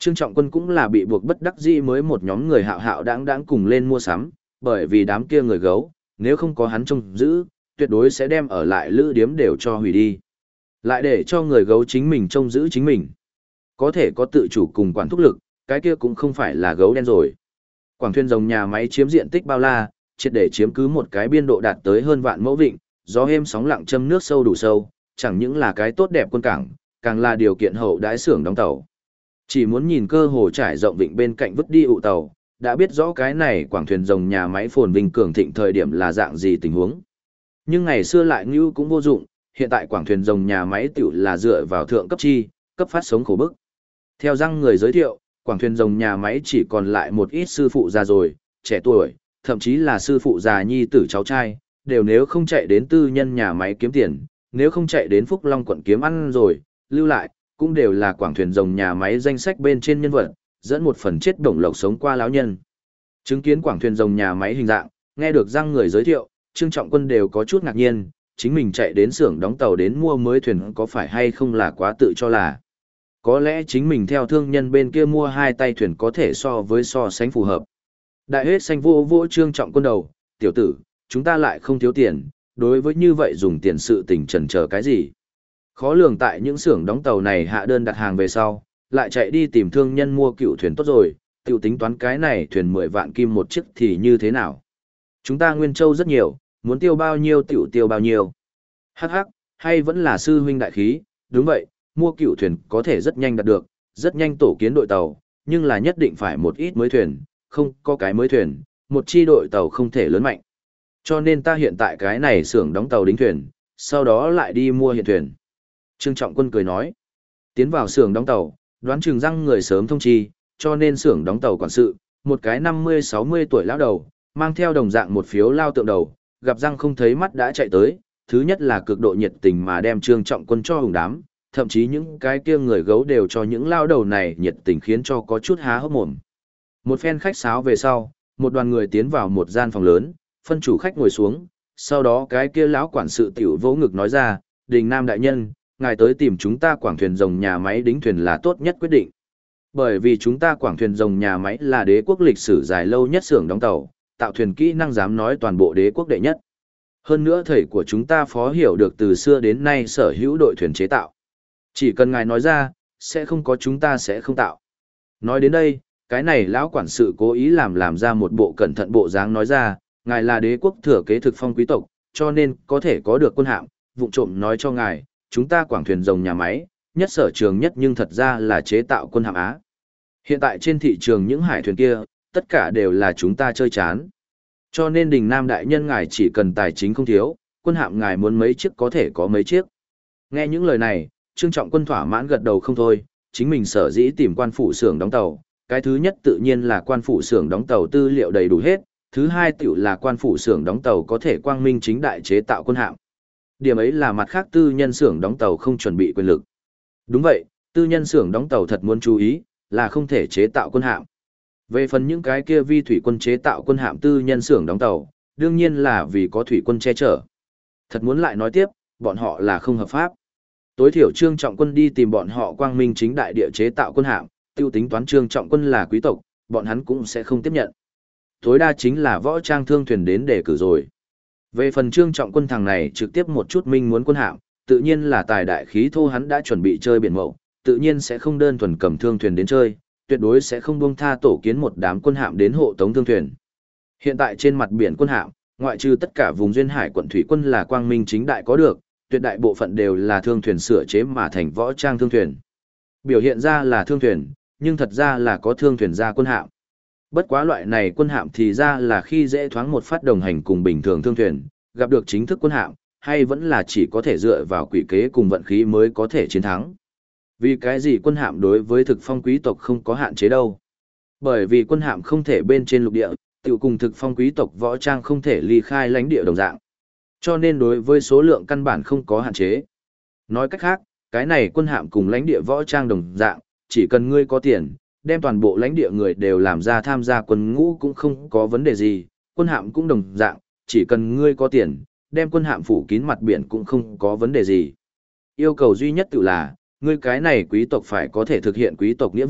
Trương Trọng Quân cũng là bị buộc bất đắc dĩ mới một nhóm người hạo hạo đáng đáng cùng lên mua sắm, bởi vì đám kia người gấu, nếu không có hắn trông giữ, tuyệt đối sẽ đem ở lại lữ điếm đều cho hủy đi. Lại để cho người gấu chính mình trông giữ chính mình. Có thể có tự chủ cùng quản thúc lực, cái kia cũng không phải là gấu đen rồi. Quảng thuyền rồng nhà máy chiếm diện tích bao la, triệt để chiếm cứ một cái biên độ đạt tới hơn vạn mẫu vịnh, gió êm sóng lặng châm nước sâu đủ sâu, chẳng những là cái tốt đẹp quân cảng, càng là điều kiện hậu đãi xưởng đóng tàu. Chỉ muốn nhìn cơ hồ trải rộng vịnh bên cạnh vứt đi ụ tàu, đã biết rõ cái này quảng thuyền rồng nhà máy phồn vinh cường thịnh thời điểm là dạng gì tình huống. Nhưng ngày xưa lại như cũng vô dụng, hiện tại quảng thuyền rồng nhà máy tiểu là dựa vào thượng cấp chi, cấp phát sống khổ bức. Theo răng người giới thiệu, quảng thuyền rồng nhà máy chỉ còn lại một ít sư phụ già rồi, trẻ tuổi, thậm chí là sư phụ già nhi tử cháu trai, đều nếu không chạy đến tư nhân nhà máy kiếm tiền, nếu không chạy đến Phúc Long quận kiếm ăn rồi, lưu lại, cũng đều là quảng thuyền rồng nhà máy danh sách bên trên nhân vật, dẫn một phần chết đồng lộc sống qua lão nhân. Chứng kiến quảng thuyền rồng nhà máy hình dạng, nghe được răng người giới thiệu, Trương Trọng Quân đều có chút ngạc nhiên, chính mình chạy đến xưởng đóng tàu đến mua mới thuyền có phải hay không là quá tự cho là. Có lẽ chính mình theo thương nhân bên kia mua hai tay thuyền có thể so sánh phù hợp. Đại hết xanh vô vô Trương Trọng Quân đầu, tiểu tử, chúng ta lại không thiếu tiền, đối với như vậy dùng tiền sự tình chần chờ cái gì. Khó lường tại những xưởng đóng tàu này hạ đơn đặt hàng về sau, lại chạy đi tìm thương nhân mua cựu thuyền tốt rồi, tiểu tính toán cái này thuyền 10 vạn kim một chiếc thì như thế nào. Chúng ta Nguyên Châu rất nhiều, muốn tiêu bao nhiêu tiểu tiêu bao nhiêu. Hắc hắc, hay vẫn là sư huynh đại khí, đúng vậy, mua cựu thuyền có thể rất nhanh đạt được, rất nhanh tổ kiến đội tàu, nhưng là nhất định phải một ít mới thuyền, không có cái mới thuyền, một chi đội tàu không thể lớn mạnh. Cho nên ta hiện tại cái này xưởng đóng tàu đính thuyền, sau đó lại đi mua hiện thuyền. Trương Trọng Quân cười nói, tiến vào xưởng đóng tàu, đoán chừng răng người sớm thông chi, cho nên xưởng đóng tàu quản sự, một cái 50-60 tuổi lão đầu, mang theo đồng dạng một phiếu lao tượng đầu, gặp răng không thấy mắt đã chạy tới, thứ nhất là cực độ nhiệt tình mà đem Trương Trọng Quân cho hùng đám, thậm chí những cái kia người gấu đều cho những lao đầu này nhiệt tình khiến cho có chút há hốc mồm. Một phen khách sáo về sau, một đoàn người tiến vào một gian phòng lớn, phân chủ khách ngồi xuống, sau đó cái kia lão quản sự tiểu vỗ ngực nói ra, Đình Nam đại nhân, ngài tới tìm chúng ta quảng thuyền rồng nhà máy đính thuyền là tốt nhất quyết định. Bởi vì chúng ta quảng thuyền rồng nhà máy là đế quốc lịch sử dài lâu nhất xưởng đóng tàu, tạo thuyền kỹ năng dám nói toàn bộ đế quốc đệ nhất. Hơn nữa thầy của chúng ta phó hiểu được từ xưa đến nay sở hữu đội thuyền chế tạo. Chỉ cần ngài nói ra, sẽ không có chúng ta sẽ không tạo. Nói đến đây, cái này lão quản sự cố ý làm ra một bộ cẩn thận bộ dáng nói ra, ngài là đế quốc thừa kế thực phong quý tộc, cho nên có thể có được quân hạm, vụng trộm nói cho ngài, chúng ta quảng thuyền rồng nhà máy, nhất sở trường nhất nhưng thật ra là chế tạo quân hạm Á. Hiện tại trên thị trường những hải thuyền kia, tất cả đều là chúng ta chơi chán. Cho nên Đình Nam đại nhân ngài chỉ cần tài chính không thiếu, quân hạm ngài muốn mấy chiếc có thể có mấy chiếc. Nghe những lời này, Trương Trọng Quân thỏa mãn gật đầu không thôi, chính mình sở dĩ tìm quan phủ xưởng đóng tàu, cái thứ nhất tự nhiên là quan phủ xưởng đóng tàu tư liệu đầy đủ hết, thứ hai tiểu là quan phủ xưởng đóng tàu có thể quang minh chính đại chế tạo quân hạm. Điểm ấy là mặt khác tư nhân xưởng đóng tàu không chuẩn bị quyền lực. Đúng vậy, tư nhân xưởng đóng tàu thật muốn chú ý, là không thể chế tạo quân hạm. Về phần những cái kia vi thủy quân chế tạo quân hạm tư nhân xưởng đóng tàu, đương nhiên là vì có thủy quân che chở. Thật muốn lại nói tiếp, bọn họ là không hợp pháp. Tối thiểu Trương Trọng Quân đi tìm bọn họ quang minh chính đại địa chế tạo quân hạm, tiêu tính toán Trương Trọng Quân là quý tộc, bọn hắn cũng sẽ không tiếp nhận. Tối đa chính là võ trang thương thuyền đến để cử rồi. Về phần Trương Trọng Quân thằng này trực tiếp một chút minh muốn quân hạm, tự nhiên là tài đại khí thô hắn đã chuẩn bị chơi biển mậu, tự nhiên sẽ không đơn thuần cầm thương thuyền đến chơi, tuyệt đối sẽ không buông tha tổ kiến một đám quân hạm đến hộ tống thương thuyền. Hiện tại trên mặt biển quân hạm, ngoại trừ tất cả vùng duyên hải quận thủy quân là quang minh chính đại có được, tuyệt đại bộ phận đều là thương thuyền sửa chế mà thành võ trang thương thuyền. Biểu hiện ra là thương thuyền, nhưng thật ra là có thương thuyền ra quân hạm. Bất quá loại này quân hạm thì ra là khi dễ thoáng một phát đồng hành cùng bình thường thương thuyền, gặp được chính thức quân hạm, hay vẫn là chỉ có thể dựa vào quỷ kế cùng vận khí mới có thể chiến thắng. Vì cái gì quân hạm đối với thực phong quý tộc không có hạn chế đâu? Bởi vì quân hạm không thể bên trên lục địa, tự cùng thực phong quý tộc võ trang không thể ly khai lãnh địa đồng dạng. Cho nên đối với số lượng căn bản không có hạn chế. Nói cách khác, cái này quân hạm cùng lãnh địa võ trang đồng dạng, chỉ cần ngươi có tiền, đem toàn bộ lãnh địa người đều làm ra tham gia quân ngũ cũng không có vấn đề gì, quân hạm cũng đồng dạng, chỉ cần ngươi có tiền, đem quân hạm phủ kín mặt biển cũng không có vấn đề gì. Yêu cầu duy nhất tự là, ngươi cái này quý tộc phải có thể thực hiện quý tộc nghĩa vụ,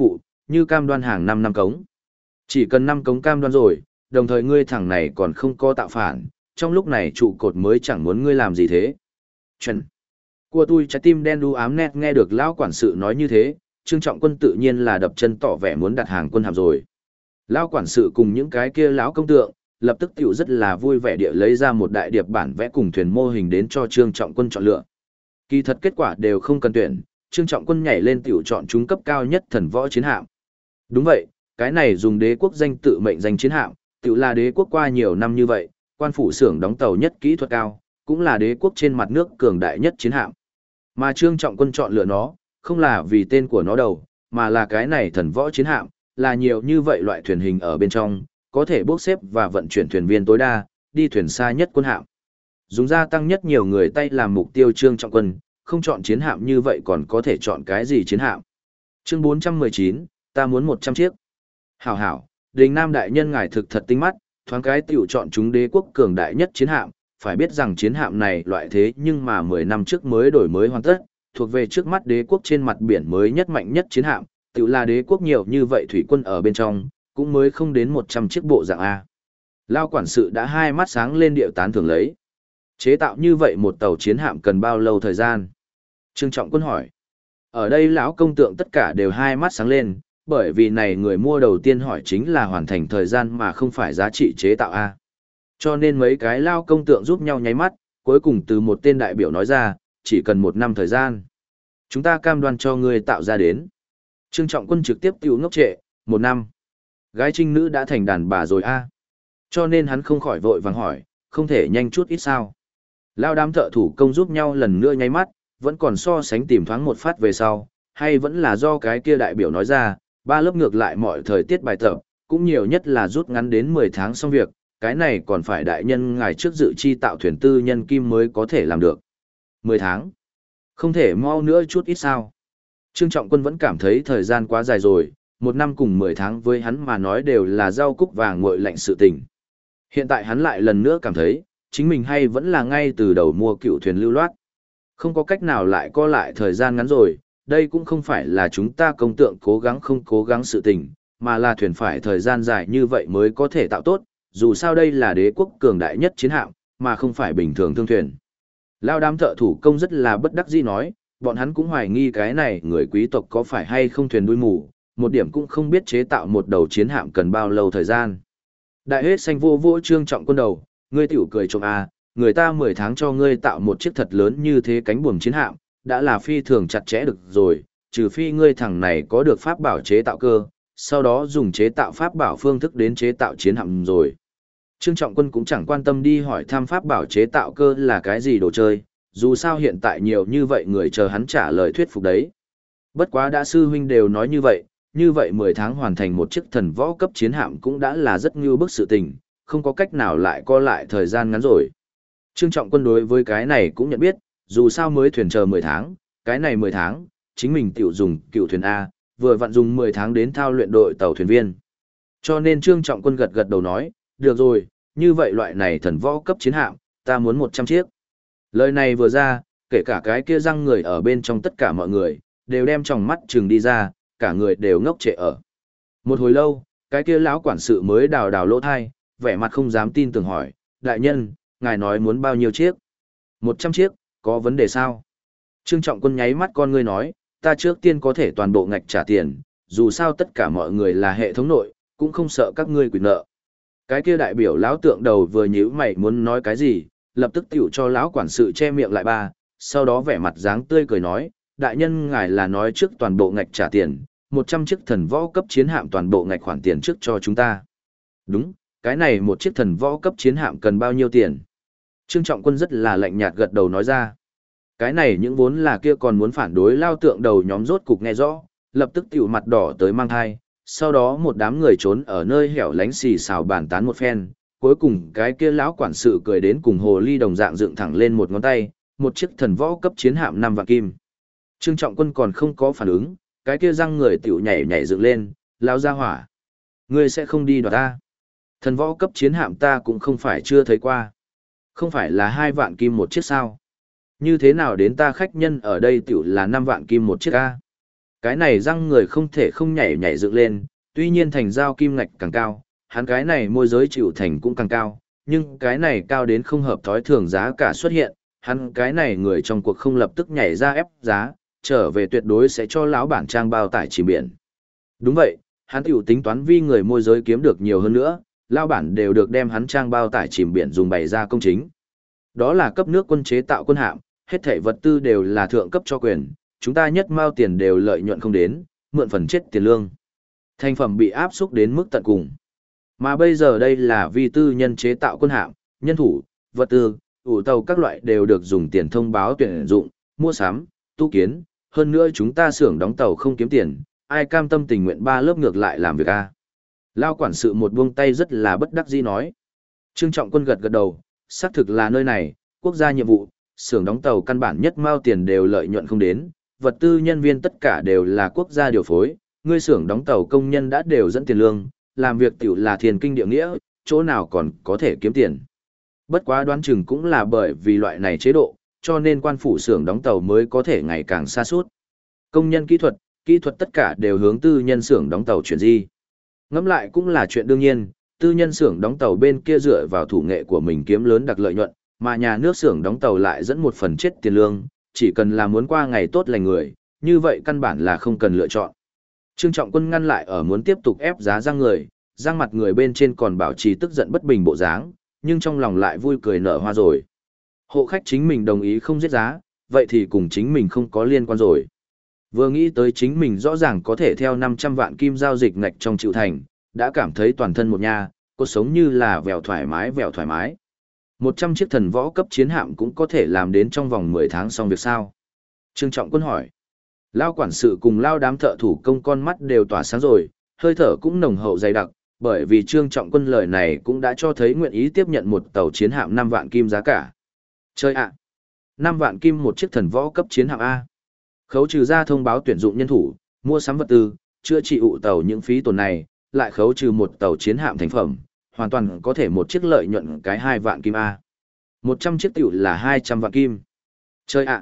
như cam đoan hàng 5 năm cống. Chỉ cần 5 cống cam đoan rồi, đồng thời ngươi thằng này còn không có tạo phản, trong lúc này trụ cột mới chẳng muốn ngươi làm gì thế. Chuẩn. Của tôi trái tim đen đu ám nét nghe được lão quản sự nói như thế, Trương Trọng Quân tự nhiên là đập chân tỏ vẻ muốn đặt hàng quân hàm rồi. Lão quản sự cùng những cái kia lão công tượng, lập tức tiểu rất là vui vẻ địa lấy ra một đại điệp bản vẽ cùng thuyền mô hình đến cho Trương Trọng Quân chọn lựa. Kỳ thật kết quả đều không cần tuyển, Trương Trọng Quân nhảy lên tiểu chọn chúng cấp cao nhất thần võ chiến hạm. Đúng vậy, cái này dùng đế quốc danh tự mệnh danh chiến hạm, tiểu là đế quốc qua nhiều năm như vậy, quan phủ xưởng đóng tàu nhất kỹ thuật cao, cũng là đế quốc trên mặt nước cường đại nhất chiến hạm. Mà Trương Trọng Quân chọn lựa nó, không là vì tên của nó đầu, mà là cái này thần võ chiến hạm, là nhiều như vậy loại thuyền hình ở bên trong, có thể bốc xếp và vận chuyển thuyền viên tối đa, đi thuyền xa nhất quân hạm. Dùng gia tăng nhất nhiều người tay làm mục tiêu Trương Trọng Quân, không chọn chiến hạm như vậy còn có thể chọn cái gì chiến hạm. Chương 419, ta muốn 100 chiếc. Hảo hảo, Đình Nam đại nhân ngài thực thật tinh mắt, thoáng cái tiểu chọn chúng đế quốc cường đại nhất chiến hạm, phải biết rằng chiến hạm này loại thế nhưng mà 10 năm trước mới đổi mới hoàn tất, thuộc về trước mắt đế quốc trên mặt biển mới nhất mạnh nhất chiến hạm, tiểu là đế quốc nhiều như vậy thủy quân ở bên trong, cũng mới không đến 100 chiếc bộ dạng A. Lao quản sự đã hai mắt sáng lên điệu tán thưởng lấy. Chế tạo như vậy một tàu chiến hạm cần bao lâu thời gian? Trương Trọng Quân hỏi. Ở đây lão công tượng tất cả đều hai mắt sáng lên, bởi vì này người mua đầu tiên hỏi chính là hoàn thành thời gian mà không phải giá trị chế tạo A. Cho nên mấy cái lao công tượng giúp nhau nháy mắt, cuối cùng từ một tên đại biểu nói ra, chỉ cần 1 năm thời gian. Chúng ta cam đoan cho người tạo ra đến. Trương Trọng Quân trực tiếp tiêu ngốc trệ, 1 năm. Gái trinh nữ đã thành đàn bà rồi A. Cho nên hắn không khỏi vội vàng hỏi, không thể nhanh chút ít sao. Lao đám thợ thủ công giúp nhau lần nữa nháy mắt, vẫn còn so sánh tìm thoáng một phát về sau, hay vẫn là do cái kia đại biểu nói ra, 3 lớp ngược lại mọi thời tiết bài tập, cũng nhiều nhất là rút ngắn đến 10 tháng xong việc, cái này còn phải đại nhân ngài trước dự chi tạo thuyền tư nhân kim mới có thể làm được. 10 tháng. Không thể mau nữa chút ít sao. Trương Trọng Quân vẫn cảm thấy thời gian quá dài rồi, 1 năm cùng 10 tháng với hắn mà nói đều là rau cúc vàng nguội lạnh sự tình. Hiện tại hắn lại lần nữa cảm thấy, chính mình hay vẫn là ngay từ đầu mua cựu thuyền lưu loát. Không có cách nào lại co lại thời gian ngắn rồi, đây cũng không phải là chúng ta công tượng cố gắng không cố gắng sự tình, mà là thuyền phải thời gian dài như vậy mới có thể tạo tốt, dù sao đây là đế quốc cường đại nhất chiến hạm, mà không phải bình thường thương thuyền. Lao đám thợ thủ công rất là bất đắc dĩ nói, bọn hắn cũng hoài nghi cái này người quý tộc có phải hay không thuyền đuôi mù, một điểm cũng không biết chế tạo một đầu chiến hạm cần bao lâu thời gian. Đại hết xanh vô vô Trương Trọng Quân đầu, ngươi tiểu cười trộm à, người ta 10 tháng cho ngươi tạo một chiếc thật lớn như thế cánh buồm chiến hạm, đã là phi thường chặt chẽ được rồi, trừ phi ngươi thằng này có được pháp bảo chế tạo cơ, sau đó dùng chế tạo pháp bảo phương thức đến chế tạo chiến hạm rồi. Trương Trọng Quân cũng chẳng quan tâm đi hỏi thăm pháp bảo chế tạo cơ là cái gì đồ chơi, dù sao hiện tại nhiều như vậy người chờ hắn trả lời thuyết phục đấy. Bất quá đã sư huynh đều nói như vậy 10 tháng hoàn thành một chiếc thần võ cấp chiến hạm cũng đã là rất như bức sự tình, không có cách nào lại co lại thời gian ngắn rồi. Trương Trọng Quân đối với cái này cũng nhận biết, dù sao mới thuyền chờ 10 tháng, cái này 10 tháng, chính mình tiểu dùng cựu thuyền A, vừa vặn dùng 10 tháng đến thao luyện đội tàu thuyền viên. Cho nên Trương Trọng Quân gật gật đầu nói, được rồi, như vậy loại này thần võ cấp chiến hạm, ta muốn 100 chiếc. Lời này vừa ra, kể cả cái kia răng người ở bên trong tất cả mọi người, đều đem tròng mắt trừng đi ra, cả người đều ngốc trệ ở. Một hồi lâu, cái kia lão quản sự mới đào đào lỗ thai, vẻ mặt không dám tin tưởng hỏi, đại nhân, ngài nói muốn bao nhiêu chiếc? 100 chiếc, có vấn đề sao? Trương Trọng Quân nháy mắt con ngươi nói, ta trước tiên có thể toàn bộ ngạch trả tiền, dù sao tất cả mọi người là hệ thống nội, cũng không sợ các ngươi quỵt nợ. Cái kia đại biểu lão tượng đầu vừa nhíu mày muốn nói cái gì, lập tức tiểu cho lão quản sự che miệng lại ba, sau đó vẻ mặt dáng tươi cười nói, đại nhân ngài là nói trước toàn bộ ngạch trả tiền, 100 chiếc thần võ cấp chiến hạm toàn bộ ngạch khoản tiền trước cho chúng ta. Đúng, cái này một chiếc thần võ cấp chiến hạm cần bao nhiêu tiền? Trương Trọng Quân rất là lạnh nhạt gật đầu nói ra. Cái này những vốn là kia còn muốn phản đối lao tượng đầu nhóm rốt cục nghe rõ, lập tức tiểu mặt đỏ tới mang thai, sau đó một đám người trốn ở nơi hẻo lánh xì xào bàn tán một phen, cuối cùng cái kia lão quản sự cười đến cùng hồ ly đồng dạng dựng thẳng lên một ngón tay, một chiếc thần võ cấp chiến hạm 5 vạn kim. Trương Trọng Quân còn không có phản ứng, cái kia răng người tiểu nhảy nhảy dựng lên, lao ra hỏa. Ngươi sẽ không đi đoạt ta. Thần võ cấp chiến hạm ta cũng không phải chưa thấy qua. Không phải là 2 vạn kim một chiếc sao. Như thế nào đến ta khách nhân ở đây tiểu là 5 vạn kim một chiếc a? Cái này răng người không thể không nhảy nhảy dựng lên, tuy nhiên thành giao kim ngạch càng cao, hắn cái này môi giới chịu thành cũng càng cao, nhưng cái này cao đến không hợp thói thường giá cả xuất hiện, hắn cái này người trong cuộc không lập tức nhảy ra ép giá, trở về tuyệt đối sẽ cho lão bản trang bao tải chìm biển. Đúng vậy, hắn tiểu tính toán vi người môi giới kiếm được nhiều hơn nữa, lão bản đều được đem hắn trang bao tải chìm biển dùng bày ra công chính. Đó là cấp nước quân chế tạo quân hạm, hết thảy vật tư đều là thượng cấp cho quyền, chúng ta nhất mao tiền đều lợi nhuận không đến, mượn phần chết tiền lương. Thành phẩm bị áp xúc đến mức tận cùng. Mà bây giờ đây là vi tư nhân chế tạo quân hạm, nhân thủ, vật tư, ủ tàu các loại đều được dùng tiền thông báo tuyển dụng, mua sắm, tu kiến, hơn nữa chúng ta xưởng đóng tàu không kiếm tiền, ai cam tâm tình nguyện ba lớp ngược lại làm việc a. Lao quản sự một buông tay rất là bất đắc dĩ nói. Trương Trọng Quân gật gật đầu, xác thực là nơi này, quốc gia nhiệm vụ, xưởng đóng tàu căn bản nhất mao tiền đều lợi nhuận không đến, vật tư nhân viên tất cả đều là quốc gia điều phối, ngươi xưởng đóng tàu công nhân đã đều dẫn tiền lương, làm việc tiểu là thiền kinh địa nghĩa, chỗ nào còn có thể kiếm tiền. Bất quá đoán chừng cũng là bởi vì loại này chế độ, cho nên quan phủ xưởng đóng tàu mới có thể ngày càng xa suốt. Công nhân kỹ thuật tất cả đều hướng tư nhân xưởng đóng tàu chuyển di. Ngẫm lại cũng là chuyện đương nhiên, tư nhân xưởng đóng tàu bên kia dựa vào thủ nghệ của mình kiếm lớn đặc lợi nhuận, mà nhà nước xưởng đóng tàu lại dẫn một phần chết tiền lương, chỉ cần là muốn qua ngày tốt lành người, như vậy căn bản là không cần lựa chọn. Trương Trọng Quân ngăn lại ở muốn tiếp tục ép giá răng mặt người bên trên còn bảo trì tức giận bất bình bộ dáng, nhưng trong lòng lại vui cười nở hoa rồi. Hộ khách chính mình đồng ý không giết giá, vậy thì cùng chính mình không có liên quan rồi. Vừa nghĩ tới chính mình rõ ràng có thể theo 500 vạn kim giao dịch ngạch trong Triệu Thành, đã cảm thấy toàn thân một nha, cuộc sống như là vèo thoải mái. 100 chiếc thần võ cấp chiến hạm cũng có thể làm đến trong vòng 10 tháng xong việc sao? Trương Trọng Quân hỏi. Lao quản sự cùng lao đám thợ thủ công con mắt đều tỏa sáng rồi, hơi thở cũng nồng hậu dày đặc, bởi vì Trương Trọng Quân lời này cũng đã cho thấy nguyện ý tiếp nhận một tàu chiến hạm 5 vạn kim giá cả. Chơi ạ! 5 vạn kim một chiếc thần võ cấp chiến hạm A. Khấu trừ ra thông báo tuyển dụng nhân thủ, mua sắm vật tư, chữa trị ụ tàu những phí tổn này, lại khấu trừ một tàu chiến hạm thành phẩm, hoàn toàn có thể một chiếc lợi nhuận cái 2 vạn kim A. 100 chiếc tiểu là 200 vạn kim. Chơi ạ!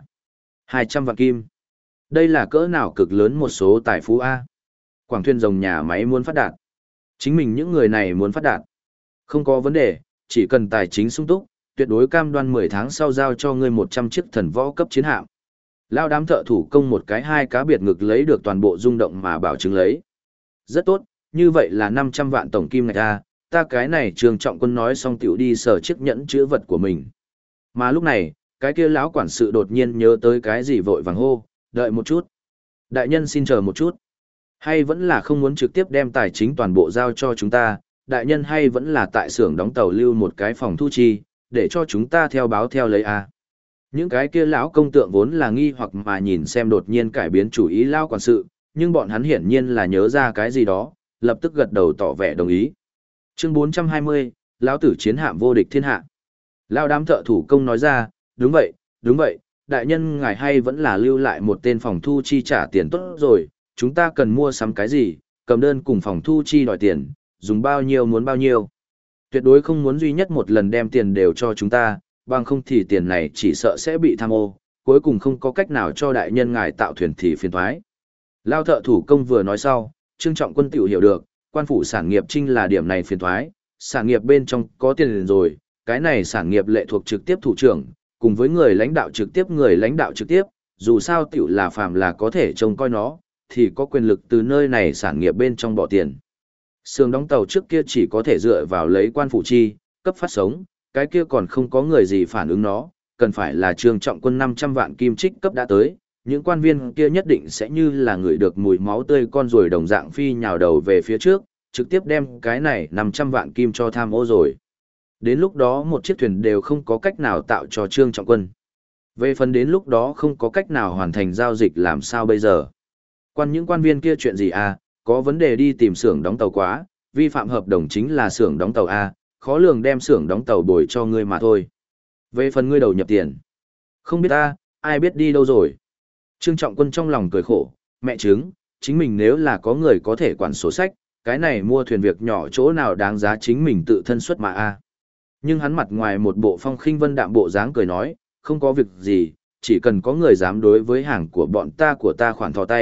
200 vạn kim. Đây là cỡ nào cực lớn một số tài phú A. Quảng Thuyên rồng nhà máy muốn phát đạt. Chính mình những người này muốn phát đạt. Không có vấn đề, chỉ cần tài chính sung túc, tuyệt đối cam đoan 10 tháng sau giao cho ngươi 100 chiếc thần võ cấp chiến hạm. Lao đám thợ thủ công một cái hai cá biệt ngực lấy được toàn bộ rung động mà bảo chứng lấy. Rất tốt, như vậy là 500 vạn tổng kim ngạch A, ta cái này Trương Trọng Quân nói xong tiểu đi sở chiếc nhẫn chữ vật của mình. Mà lúc này, cái kia lão quản sự đột nhiên nhớ tới cái gì vội vàng hô, đợi một chút. Đại nhân xin chờ một chút. Hay vẫn là không muốn trực tiếp đem tài chính toàn bộ giao cho chúng ta, đại nhân hay vẫn là tại xưởng đóng tàu lưu một cái phòng thu chi, để cho chúng ta theo báo theo lấy A. Những cái kia lão công tượng vốn là nghi hoặc mà nhìn xem đột nhiên cải biến chủ ý lão quản sự, nhưng bọn hắn hiển nhiên là nhớ ra cái gì đó, lập tức gật đầu tỏ vẻ đồng ý. Chương 420, lão tử chiến hạm vô địch thiên hạ. Lão đám thợ thủ công nói ra, đúng vậy, đại nhân ngài hay vẫn là lưu lại một tên phòng thu chi trả tiền tốt rồi, chúng ta cần mua sắm cái gì, cầm đơn cùng phòng thu chi đòi tiền, dùng bao nhiêu muốn bao nhiêu. Tuyệt đối không muốn duy nhất một lần đem tiền đều cho chúng ta, bằng không thì tiền này chỉ sợ sẽ bị tham ô, cuối cùng không có cách nào cho đại nhân ngài tạo thuyền thì phiền thoái. Lao thợ thủ công vừa nói sau, Trương Trọng Quân tiểu hiểu được, quan phủ sản nghiệp trinh là điểm này phiền thoái, sản nghiệp bên trong có tiền rồi, cái này sản nghiệp lệ thuộc trực tiếp thủ trưởng, cùng với người lãnh đạo trực tiếp, dù sao tiểu là phàm là có thể trông coi nó, thì có quyền lực từ nơi này sản nghiệp bên trong bỏ tiền. Xưởng đóng tàu trước kia chỉ có thể dựa vào lấy quan phủ chi, cấp phát sống, cái kia còn không có người gì phản ứng nó, cần phải là Trương Trọng Quân 500 vạn kim trích cấp đã tới, những quan viên kia nhất định sẽ như là người được mùi máu tươi con ruồi đồng dạng phi nhào đầu về phía trước, trực tiếp đem cái này 500 vạn kim cho tham ô rồi. Đến lúc đó một chiếc thuyền đều không có cách nào tạo cho Trương Trọng Quân. Về phần đến lúc đó không có cách nào hoàn thành giao dịch làm sao bây giờ. Những quan viên kia chuyện gì à, có vấn đề đi tìm xưởng đóng tàu quá, vi phạm hợp đồng chính là xưởng đóng tàu A, khó lường đem xưởng đóng tàu bồi cho ngươi mà thôi. Về phần ngươi đầu nhập tiền, không biết ta, ai biết đi đâu rồi. Trương Trọng Quân trong lòng cười khổ, mẹ chứng, chính mình nếu là có người có thể quản sổ sách, cái này mua thuyền việc nhỏ chỗ nào đáng giá chính mình tự thân xuất mà A. Nhưng hắn mặt ngoài một bộ phong khinh vân đạm bộ dáng cười nói, không có việc gì, chỉ cần có người dám đối với hàng của bọn ta khoản thò tay,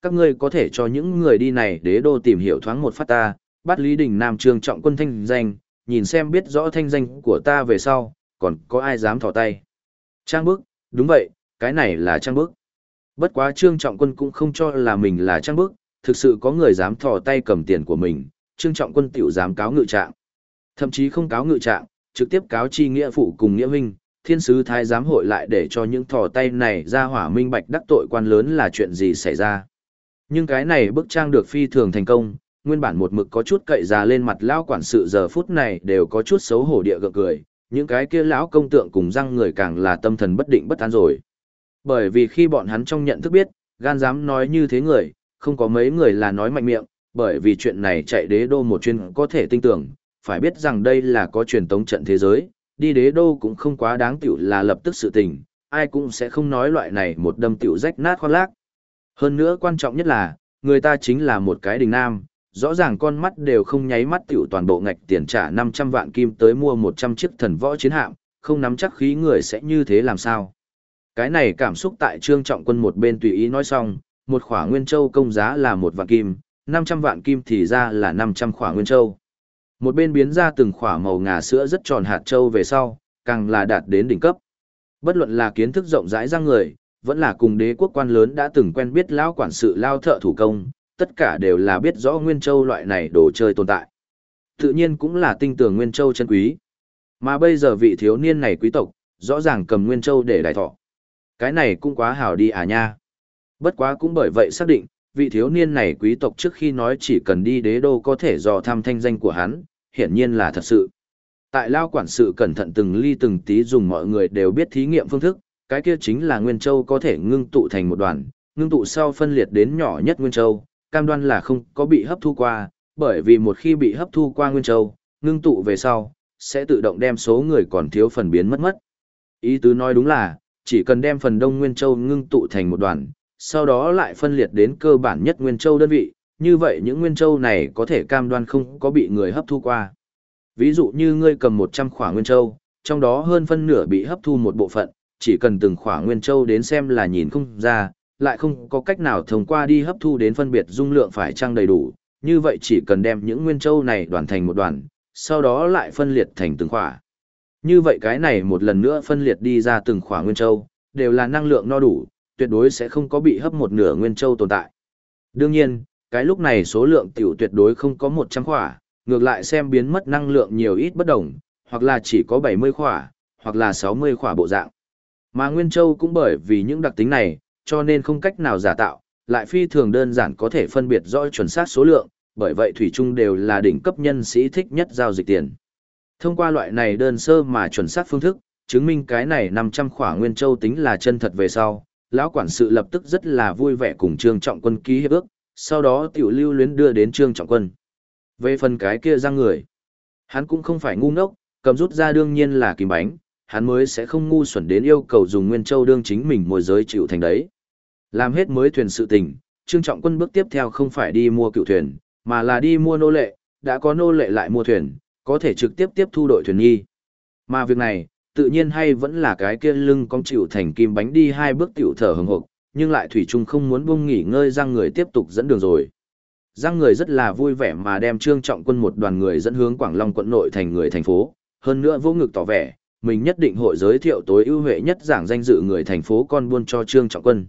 các ngươi có thể cho những người đi này đế đô tìm hiểu thoáng một phát ta, bắt Lý Đình Nam Trương Trọng Quân thanh danh, nhìn xem biết rõ thanh danh của ta về sau, còn có ai dám thò tay. Trang bức, đúng vậy, cái này là trang bức. Bất quá Trương Trọng Quân cũng không cho là mình là trang bức, thực sự có người dám thò tay cầm tiền của mình, Trương Trọng Quân tiểu dám cáo ngự trạng. Thậm chí không cáo ngự trạng, trực tiếp cáo chi nghĩa phụ cùng nghĩa huynh, thiên sứ thái giám hội lại để cho những thò tay này ra hỏa minh bạch đắc tội quan lớn là chuyện gì xảy ra. Nhưng cái này bức trang được phi thường thành công, nguyên bản một mực có chút cậy già lên mặt lão quản sự giờ phút này đều có chút xấu hổ địa gượng cười, những cái kia lão công tượng cùng răng người càng là tâm thần bất định bất an rồi. Bởi vì khi bọn hắn trong nhận thức biết, gan dám nói như thế người, không có mấy người là nói mạnh miệng, bởi vì chuyện này chạy đế đô một chuyên có thể tin tưởng, phải biết rằng đây là có truyền tống trận thế giới, đi đế đô cũng không quá đáng tiểu là lập tức sự tình, ai cũng sẽ không nói loại này một đâm tiểu rách nát khoác lác. Hơn nữa quan trọng nhất là, người ta chính là một cái đình nam, rõ ràng con mắt đều không nháy mắt tiểu toàn bộ ngạch tiền trả 500 vạn kim tới mua 100 chiếc thần võ chiến hạm, không nắm chắc khí người sẽ như thế làm sao. Cái này cảm xúc tại Trương Trọng Quân một bên tùy ý nói xong, một khỏa nguyên châu công giá là 1 vạn kim, 500 vạn kim thì ra là 500 khỏa nguyên châu. Một bên biến ra từng khỏa màu ngà sữa rất tròn hạt châu về sau, càng là đạt đến đỉnh cấp. Bất luận là kiến thức rộng rãi ra người, vẫn là cùng đế quốc quan lớn đã từng quen biết lão quản sự lao thợ thủ công, tất cả đều là biết rõ Nguyên Châu loại này đồ chơi tồn tại. Tự nhiên cũng là tinh tường Nguyên Châu chân quý. Mà bây giờ vị thiếu niên này quý tộc, rõ ràng cầm Nguyên Châu để đại thọ. Cái này cũng quá hảo đi à nha. Bất quá cũng bởi vậy xác định, vị thiếu niên này quý tộc trước khi nói chỉ cần đi đế đô có thể dò thăm thanh danh của hắn, hiển nhiên là thật sự. Tại lao quản sự cẩn thận từng ly từng tí dùng mọi người đều biết thí nghiệm phương thức, cái kia chính là Nguyên Châu có thể ngưng tụ thành một đoàn, ngưng tụ sau phân liệt đến nhỏ nhất Nguyên Châu, cam đoan là không có bị hấp thu qua, bởi vì một khi bị hấp thu qua Nguyên Châu, ngưng tụ về sau, sẽ tự động đem số người còn thiếu phần biến mất mất. Ý tứ nói đúng là, chỉ cần đem phần đông Nguyên Châu ngưng tụ thành một đoàn, sau đó lại phân liệt đến cơ bản nhất Nguyên Châu đơn vị, như vậy những Nguyên Châu này có thể cam đoan không có bị người hấp thu qua. Ví dụ như ngươi cầm 100 khỏa Nguyên Châu, trong đó hơn phân nửa bị hấp thu một bộ phận, chỉ cần từng khỏa Nguyên Châu đến xem là nhìn không ra, lại không có cách nào thông qua đi hấp thu đến phân biệt dung lượng phải chăng đầy đủ, như vậy chỉ cần đem những Nguyên Châu này đoàn thành một đoàn, sau đó lại phân liệt thành từng khỏa. Như vậy cái này một lần nữa phân liệt đi ra từng khỏa Nguyên Châu, đều là năng lượng no đủ, tuyệt đối sẽ không có bị hấp một nửa Nguyên Châu tồn tại. Đương nhiên, cái lúc này số lượng tiểu tuyệt đối không có 100 khỏa, ngược lại xem biến mất năng lượng nhiều ít bất đồng, hoặc là chỉ có 70 khỏa, hoặc là 60 khỏa bộ dạng. Mà Nguyên Châu cũng bởi vì những đặc tính này, cho nên không cách nào giả tạo, lại phi thường đơn giản có thể phân biệt rõ chuẩn xác số lượng, bởi vậy thủy chung đều là đỉnh cấp nhân sĩ thích nhất giao dịch tiền. Thông qua loại này đơn sơ mà chuẩn xác phương thức, chứng minh cái này 500 khỏa Nguyên Châu tính là chân thật về sau, lão quản sự lập tức rất là vui vẻ cùng Trương Trọng Quân ký hiệp ước, sau đó tiểu lưu luyến đưa đến Trương Trọng Quân. Về phần cái kia răng người, hắn cũng không phải ngu ngốc, cầm rút ra đương nhiên là kìm bánh, hắn mới sẽ không ngu xuẩn đến yêu cầu dùng Nguyên Châu đương chính mình môi giới chịu thành đấy. Làm hết mới thuyền sự tình, Trương Trọng Quân bước tiếp theo không phải đi mua cựu thuyền, mà là đi mua nô lệ, đã có nô lệ lại mua thuyền, có thể trực tiếp tiếp thu đội thuyền nghi. Mà việc này, tự nhiên hay vẫn là cái kia lưng cong chịu thành kim bánh đi 2 bước tiểu thở hừng hực, nhưng lại thủy chung không muốn buông nghỉ ngơi răng người tiếp tục dẫn đường rồi. Răng người rất là vui vẻ mà đem Trương Trọng Quân một đoàn người dẫn hướng Quảng Long quận nội thành người thành phố, hơn nữa vô ngực tỏ vẻ, mình nhất định hội giới thiệu tối ưu huệ nhất giảng danh dự người thành phố con buôn cho Trương Trọng Quân.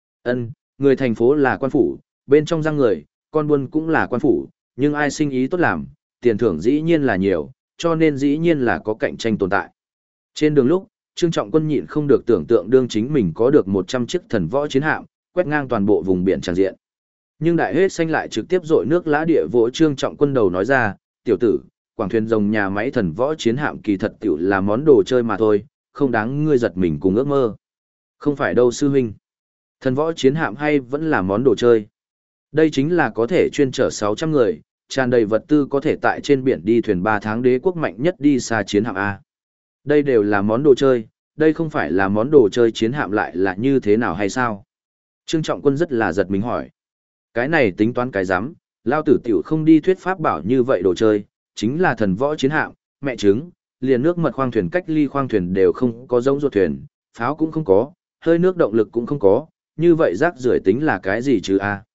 Người thành phố là quan phủ, bên trong răng người, con buôn cũng là quan phủ, nhưng ai sinh ý tốt làm, tiền thưởng dĩ nhiên là nhiều, cho nên dĩ nhiên là có cạnh tranh tồn tại. Trên đường lúc, Trương Trọng Quân nhịn không được tưởng tượng đương chính mình có được 100 chiếc thần võ chiến hạm, quét ngang toàn bộ vùng biển tràn diện. Nhưng đại hết xanh lại trực tiếp dội nước lã địa vỗ Trương Trọng Quân đầu nói ra, tiểu tử, quảng thuyền rồng nhà máy thần võ chiến hạm kỳ thật tiểu là món đồ chơi mà thôi, không đáng ngươi giật mình cùng ước mơ. Không phải đâu sư huynh. Thần võ chiến hạm hay vẫn là món đồ chơi. Đây chính là có thể chuyên chở 600 người, tràn đầy vật tư có thể tại trên biển đi thuyền 3 tháng đế quốc mạnh nhất đi xa chiến hạm A. Đây đều là món đồ chơi, đây không phải là món đồ chơi chiến hạm lại là như thế nào hay sao? Trương Trọng Quân rất là giật mình hỏi. Cái này tính toán cái rắm, lao tử tiểu không đi thuyết pháp bảo như vậy đồ chơi, chính là thần võ chiến hạm, mẹ trứng, liền nước mật khoang thuyền cách ly khoang thuyền đều không có giống ruột thuyền, pháo cũng không có, hơi nước động lực cũng không có, như vậy rác rưởi tính là cái gì chứ a?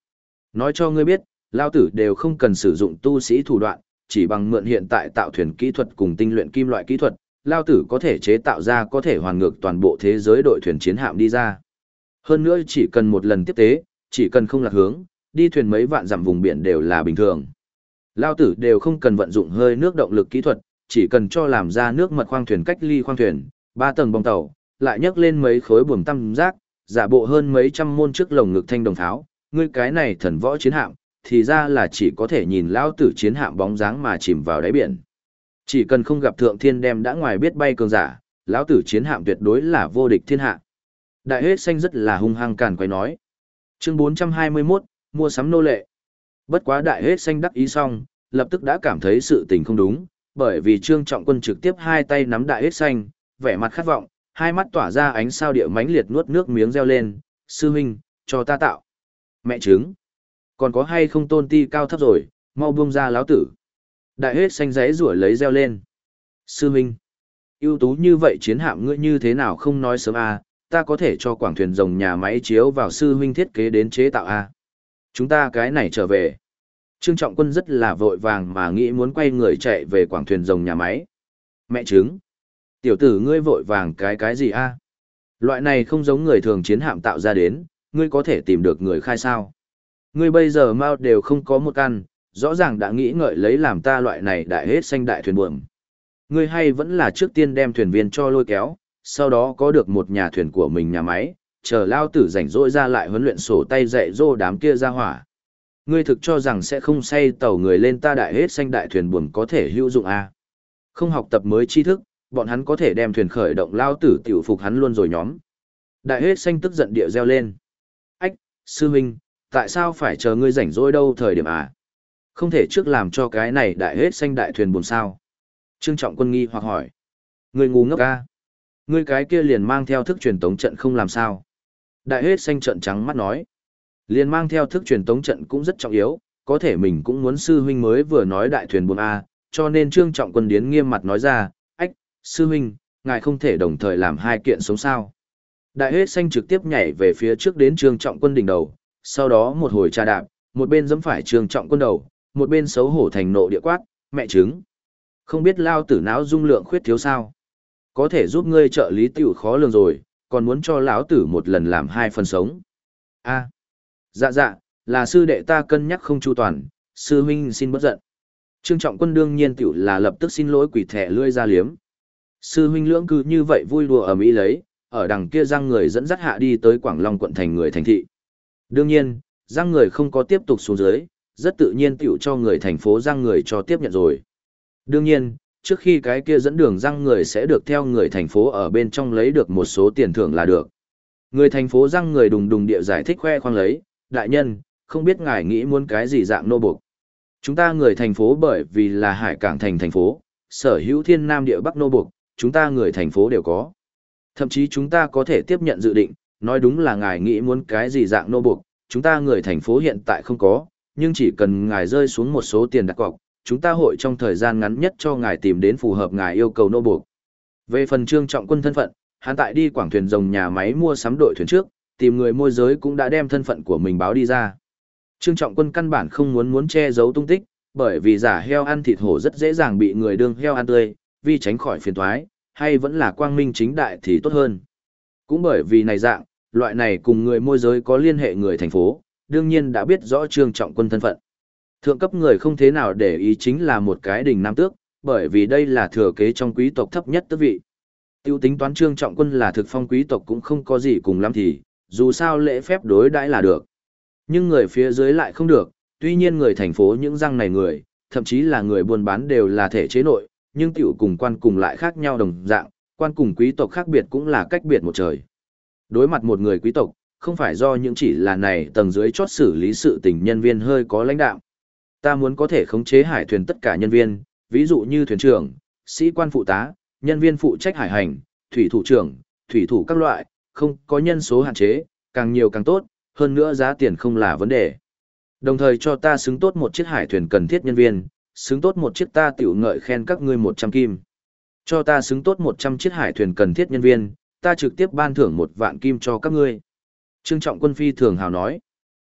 Nói cho ngươi biết, lao tử đều không cần sử dụng tu sĩ thủ đoạn, chỉ bằng mượn hiện tại tạo thuyền kỹ thuật cùng tinh luyện kim loại kỹ thuật, lao tử có thể chế tạo ra có thể hoàn ngược toàn bộ thế giới đội thuyền chiến hạm đi ra. Hơn nữa chỉ cần một lần tiếp tế, chỉ cần không lạc hướng, đi thuyền mấy vạn dặm vùng biển đều là bình thường. Lao tử đều không cần vận dụng hơi nước động lực kỹ thuật, chỉ cần cho làm ra nước mật khoang thuyền cách ly khoang thuyền, 3 tầng bong tàu, lại nhấc lên mấy khối buồm tam giác, giả bộ hơn mấy trăm môn trước lồng ngực thanh đồng tháo, ngươi cái này thần võ chiến hạm, thì ra là chỉ có thể nhìn lao tử chiến hạm bóng dáng mà chìm vào đáy biển. Chỉ cần không gặp thượng thiên đem đã ngoài biết bay cường giả, lão tử chiến hạm tuyệt đối là vô địch thiên hạ. Đại hết xanh rất là hung hăng càn quay nói. Chương 421, mua sắm nô lệ. Bất quá đại hết xanh đắc ý xong, lập tức đã cảm thấy sự tình không đúng, bởi vì Trương Trọng Quân trực tiếp hai tay nắm đại hết xanh, vẻ mặt khát vọng, hai mắt tỏa ra ánh sao địa mãnh liệt nuốt nước miếng reo lên, sư huynh, cho ta tạo. Mẹ trứng. Còn có hay không tôn ti cao thấp rồi, mau buông ra lão tử. Đại hết xanh giấy rủa lấy reo lên. Sư huynh, ưu tú như vậy chiến hạm ngươi như thế nào không nói sớm à, ta có thể cho quảng thuyền rồng nhà máy chiếu vào sư huynh thiết kế đến chế tạo à. Chúng ta cái này trở về. Trương Trọng Quân rất là vội vàng mà nghĩ muốn quay người chạy về quảng thuyền rồng nhà máy. Mẹ trứng. Tiểu tử ngươi vội vàng cái gì a? Loại này không giống người thường chiến hạm tạo ra đến, ngươi có thể tìm được người khai sao? Ngươi bây giờ mau đều không có một căn, rõ ràng đã nghĩ ngợi lấy làm ta loại này đại hết xanh đại thuyền buồm. Ngươi hay vẫn là trước tiên đem thuyền viên cho lôi kéo, sau đó có được một nhà thuyền của mình nhà máy, chờ lao tử rảnh rỗi ra lại huấn luyện sổ tay dạy dỗ đám kia ra hỏa. Ngươi thực cho rằng sẽ không say tàu người lên ta đại hết xanh đại thuyền buồm có thể hữu dụng à? Không học tập mới tri thức, bọn hắn có thể đem thuyền khởi động lao tử tiểu phục hắn luôn rồi nhóm. Đại hết xanh tức giận địa reo lên. Ách, sư huynh, tại sao phải chờ ngươi rảnh rỗi đâu thời điểm à? Không thể trước làm cho cái này đại hết xanh đại thuyền buồm sao? Trương Trọng Quân nghi hoặc hỏi. Ngươi ngu ngốc à? Ngươi cái kia liền mang theo thức truyền tống trận không làm sao? Đại hết xanh trận trắng mắt nói. Liền mang theo thức truyền tống trận cũng rất trọng yếu, có thể mình cũng muốn sư huynh mới vừa nói đại thuyền buồm à, cho nên Trương Trọng Quân điến nghiêm mặt nói ra, ách, sư huynh, ngài không thể đồng thời làm hai kiện sống sao. Đại hết xanh trực tiếp nhảy về phía trước đến Trương Trọng Quân đỉnh đầu, sau đó một hồi tra đạp, một bên giẫm phải Trương Trọng Quân đầu, một bên xấu hổ thành nộ địa quát, mẹ trứng. Không biết lao tử não dung lượng khuyết thiếu sao. Có thể giúp ngươi trợ lý tiểu khó lường rồi, còn muốn cho lão tử một lần làm hai phần sống. A, dạ, là sư đệ ta cân nhắc không chu toàn, sư huynh xin bớt giận. Trương Trọng Quân đương nhiên tiểu là lập tức xin lỗi quỷ thẻ lươi ra liếm. Sư huynh lưỡng cứ như vậy vui đùa ở Mỹ lấy, ở đằng kia răng người dẫn dắt hạ đi tới Quảng Long quận thành người thành thị. Đương nhiên, răng người không có tiếp tục xuống dưới, rất tự nhiên tiểu cho người thành phố răng người cho tiếp nhận rồi. Đương nhiên, trước khi cái kia dẫn đường răng người sẽ được theo người thành phố ở bên trong lấy được một số tiền thưởng là được. Người thành phố răng người đùng đùng địa giải thích khoe khoang lấy, đại nhân, không biết ngài nghĩ muốn cái gì dạng nô buộc. Chúng ta người thành phố bởi vì là hải cảng thành phố, sở hữu thiên nam địa bắc nô buộc, chúng ta người thành phố đều có. Thậm chí chúng ta có thể tiếp nhận dự định, nói đúng là ngài nghĩ muốn cái gì dạng nô buộc, chúng ta người thành phố hiện tại không có, nhưng chỉ cần ngài rơi xuống một số tiền đặt cọc, chúng ta hội trong thời gian ngắn nhất cho ngài tìm đến phù hợp ngài yêu cầu nô buộc. Về phần Trương Trọng Quân thân phận, hắn tại đi quảng thuyền rồng nhà máy mua sắm đội thuyền trước, tìm người môi giới cũng đã đem thân phận của mình báo đi ra. Trương Trọng Quân căn bản không muốn che giấu tung tích, bởi vì giả heo ăn thịt hổ rất dễ dàng bị người đương heo ăn tươi, vì tránh khỏi phiền toái, hay vẫn là quang minh chính đại thì tốt hơn. Cũng bởi vì này dạng, loại này cùng người môi giới có liên hệ người thành phố, đương nhiên đã biết rõ Trương Trọng Quân thân phận. Thượng cấp người không thế nào để ý chính là một cái đình nam tước, bởi vì đây là thừa kế trong quý tộc thấp nhất tước vị. Tiêu tính toán Trương Trọng Quân là thực phong quý tộc cũng không có gì cùng lắm thì, dù sao lễ phép đối đãi là được. Nhưng người phía dưới lại không được, tuy nhiên người thành phố những răng này người, thậm chí là người buôn bán đều là thể chế nội, nhưng tiểu cùng quan cùng lại khác nhau đồng dạng, quan cùng quý tộc khác biệt cũng là cách biệt một trời. Đối mặt một người quý tộc, không phải do những chỉ là này tầng dưới chót xử lý sự tình nhân viên hơi có lãnh đạo. Ta muốn có thể khống chế hải thuyền tất cả nhân viên, ví dụ như thuyền trưởng, sĩ quan phụ tá, nhân viên phụ trách hải hành, thủy thủ trưởng, thủy thủ các loại, không có nhân số hạn chế, càng nhiều càng tốt, hơn nữa giá tiền không là vấn đề. Đồng thời cho ta xứng tốt một chiếc hải thuyền cần thiết nhân viên, xứng tốt một chiếc ta tiểu ngợi khen các ngươi 100 kim. Cho ta xứng tốt 100 chiếc hải thuyền cần thiết nhân viên, ta trực tiếp ban thưởng 1 vạn kim cho các ngươi. Trương Trọng Quân phi thường hào nói.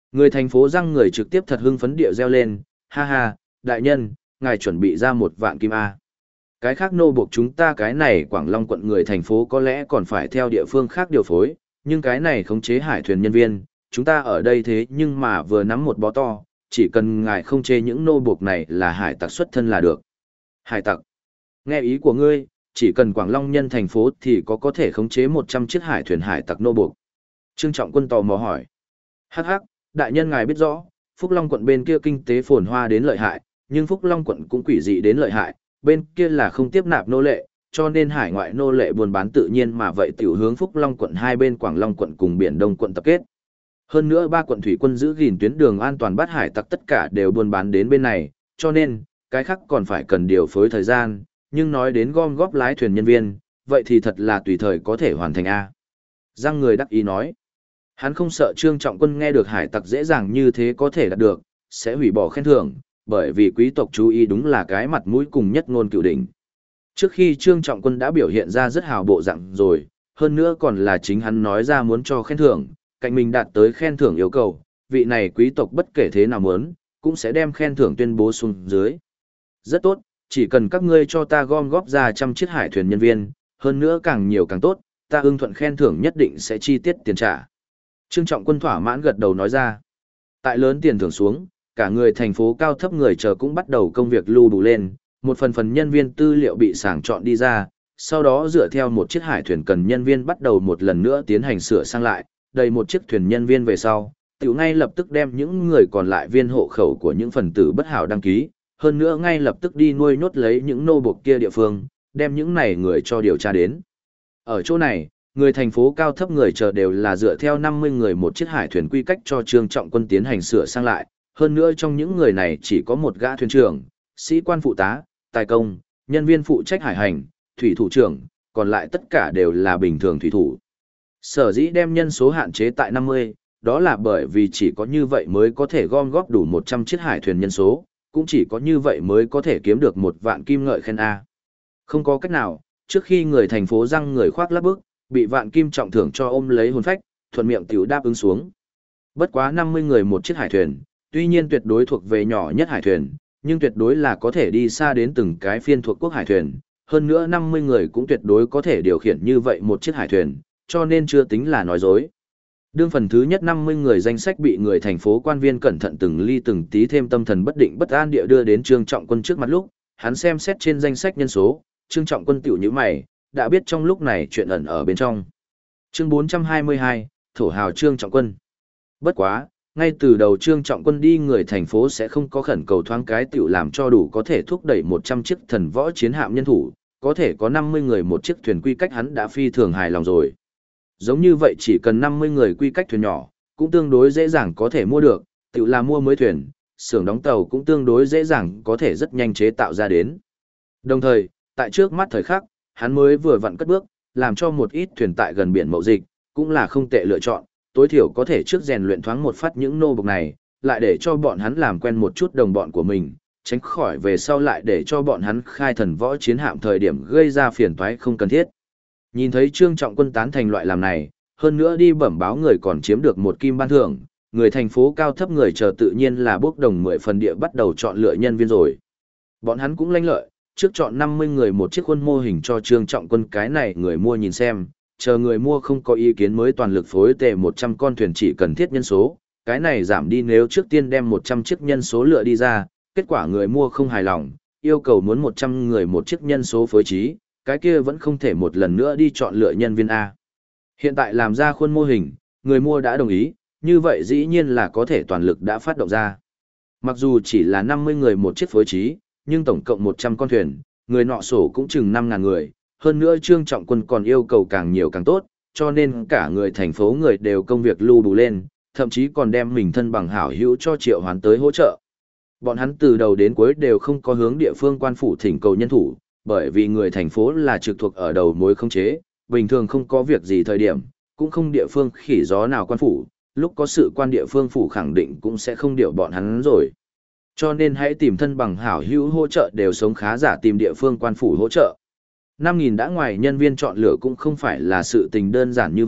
Người thành phố răng người trực tiếp thật hưng phấn địa reo lên, ha ha, đại nhân, ngài chuẩn bị ra 1 vạn kim A. Cái khác nô buộc chúng ta cái này Quảng Long quận người thành phố có lẽ còn phải theo địa phương khác điều phối, nhưng cái này khống chế hải thuyền nhân viên, chúng ta ở đây thế nhưng mà vừa nắm một bó to, chỉ cần ngài không chê những nô buộc này là hải tặc xuất thân là được. Hải tặc. Nghe ý của ngươi, chỉ cần Quảng Long nhân thành phố thì có thể khống chế 100 chiếc hải thuyền hải tặc nô buộc. Trương Trọng Quân tò mò hỏi. Hắc hắc, đại nhân ngài biết rõ, Phúc Long quận bên kia kinh tế phồn hoa đến lợi hại, nhưng Phúc Long quận cũng quỷ dị đến lợi hại, bên kia là không tiếp nạp nô lệ, cho nên hải ngoại nô lệ buôn bán tự nhiên mà vậy tiểu hướng Phúc Long quận hai bên Quảng Long quận cùng Biển Đông quận tập kết. Hơn nữa 3 quận thủy quân giữ gìn tuyến đường an toàn bắt hải tặc tất cả đều buôn bán đến bên này, cho nên, cái khác còn phải cần điều phối thời gian, nhưng nói đến gom góp lái thuyền nhân viên, vậy thì thật là tùy thời có thể hoàn thành A. Giang người đắc ý nói. Hắn không sợ Trương Trọng Quân nghe được hải tặc dễ dàng như thế có thể đạt được, sẽ hủy bỏ khen thưởng, bởi vì quý tộc chú ý đúng là cái mặt mũi cùng nhất ngôn cửu đỉnh. Trước khi Trương Trọng Quân đã biểu hiện ra rất hào bộ dạng rồi, hơn nữa còn là chính hắn nói ra muốn cho khen thưởng, cạnh mình đạt tới khen thưởng yêu cầu, vị này quý tộc bất kể thế nào muốn, cũng sẽ đem khen thưởng tuyên bố xuống dưới. Rất tốt, chỉ cần các ngươi cho ta gom góp ra 100 chiếc hải thuyền nhân viên, hơn nữa càng nhiều càng tốt, ta ưng thuận khen thưởng nhất định sẽ chi tiết tiền trả. Trương Trọng Quân thỏa mãn gật đầu nói ra. Tại lớn tiền thưởng xuống, cả người thành phố cao thấp người chờ cũng bắt đầu công việc lưu đủ lên, một phần nhân viên tư liệu bị sàng chọn đi ra, sau đó dựa theo một chiếc hải thuyền cần nhân viên bắt đầu một lần nữa tiến hành sửa sang lại, đầy một chiếc thuyền nhân viên về sau, tiểu ngay lập tức đem những người còn lại viên hộ khẩu của những phần tử bất hảo đăng ký, hơn nữa ngay lập tức đi nuôi nhốt lấy những nô buộc kia địa phương, đem những này người cho điều tra đến. Ở chỗ này, người thành phố cao thấp người chờ đều là dựa theo 50 người một chiếc hải thuyền quy cách cho Trương Trọng Quân tiến hành sửa sang lại, hơn nữa trong những người này chỉ có một gã thuyền trưởng, sĩ quan phụ tá, tài công, nhân viên phụ trách hải hành, thủy thủ trưởng, còn lại tất cả đều là bình thường thủy thủ. Sở dĩ đem nhân số hạn chế tại 50, đó là bởi vì chỉ có như vậy mới có thể gom góp đủ 100 chiếc hải thuyền nhân số, cũng chỉ có như vậy mới có thể kiếm được 1 vạn kim ngợi khen A. Không có cách nào, trước khi người thành phố răng người khoác lắp bức, bị 1 vạn kim trọng thưởng cho ôm lấy hồn phách, thuận miệng tiểu đáp ứng xuống. Bất quá 50 người một chiếc hải thuyền, tuy nhiên tuyệt đối thuộc về nhỏ nhất hải thuyền, nhưng tuyệt đối là có thể đi xa đến từng cái phiên thuộc quốc hải thuyền, hơn nữa 50 người cũng tuyệt đối có thể điều khiển như vậy một chiếc hải thuyền, cho nên chưa tính là nói dối. Đương phần thứ nhất 50 người danh sách bị người thành phố quan viên cẩn thận từng ly từng tí thêm tâm thần bất định bất an địa đưa đến Trương Trọng Quân trước mặt lúc, hắn xem xét trên danh sách nhân số, Trương Trọng Quân tiểu như mày, đã biết trong lúc này chuyện ẩn ở bên trong. Chương 422, Thổ hào Trương Trọng Quân. Bất quá, ngay từ đầu Trương Trọng Quân đi người thành phố sẽ không có khẩn cầu thoáng cái tiểu làm cho đủ có thể thúc đẩy 100 chiếc thần võ chiến hạm nhân thủ, có thể có 50 người một chiếc thuyền quy cách hắn đã phi thường hài lòng rồi. Giống như vậy chỉ cần 50 người quy cách thuyền nhỏ, cũng tương đối dễ dàng có thể mua được, tiểu là mua mới thuyền, xưởng đóng tàu cũng tương đối dễ dàng có thể rất nhanh chế tạo ra đến. Đồng thời, tại trước mắt thời khắc, hắn mới vừa vặn cất bước, làm cho một ít thuyền tại gần biển mậu dịch, cũng là không tệ lựa chọn, tối thiểu có thể trước rèn luyện thoáng một phát những nô bộc này, lại để cho bọn hắn làm quen một chút đồng bọn của mình, tránh khỏi về sau lại để cho bọn hắn khai thần võ chiến hạm thời điểm gây ra phiền toái không cần thiết. Nhìn thấy Trương Trọng Quân tán thành loại làm này, hơn nữa đi bẩm báo người còn chiếm được 1 kim ban thưởng, người thành phố cao thấp người chờ tự nhiên là bốc đồng 10 phần địa bắt đầu chọn lựa nhân viên rồi. Bọn hắn cũng lanh lợi, trước chọn 50 người một chiếc khuôn mô hình cho Trương Trọng Quân cái này người mua nhìn xem, chờ người mua không có ý kiến mới toàn lực phối tề 100 con thuyền chỉ cần thiết nhân số, cái này giảm đi nếu trước tiên đem 100 chiếc nhân số lựa đi ra, kết quả người mua không hài lòng, yêu cầu muốn 100 người một chiếc nhân số phối trí, cái kia vẫn không thể một lần nữa đi chọn lựa nhân viên A. Hiện tại làm ra khuôn mô hình, người mua đã đồng ý, như vậy dĩ nhiên là có thể toàn lực đã phát động ra. Mặc dù chỉ là 50 người một chiếc phối trí, nhưng tổng cộng 100 con thuyền, người nọ sổ cũng chừng 5.000 người, hơn nữa Trương Trọng Quân còn yêu cầu càng nhiều càng tốt, cho nên cả người thành phố người đều công việc lưu đủ lên, thậm chí còn đem mình thân bằng hảo hữu cho Triệu Hoán tới hỗ trợ. Bọn hắn từ đầu đến cuối đều không có hướng địa phương quan phủ thỉnh cầu nhân thủ, bởi vì người thành phố là trực thuộc ở đầu mối khống chế, bình thường không có việc gì thời điểm, cũng không địa phương khỉ gió nào quan phủ, lúc có sự quan địa phương phủ khẳng định cũng sẽ không điều bọn hắn rồi. Cho nên hãy tìm thân bằng hảo hữu hỗ trợ đều sống khá giả tìm địa phương quan phủ hỗ trợ. 5.000 đã ngoài nhân viên chọn lựa cũng không phải là sự tình đơn giản như vậy,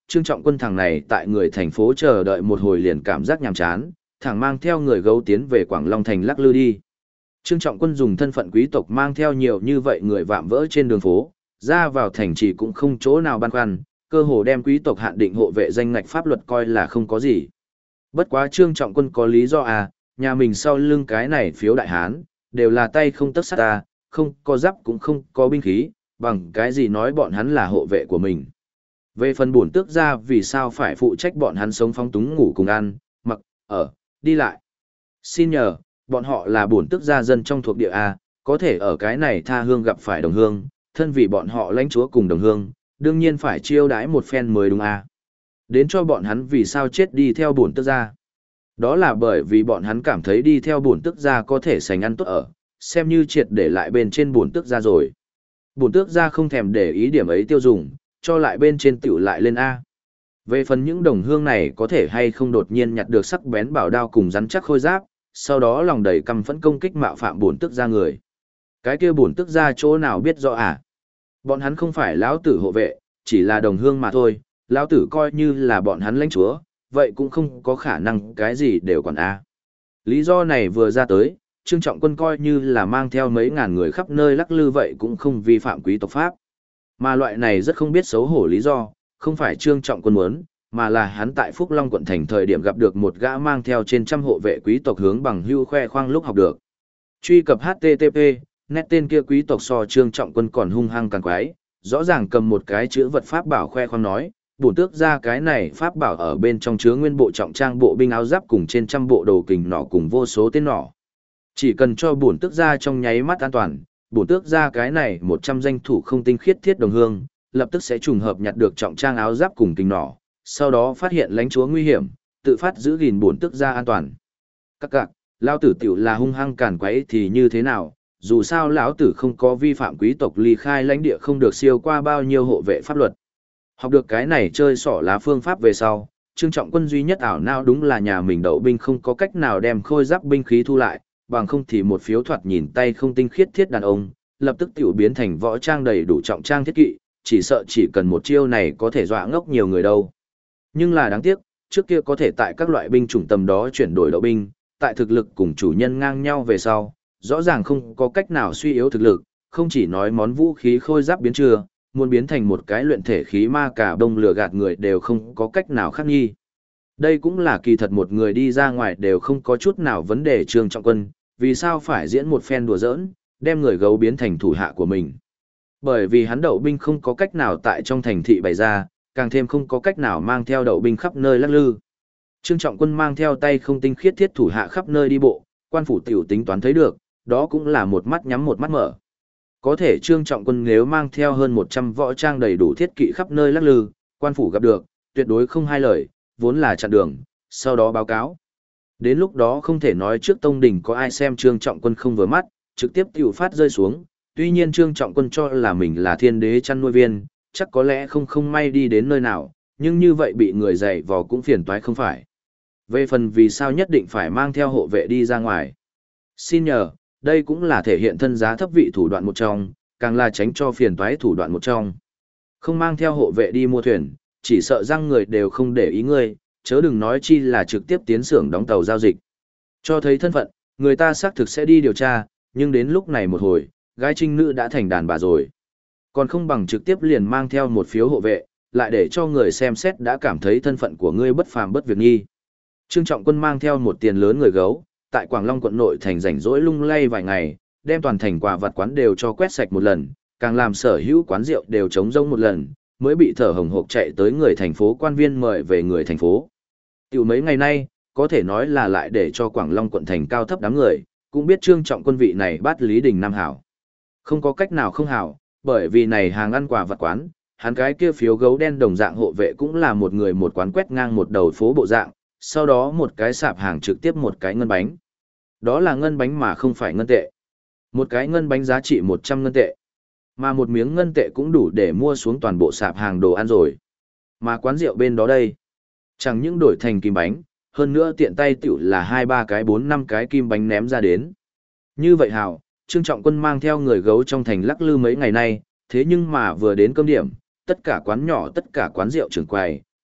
Trương Trọng Quân thằng này tại người thành phố chờ đợi một hồi liền cảm giác nhàm chán, thẳng mang theo người gấu tiến về Quảng Long thành lắc lư đi. Trương Trọng Quân dùng thân phận quý tộc mang theo nhiều như vậy người vạm vỡ trên đường phố, ra vào thành trì cũng không chỗ nào băn khoăn, cơ hồ đem quý tộc hạn định hộ vệ danh ngạch pháp luật coi là không có gì. Bất quá Trương Trọng Quân có lý do à, nhà mình sau lưng cái này phiếu đại hán, đều là tay không tấc sắt à, không có giáp cũng không có binh khí, bằng cái gì nói bọn hắn là hộ vệ của mình. Về phần bổn tước gia vì sao phải phụ trách bọn hắn sống phóng túng ngủ cùng ăn, mặc, ở, đi lại. Xin nhờ, bọn họ là bổn tước gia dân trong thuộc địa A, có thể ở cái này tha hương gặp phải đồng hương, thân vì bọn họ lãnh chúa cùng đồng hương, đương nhiên phải chiêu đãi một phen mới đúng A. Đến cho bọn hắn vì sao chết đi theo bổn tước gia. Đó là bởi vì bọn hắn cảm thấy đi theo bổn tước gia có thể sành ăn tốt ở, xem như triệt để lại bên trên bổn tước gia rồi. Bổn tước gia không thèm để ý điểm ấy tiêu dùng, cho lại bên trên tiểu lại lên A. Về phần những đồng hương này có thể hay không đột nhiên nhặt được sắc bén bảo đao cùng rắn chắc khôi giáp, sau đó lòng đầy căm phẫn công kích mạo phạm bổn tước gia người. Cái kia bổn tước gia chỗ nào biết rõ à? Bọn hắn không phải lão tử hộ vệ, chỉ là đồng hương mà thôi, lão tử coi như là bọn hắn lãnh chúa, vậy cũng không có khả năng cái gì đều còn A. Lý do này vừa ra tới, Trương Trọng Quân coi như là mang theo mấy ngàn người khắp nơi lắc lư vậy cũng không vi phạm quý tộc pháp. Mà loại này rất không biết xấu hổ lý do, không phải Trương Trọng Quân muốn, mà là hắn tại Phúc Long quận thành thời điểm gặp được một gã mang theo trên trăm hộ vệ quý tộc hướng bằng hưu khoe khoang lúc học được. Truy cập HTTP, nét tên kia quý tộc so Trương Trọng Quân còn hung hăng càng quái, rõ ràng cầm một cái chữ vật pháp bảo khoe khoang nói, bổn tước ra cái này pháp bảo ở bên trong chứa nguyên bộ trọng trang bộ binh áo giáp cùng trên trăm bộ đồ kình nỏ cùng vô số tên nỏ. Chỉ cần cho bổn tước ra trong nháy mắt an toàn, bổn tước ra cái này 100 danh thủ không tinh khiết thiết đồng hương, lập tức sẽ trùng hợp nhặt được trọng trang áo giáp cùng kình nỏ, sau đó phát hiện lãnh chúa nguy hiểm, tự phát giữ gìn bổn tước ra an toàn. Các cạc, lão tử tiểu là hung hăng càn quấy thì như thế nào, dù sao lão tử không có vi phạm quý tộc ly khai lãnh địa không được siêu qua bao nhiêu hộ vệ pháp luật. Học được cái này chơi xỏ lá phương pháp về sau, Trương Trọng Quân duy nhất ảo não đúng là nhà mình đậu binh không có cách nào đem khôi giáp binh khí thu lại, bằng không thì một phiếu thoạt nhìn tay không tinh khiết thiết đàn ông, lập tức tiểu biến thành võ trang đầy đủ trọng trang thiết kỵ, chỉ sợ chỉ cần một chiêu này có thể dọa ngốc nhiều người đâu. Nhưng là đáng tiếc, trước kia có thể tại các loại binh chủng tầm đó chuyển đổi đậu binh, tại thực lực cùng chủ nhân ngang nhau về sau, rõ ràng không có cách nào suy yếu thực lực, không chỉ nói món vũ khí khôi giáp biến chưa, muốn biến thành một cái luyện thể khí ma cả đông lừa gạt người đều không có cách nào khác nghi. Đây cũng là kỳ thật một người đi ra ngoài đều không có chút nào vấn đề. Trương Trọng Quân, vì sao phải diễn một phen đùa giỡn, đem người gấu biến thành thủ hạ của mình. Bởi vì hắn đậu binh không có cách nào tại trong thành thị bày ra, càng thêm không có cách nào mang theo đậu binh khắp nơi lắc lư. Trương Trọng Quân mang theo tay không tinh khiết thiết thủ hạ khắp nơi đi bộ, quan phủ tiểu tính toán thấy được, đó cũng là một mắt nhắm một mắt mở. Có thể Trương Trọng Quân nếu mang theo hơn 100 võ trang đầy đủ thiết kỵ khắp nơi lắc lư, quan phủ gặp được, tuyệt đối không hai lời, vốn là chặn đường, sau đó báo cáo. Đến lúc đó không thể nói trước tông đình có ai xem Trương Trọng Quân không vừa mắt, trực tiếp tiểu phát rơi xuống. Tuy nhiên Trương Trọng Quân cho là mình là thiên đế chăn nuôi viên, chắc có lẽ không may đi đến nơi nào, nhưng như vậy bị người dạy vò cũng phiền toái không phải. Về phần vì sao nhất định phải mang theo hộ vệ đi ra ngoài. Xin nhờ, đây cũng là thể hiện thân giá thấp vị thủ đoạn một trong, càng là tránh cho phiền toái thủ đoạn một trong. Không mang theo hộ vệ đi mua thuyền, chỉ sợ rằng người đều không để ý ngươi, chớ đừng nói chi là trực tiếp tiến xưởng đóng tàu giao dịch. Cho thấy thân phận, người ta xác thực sẽ đi điều tra, nhưng đến lúc này một hồi, gái trinh nữ đã thành đàn bà rồi. Còn không bằng trực tiếp liền mang theo một phiếu hộ vệ, lại để cho người xem xét đã cảm thấy thân phận của ngươi bất phàm bất việc nghi. Trương Trọng Quân mang theo một tiền lớn người gấu, tại Quảng Long quận nội thành rảnh rỗi lung lay vài ngày, đem toàn thành quà vặt quán đều cho quét sạch một lần, càng làm sở hữu quán rượu đều trống rỗng một lần, mới bị thở hồng hộc chạy tới người thành phố quan viên mời về người thành phố. Tiểu mấy ngày nay, có thể nói là lại để cho Quảng Long quận thành cao thấp đám người, cũng biết Trương Trọng Quân vị này bắt Lý Đình Nam hảo. Không có cách nào không hảo, bởi vì này hàng ăn quà vặt quán, hắn cái kia phiếu gấu đen đồng dạng hộ vệ cũng là một người một quán quét ngang một đầu phố bộ dạng, sau đó một cái sạp hàng trực tiếp một cái ngân bánh. Đó là ngân bánh mà không phải ngân tệ. Một cái ngân bánh giá trị 100 ngân tệ. Mà một miếng ngân tệ cũng đủ để mua xuống toàn bộ sạp hàng đồ ăn rồi. Mà quán rượu bên đó đây, chẳng những đổi thành kim bánh, hơn nữa tiện tay tiểu là 2-3 cái 4-5 cái kim bánh ném ra đến. Như vậy hảo, Trương Trọng Quân mang theo người gấu trong thành lắc lư mấy ngày nay, thế nhưng mà vừa đến cơm điểm, tất cả quán nhỏ tất cả quán rượu trưởng quầy,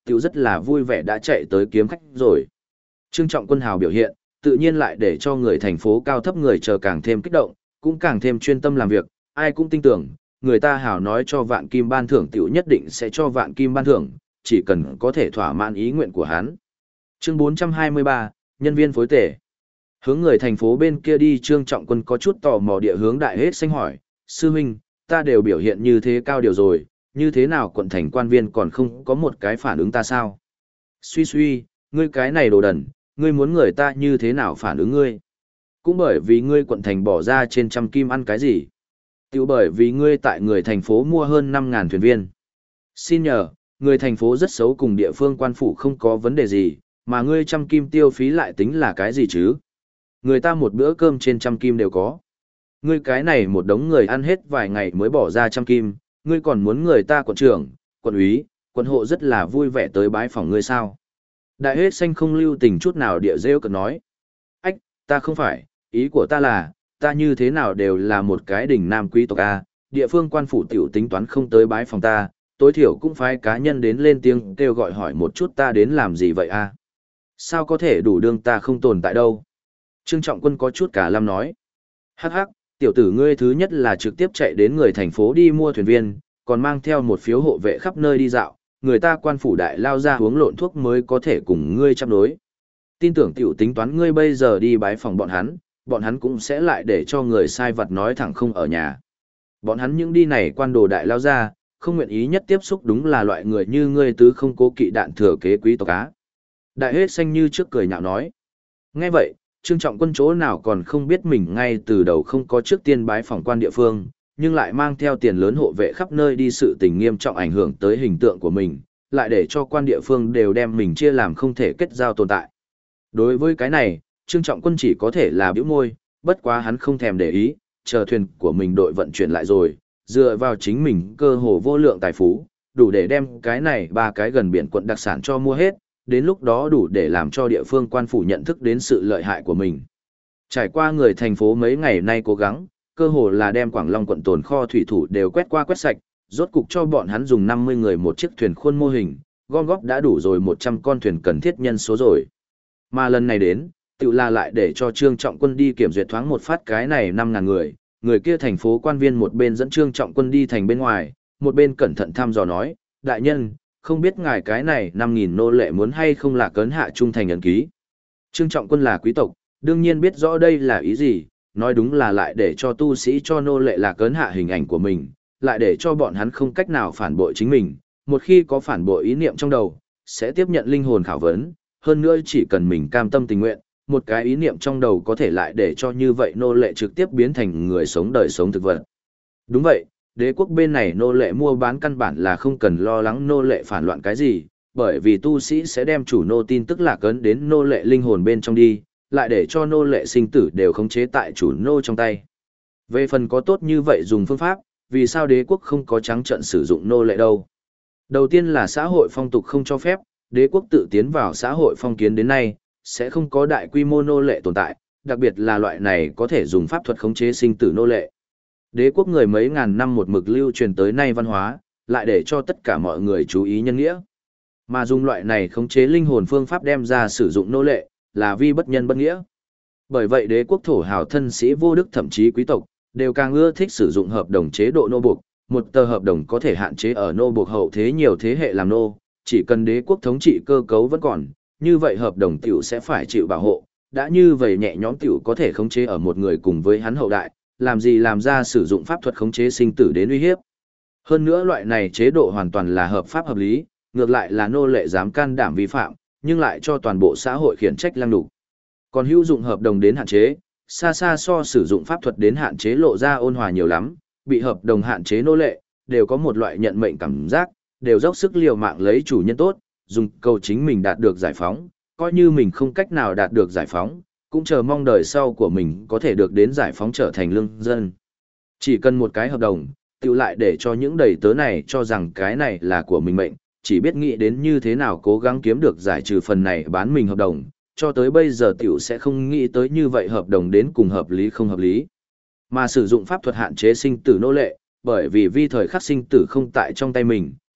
tiểu rất là vui vẻ đã chạy tới kiếm khách rồi. Trương Trọng Quân hào biểu hiện, tự nhiên lại để cho người thành phố cao thấp người chờ càng thêm kích động, cũng càng thêm chuyên tâm làm việc, ai cũng tin tưởng, người ta hào nói cho vạn kim ban thưởng tiểu nhất định sẽ cho vạn kim ban thưởng, chỉ cần có thể thỏa mãn ý nguyện của hắn. Chương 423, nhân viên phối tể. Hướng người thành phố bên kia đi, Trương Trọng Quân có chút tò mò địa hướng Đại Hết Xanh hỏi, sư huynh, ta đều biểu hiện như thế cao điều rồi, như thế nào quận thành quan viên còn không có một cái phản ứng ta sao? Suy suy, ngươi cái này đồ đần, ngươi muốn người ta như thế nào phản ứng ngươi? Cũng bởi vì ngươi quận thành bỏ ra trên trăm kim ăn cái gì? Tiểu bởi vì ngươi tại người thành phố mua hơn 5.000 thuyền viên. Xin nhờ, người thành phố rất xấu cùng địa phương quan phủ không có vấn đề gì, mà ngươi trăm kim tiêu phí lại tính là cái gì chứ? Người ta một bữa cơm trên trăm kim đều có. Ngươi cái này một đống người ăn hết vài ngày mới bỏ ra trăm kim, ngươi còn muốn người ta quận trưởng, quận úy, quận hộ rất là vui vẻ tới bái phòng ngươi sao? Đại Hết Xanh không lưu tình chút nào địa rêu cợt nói. Ách, ta không phải, ý của ta là, ta như thế nào đều là một cái đỉnh nam quý tộc A, địa phương quan phủ tiểu tính toán không tới bái phòng ta, tối thiểu cũng phải cá nhân đến lên tiếng kêu gọi hỏi một chút ta đến làm gì vậy A. Sao có thể đủ đương ta không tồn tại đâu? Trương Trọng Quân có chút cả lâm nói. Hắc hắc, tiểu tử ngươi thứ nhất là trực tiếp chạy đến người thành phố đi mua thuyền viên, còn mang theo một phiếu hộ vệ khắp nơi đi dạo, người ta quan phủ đại lao ra uống lộn thuốc mới có thể cùng ngươi chấp đối. Tin tưởng tiểu tính toán ngươi bây giờ đi bái phòng bọn hắn cũng sẽ lại để cho người sai vật nói thẳng không ở nhà. Bọn hắn những đi này quan đồ đại lao ra, không nguyện ý nhất tiếp xúc đúng là loại người như ngươi tứ không cố kỵ đạn thừa kế quý tộc á. Đại Hết Xanh như trước cười nhạo nói. Nghe vậy, Trương Trọng Quân chỗ nào còn không biết mình ngay từ đầu không có trước tiên bái phỏng quan địa phương, nhưng lại mang theo tiền lớn hộ vệ khắp nơi đi, sự tình nghiêm trọng ảnh hưởng tới hình tượng của mình, lại để cho quan địa phương đều đem mình chia làm không thể kết giao tồn tại. Đối với cái này, Trương Trọng Quân chỉ có thể là bĩu môi, bất quá hắn không thèm để ý, chờ thuyền của mình đội vận chuyển lại rồi, dựa vào chính mình cơ hồ vô lượng tài phú, đủ để đem cái này ba cái gần biển quận đặc sản cho mua hết, đến lúc đó đủ để làm cho địa phương quan phủ nhận thức đến sự lợi hại của mình. Trải qua người thành phố mấy ngày nay cố gắng, cơ hồ là đem Quảng Long quận tồn kho thủy thủ đều quét qua quét sạch, rốt cục cho bọn hắn dùng 50 người một chiếc thuyền khuôn mô hình, gom góp đã đủ rồi 100 con thuyền cần thiết nhân số rồi. Mà lần này đến, tự là lại để cho Trương Trọng Quân đi kiểm duyệt thoáng một phát cái này 5.000 người kia thành phố quan viên một bên dẫn Trương Trọng Quân đi thành bên ngoài, một bên cẩn thận thăm dò nói, đại nhân, không biết ngài cái này 5.000 nô lệ muốn hay không là cấn hạ trung thành ấn ký. Trương Trọng Quân là quý tộc, đương nhiên biết rõ đây là ý gì, nói đúng là lại để cho tu sĩ cho nô lệ là cấn hạ hình ảnh của mình, lại để cho bọn hắn không cách nào phản bội chính mình, một khi có phản bội ý niệm trong đầu, sẽ tiếp nhận linh hồn khảo vấn, hơn nữa chỉ cần mình cam tâm tình nguyện, một cái ý niệm trong đầu có thể lại để cho như vậy nô lệ trực tiếp biến thành người sống đời sống thực vật. Đúng vậy, đế quốc bên này nô lệ mua bán căn bản là không cần lo lắng nô lệ phản loạn cái gì, bởi vì tu sĩ sẽ đem chủ nô tin tức lạc ấn đến nô lệ linh hồn bên trong đi, lại để cho nô lệ sinh tử đều khống chế tại chủ nô trong tay. Về phần có tốt như vậy dùng phương pháp, vì sao đế quốc không có trắng trợn sử dụng nô lệ đâu? Đầu tiên là xã hội phong tục không cho phép, đế quốc tự tiến vào xã hội phong kiến đến nay, sẽ không có đại quy mô nô lệ tồn tại, đặc biệt là loại này có thể dùng pháp thuật khống chế sinh tử nô lệ. Đế quốc người mấy ngàn năm một mực lưu truyền tới nay văn hóa, lại để cho tất cả mọi người chú ý nhân nghĩa. Mà dùng loại này khống chế linh hồn phương pháp đem ra sử dụng nô lệ, là vi bất nhân bất nghĩa. Bởi vậy đế quốc thổ hào thân sĩ vô đức thậm chí quý tộc, đều càng ưa thích sử dụng hợp đồng chế độ nô buộc, một tờ hợp đồng có thể hạn chế ở nô buộc hậu thế nhiều thế hệ làm nô, chỉ cần đế quốc thống trị cơ cấu vẫn còn, như vậy hợp đồng tiểu sẽ phải chịu bảo hộ, đã như vậy nhẹ nhõm tiểu có thể khống chế ở một người cùng với hắn hậu đại, làm gì làm ra sử dụng pháp thuật khống chế sinh tử đến uy hiếp. Hơn nữa loại này chế độ hoàn toàn là hợp pháp hợp lý, ngược lại là nô lệ dám can đảm vi phạm, nhưng lại cho toàn bộ xã hội khiển trách lăng đục. Còn hữu dụng hợp đồng đến hạn chế, xa xa so sử dụng pháp thuật đến hạn chế lộ ra ôn hòa nhiều lắm, bị hợp đồng hạn chế nô lệ, đều có một loại nhận mệnh cảm giác, đều dốc sức liều mạng lấy chủ nhân tốt, dùng cầu chính mình đạt được giải phóng, coi như mình không cách nào đạt được giải phóng, cũng chờ mong đời sau của mình có thể được đến giải phóng trở thành lương dân. Chỉ cần một cái hợp đồng, tự lại để cho những đầy tớ này cho rằng cái này là của mình mệnh, chỉ biết nghĩ đến như thế nào cố gắng kiếm được giải trừ phần này bán mình hợp đồng, cho tới bây giờ tiểu sẽ không nghĩ tới như vậy hợp đồng đến cùng hợp lý không hợp lý. Mà sử dụng pháp thuật hạn chế sinh tử nô lệ, bởi vì vi thời khắc sinh tử không tại trong tay mình,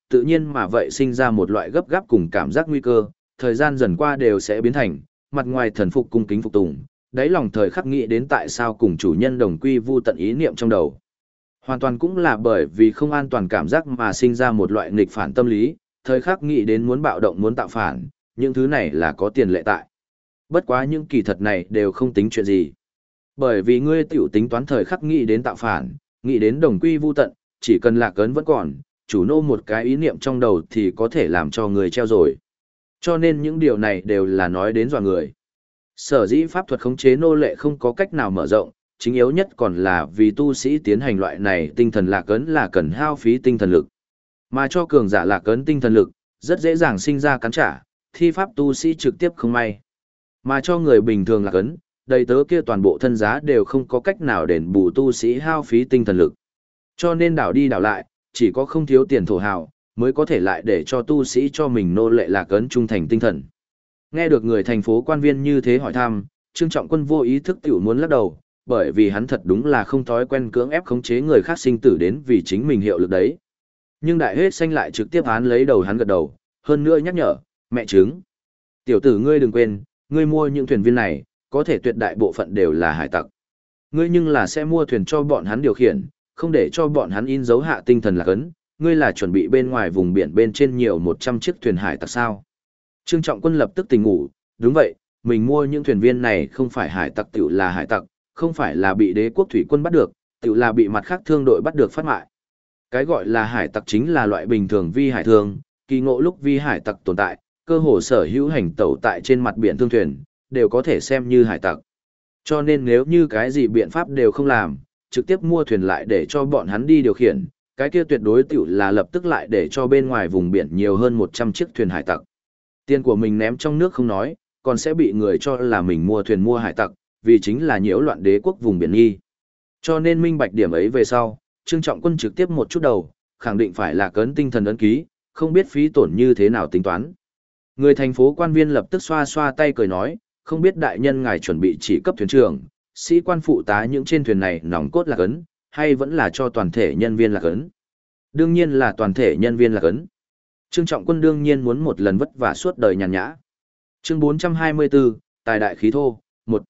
tự nhiên mà vậy sinh ra một loại gấp gáp cùng cảm giác nguy cơ, thời gian dần qua đều sẽ biến thành, mặt ngoài thần phục cung kính phục tùng, đáy lòng thời khắc nghĩ đến tại sao cùng chủ nhân đồng quy vu tận ý niệm trong đầu. Hoàn toàn cũng là bởi vì không an toàn cảm giác mà sinh ra một loại nghịch phản tâm lý, thời khắc nghĩ đến muốn bạo động muốn tạo phản, những thứ này là có tiền lệ tại. Bất quá những kỳ thật này đều không tính chuyện gì. Bởi vì ngươi tiểu tính toán thời khắc nghĩ đến tạo phản, nghĩ đến đồng quy vu tận, chỉ cần lạc ấn vẫn còn, chủ nô một cái ý niệm trong đầu thì có thể làm cho người treo rồi. Cho nên những điều này đều là nói đến dọa người. Sở dĩ pháp thuật khống chế nô lệ không có cách nào mở rộng, chính yếu nhất còn là vì tu sĩ tiến hành loại này tinh thần lạc ấn là cần hao phí tinh thần lực. Mà cho cường giả lạc ấn tinh thần lực, rất dễ dàng sinh ra cắn trả, thi pháp tu sĩ trực tiếp không may. Mà cho người bình thường lạc ấn, đầy tớ kia toàn bộ thân giá đều không có cách nào đền bù tu sĩ hao phí tinh thần lực. Cho nên đảo đi đảo lại, chỉ có không thiếu tiền thổ hào, mới có thể lại để cho tu sĩ cho mình nô lệ lạc ấn trung thành tinh thần. Nghe được người thành phố quan viên như thế hỏi thăm, Trương Trọng Quân vô ý thức tiểu muốn lắc đầu, bởi vì hắn thật đúng là không thói quen cưỡng ép khống chế người khác sinh tử đến vì chính mình hiệu lực đấy. Nhưng đại hết xanh lại trực tiếp án lấy đầu hắn gật đầu, hơn nữa nhắc nhở, mẹ chứng. Tiểu tử ngươi đừng quên, ngươi mua những thuyền viên này, có thể tuyệt đại bộ phận đều là hải tặc. Ngươi nhưng là sẽ mua thuyền cho bọn hắn điều khiển, không để cho bọn hắn in dấu hạ tinh thần lạc ấn, ngươi là chuẩn bị bên ngoài vùng biển bên trên nhiều 100 chiếc thuyền hải tặc sao. Trương Trọng Quân lập tức tỉnh ngủ, đúng vậy, mình mua những thuyền viên này không phải hải tặc tiểu là hải tặc, không phải là bị đế quốc thủy quân bắt được, tiểu là bị mặt khác thương đội bắt được phát mại. Cái gọi là hải tặc chính là loại bình thường vi hải thương, kỳ ngộ lúc vi hải tặc tồn tại, cơ hồ sở hữu hành tẩu tại trên mặt biển thương thuyền, đều có thể xem như hải tặc. Cho nên nếu như cái gì biện pháp đều không làm, trực tiếp mua thuyền lại để cho bọn hắn đi điều khiển, cái kia tuyệt đối tiểu là lập tức lại để cho bên ngoài vùng biển nhiều hơn 100 chiếc thuyền hải tặc. Tiền của mình ném trong nước không nói, còn sẽ bị người cho là mình mua thuyền mua hải tặc, vì chính là nhiễu loạn đế quốc vùng biển nghi. Cho nên minh bạch điểm ấy về sau, Trương Trọng Quân trực tiếp một chút đầu, khẳng định phải là cấn tinh thần ấn ký, không biết phí tổn như thế nào tính toán. Người thành phố quan viên lập tức xoa xoa tay cười nói, không biết đại nhân ngài chuẩn bị chỉ cấp thuyền trưởng, sĩ quan phụ tá những trên thuyền này nòng cốt là cấn, hay vẫn là cho toàn thể nhân viên là cấn. Đương nhiên là toàn thể nhân viên là cấn. Trương Trọng Quân đương nhiên muốn một lần vất vả suốt đời nhàn nhã. Chương 424, Tài đại khí thô, 1.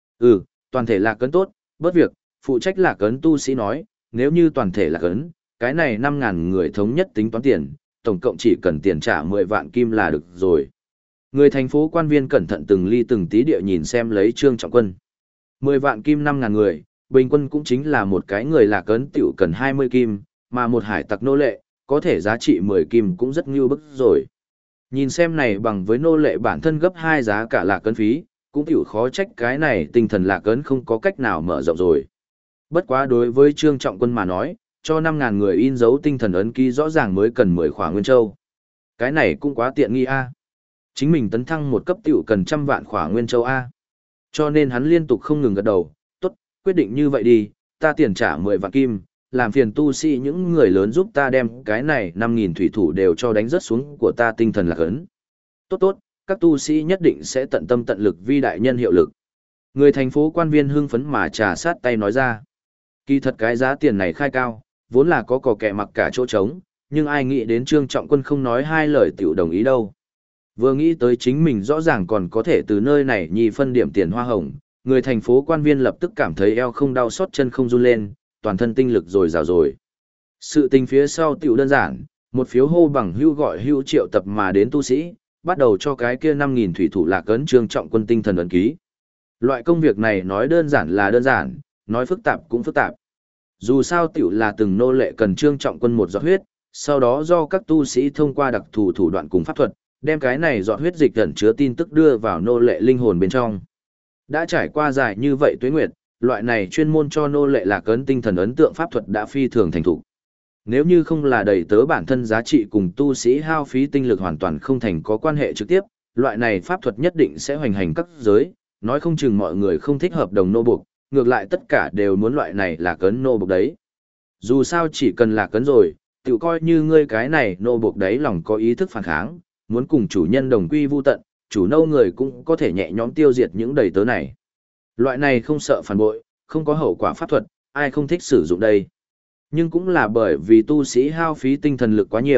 Toàn thể là cấn tốt, bớt việc, phụ trách là cấn tu sĩ nói, nếu như toàn thể là cấn, cái này 5.000 người thống nhất tính toán tiền, tổng cộng chỉ cần tiền trả 10 vạn kim là được rồi. Người thành phố quan viên cẩn thận từng ly từng tí địa nhìn xem lấy Trương Trọng Quân. 10 vạn kim 5.000 người, bình quân cũng chính là một cái người lạc ấn tiểu cần 20 kim, mà một hải tặc nô lệ, có thể giá trị 10 kim cũng rất ngưu bức rồi. Nhìn xem này bằng với nô lệ bản thân gấp 2 giá cả lạc ấn phí, cũng tiểu khó trách cái này tinh thần lạc ấn không có cách nào mở rộng rồi. Bất quá đối với Trương Trọng Quân mà nói, cho 5.000 người in dấu tinh thần ấn ký rõ ràng mới cần 10 khỏa nguyên châu. Cái này cũng quá tiện nghi a. Chính mình tấn thăng một cấp tiểu cần 100 vạn khỏa nguyên châu a. Cho nên hắn liên tục không ngừng gật đầu, tốt, quyết định như vậy đi, ta tiền trả 10 vạn kim, làm phiền tu sĩ những người lớn giúp ta đem cái này 5.000 thủy thủ đều cho đánh rớt xuống của ta tinh thần lạc ấn. Tốt tốt, các tu sĩ nhất định sẽ tận tâm tận lực vi đại nhân hiệu lực. Người thành phố quan viên hưng phấn mà trà sát tay nói ra. Kỳ thật cái giá tiền này khai cao, vốn là có cò kẻ mặc cả chỗ trống, nhưng ai nghĩ đến Trương Trọng Quân không nói hai lời tiểu đồng ý đâu. Vừa nghĩ tới chính mình rõ ràng còn có thể từ nơi này nhì phân điểm tiền hoa hồng, người thành phố quan viên lập tức cảm thấy eo không đau xót chân không run lên, toàn thân tinh lực rồi rào rồi. Sự tình phía sau tiểu đơn giản, một phiếu hô bằng hưu gọi hưu triệu tập mà đến tu sĩ, bắt đầu cho cái kia 5.000 thủy thủ lạc ấn Trương Trọng Quân tinh thần ấn ký. Loại công việc này nói đơn giản là đơn giản, nói phức tạp cũng phức tạp. Dù sao tiểu là từng nô lệ cần Trương Trọng Quân một giọt huyết, sau đó do các tu sĩ thông qua đặc thù thủ đoạn cùng pháp thuật, đem cái này giọt huyết dịch ẩn chứa tin tức đưa vào nô lệ linh hồn bên trong. Đã trải qua dài như vậy tuế nguyệt, loại này chuyên môn cho nô lệ lạc ấn tinh thần ấn tượng pháp thuật đã phi thường thành thục. Nếu như không là đầy tớ bản thân giá trị cùng tu sĩ hao phí tinh lực hoàn toàn không thành có quan hệ trực tiếp, loại này pháp thuật nhất định sẽ hoành hành các giới, nói không chừng mọi người không thích hợp đồng nô buộc, ngược lại tất cả đều muốn loại này lạc ấn nô buộc đấy. Dù sao chỉ cần lạc ấn rồi, tự coi như ngươi cái này nô buộc đấy lòng có ý thức phản kháng, muốn cùng chủ nhân đồng quy vu tận, chủ nô người cũng có thể nhẹ nhõm tiêu diệt những đầy tớ này. Loại này không sợ phản bội, không có hậu quả pháp thuật, ai không thích sử dụng đây. Nhưng cũng là bởi vì tu sĩ hao phí tinh thần lực quá nhiều,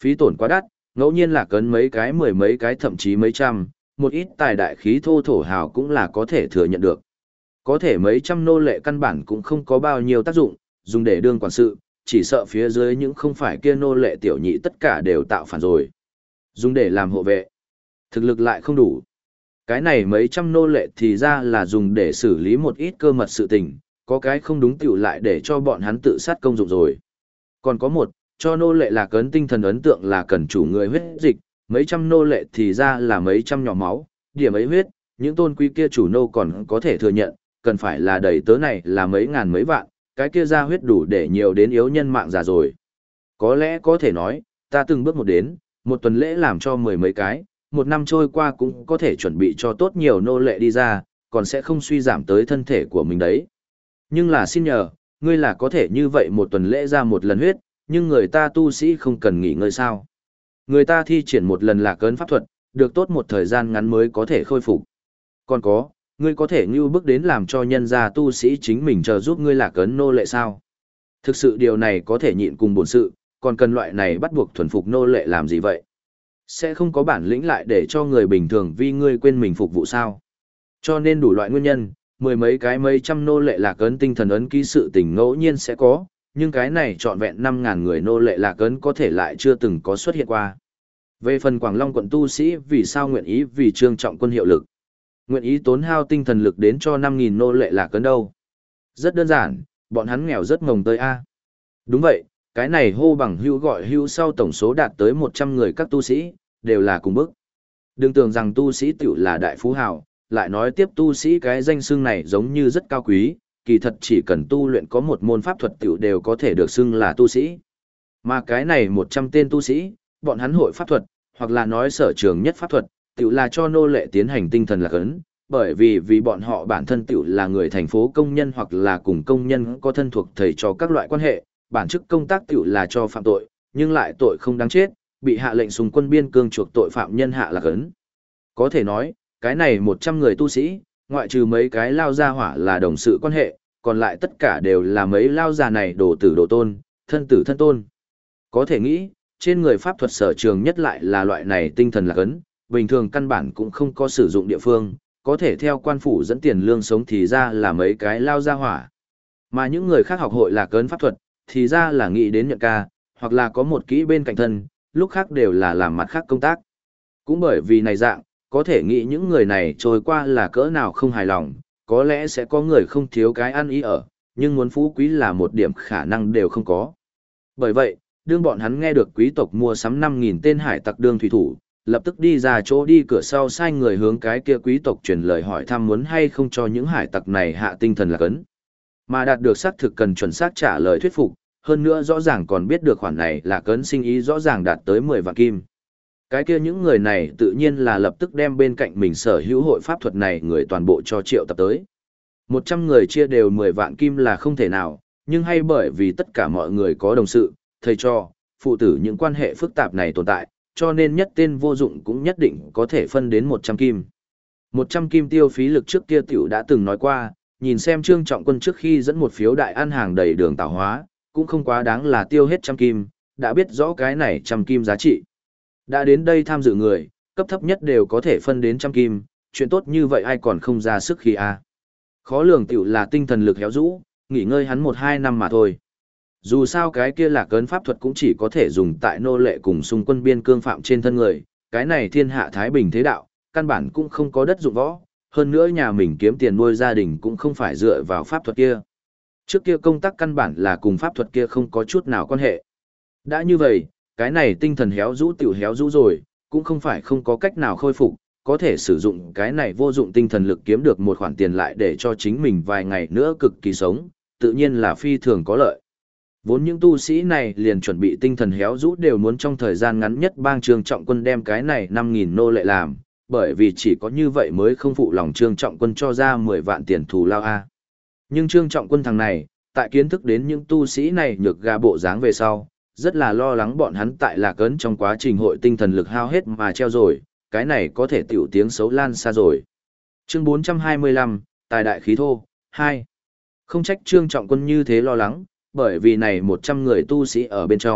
Phí tổn quá đắt, ngẫu nhiên là cấn mấy cái mười mấy cái thậm chí mấy trăm, một ít tài đại khí thô thổ hào cũng là có thể thừa nhận được. Có thể mấy trăm nô lệ căn bản cũng không có bao nhiêu tác dụng, dùng để đương quản sự, chỉ sợ phía dưới những không phải kia nô lệ tiểu nhị tất cả đều tạo phản rồi. Dùng để làm hộ vệ, thực lực lại không đủ. Cái này mấy trăm nô lệ thì ra là dùng để xử lý một ít cơ mật sự tình, có cái không đúng tiểu lại để cho bọn hắn tự sát công dụng rồi. Còn có một, cho nô lệ là cấn tinh thần ấn tượng là cần chủ người huyết dịch, mấy trăm nô lệ thì ra là mấy trăm nhỏ máu, điểm ấy huyết, những tôn quý kia chủ nô còn có thể thừa nhận, cần phải là đầy tớ này là mấy ngàn mấy vạn, cái kia ra huyết đủ để nhiều đến yếu nhân mạng già rồi. Có lẽ có thể nói, ta từng bước một đến, một tuần lễ làm cho mười mấy cái, một năm trôi qua cũng có thể chuẩn bị cho tốt nhiều nô lệ đi ra, còn sẽ không suy giảm tới thân thể của mình đấy. Nhưng là xin nhờ, ngươi là có thể như vậy một tuần lễ ra một lần huyết, nhưng người ta tu sĩ không cần nghỉ ngơi sao. Người ta thi triển một lần là cơn pháp thuật, được tốt một thời gian ngắn mới có thể khôi phục. Còn có, ngươi có thể như bước đến làm cho nhân gia tu sĩ chính mình chờ giúp ngươi lạc ấn nô lệ sao? Thực sự điều này có thể nhịn cùng bổn sự, còn cần loại này bắt buộc thuần phục nô lệ làm gì vậy? Sẽ không có bản lĩnh lại để cho người bình thường vì ngươi quên mình phục vụ sao? Cho nên đủ loại nguyên nhân, mười mấy cái mấy trăm nô lệ lạc ấn tinh thần ấn ký sự tình ngẫu nhiên sẽ có, nhưng cái này trọn vẹn 5.000 người nô lệ lạc ấn có thể lại chưa từng có xuất hiện qua. Về phần Quảng Long quận tu sĩ vì sao nguyện ý vì Trương Trọng Quân hiệu lực? Nguyện ý tốn hao tinh thần lực đến cho 5.000 nô lệ lạc ấn đâu? Rất đơn giản, bọn hắn nghèo rất ngồng tới A. Đúng vậy, cái này hô bằng hữu gọi hữu sau tổng số đạt tới 100 người các tu sĩ, đều là cùng bức. Đừng tưởng rằng tu sĩ tiểu là đại phú hào, lại nói tiếp tu sĩ cái danh xưng này giống như rất cao quý, kỳ thật chỉ cần tu luyện có một môn pháp thuật tiểu đều có thể được xưng là tu sĩ. Mà cái này 100 tên tu sĩ, bọn hắn hội pháp thuật, hoặc là nói sở trường nhất pháp thuật, tiểu là cho nô lệ tiến hành tinh thần lạc ấn, bởi vì bọn họ bản thân tiểu là người thành phố công nhân hoặc là cùng công nhân có thân thuộc thầy cho các loại quan hệ, bản chức công tác tiểu là cho phạm tội, nhưng lại tội không đáng chết, bị hạ lệnh xung quân biên cương chuộc tội phạm nhân hạ lạc ấn. Có thể nói, cái này 100 người tu sĩ, ngoại trừ mấy cái lao gia hỏa là đồng sự quan hệ, còn lại tất cả đều là mấy lao già này đồ tử đồ tôn, thân tử thân tôn. Có thể nghĩ, trên người pháp thuật sở trường nhất lại là loại này tinh thần lạc ấn, bình thường căn bản cũng không có sử dụng địa phương, có thể theo quan phủ dẫn tiền lương sống thì ra là mấy cái lao gia hỏa. Mà những người khác học hội lạc ấn pháp thuật, thì ra là nghĩ đến nhận ca, hoặc là có một kỹ bên cạnh thân, lúc khác đều là làm mặt khác công tác. Cũng bởi vì này dạng, có thể nghĩ những người này trôi qua là cỡ nào không hài lòng, có lẽ sẽ có người không thiếu cái ăn ý ở, nhưng muốn phú quý là một điểm khả năng đều không có. Bởi vậy, đương bọn hắn nghe được quý tộc mua sắm 5.000 tên hải tặc đương thủy thủ, lập tức đi ra chỗ đi cửa sau sai người hướng cái kia quý tộc truyền lời hỏi thăm muốn hay không cho những hải tặc này hạ tinh thần lạc ấn. Mà đạt được xác thực cần chuẩn xác trả lời thuyết phục, hơn nữa rõ ràng còn biết được khoản này là cấn sinh ý rõ ràng đạt tới 10 vạn kim. Cái kia những người này tự nhiên là lập tức đem bên cạnh mình sở hữu hội pháp thuật này người toàn bộ cho triệu tập tới. 100 người chia đều 10 vạn kim là không thể nào, nhưng hay bởi vì tất cả mọi người có đồng sự, thầy cho, phụ tử những quan hệ phức tạp này tồn tại, cho nên nhất tên vô dụng cũng nhất định có thể phân đến 100 kim. 100 kim tiêu phí lực trước kia tiểu đã từng nói qua, nhìn xem Trương Trọng Quân trước khi dẫn một phiếu đại ăn hàng đầy đường tảo hóa, cũng không quá đáng là tiêu hết 100 kim, đã biết rõ cái này 100 kim giá trị. Đã đến đây tham dự người, cấp thấp nhất đều có thể phân đến 100 kim, chuyện tốt như vậy ai còn không ra sức khi a. Khó lường tiểu là tinh thần lực héo rũ, nghỉ ngơi hắn 1-2 năm mà thôi. Dù sao cái kia là cấn pháp thuật cũng chỉ có thể dùng tại nô lệ cùng xung quân biên cương phạm trên thân người, cái này thiên hạ thái bình thế đạo, căn bản cũng không có đất dụng võ, hơn nữa nhà mình kiếm tiền nuôi gia đình cũng không phải dựa vào pháp thuật kia. Trước kia công tác căn bản là cùng pháp thuật kia không có chút nào quan hệ. Đã như vậy, cái này tinh thần héo rũ tiểu héo rũ rồi, cũng không phải không có cách nào khôi phục, có thể sử dụng cái này vô dụng tinh thần lực kiếm được một khoản tiền lại để cho chính mình vài ngày nữa cực kỳ sống, tự nhiên là phi thường có lợi. Vốn những tu sĩ này liền chuẩn bị tinh thần héo rũ đều muốn trong thời gian ngắn nhất bang Trương Trọng Quân đem cái này 5.000 nô lệ làm, bởi vì chỉ có như vậy mới không phụ lòng Trương Trọng Quân cho ra 10 vạn tiền thù lao a. Nhưng Trương Trọng Quân thằng này, tại kiến thức đến những tu sĩ này nhược gà bộ dáng về sau, rất là lo lắng bọn hắn tại lạc ấn trong quá trình hội tinh thần lực hao hết mà treo rồi, cái này có thể tiểu tiếng xấu lan xa rồi. Chương 425, Tài đại khí thô, 2. Không trách Trương Trọng Quân như thế lo lắng, bởi vì này 100 người tu sĩ ở bên trong,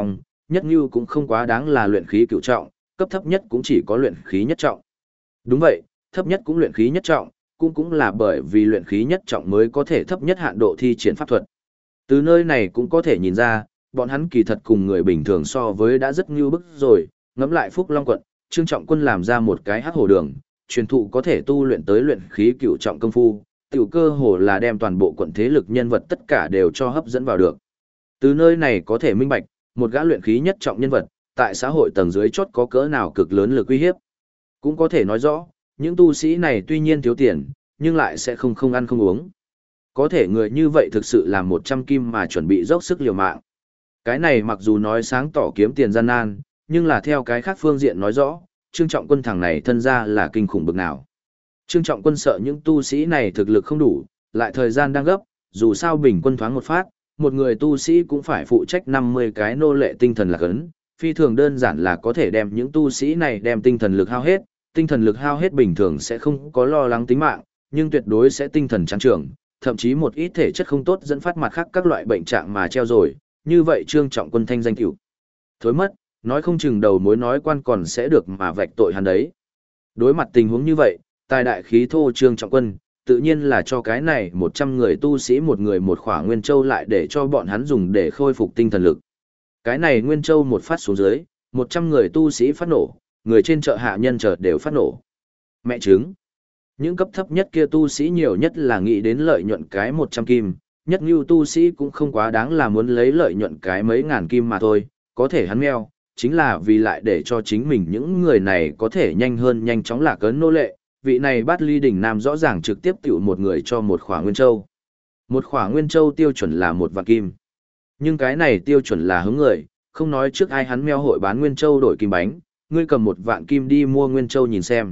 nhất ngưu cũng không quá đáng là luyện khí cửu trọng, cấp thấp nhất cũng chỉ có luyện khí nhất trọng. Đúng vậy, thấp nhất cũng luyện khí nhất trọng, cũng là bởi vì luyện khí nhất trọng mới có thể thấp nhất hạn độ thi triển pháp thuật. Từ nơi này cũng có thể nhìn ra, bọn hắn kỳ thật cùng người bình thường so với đã rất ngưu bức rồi, ngẫm lại Phúc Long quận, Trương Trọng Quân làm ra một cái hắc hồ đường, truyền thụ có thể tu luyện tới luyện khí cửu trọng công phu, tiểu cơ hồ là đem toàn bộ quận thế lực nhân vật tất cả đều cho hấp dẫn vào được. Từ nơi này có thể minh bạch, một gã luyện khí nhất trọng nhân vật, tại xã hội tầng dưới chốt có cỡ nào cực lớn lực uy hiếp. Cũng có thể nói rõ, những tu sĩ này tuy nhiên thiếu tiền, nhưng lại sẽ không ăn không uống. Có thể người như vậy thực sự làm 100 kim mà chuẩn bị dốc sức liều mạng. Cái này mặc dù nói sáng tỏ kiếm tiền gian nan, nhưng là theo cái khác phương diện nói rõ, Trương Trọng Quân thằng này thân ra là kinh khủng bực nào. Trương Trọng Quân sợ những tu sĩ này thực lực không đủ, lại thời gian đang gấp, dù sao bình quân thoáng một phát, một người tu sĩ cũng phải phụ trách 50 cái nô lệ tinh thần lạc ấn, phi thường đơn giản là có thể đem những tu sĩ này đem tinh thần lực hao hết, tinh thần lực hao hết bình thường sẽ không có lo lắng tính mạng, nhưng tuyệt đối sẽ tinh thần trắng trưởng, thậm chí một ít thể chất không tốt dẫn phát mặt khác các loại bệnh trạng mà treo rồi, như vậy Trương Trọng Quân thanh danh tiểu thối mất, nói không chừng đầu mối nói quan còn sẽ được mà vạch tội hắn đấy. Đối mặt tình huống như vậy, tài đại khí thô Trương Trọng Quân, tự nhiên là cho cái này 100 người tu sĩ một người một khỏa nguyên châu lại để cho bọn hắn dùng để khôi phục tinh thần lực. Cái này nguyên châu một phát xuống dưới, 100 người tu sĩ phát nổ, người trên chợ hạ nhân chợt đều phát nổ. Mẹ chứng. Những cấp thấp nhất kia tu sĩ nhiều nhất là nghĩ đến lợi nhuận cái 100 kim, nhất như tu sĩ cũng không quá đáng là muốn lấy lợi nhuận cái mấy ngàn kim mà thôi, có thể hắn meo, chính là vì lại để cho chính mình những người này có thể nhanh hơn nhanh chóng lạc ấn nô lệ, vị này Bát Ly đỉnh nam rõ ràng trực tiếp tiểu một người cho một khỏa nguyên châu. Một khỏa nguyên châu tiêu chuẩn là 1 vạn kim. Nhưng cái này tiêu chuẩn là hướng người, không nói trước ai hắn meo hội bán nguyên châu đổi kim bánh, ngươi cầm 1 vạn kim đi mua nguyên châu nhìn xem.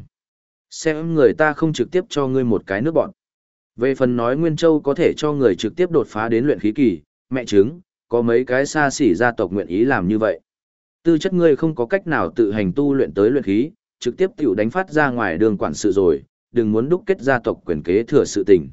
Xem người ta không trực tiếp cho ngươi một cái nước bọn. Về phần nói nguyên châu có thể cho người trực tiếp đột phá đến luyện khí kỳ, mẹ chứng, có mấy cái xa xỉ gia tộc nguyện ý làm như vậy. Tư chất ngươi không có cách nào tự hành tu luyện tới luyện khí, trực tiếp tiểu đánh phát ra ngoài đường quản sự rồi, đừng muốn đúc kết gia tộc quyền kế thừa sự tình.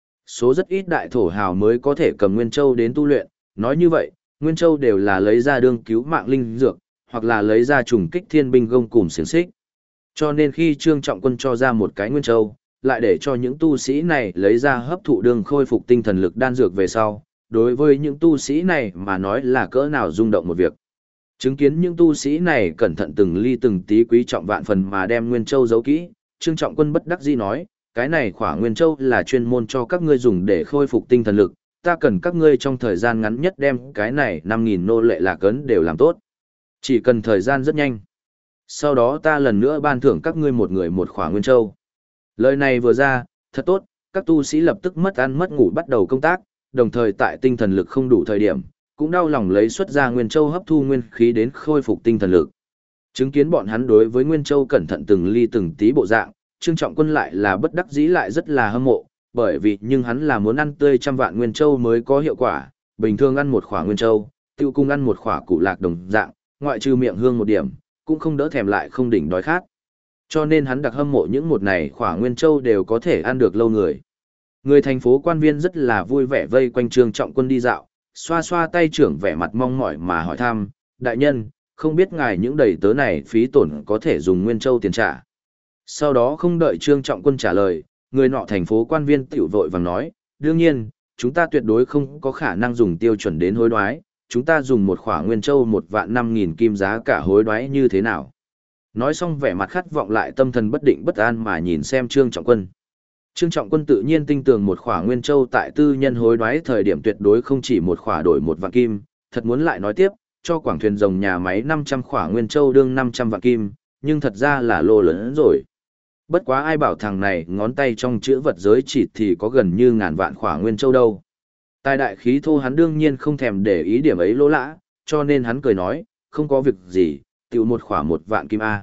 Số rất ít đại thổ hào mới có thể cầm Nguyên Châu đến tu luyện, nói như vậy, Nguyên Châu đều là lấy ra đương cứu mạng linh dược, hoặc là lấy ra trùng kích thiên binh gông cùm xiềng xích. Cho nên khi Trương Trọng Quân cho ra một cái Nguyên Châu, lại để cho những tu sĩ này lấy ra hấp thụ đường khôi phục tinh thần lực đan dược về sau, đối với những tu sĩ này mà nói là cỡ nào rung động một việc. Chứng kiến những tu sĩ này cẩn thận từng ly từng tí quý trọng vạn phần mà đem Nguyên Châu giấu kỹ, Trương Trọng Quân bất đắc dĩ nói, cái này khỏa Nguyên Châu là chuyên môn cho các ngươi dùng để khôi phục tinh thần lực, ta cần các ngươi trong thời gian ngắn nhất đem cái này 5.000 nô lệ lạc ấn đều làm tốt. Chỉ cần thời gian rất nhanh. Sau đó ta lần nữa ban thưởng các ngươi một người một khỏa Nguyên Châu. Lời này vừa ra, thật tốt, các tu sĩ lập tức mất ăn mất ngủ bắt đầu công tác, đồng thời tại tinh thần lực không đủ thời điểm, cũng đau lòng lấy xuất ra Nguyên Châu hấp thu nguyên khí đến khôi phục tinh thần lực. Chứng kiến bọn hắn đối với Nguyên Châu cẩn thận từng ly từng tí bộ dạng, Trương Trọng Quân lại là bất đắc dĩ lại rất là hâm mộ, bởi vì nhưng hắn là muốn ăn tươi 100 vạn Nguyên Châu mới có hiệu quả, bình thường ăn một khỏa Nguyên Châu, tiêu cung ăn một khỏa củ lạc đồng dạng, ngoại trừ miệng hương một điểm, cũng không đỡ thèm lại không đỉnh đói khát. Cho nên hắn đặc hâm mộ những một này khỏa Nguyên Châu đều có thể ăn được lâu người. Người thành phố quan viên rất là vui vẻ vây quanh Trương Trọng Quân đi dạo, xoa xoa tay trưởng vẻ mặt mong mỏi mà hỏi thăm, đại nhân, không biết ngài những đầy tớ này phí tổn có thể dùng Nguyên Châu tiền trả. Sau đó không đợi Trương Trọng Quân trả lời, người nọ thành phố quan viên tiểu vội vàng nói, đương nhiên, chúng ta tuyệt đối không có khả năng dùng tiêu chuẩn đến hối đoái, chúng ta dùng một khỏa Nguyên Châu 1.500.000 kim giá cả hối đoái như thế nào. Nói xong vẻ mặt khát vọng lại tâm thần bất định bất an mà nhìn xem Trương Trọng Quân. Trương Trọng Quân tự nhiên tin tưởng một khỏa Nguyên Châu tại tư nhân hối đoái thời điểm tuyệt đối không chỉ một khỏa đổi 1 vạn kim, thật muốn lại nói tiếp, cho quảng thuyền rồng nhà máy 500 khỏa Nguyên Châu đương 500 vạn kim, nhưng thật ra là lô lớn rồi. Bất quá ai bảo thằng này ngón tay trong chữ vật giới chỉ thì có gần như ngàn vạn khỏa Nguyên Châu đâu. Tài đại khí thô hắn đương nhiên không thèm để ý điểm ấy lỗ lã, cho nên hắn cười nói, không có việc gì, tiểu một khỏa 1 vạn kim A.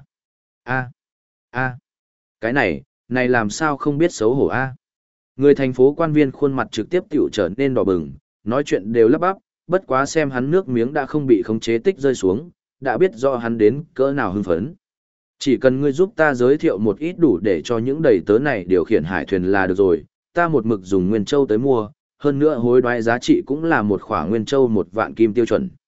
A. Cái này làm sao không biết xấu hổ A. Người thành phố quan viên khuôn mặt trực tiếp tiểu trở nên đỏ bừng, nói chuyện đều lắp bắp, bất quá xem hắn nước miếng đã không bị khống chế tích rơi xuống, đã biết rõ hắn đến cỡ nào hưng phấn. Chỉ cần ngươi giúp ta giới thiệu một ít đủ để cho những đầy tớ này điều khiển hải thuyền là được rồi, ta một mực dùng Nguyên Châu tới mua, hơn nữa hối đoái giá trị cũng là một khỏa Nguyên Châu 1 vạn kim tiêu chuẩn.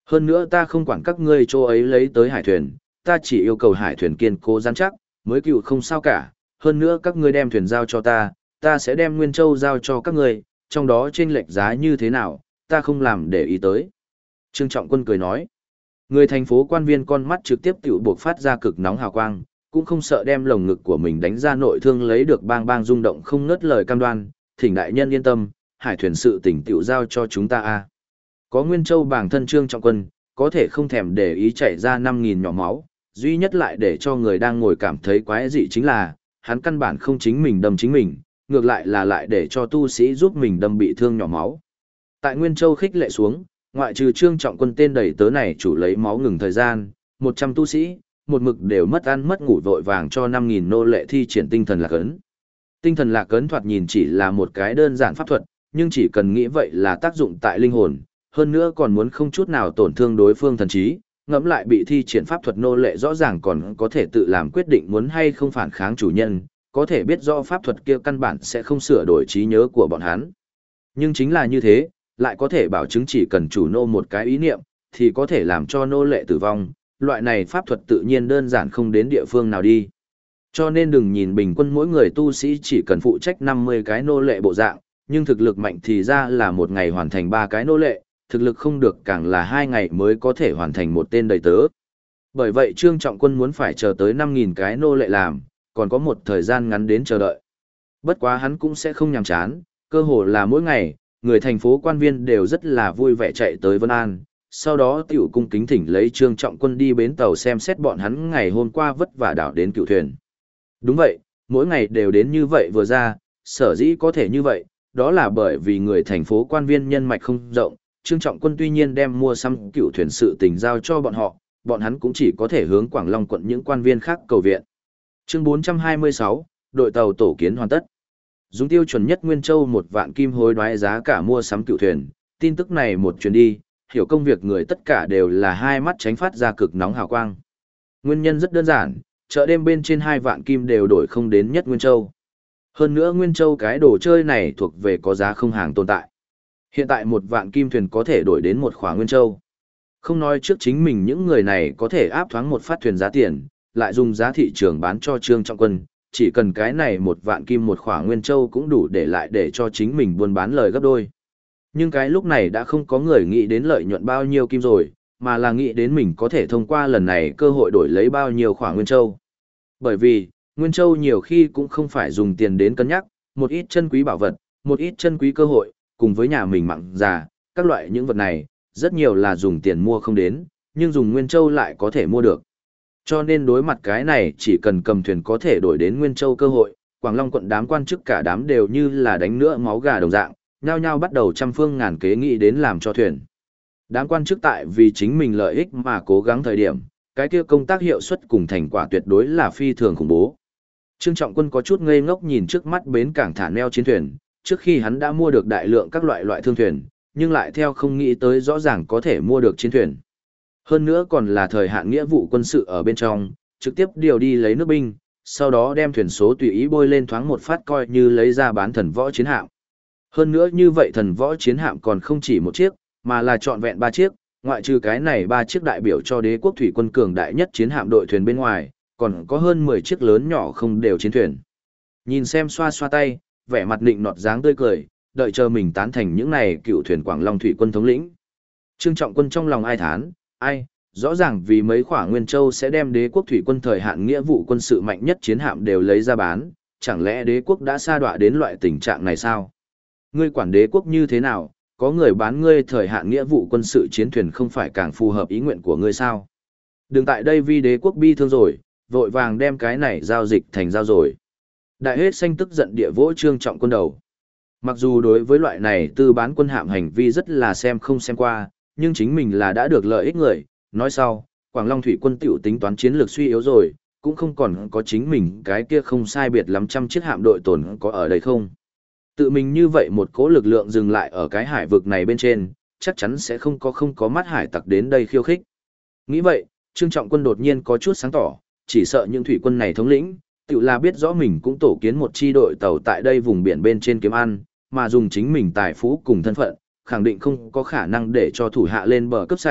Hơn nữa ta không quản các ngươi chỗ ấy lấy tới hải thuyền, ta chỉ yêu cầu hải thuyền kiên cố rắn chắc, mới cựu không sao cả. Hơn nữa các ngươi đem thuyền giao cho ta sẽ đem Nguyên Châu giao cho các ngươi, trong đó chênh lệch giá như thế nào, ta không làm để ý tới. Trương Trọng Quân cười nói, người thành phố quan viên con mắt trực tiếp tiểu buộc phát ra cực nóng hào quang, cũng không sợ đem lồng ngực của mình đánh ra nội thương lấy được bang bang rung động không ngớt lời cam đoan, thỉnh đại nhân yên tâm, hải thuyền sự tỉnh tiểu giao cho chúng ta a. Có Nguyên Châu bảng thân Trương Trọng Quân, có thể không thèm để ý chảy ra 5.000 nhỏ máu, duy nhất lại để cho người đang ngồi cảm thấy quái dị chính là, hắn căn bản không chính mình đâm chính mình, ngược lại là lại để cho tu sĩ giúp mình đâm bị thương nhỏ máu. Tại Nguyên Châu khích lệ xuống, ngoại trừ Trương Trọng Quân tên đầy tớ này chủ lấy máu ngừng thời gian, 100 tu sĩ, một mực đều mất ăn mất ngủ vội vàng cho 5.000 nô lệ thi triển tinh thần lạc ấn. Tinh thần lạc ấn thoạt nhìn chỉ là một cái đơn giản pháp thuật, nhưng chỉ cần nghĩ vậy là tác dụng tại linh hồn, hơn nữa còn muốn không chút nào tổn thương đối phương thần trí, ngẫm lại bị thi triển pháp thuật nô lệ rõ ràng còn có thể tự làm quyết định muốn hay không phản kháng chủ nhân, có thể biết rõ pháp thuật kia căn bản sẽ không sửa đổi trí nhớ của bọn hắn. Nhưng chính là như thế, lại có thể bảo chứng chỉ cần chủ nô một cái ý niệm, thì có thể làm cho nô lệ tử vong, loại này pháp thuật tự nhiên đơn giản không đến địa phương nào đi. Cho nên đừng nhìn bình quân mỗi người tu sĩ chỉ cần phụ trách 50 cái nô lệ bộ dạng, nhưng thực lực mạnh thì ra là một ngày hoàn thành 3 cái nô lệ, thực lực không được càng là 2 ngày mới có thể hoàn thành một tên đầy tớ. Bởi vậy Trương Trọng Quân muốn phải chờ tới 5.000 cái nô lệ làm, còn có một thời gian ngắn đến chờ đợi. Bất quá hắn cũng sẽ không nhàm chán, cơ hồ là mỗi ngày, người thành phố quan viên đều rất là vui vẻ chạy tới Vân An, sau đó tiểu cung kính thỉnh lấy Trương Trọng Quân đi bến tàu xem xét bọn hắn ngày hôm qua vất vả đảo đến cựu thuyền. Đúng vậy, mỗi ngày đều đến như vậy vừa ra, sở dĩ có thể như vậy, đó là bởi vì người thành phố quan viên nhân mạch không rộng, Trương Trọng Quân tuy nhiên đem mua sắm cựu thuyền sự tình giao cho bọn hắn cũng chỉ có thể hướng Quảng Long quận những quan viên khác cầu viện. Chương 426, đội tàu tổ kiến hoàn tất. Dùng tiêu chuẩn nhất Nguyên Châu 1 vạn kim hối đoái giá cả mua sắm cựu thuyền, tin tức này một chuyến đi, hiểu công việc người tất cả đều là hai mắt tránh phát ra cực nóng hào quang. Nguyên nhân rất đơn giản, chợ đêm bên trên 2 vạn kim đều đổi không đến nhất Nguyên Châu. Hơn nữa Nguyên Châu cái đồ chơi này thuộc về có giá không hàng tồn tại. Hiện tại 1 vạn kim thuyền có thể đổi đến một khỏa Nguyên Châu. Không nói trước chính mình những người này có thể áp thoáng một phát thuyền giá tiền, lại dùng giá thị trường bán cho Trương Trọng Quân, chỉ cần cái này 1 vạn kim một khỏa Nguyên Châu cũng đủ để lại để cho chính mình buôn bán lời gấp đôi. Nhưng cái lúc này đã không có người nghĩ đến lợi nhuận bao nhiêu kim rồi, mà là nghĩ đến mình có thể thông qua lần này cơ hội đổi lấy bao nhiêu khỏa Nguyên Châu. Bởi vì, Nguyên Châu nhiều khi cũng không phải dùng tiền đến cân nhắc, một ít chân quý bảo vật, một ít chân quý cơ hội, cùng với nhà mình mặn già, các loại những vật này, rất nhiều là dùng tiền mua không đến, nhưng dùng Nguyên Châu lại có thể mua được. Cho nên đối mặt cái này chỉ cần cầm thuyền có thể đổi đến Nguyên Châu cơ hội, Quảng Long quận đám quan chức cả đám đều như là đánh nữa máu gà đồng dạng, nhao nhao bắt đầu trăm phương ngàn kế nghĩ đến làm cho thuyền. Đám quan chức tại vì chính mình lợi ích mà cố gắng thời điểm, cái kia công tác hiệu suất cùng thành quả tuyệt đối là phi thường khủng bố. Trương Trọng Quân có chút ngây ngốc nhìn trước mắt bến cảng thả neo chiến thuyền, trước khi hắn đã mua được đại lượng các loại thương thuyền, nhưng lại theo không nghĩ tới rõ ràng có thể mua được chiến thuyền. Hơn nữa còn là thời hạn nghĩa vụ quân sự ở bên trong, trực tiếp điều đi lấy nước binh, sau đó đem thuyền số tùy ý bôi lên thoáng một phát coi như lấy ra bán thần võ chiến hạm. Hơn nữa như vậy thần võ chiến hạm còn không chỉ một chiếc, mà là trọn vẹn 3 chiếc, ngoại trừ cái này 3 chiếc đại biểu cho đế quốc thủy quân cường đại nhất chiến hạm đội thuyền bên ngoài, còn có hơn 10 chiếc lớn nhỏ không đều chiến thuyền. Nhìn xem xoa xoa tay, vẻ mặt nịnh nọt dáng tươi cười, đợi chờ mình tán thành những này cựu thuyền Quảng Long thủy quân thống lĩnh. Trương Trọng Quân trong lòng ai thán, ai, rõ ràng vì mấy khỏa Nguyên Châu sẽ đem đế quốc thủy quân thời hạn nghĩa vụ quân sự mạnh nhất chiến hạm đều lấy ra bán, chẳng lẽ đế quốc đã sa đọa đến loại tình trạng này sao? Ngươi quản đế quốc như thế nào, có người bán ngươi thời hạn nghĩa vụ quân sự chiến thuyền không phải càng phù hợp ý nguyện của ngươi sao? Đừng tại đây vì đế quốc bi thương rồi, vội vàng đem cái này giao dịch thành giao rồi. Đại hết xanh tức giận địa vỗ Trương Trọng Quân đầu. Mặc dù đối với loại này tư bán quân hạm hành vi rất là xem không xem qua, nhưng chính mình là đã được lợi ích người. Nói sau, Quảng Long thủy quân tiểu tính toán chiến lược suy yếu rồi, cũng không còn có chính mình cái kia không sai biệt lắm trăm chiếc hạm đội tồn có ở đây không. Tự mình như vậy một cỗ lực lượng dừng lại ở cái hải vực này bên trên, chắc chắn sẽ không có mắt hải tặc đến đây khiêu khích. Nghĩ vậy, Trương Trọng Quân đột nhiên có chút sáng tỏ, chỉ sợ những thủy quân này thống lĩnh, tự là biết rõ mình cũng tổ kiến một chi đội tàu tại đây vùng biển bên trên kiếm ăn, mà dùng chính mình tài phú cùng thân phận, khẳng định không có khả năng để cho thủ hạ lên bờ cướp sạch,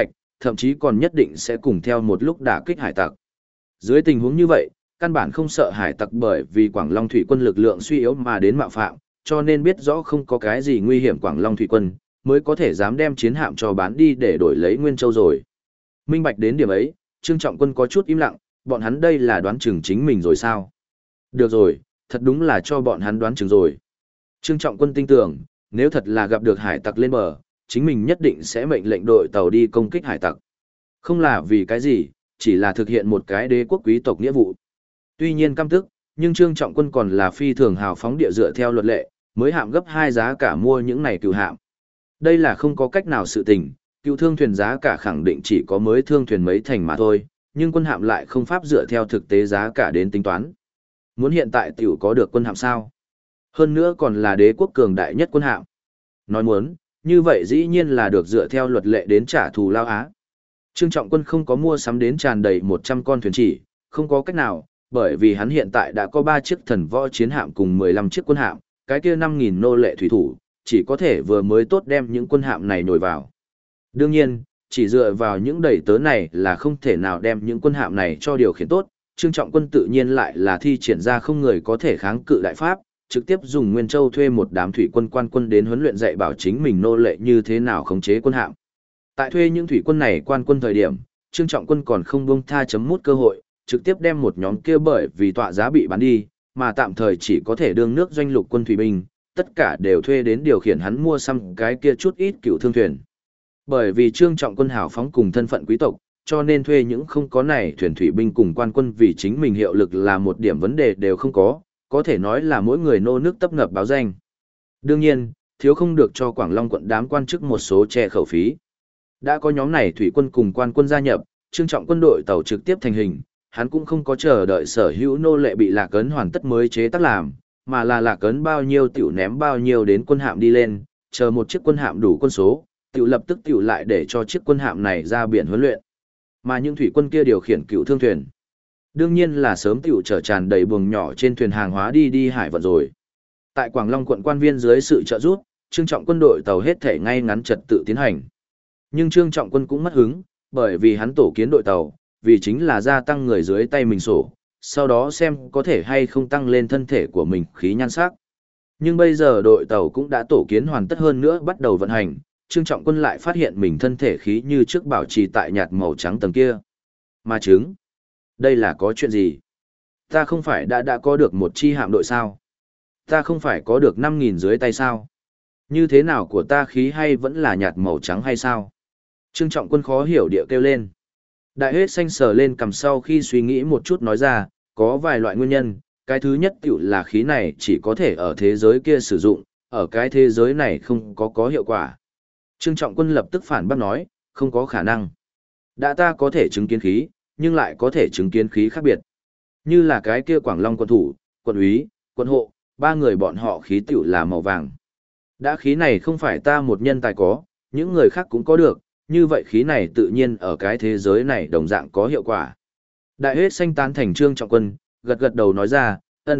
thậm chí còn nhất định sẽ cùng theo một lúc đả kích hải tặc. Dưới tình huống như vậy, căn bản không sợ hải tặc bởi vì Quảng Long thủy quân lực lượng suy yếu mà đến mạo phạm, cho nên biết rõ không có cái gì nguy hiểm Quảng Long thủy quân, mới có thể dám đem chiến hạm cho bán đi để đổi lấy Nguyên Châu rồi. Minh bạch đến điểm ấy, Trương Trọng Quân có chút im lặng, bọn hắn đây là đoán chừng chính mình rồi sao? Được rồi, thật đúng là cho bọn hắn đoán chừng rồi. Trương Trọng Quân tin tưởng, nếu thật là gặp được hải tặc lên bờ, chính mình nhất định sẽ mệnh lệnh đội tàu đi công kích hải tặc. Không là vì cái gì, chỉ là thực hiện một cái đế quốc quý tộc nghĩa vụ. Tuy nhiên căm tức, nhưng Trương Trọng Quân còn là phi thường hào phóng địa dựa theo luật lệ, mới hạm gấp 2 giá cả mua những này cựu hạm. Đây là không có cách nào sự tình, cựu thương thuyền giá cả khẳng định chỉ có mới thương thuyền mấy thành mà thôi, nhưng quân hạm lại không pháp dựa theo thực tế giá cả đến tính toán. Muốn hiện tại tiểu có được quân hạm sao? Hơn nữa còn là đế quốc cường đại nhất quân hạm. Nói muốn, như vậy dĩ nhiên là được dựa theo luật lệ đến trả thù lao á. Trương Trọng Quân không có mua sắm đến tràn đầy 100 con thuyền chỉ, không có cách nào, bởi vì hắn hiện tại đã có 3 chiếc thần võ chiến hạm cùng 15 chiếc quân hạm, cái kia 5.000 nô lệ thủy thủ, chỉ có thể vừa mới tốt đem những quân hạm này nhồi vào. Đương nhiên, chỉ dựa vào những đầy tớ này là không thể nào đem những quân hạm này cho điều khiển tốt, Trương Trọng Quân tự nhiên lại là thi triển ra không người có thể kháng cự đại pháp, trực tiếp dùng Nguyên Châu thuê một đám thủy quân quan quân đến huấn luyện dạy bảo chính mình nô lệ như thế nào khống chế quân hạm. Tại thuê những thủy quân này quan quân thời điểm, Trương Trọng Quân còn không buông tha chấm mút cơ hội, trực tiếp đem một nhóm kia bởi vì tọa giá bị bán đi, mà tạm thời chỉ có thể đương nước doanh lục quân thủy binh, tất cả đều thuê đến điều khiển hắn mua xăm cái kia chút ít cựu thương thuyền. Bởi vì Trương Trọng Quân hào phóng cùng thân phận quý tộc, cho nên thuê những không có này thuyền thủy binh cùng quan quân vì chính mình hiệu lực là một điểm vấn đề đều không có thể nói là mỗi người nô nước tấp nập báo danh. Đương nhiên, thiếu không được cho Quảng Long quận đám quan chức một số che khẩu phí. Đã có nhóm này thủy quân cùng quan quân gia nhập, Trương Trọng Quân đội tàu trực tiếp thành hình, hắn cũng không có chờ đợi sở hữu nô lệ bị lạc ấn hoàn tất mới chế tác làm, mà là lạc ấn bao nhiêu tiểu ném bao nhiêu đến quân hạm đi lên, chờ một chiếc quân hạm đủ quân số, tiểu lập tức tiểu lại để cho chiếc quân hạm này ra biển huấn luyện. Mà những thủy quân kia điều khiển cựu thương thuyền. Đương nhiên là sớm tiểu chở tràn đầy buồng nhỏ trên thuyền hàng hóa đi hải vận rồi. Tại Quảng Long quận quan viên dưới sự trợ giúp, Trương Trọng Quân đội tàu hết thể ngay ngắn trật tự tiến hành. Nhưng Trương Trọng Quân cũng mất hứng, bởi vì hắn tổ kiến đội tàu, vì chính là gia tăng người dưới tay mình sổ, sau đó xem có thể hay không tăng lên thân thể của mình khí nhan sắc. Nhưng bây giờ đội tàu cũng đã tổ kiến hoàn tất hơn nữa bắt đầu vận hành, Trương Trọng Quân lại phát hiện mình thân thể khí như trước bảo trì tại nhạt màu trắng tầng kia. Mà chứng, đây là có chuyện gì? Ta không phải đã có được một chi hạm đội sao? Ta không phải có được 5.000 dưới tay sao? Như thế nào của ta khí hay vẫn là nhạt màu trắng hay sao? Trương Trọng Quân khó hiểu địa kêu lên. Đại hết xanh sờ lên cầm sau khi suy nghĩ một chút nói ra, có vài loại nguyên nhân, cái thứ nhất tiểu là khí này chỉ có thể ở thế giới kia sử dụng, ở cái thế giới này không có hiệu quả. Trương Trọng Quân lập tức phản bác nói, không có khả năng. Đã ta có thể chứng kiến khí, nhưng lại có thể chứng kiến khí khác biệt. Như là cái kia Quảng Long quân thủ, quân úy, quân hộ, 3 người bọn họ khí tiểu là màu vàng. Đã khí này không phải ta một nhân tài có, những người khác cũng có được, như vậy khí này tự nhiên ở cái thế giới này đồng dạng có hiệu quả. Đại hết xanh tán thành Trương Trọng Quân, gật đầu nói ra,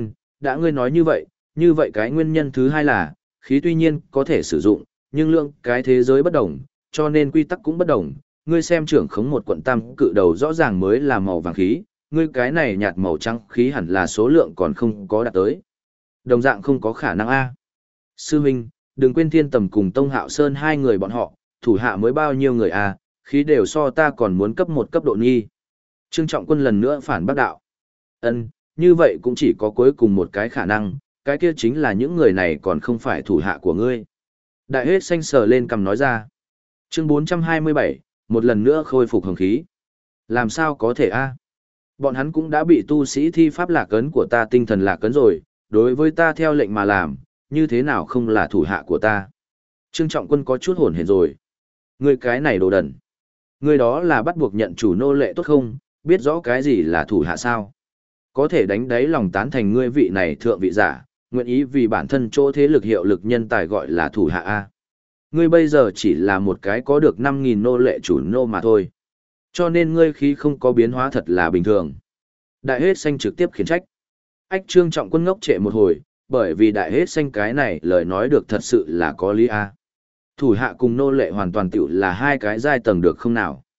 đã ngươi nói như vậy cái nguyên nhân thứ hai là, khí tuy nhiên có thể sử dụng, nhưng lượng cái thế giới bất đồng, cho nên quy tắc cũng bất đồng. Ngươi xem trưởng khống một quận tam cự đầu rõ ràng mới là màu vàng khí, ngươi cái này nhạt màu trắng khí hẳn là số lượng còn không có đạt tới. Đồng dạng không có khả năng A. Sư huynh, đừng quên Thiên Tầm cùng Tông Hạo Sơn 2 người bọn họ, thủ hạ mới bao nhiêu người A, khí đều so ta còn muốn cấp 1 cấp độ nghi. Trương Trọng Quân lần nữa phản bác đạo. Như vậy cũng chỉ có cuối cùng một cái khả năng, cái kia chính là những người này còn không phải thủ hạ của ngươi. Đại hết xanh sờ lên cầm nói ra. Chương 427, một lần nữa khôi phục hồng khí. Làm sao có thể a? Bọn hắn cũng đã bị tu sĩ thi pháp lạc ấn của ta tinh thần lạc ấn rồi, đối với ta theo lệnh mà làm, như thế nào không là thủ hạ của ta? Trương Trọng Quân có chút hồn hển rồi. Ngươi cái này đồ đần. Ngươi đó là bắt buộc nhận chủ nô lệ tốt không, biết rõ cái gì là thủ hạ sao? Có thể đánh đáy lòng tán thành ngươi vị này thượng vị giả, nguyện ý vì bản thân chỗ thế lực hiệu lực nhân tài gọi là thủ hạ A. Ngươi bây giờ chỉ là một cái có được 5.000 nô lệ chủ nô mà thôi. Cho nên ngươi khí không có biến hóa thật là bình thường. Đại hết xanh trực tiếp khiển trách. Ách Trương Trọng Quân ngốc trệ một hồi, bởi vì đại hết xanh cái này lời nói được thật sự là có lý A. Thủ hạ cùng nô lệ hoàn toàn tiểu là 2 cái giai tầng được không nào.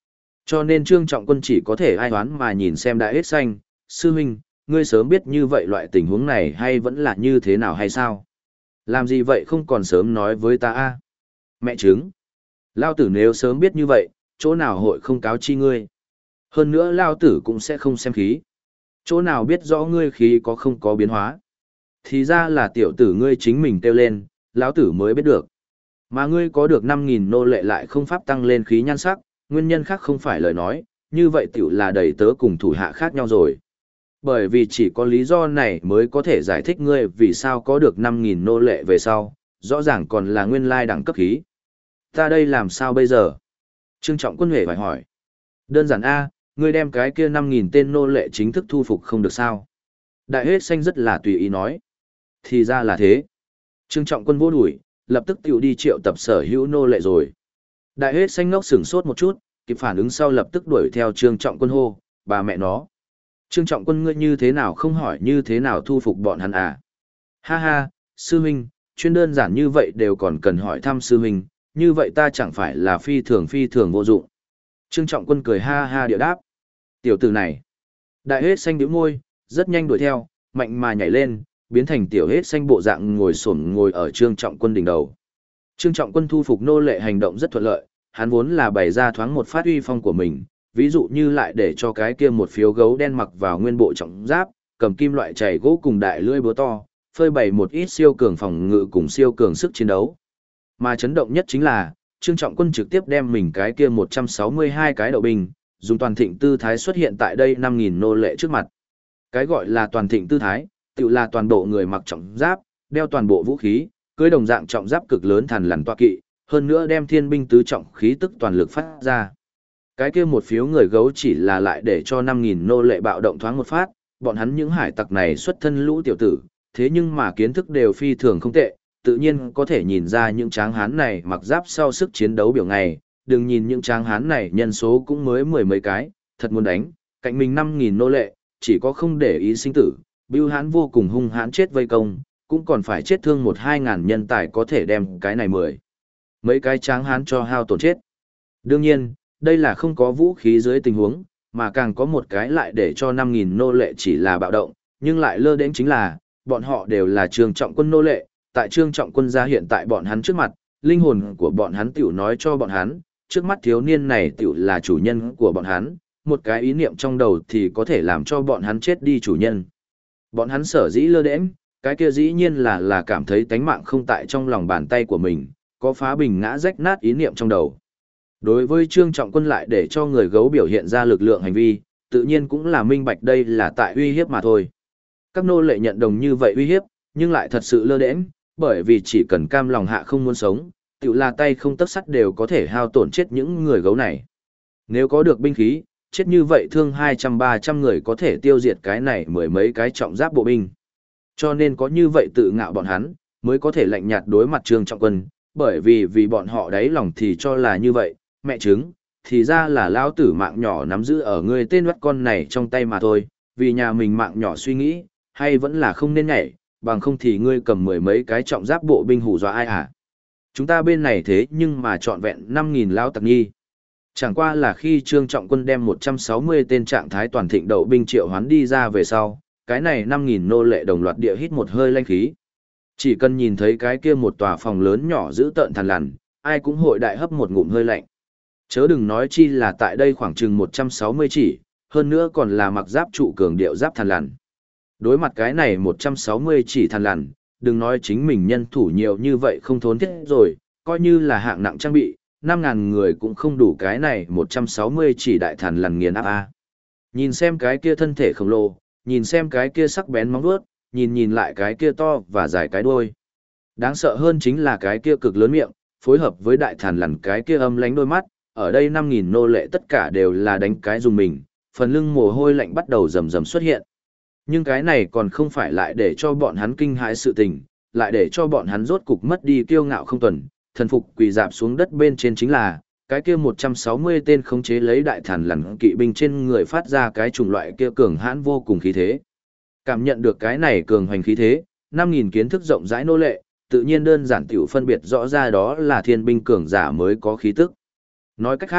Cho nên Trương Trọng Quân chỉ có thể ai đoán mà nhìn xem Đại Hết Xanh, sư huynh, ngươi sớm biết như vậy loại tình huống này hay vẫn là như thế nào hay sao? Làm gì vậy không còn sớm nói với ta a? Mẹ chứng. Lao tử nếu sớm biết như vậy, chỗ nào hội không cáo chi ngươi. Hơn nữa Lao tử cũng sẽ không xem khí. Chỗ nào biết rõ ngươi khí có không có biến hóa. Thì ra là tiểu tử ngươi chính mình kêu lên, lão tử mới biết được. Mà ngươi có được 5.000 nô lệ lại không pháp tăng lên khí nhan sắc, nguyên nhân khác không phải lời nói, như vậy tiểu là đầy tớ cùng thủ hạ khác nhau rồi. Bởi vì chỉ có lý do này mới có thể giải thích ngươi vì sao có được 5.000 nô lệ về sau, rõ ràng còn là nguyên lai đẳng cấp khí. Ta đây làm sao bây giờ? Trương Trọng Quân hề phải hỏi. Đơn giản A, ngươi đem cái kia 5.000 tên nô lệ chính thức thu phục không được sao? Đại Hết Xanh rất là tùy ý nói. Thì ra là thế. Trương Trọng Quân vô đuổi, lập tức tiểu đi triệu tập sở hữu nô lệ rồi. Đại Hết Xanh ngốc sửng sốt một chút, kịp phản ứng sau lập tức đuổi theo Trương Trọng Quân hô, bà mẹ nó. Trương Trọng Quân ngươi như thế nào không hỏi như thế nào thu phục bọn hắn à? Ha ha, sư huynh, chuyên đơn giản như vậy đều còn cần hỏi thăm sư huynh, như vậy ta chẳng phải là phi thường vô dụng. Trương Trọng Quân cười ha ha điệu đáp. Tiểu tử này. Đại Hết Xanh bĩu môi, rất nhanh đuổi theo, mạnh mà nhảy lên, biến thành tiểu Hết Xanh bộ dạng ngồi ở Trương Trọng Quân đỉnh đầu. Trương Trọng Quân thu phục nô lệ hành động rất thuận lợi, hắn vốn là bày ra thoáng một phát uy phong của mình, ví dụ như lại để cho cái kia một phiếu gấu đen mặc vào nguyên bộ trọng giáp, cầm kim loại chày gỗ cùng đại lưỡi búa to, phơi bày một ít siêu cường phòng ngự cùng siêu cường sức chiến đấu. Mà chấn động nhất chính là, Trương Trọng Quân trực tiếp đem mình cái kia 162 cái đậu binh, dùng toàn thịnh tư thái xuất hiện tại đây 5.000 nô lệ trước mặt. Cái gọi là toàn thịnh tư thái, tự là toàn bộ người mặc trọng giáp, đeo toàn bộ vũ khí, cưỡi đồng dạng trọng giáp cực lớn thằn lằn toa kỵ, hơn nữa đem thiên binh tứ trọng khí tức toàn lực phát ra. Cái kia một phiếu người gấu chỉ là lại để cho 5.000 nô lệ bạo động thoáng một phát, bọn hắn những hải tặc này xuất thân lũ tiểu tử, thế nhưng mà kiến thức đều phi thường không tệ, tự nhiên có thể nhìn ra những tráng hán này mặc giáp sau sức chiến đấu biểu ngày, đừng nhìn những tráng hán này nhân số cũng mới mười mấy cái, thật muốn đánh, cạnh mình 5.000 nô lệ, chỉ có không để ý sinh tử, bưu hán vô cùng hung hãn chết vây công, cũng còn phải chết thương 1-2 ngàn nhân tài có thể đem cái này mấy cái tráng hán cho hao tổn chết. Đương nhiên, đây là không có vũ khí dưới tình huống, mà càng có một cái lại để cho 5.000 nô lệ chỉ là bạo động, nhưng lại lơ đến chính là, bọn họ đều là Trương Trọng Quân nô lệ, tại Trương Trọng Quân ra hiện tại bọn hắn trước mặt, linh hồn của bọn hắn tiểu nói cho bọn hắn, trước mắt thiếu niên này tiểu là chủ nhân của bọn hắn, một cái ý niệm trong đầu thì có thể làm cho bọn hắn chết đi chủ nhân. Bọn hắn sở dĩ lơ đễnh, cái kia dĩ nhiên là cảm thấy tánh mạng không tại trong lòng bàn tay của mình, có phá bình ngã rách nát ý niệm trong đầu. Đối với Trương Trọng Quân lại để cho người gấu biểu hiện ra lực lượng hành vi, tự nhiên cũng là minh bạch đây là tại uy hiếp mà thôi. Các nô lệ nhận đồng như vậy uy hiếp, nhưng lại thật sự lơ đễnh, bởi vì chỉ cần cam lòng hạ không muốn sống, tự là tay không tấc sắt đều có thể hao tổn chết những người gấu này. Nếu có được binh khí, chết như vậy thương 200-300 người có thể tiêu diệt cái này mười mấy cái trọng giáp bộ binh. Cho nên có như vậy tự ngạo bọn hắn, mới có thể lạnh nhạt đối mặt Trương Trọng Quân, bởi vì bọn họ đáy lòng thì cho là như vậy, mẹ chứng, thì ra là lao tử mạng nhỏ nắm giữ ở người tên vắt con này trong tay mà thôi, vì nhà mình mạng nhỏ suy nghĩ, hay vẫn là không nên nhảy, bằng không thì ngươi cầm mười mấy cái trọng giáp bộ binh hù dọa ai hả? Chúng ta bên này thế nhưng mà trọn vẹn 5.000 lao tặc nhi. Chẳng qua là khi Trương Trọng Quân đem 160 tên trạng thái toàn thịnh đậu binh triệu hoán đi ra về sau, cái này 5.000 nô lệ đồng loạt địa hít một hơi lanh khí. Chỉ cần nhìn thấy cái kia một tòa phòng lớn nhỏ giữ tợn thằn lằn, ai cũng hội đại hấp một ngụm hơi lạnh. Chớ đừng nói chi là tại đây khoảng chừng 160 chỉ, hơn nữa còn là mặc giáp trụ cường điệu giáp thằn lằn. Đối mặt cái này 160 chỉ thằn lằn, đừng nói chính mình nhân thủ nhiều như vậy không thốn thiết rồi, coi như là hạng nặng trang bị, 5.000 người cũng không đủ cái này 160 chỉ đại thằn lằn nghiền áp a. Nhìn xem cái kia thân thể khổng lồ, nhìn xem cái kia sắc bén móng vuốt, nhìn lại cái kia to và dài cái đuôi. Đáng sợ hơn chính là cái kia cực lớn miệng, phối hợp với đại thằn lằn cái kia âm lánh đôi mắt, ở đây 5.000 nô lệ tất cả đều là đánh cái dùng mình, phần lưng mồ hôi lạnh bắt đầu rầm rầm xuất hiện. Nhưng cái này còn không phải lại để cho bọn hắn kinh hãi sự tình, lại để cho bọn hắn rốt cục mất đi kiêu ngạo không tuần, thần phục quỳ dạp xuống đất bên trên chính là, cái kia 160 tên khống chế lấy đại thằn lằn kỵ binh trên người phát ra cái chủng loại kia cường hãn vô cùng khí thế. Cảm nhận được cái này cường hoành khí thế, 5.000 kiến thức rộng rãi nô lệ, tự nhiên đơn giản tiểu phân biệt rõ ra đó là thiên binh cường giả mới có khí tức. Nói cách khác,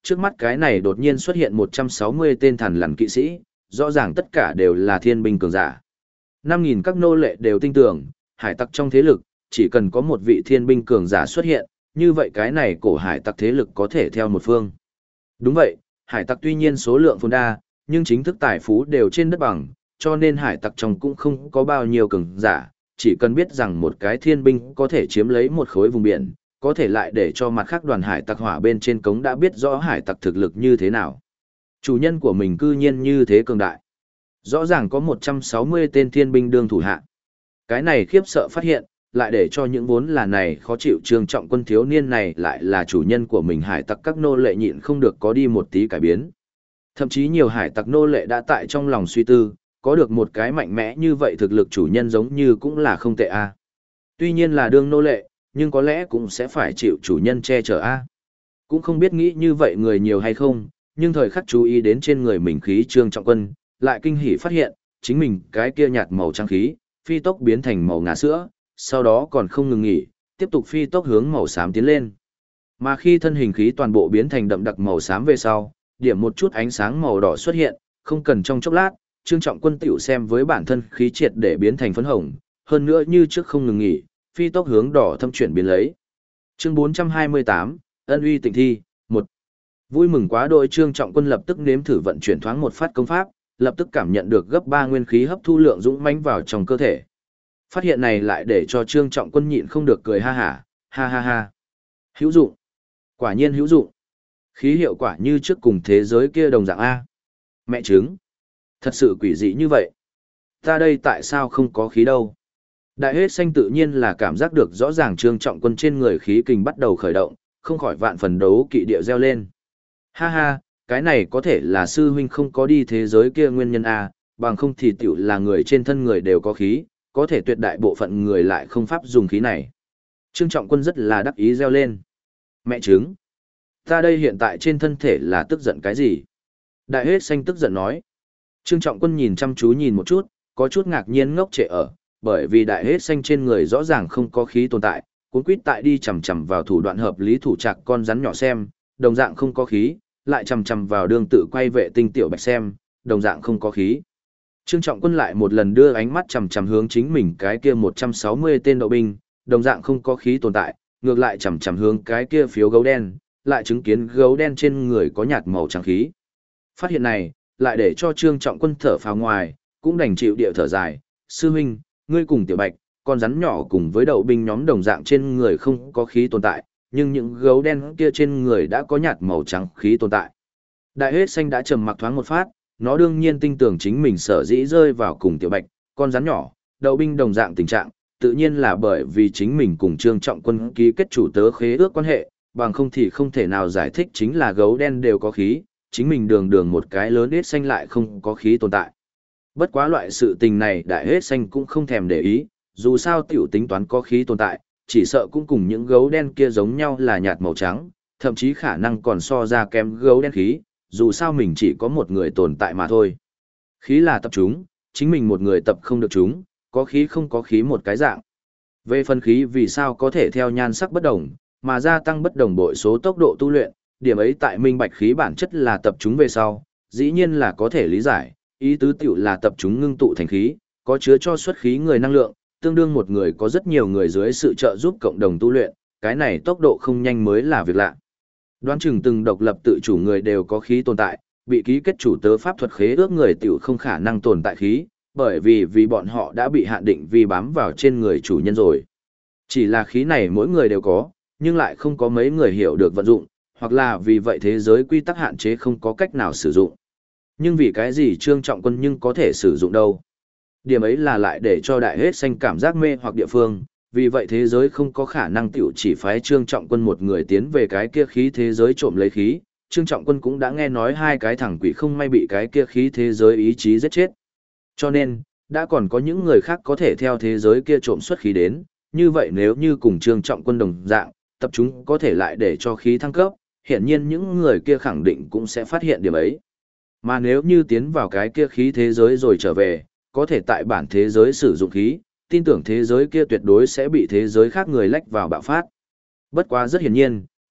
trước mắt cái này đột nhiên xuất hiện 160 tên thằn lằn kỵ sĩ, rõ ràng tất cả đều là thiên binh cường giả. 5.000 các nô lệ đều tin tưởng, hải tặc trong thế lực, chỉ cần có một vị thiên binh cường giả xuất hiện, như vậy cái này cổ hải tặc thế lực có thể theo một phương. Đúng vậy, hải tặc tuy nhiên số lượng phồn đa, nhưng chính thức tài phú đều trên đất bằng, cho nên hải tặc trong cũng không có bao nhiêu cường giả, chỉ cần biết rằng một cái thiên binh có thể chiếm lấy một khối vùng biển, có thể lại để cho mặt khác đoàn hải tặc hỏa bên trên cống đã biết rõ hải tặc thực lực như thế nào. Chủ nhân của mình cư nhiên như thế cường đại. Rõ ràng có 160 tên thiên binh đương thủ hạ. Cái này khiếp sợ phát hiện, lại để cho những vốn là này khó chịu Trương Trọng Quân thiếu niên này lại là chủ nhân của mình hải tặc các nô lệ nhịn không được có đi một tí cải biến. Thậm chí nhiều hải tặc nô lệ đã tại trong lòng suy tư, có được một cái mạnh mẽ như vậy thực lực chủ nhân giống như cũng là không tệ a. Tuy nhiên là đương nô lệ, nhưng có lẽ cũng sẽ phải chịu chủ nhân che chở a. Cũng không biết nghĩ như vậy người nhiều hay không, nhưng thời khắc chú ý đến trên người mình khí Trương Trọng Quân, lại kinh hỉ phát hiện, chính mình cái kia nhạt màu trắng khí, phi tốc biến thành màu ngà sữa, sau đó còn không ngừng nghỉ, tiếp tục phi tốc hướng màu xám tiến lên. Mà khi thân hình khí toàn bộ biến thành đậm đặc màu xám về sau, điểm một chút ánh sáng màu đỏ xuất hiện, không cần trong chốc lát, Trương Trọng Quân tiểu xem với bản thân khí triệt để biến thành phấn hồng, hơn nữa như trước không ngừng nghỉ, phi tốc hướng đỏ thâm chuyển biến lấy. Chương 428, Ân uy tịnh thi, 1. Vui mừng quá đôi Trương Trọng Quân lập tức nếm thử vận chuyển thoáng một phát công pháp, lập tức cảm nhận được gấp 3 nguyên khí hấp thu lượng dũng mãnh vào trong cơ thể. Phát hiện này lại để cho Trương Trọng Quân nhịn không được cười ha hả, ha ha ha. Hữu dụng. Quả nhiên hữu dụng. Khí hiệu quả như trước cùng thế giới kia đồng dạng A. Mẹ trứng. Thật sự quỷ dị như vậy. Ta đây tại sao không có khí đâu? Đại hết xanh tự nhiên là cảm giác được rõ ràng Trương Trọng Quân trên người khí kình bắt đầu khởi động, không khỏi vạn phần đấu kỵ địa reo lên. Ha ha, cái này có thể là sư huynh không có đi thế giới kia nguyên nhân A, bằng không thì tiểu là người trên thân người đều có khí, có thể tuyệt đại bộ phận người lại không pháp dùng khí này. Trương Trọng Quân rất là đắc ý reo lên. Mẹ trứng. Ta đây hiện tại trên thân thể là tức giận cái gì? Đại hết xanh tức giận nói. Trương Trọng Quân nhìn chăm chú nhìn một chút, có chút ngạc nhiên ngốc trệ ở, bởi vì đại hết xanh trên người rõ ràng không có khí tồn tại, cuốn quýt tại đi chầm chầm vào thủ đoạn hợp lý thủ trạc con rắn nhỏ xem, đồng dạng không có khí, lại chầm chầm vào đường tự quay vệ tinh tiểu bạch xem, đồng dạng không có khí. Trương Trọng Quân lại một lần đưa ánh mắt chầm chầm hướng chính mình cái kia 160 tên đậu binh, đồng dạng không có khí tồn tại, ngược lại chầm chầm hướng cái kia phiếu gấu đen, lại chứng kiến gấu đen trên người có nhạt màu trắng khí. Phát hiện này, lại để cho Trương Trọng Quân thở phào ngoài, cũng đành chịu địa thở dài, sư huynh, ngươi cùng tiểu bạch, con rắn nhỏ cùng với đậu binh nhóm đồng dạng trên người không có khí tồn tại, nhưng những gấu đen kia trên người đã có nhạt màu trắng khí tồn tại. Đại hết xanh đã trầm mặc thoáng một phát, nó đương nhiên tin tưởng chính mình sở dĩ rơi vào cùng tiểu bạch, con rắn nhỏ, đậu binh đồng dạng tình trạng, tự nhiên là bởi vì chính mình cùng Trương Trọng Quân ký kết chủ tớ khế ước quan hệ, bằng không thì không thể nào giải thích chính là gấu đen đều có khí, chính mình đường đường một cái lớn hết xanh lại không có khí tồn tại. Bất quá loại sự tình này đại hết xanh cũng không thèm để ý, dù sao tiểu tính toán có khí tồn tại, chỉ sợ cũng cùng những gấu đen kia giống nhau là nhạt màu trắng, thậm chí khả năng còn so ra kém gấu đen khí, dù sao mình chỉ có một người tồn tại mà thôi. Khí là tập chúng, chính mình một người tập không được chúng, có khí không có khí một cái dạng. Về phân khí vì sao có thể theo nhan sắc bất đồng, mà gia tăng bất đồng bội số tốc độ tu luyện, điểm ấy tại minh bạch khí bản chất là tập chúng về sau, dĩ nhiên là có thể lý giải, ý tứ tiểu là tập chúng ngưng tụ thành khí, có chứa cho xuất khí người năng lượng, tương đương một người có rất nhiều người dưới sự trợ giúp cộng đồng tu luyện, cái này tốc độ không nhanh mới là việc lạ. Đoán chừng từng độc lập tự chủ người đều có khí tồn tại, bị ký kết chủ tớ pháp thuật khế ước người tiểu không khả năng tồn tại khí, bởi vì bọn họ đã bị hạn định vì bám vào trên người chủ nhân rồi. Chỉ là khí này mỗi người đều có, nhưng lại không có mấy người hiểu được vận dụng, hoặc là vì vậy thế giới quy tắc hạn chế không có cách nào sử dụng. Nhưng vì cái gì Trương Trọng Quân nhưng có thể sử dụng đâu? Điểm ấy là lại để cho đại hết xanh cảm giác mê hoặc địa phương, vì vậy thế giới không có khả năng tiểu chỉ phái Trương Trọng Quân một người tiến về cái kia khí thế giới trộm lấy khí. Trương Trọng Quân cũng đã nghe nói hai cái thằng quỷ không may bị cái kia khí thế giới ý chí giết chết. Cho nên, đã còn có những người khác có thể theo thế giới kia trộm xuất khí đến, như vậy nếu như cùng Trương Trọng Quân đồng dạng, tập chúng có thể lại để cho khí thăng cấp, hiển nhiên những người kia khẳng định cũng sẽ phát hiện điểm ấy. Mà nếu như tiến vào cái kia khí thế giới rồi trở về, có thể tại bản thế giới sử dụng khí, tin tưởng thế giới kia tuyệt đối sẽ bị thế giới khác người lách vào bạo phát. Bất quá rất hiển nhiên,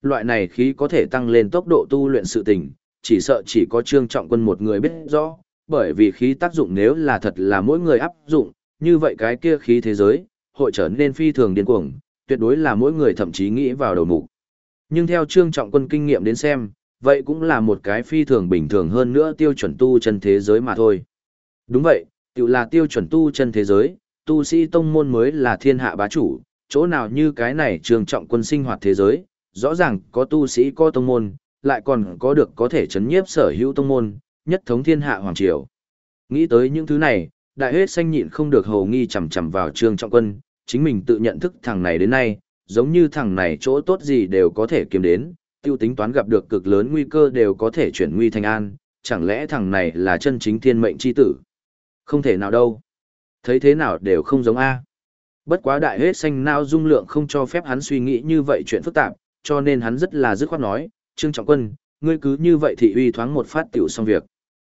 loại này khí có thể tăng lên tốc độ tu luyện sự tình, chỉ sợ chỉ có Trương Trọng Quân một người biết rõ, bởi vì khí tác dụng nếu là thật là mỗi người áp dụng, như vậy cái kia khí thế giới, hội trở nên phi thường điên cuồng, tuyệt đối là mỗi người thậm chí nghĩ vào đầu mục. Nhưng theo Trương Trọng Quân kinh nghiệm đến xem, vậy cũng là một cái phi thường bình thường hơn nữa tiêu chuẩn tu chân thế giới mà thôi. Đúng vậy, tự là tiêu chuẩn tu chân thế giới, tu sĩ tông môn mới là thiên hạ bá chủ, chỗ nào như cái này Trương Trọng Quân sinh hoạt thế giới, rõ ràng có tu sĩ có tông môn, lại còn có được có thể chấn nhiếp sở hữu tông môn, nhất thống thiên hạ hoàng triều. Nghĩ tới những thứ này, đại huyết xanh nhịn không được hầu nghi chằm chằm vào Trương Trọng Quân, chính mình tự nhận thức thằng này đến nay, giống như thằng này chỗ tốt gì đều có thể kiếm đến, tiêu tính toán gặp được cực lớn nguy cơ đều có thể chuyển nguy thành an, chẳng lẽ thằng này là chân chính thiên mệnh chi tử? Không thể nào đâu. Thấy thế nào đều không giống A. Bất quá đại huyết xanh nao dung lượng không cho phép hắn suy nghĩ như vậy chuyện phức tạp, cho nên hắn rất là dứt khoát nói, Trương Trọng Quân, ngươi cứ như vậy thị uy thoáng một phát tiểu xong việc.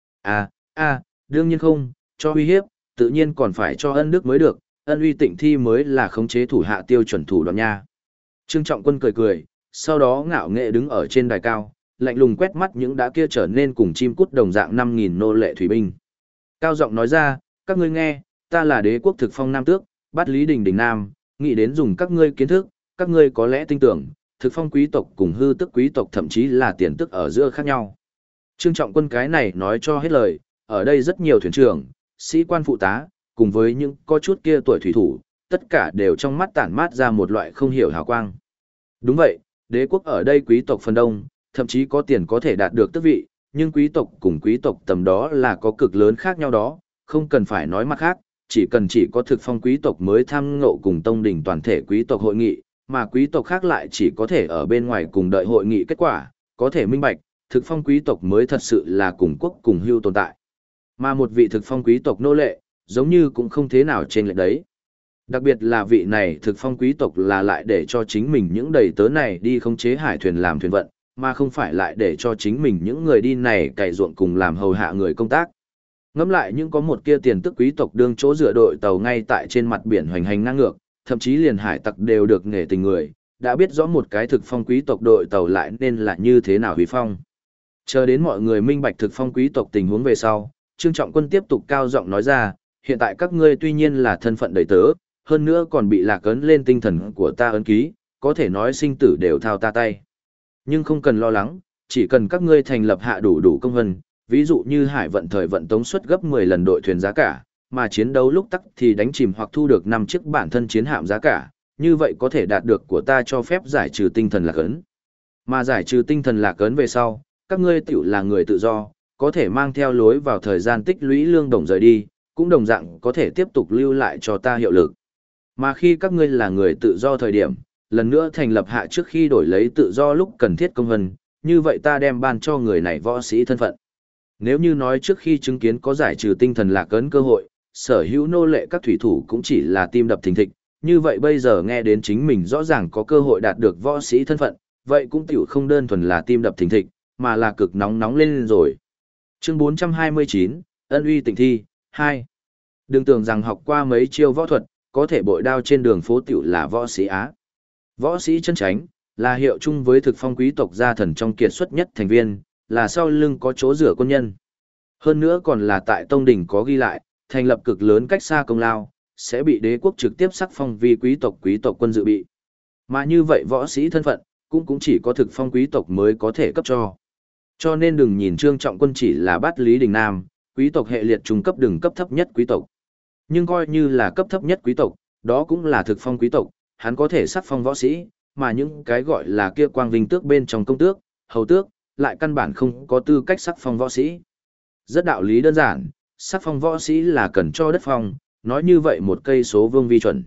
Đương nhiên không, cho uy hiếp, tự nhiên còn phải cho ân đức mới được, ân uy tịnh thi mới là khống chế thủ hạ tiêu chuẩn thủ đoạn nha. Trương Trọng Quân cười cười, sau đó ngạo nghệ đứng ở trên đài cao, lạnh lùng quét mắt những đã kia trở nên cùng chim cút đồng dạng 5.000 nô lệ thủy binh. Cao giọng nói ra, các ngươi nghe, ta là đế quốc thực phong nam tước, Bát Lý Đình Đình Nam, nghĩ đến dùng các ngươi kiến thức, các ngươi có lẽ tin tưởng, thực phong quý tộc cùng hư tức quý tộc thậm chí là tiền tức ở giữa khác nhau. Trương Trọng Quân cái này nói cho hết lời, ở đây rất nhiều thuyền trưởng, sĩ quan phụ tá, cùng với những có chút kia tuổi thủy thủ, tất cả đều trong mắt tản mát ra một loại không hiểu hào quang. Đúng vậy, đế quốc ở đây quý tộc phần đông, thậm chí có tiền có thể đạt được tước vị, nhưng quý tộc cùng quý tộc tầm đó là có cực lớn khác nhau đó, không cần phải nói mặt khác, chỉ có thực phong quý tộc mới tham ngộ cùng tông đình toàn thể quý tộc hội nghị, mà quý tộc khác lại chỉ có thể ở bên ngoài cùng đợi hội nghị kết quả, có thể minh bạch, thực phong quý tộc mới thật sự là cùng quốc cùng hưu tồn tại. Mà một vị thực phong quý tộc nô lệ, giống như cũng không thế nào trên lệch đấy. Đặc biệt là vị này thực phong quý tộc là lại để cho chính mình những đầy tớ này đi khống chế hải thuyền làm thuyền vận, mà không phải lại để cho chính mình những người đi này cày ruộng cùng làm hầu hạ người công tác. Ngẫm lại những có một kia tiền tức quý tộc đương chỗ dựa đội tàu ngay tại trên mặt biển hoành hành ngang ngược, thậm chí liền hải tặc đều được nể tình người, đã biết rõ một cái thực phong quý tộc đội tàu lại nên là như thế nào hủy phong. Chờ đến mọi người minh bạch thực phong quý tộc tình huống về sau, Trương Trọng Quân tiếp tục cao giọng nói ra, hiện tại các ngươi tuy nhiên là thân phận đầy tớ, hơn nữa còn bị lạc ấn lên tinh thần của ta ấn ký, có thể nói sinh tử đều thao ta tay. Nhưng không cần lo lắng, chỉ cần các ngươi thành lập hạ đủ công vân, ví dụ như hải vận thời vận tống suất gấp 10 lần đội thuyền giá cả, mà chiến đấu lúc tắc thì đánh chìm hoặc thu được 5 chiếc bản thân chiến hạm giá cả, như vậy có thể đạt được của ta cho phép giải trừ tinh thần lạc ấn. Mà giải trừ tinh thần lạc ấn về sau, các ngươi tiểu là người tự do, có thể mang theo lối vào thời gian tích lũy lương đồng rời đi, cũng đồng dạng có thể tiếp tục lưu lại cho ta hiệu lực. Mà khi các ngươi là người tự do thời điểm, lần nữa thành lập hạ trước khi đổi lấy tự do lúc cần thiết công vân, như vậy ta đem ban cho người này võ sĩ thân phận. Nếu như nói trước khi chứng kiến có giải trừ tinh thần lạc ấn cơ hội, sở hữu nô lệ các thủy thủ cũng chỉ là tim đập thình thịch, như vậy bây giờ nghe đến chính mình rõ ràng có cơ hội đạt được võ sĩ thân phận, vậy cũng tiểu không đơn thuần là tim đập thình thịch, mà là cực nóng lên rồi. Chương 429, Ân uy tịnh thi, 2. Đừng tưởng rằng học qua mấy chiêu võ thuật, có thể bội đao trên đường phố tiểu là võ sĩ Á. Võ sĩ chân chánh, là hiệu chung với thực phong quý tộc gia thần trong kiệt xuất nhất thành viên, là sau lưng có chỗ rửa quân nhân. Hơn nữa còn là tại Tông Đình có ghi lại, thành lập cực lớn cách xa công lao, sẽ bị đế quốc trực tiếp sắc phong vì quý tộc quân dự bị. Mà như vậy võ sĩ thân phận, cũng chỉ có thực phong quý tộc mới có thể cấp cho. Cho nên đừng nhìn Trương Trọng Quân chỉ là Bát Lý Đình Nam, quý tộc hệ liệt trung cấp đừng cấp thấp nhất quý tộc. Nhưng coi như là cấp thấp nhất quý tộc, đó cũng là thực phong quý tộc, hắn có thể sắc phong võ sĩ, mà những cái gọi là kia quang vinh tước bên trong công tước, hầu tước, lại căn bản không có tư cách sắc phong võ sĩ. Rất đạo lý đơn giản, sắc phong võ sĩ là cần cho đất phong, nói như vậy một cây số vương vi chuẩn.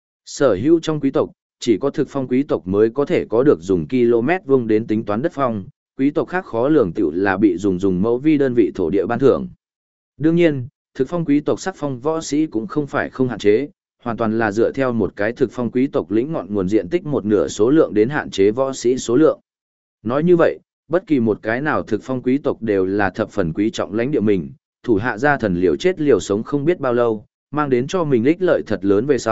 Sở hữu trong quý tộc, chỉ có thực phong quý tộc mới có thể có được dùng km vuông đến tính toán đất phong, quý tộc khác khó lường tiểu là bị dùng mẫu vi đơn vị thổ địa ban thưởng. Đương nhiên, thực phong quý tộc sắc phong võ sĩ cũng không phải không hạn chế, hoàn toàn là dựa theo một cái thực phong quý tộc lĩnh ngọn nguồn diện tích một nửa số lượng đến hạn chế võ sĩ số lượng. Nói như vậy, bất kỳ một cái nào thực phong quý tộc đều là thập phần quý trọng lãnh địa mình, thủ hạ gia thần liều chết liều sống không biết bao lâu, mang đến cho mình ích lợi thật lớn về sau,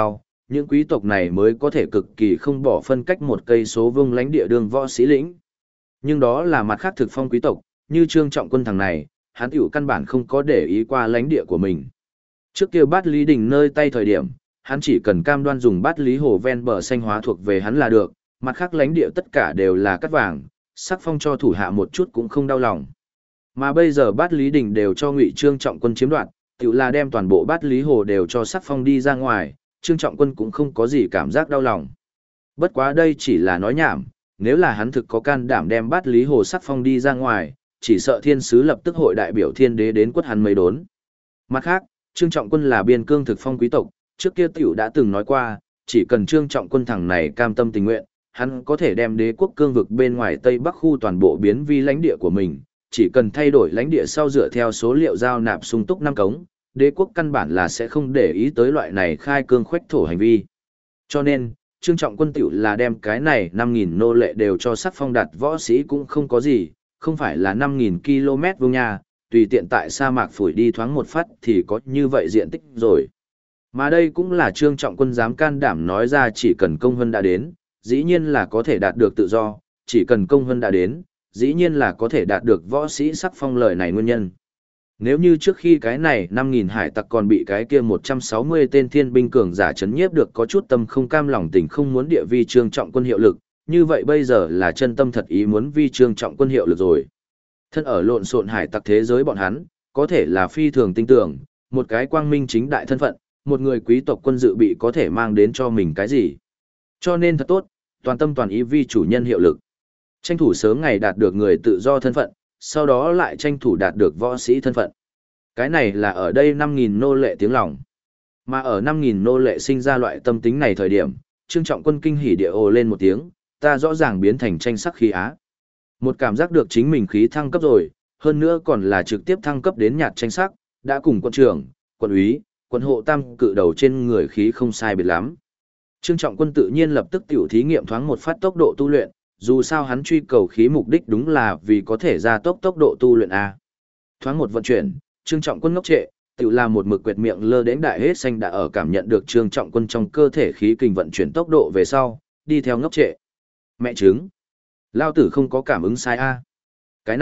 những quý tộc này mới có thể cực kỳ không bỏ phân cách một cây số vuông lãnh địa đường võ sĩ lĩnh. Nhưng đó là mặt khác thực phong quý tộc, như Trương Trọng Quân thằng này, hắn tiểu căn bản không có để ý qua lãnh địa của mình. Trước kia Bát Lý Đình nơi tay thời điểm, hắn chỉ cần cam đoan dùng Bát Lý Hồ ven bờ xanh hóa thuộc về hắn là được, mặt khác lãnh địa tất cả đều là cát vàng, sắc phong cho thủ hạ một chút cũng không đau lòng. Mà bây giờ Bát Lý Đình đều cho Ngụy Trương Trọng Quân chiếm đoạt, tiểu là đem toàn bộ Bát Lý Hồ đều cho sắc phong đi ra ngoài, Trương Trọng Quân cũng không có gì cảm giác đau lòng. Bất quá đây chỉ là nói nhảm, nếu là hắn thực có can đảm đem Bát Lý Hồ sắc phong đi ra ngoài, chỉ sợ thiên sứ lập tức hội đại biểu thiên đế đến quất hắn mấy đốn. Mặt khác, Trương Trọng Quân là biên cương thực phong quý tộc, trước kia tiểu đã từng nói qua, chỉ cần Trương Trọng Quân thằng này cam tâm tình nguyện, hắn có thể đem đế quốc cương vực bên ngoài Tây Bắc khu toàn bộ biến vi lãnh địa của mình, chỉ cần thay đổi lãnh địa sau dựa theo số liệu giao nạp sung túc năm cống, đế quốc căn bản là sẽ không để ý tới loại này khai cương khoách thổ hành vi. Cho nên, Trương Trọng Quân tiểu là đem cái này 5.000 nô lệ đều cho sắc phong đạt võ sĩ cũng không có gì, không phải là 5.000 km vuông nhà, tùy tiện tại sa mạc phủi đi thoáng một phát thì có như vậy diện tích rồi. Mà đây cũng là Trương Trọng Quân dám can đảm nói ra chỉ cần công hơn đã đến, dĩ nhiên là có thể đạt được tự do, chỉ cần công hơn đã đến, dĩ nhiên là có thể đạt được võ sĩ sắc phong lời này nguyên nhân. Nếu như trước khi cái này 5.000 hải tặc còn bị cái kia 160 tên thiên binh cường giả chấn nhiếp được có chút tâm không cam lòng tình không muốn địa vi Trương Trọng Quân hiệu lực, như vậy bây giờ là chân tâm thật ý muốn vi Trương Trọng Quân hiệu lực rồi. Thân ở lộn xộn hải tặc thế giới bọn hắn, có thể là phi thường tinh tưởng, một cái quang minh chính đại thân phận, một người quý tộc quân dự bị có thể mang đến cho mình cái gì. Cho nên thật tốt, toàn tâm toàn ý vi chủ nhân hiệu lực. Tranh thủ sớm ngày đạt được người tự do thân phận, sau đó lại tranh thủ đạt được võ sĩ thân phận. Cái này là ở đây 5.000 nô lệ tiếng lòng. Mà ở 5.000 nô lệ sinh ra loại tâm tính này thời điểm, Trương Trọng Quân kinh hỉ địa ồ lên một tiếng, ta rõ ràng biến thành tranh sắc khí á. Một cảm giác được chính mình khí thăng cấp rồi, hơn nữa còn là trực tiếp thăng cấp đến nhạt tranh sắc, đã cùng quân trưởng, quân úy, quân hộ tam cự đầu trên người khí không sai biệt lắm. Trương Trọng Quân tự nhiên lập tức tiểu thí nghiệm thoáng một phát tốc độ tu luyện, dù sao hắn truy cầu khí mục đích đúng là vì có thể gia tốc tốc độ tu luyện A. Thoáng một vận chuyển, Trương Trọng Quân ngốc trệ, tiểu là một mực quệt miệng lơ đễnh đại hết xanh đã ở cảm nhận được Trương Trọng Quân trong cơ thể khí kình vận chuyển tốc độ về sau, đi theo ngốc trệ. Mẹ chứng! Lao tử không có cảm ứng sai A. Cái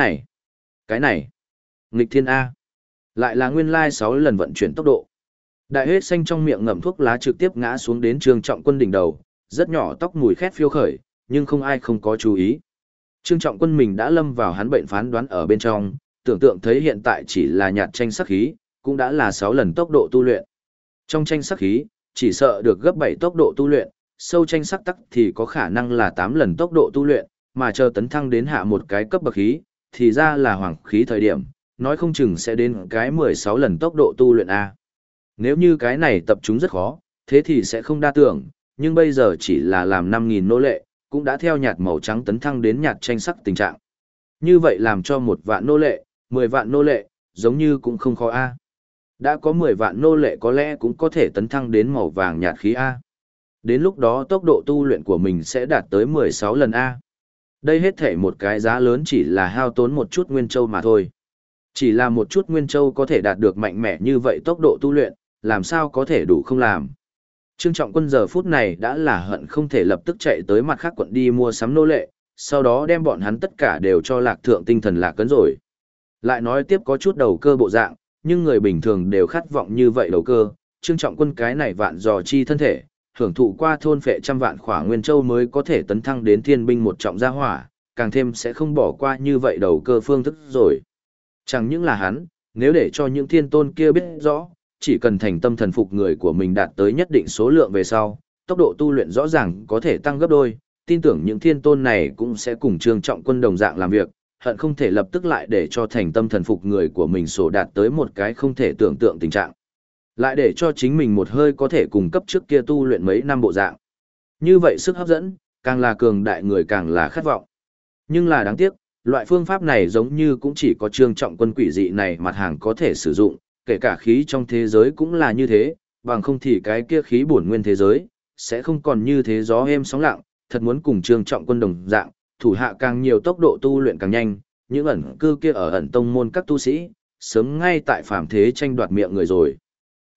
này, nghịch thiên A. Lại là nguyên lai 6 lần vận chuyển tốc độ. Đại hết xanh trong miệng ngậm thuốc lá trực tiếp ngã xuống đến Trương Trọng Quân đỉnh đầu, rất nhỏ tóc mùi khét phiêu khởi, nhưng không ai không có chú ý. Trương Trọng Quân mình đã lâm vào hắn bệnh phán đoán ở bên trong, tưởng tượng thấy hiện tại chỉ là nhạt tranh sắc khí, cũng đã là 6 lần tốc độ tu luyện. Trong tranh sắc khí, chỉ sợ được gấp 7 tốc độ tu luyện, sâu tranh sắc tắc thì có khả năng là 8 lần tốc độ tu luyện, mà chờ tấn thăng đến hạ một cái cấp bậc khí, thì ra là hoàng khí thời điểm, nói không chừng sẽ đến cái 16 lần tốc độ tu luyện A. Nếu như cái này tập trung rất khó, thế thì sẽ không đa tưởng, nhưng bây giờ chỉ là làm 5.000 nô lệ, cũng đã theo nhạt màu trắng tấn thăng đến nhạt tranh sắc tình trạng. Như vậy làm cho 1 vạn nô lệ, 10 vạn nô lệ, giống như cũng không khó A. Đã có 10 vạn nô lệ có lẽ cũng có thể tấn thăng đến màu vàng nhạt khí A. Đến lúc đó tốc độ tu luyện của mình sẽ đạt tới 16 lần A. Đây hết thể một cái giá lớn chỉ là hao tốn một chút nguyên châu mà thôi. Chỉ là một chút nguyên châu có thể đạt được mạnh mẽ như vậy tốc độ tu luyện, làm sao có thể đủ không làm. Trương Trọng Quân giờ phút này đã là hận không thể lập tức chạy tới mặt khác quận đi mua sắm nô lệ, sau đó đem bọn hắn tất cả đều cho lạc thượng tinh thần lạc cấn rồi. Lại nói tiếp có chút đầu cơ bộ dạng, nhưng người bình thường đều khát vọng như vậy đầu cơ, Trương Trọng Quân cái này vạn dò chi thân thể, hưởng thụ qua thôn phệ trăm vạn khỏa nguyên châu mới có thể tấn thăng đến thiên binh một trọng gia hỏa, càng thêm sẽ không bỏ qua như vậy đầu cơ phương thức rồi. Chẳng những là hắn, nếu để cho những thiên tôn kia biết rõ, chỉ cần thành tâm thần phục người của mình đạt tới nhất định số lượng về sau, tốc độ tu luyện rõ ràng có thể tăng gấp đôi, tin tưởng những thiên tôn này cũng sẽ cùng Trương Trọng Quân đồng dạng làm việc, hận không thể lập tức lại để cho thành tâm thần phục người của mình sổ đạt tới một cái không thể tưởng tượng tình trạng. Lại để cho chính mình một hơi có thể cùng cấp trước kia tu luyện mấy năm bộ dạng. Như vậy sức hấp dẫn, càng là cường đại người càng là khát vọng. Nhưng là đáng tiếc, loại phương pháp này giống như cũng chỉ có Trương Trọng Quân quỷ dị này mặt hàng có thể sử dụng, kể cả khí trong thế giới cũng là như thế, bằng không thì cái kia khí bổn nguyên thế giới, sẽ không còn như thế gió êm sóng lặng, thật muốn cùng Trương Trọng Quân đồng dạng, thủ hạ càng nhiều tốc độ tu luyện càng nhanh, những ẩn cư kia ở ẩn tông môn các tu sĩ, sớm ngay tại phàm thế tranh đoạt miệng người rồi.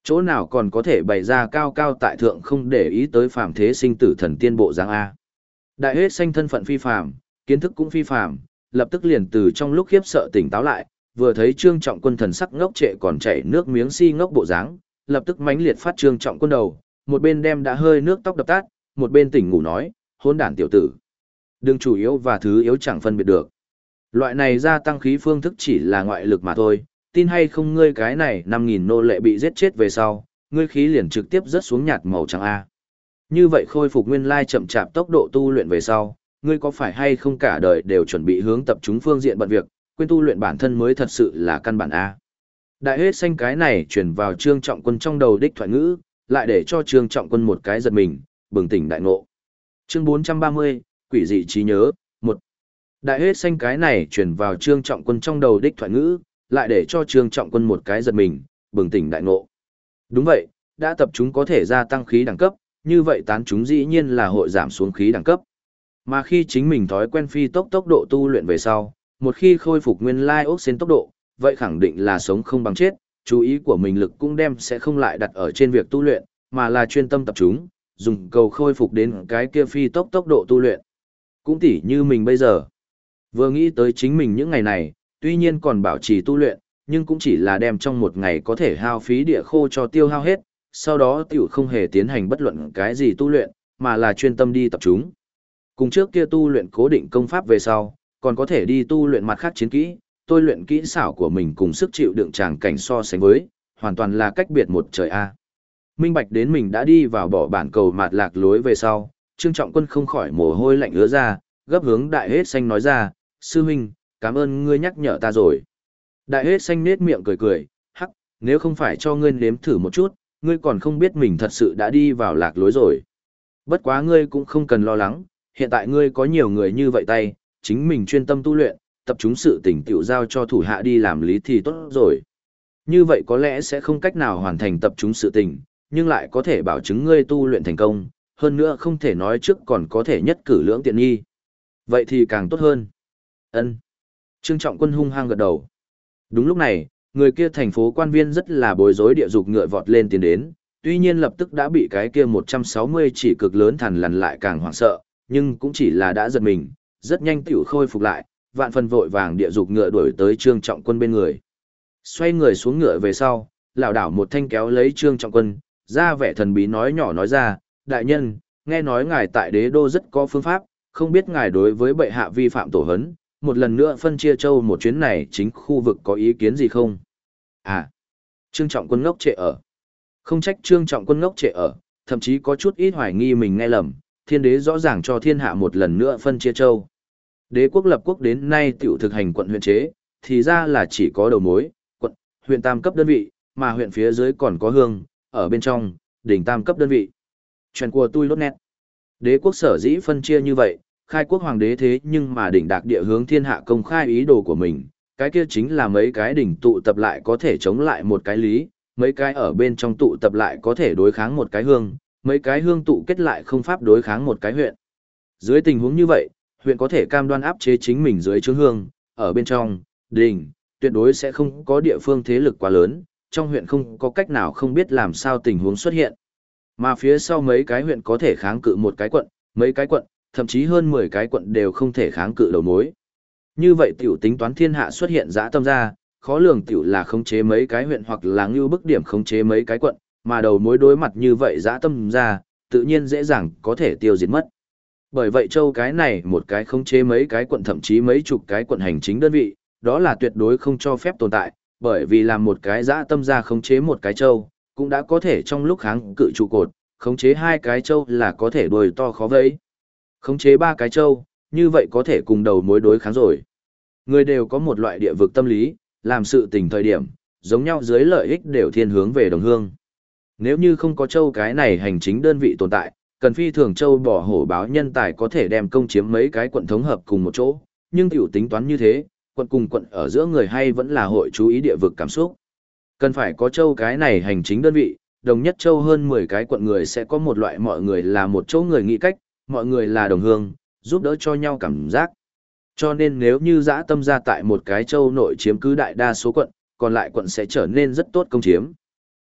Chỗ nào còn có thể bày ra cao cao tại thượng không để ý tới phàm thế sinh tử thần tiên bộ dáng A. Đại hết xanh thân phận phi phàm, kiến thức cũng phi phàm, lập tức liền từ trong lúc khiếp sợ tỉnh táo lại, vừa thấy Trương Trọng Quân thần sắc ngốc trệ còn chảy nước miếng si ngốc bộ dáng, lập tức mãnh liệt phát Trương Trọng Quân đầu, một bên đem đã hơi nước tóc đập tát, một bên tỉnh ngủ nói, hỗn đản tiểu tử. Đừng chủ yếu và thứ yếu chẳng phân biệt được. Loại này gia tăng khí phương thức chỉ là ngoại lực mà thôi, tin hay không ngươi cái này 5.000 nô lệ bị giết chết về sau, ngươi khí liền trực tiếp rớt xuống nhạt màu trắng A. Như vậy khôi phục nguyên lai chậm chạp tốc độ tu luyện về sau, ngươi có phải hay không cả đời đều chuẩn bị hướng tập trung phương diện bận việc, quên tu luyện bản thân mới thật sự là căn bản A. Đại hết xanh cái này truyền vào Trương Trọng Quân trong đầu đích thoại ngữ, lại để cho Trương Trọng Quân một cái giật mình, bừng tỉnh đại ngộ. Chương 430, quỷ dị trí nhớ, 1. Đại hết xanh cái này truyền vào Trương Trọng Quân trong đầu đích thoại ngữ, lại để cho Trương Trọng Quân một cái giật mình, bừng tỉnh đại ngộ. Đúng vậy, đã tập chúng có thể gia tăng khí đẳng cấp, như vậy tán chúng dĩ nhiên là hội giảm xuống khí đẳng cấp. Mà khi chính mình thói quen phi tốc độ tu luyện về sau, một khi khôi phục nguyên lai ốc xên tốc độ, vậy khẳng định là sống không bằng chết, chú ý của mình lực cũng đem sẽ không lại đặt ở trên việc tu luyện, mà là chuyên tâm tập trung, dùng cầu khôi phục đến cái kia phi tốc độ tu luyện. Cũng tỉ như mình bây giờ. Vừa nghĩ tới chính mình những ngày này, tuy nhiên còn bảo trì tu luyện, nhưng cũng chỉ là đem trong một ngày có thể hao phí địa khô cho tiêu hao hết, sau đó tiểu không hề tiến hành bất luận cái gì tu luyện, mà là chuyên tâm đi tập trung. Cùng trước kia tu luyện cố định công pháp về sau, còn có thể đi tu luyện mặt khác chiến kỹ, tôi luyện kỹ xảo của mình cùng sức chịu đựng tràng cảnh so sánh với, hoàn toàn là cách biệt một trời A. Minh bạch đến mình đã đi vào bỏ bản cầu mạt lạc lối về sau, Trương Trọng Quân không khỏi mồ hôi lạnh ứa ra, gấp hướng đại hết xanh nói ra, sư huynh, cảm ơn ngươi nhắc nhở ta rồi. Đại hết xanh nết miệng cười cười, hắc, nếu không phải cho ngươi nếm thử một chút, ngươi còn không biết mình thật sự đã đi vào lạc lối rồi. Bất quá ngươi cũng không cần lo lắng, hiện tại ngươi có nhiều người như vậy tay, chính mình chuyên tâm tu luyện, tập trung sự tỉnh tiểu giao cho thủ hạ đi làm lý thì tốt rồi. Như vậy có lẽ sẽ không cách nào hoàn thành tập trung sự tình, nhưng lại có thể bảo chứng ngươi tu luyện thành công, hơn nữa không thể nói trước còn có thể nhất cử lưỡng tiện nghi. Vậy thì càng tốt hơn. Ân. Trương Trọng Quân hung hăng gật đầu. Đúng lúc này, người kia thành phố quan viên rất là bối rối địa dục ngựa vọt lên tiến đến, tuy nhiên lập tức đã bị cái kia 160 chỉ cực lớn thằn lằn lại càng hoảng sợ, nhưng cũng chỉ là đã giật mình, rất nhanh tiểu khôi phục lại, vạn phần vội vàng địa dục ngựa đuổi tới Trương Trọng Quân bên người. Xoay người xuống ngựa về sau, lảo đảo một thanh kéo lấy Trương Trọng Quân, ra vẻ thần bí nói nhỏ nói ra, đại nhân, nghe nói ngài tại đế đô rất có phương pháp, không biết ngài đối với bệ hạ vi phạm tổ hấn, một lần nữa phân chia châu một chuyến này chính khu vực có ý kiến gì không? À, Trương Trọng Quân ngốc trệ ở. Không trách Trương Trọng Quân ngốc trệ ở, thậm chí có chút ít hoài nghi mình nghe lầm, thiên đế rõ ràng cho thiên hạ một lần nữa phân chia châu. Đế quốc lập quốc đến nay tiểu thực hành quận huyện chế, thì ra là chỉ có đầu mối, quận, huyện tam cấp đơn vị, mà huyện phía dưới còn có hương, ở bên trong, đỉnh tam cấp đơn vị. Chuyện của tôi lốt nét. Đế quốc sở dĩ phân chia như vậy, khai quốc hoàng đế thế nhưng mà đỉnh đạc địa hướng thiên hạ công khai ý đồ của mình, cái kia chính là mấy cái đỉnh tụ tập lại có thể chống lại một cái lý, mấy cái ở bên trong tụ tập lại có thể đối kháng một cái hương, mấy cái hương tụ kết lại không pháp đối kháng một cái huyện. Dưới tình huống như vậy, huyện có thể cam đoan áp chế chính mình dưới chướng hương, ở bên trong, đỉnh, tuyệt đối sẽ không có địa phương thế lực quá lớn, trong huyện không có cách nào không biết làm sao tình huống xuất hiện. Mà phía sau mấy cái huyện có thể kháng cự một cái quận, mấy cái quận, thậm chí hơn 10 cái quận đều không thể kháng cự đầu mối. Như vậy tiểu tính toán thiên hạ xuất hiện dã tâm ra, khó lường tiểu là khống chế mấy cái huyện hoặc là ngưu bức điểm khống chế mấy cái quận, mà đầu mối đối mặt như vậy dã tâm ra, tự nhiên dễ dàng có thể tiêu diệt mất. Bởi vậy châu cái này một cái khống chế mấy cái quận thậm chí mấy chục cái quận hành chính đơn vị, đó là tuyệt đối không cho phép tồn tại, bởi vì làm một cái dã tâm ra khống chế một cái châu, cũng đã có thể trong lúc kháng cự trụ cột, khống chế hai cái châu là có thể đuổi to khó vây. Khống chế ba cái châu, như vậy có thể cùng đầu mối đối kháng rồi. Người đều có một loại địa vực tâm lý, làm sự tình thời điểm, giống nhau dưới lợi ích đều thiên hướng về đồng hương. Nếu như không có châu cái này hành chính đơn vị tồn tại, cần phi thường châu bỏ hổ báo nhân tài có thể đem công chiếm mấy cái quận thống hợp cùng một chỗ, nhưng tiểu tính toán như thế, quận cùng quận ở giữa người hay vẫn là hội chú ý địa vực cảm xúc. Cần phải có châu cái này hành chính đơn vị, đồng nhất châu hơn 10 cái quận người sẽ có một loại mọi người là một chỗ người nghĩ cách, mọi người là đồng hương, giúp đỡ cho nhau cảm giác. Cho nên nếu như dã tâm ra tại một cái châu nội chiếm cứ đại đa số quận, còn lại quận sẽ trở nên rất tốt công chiếm.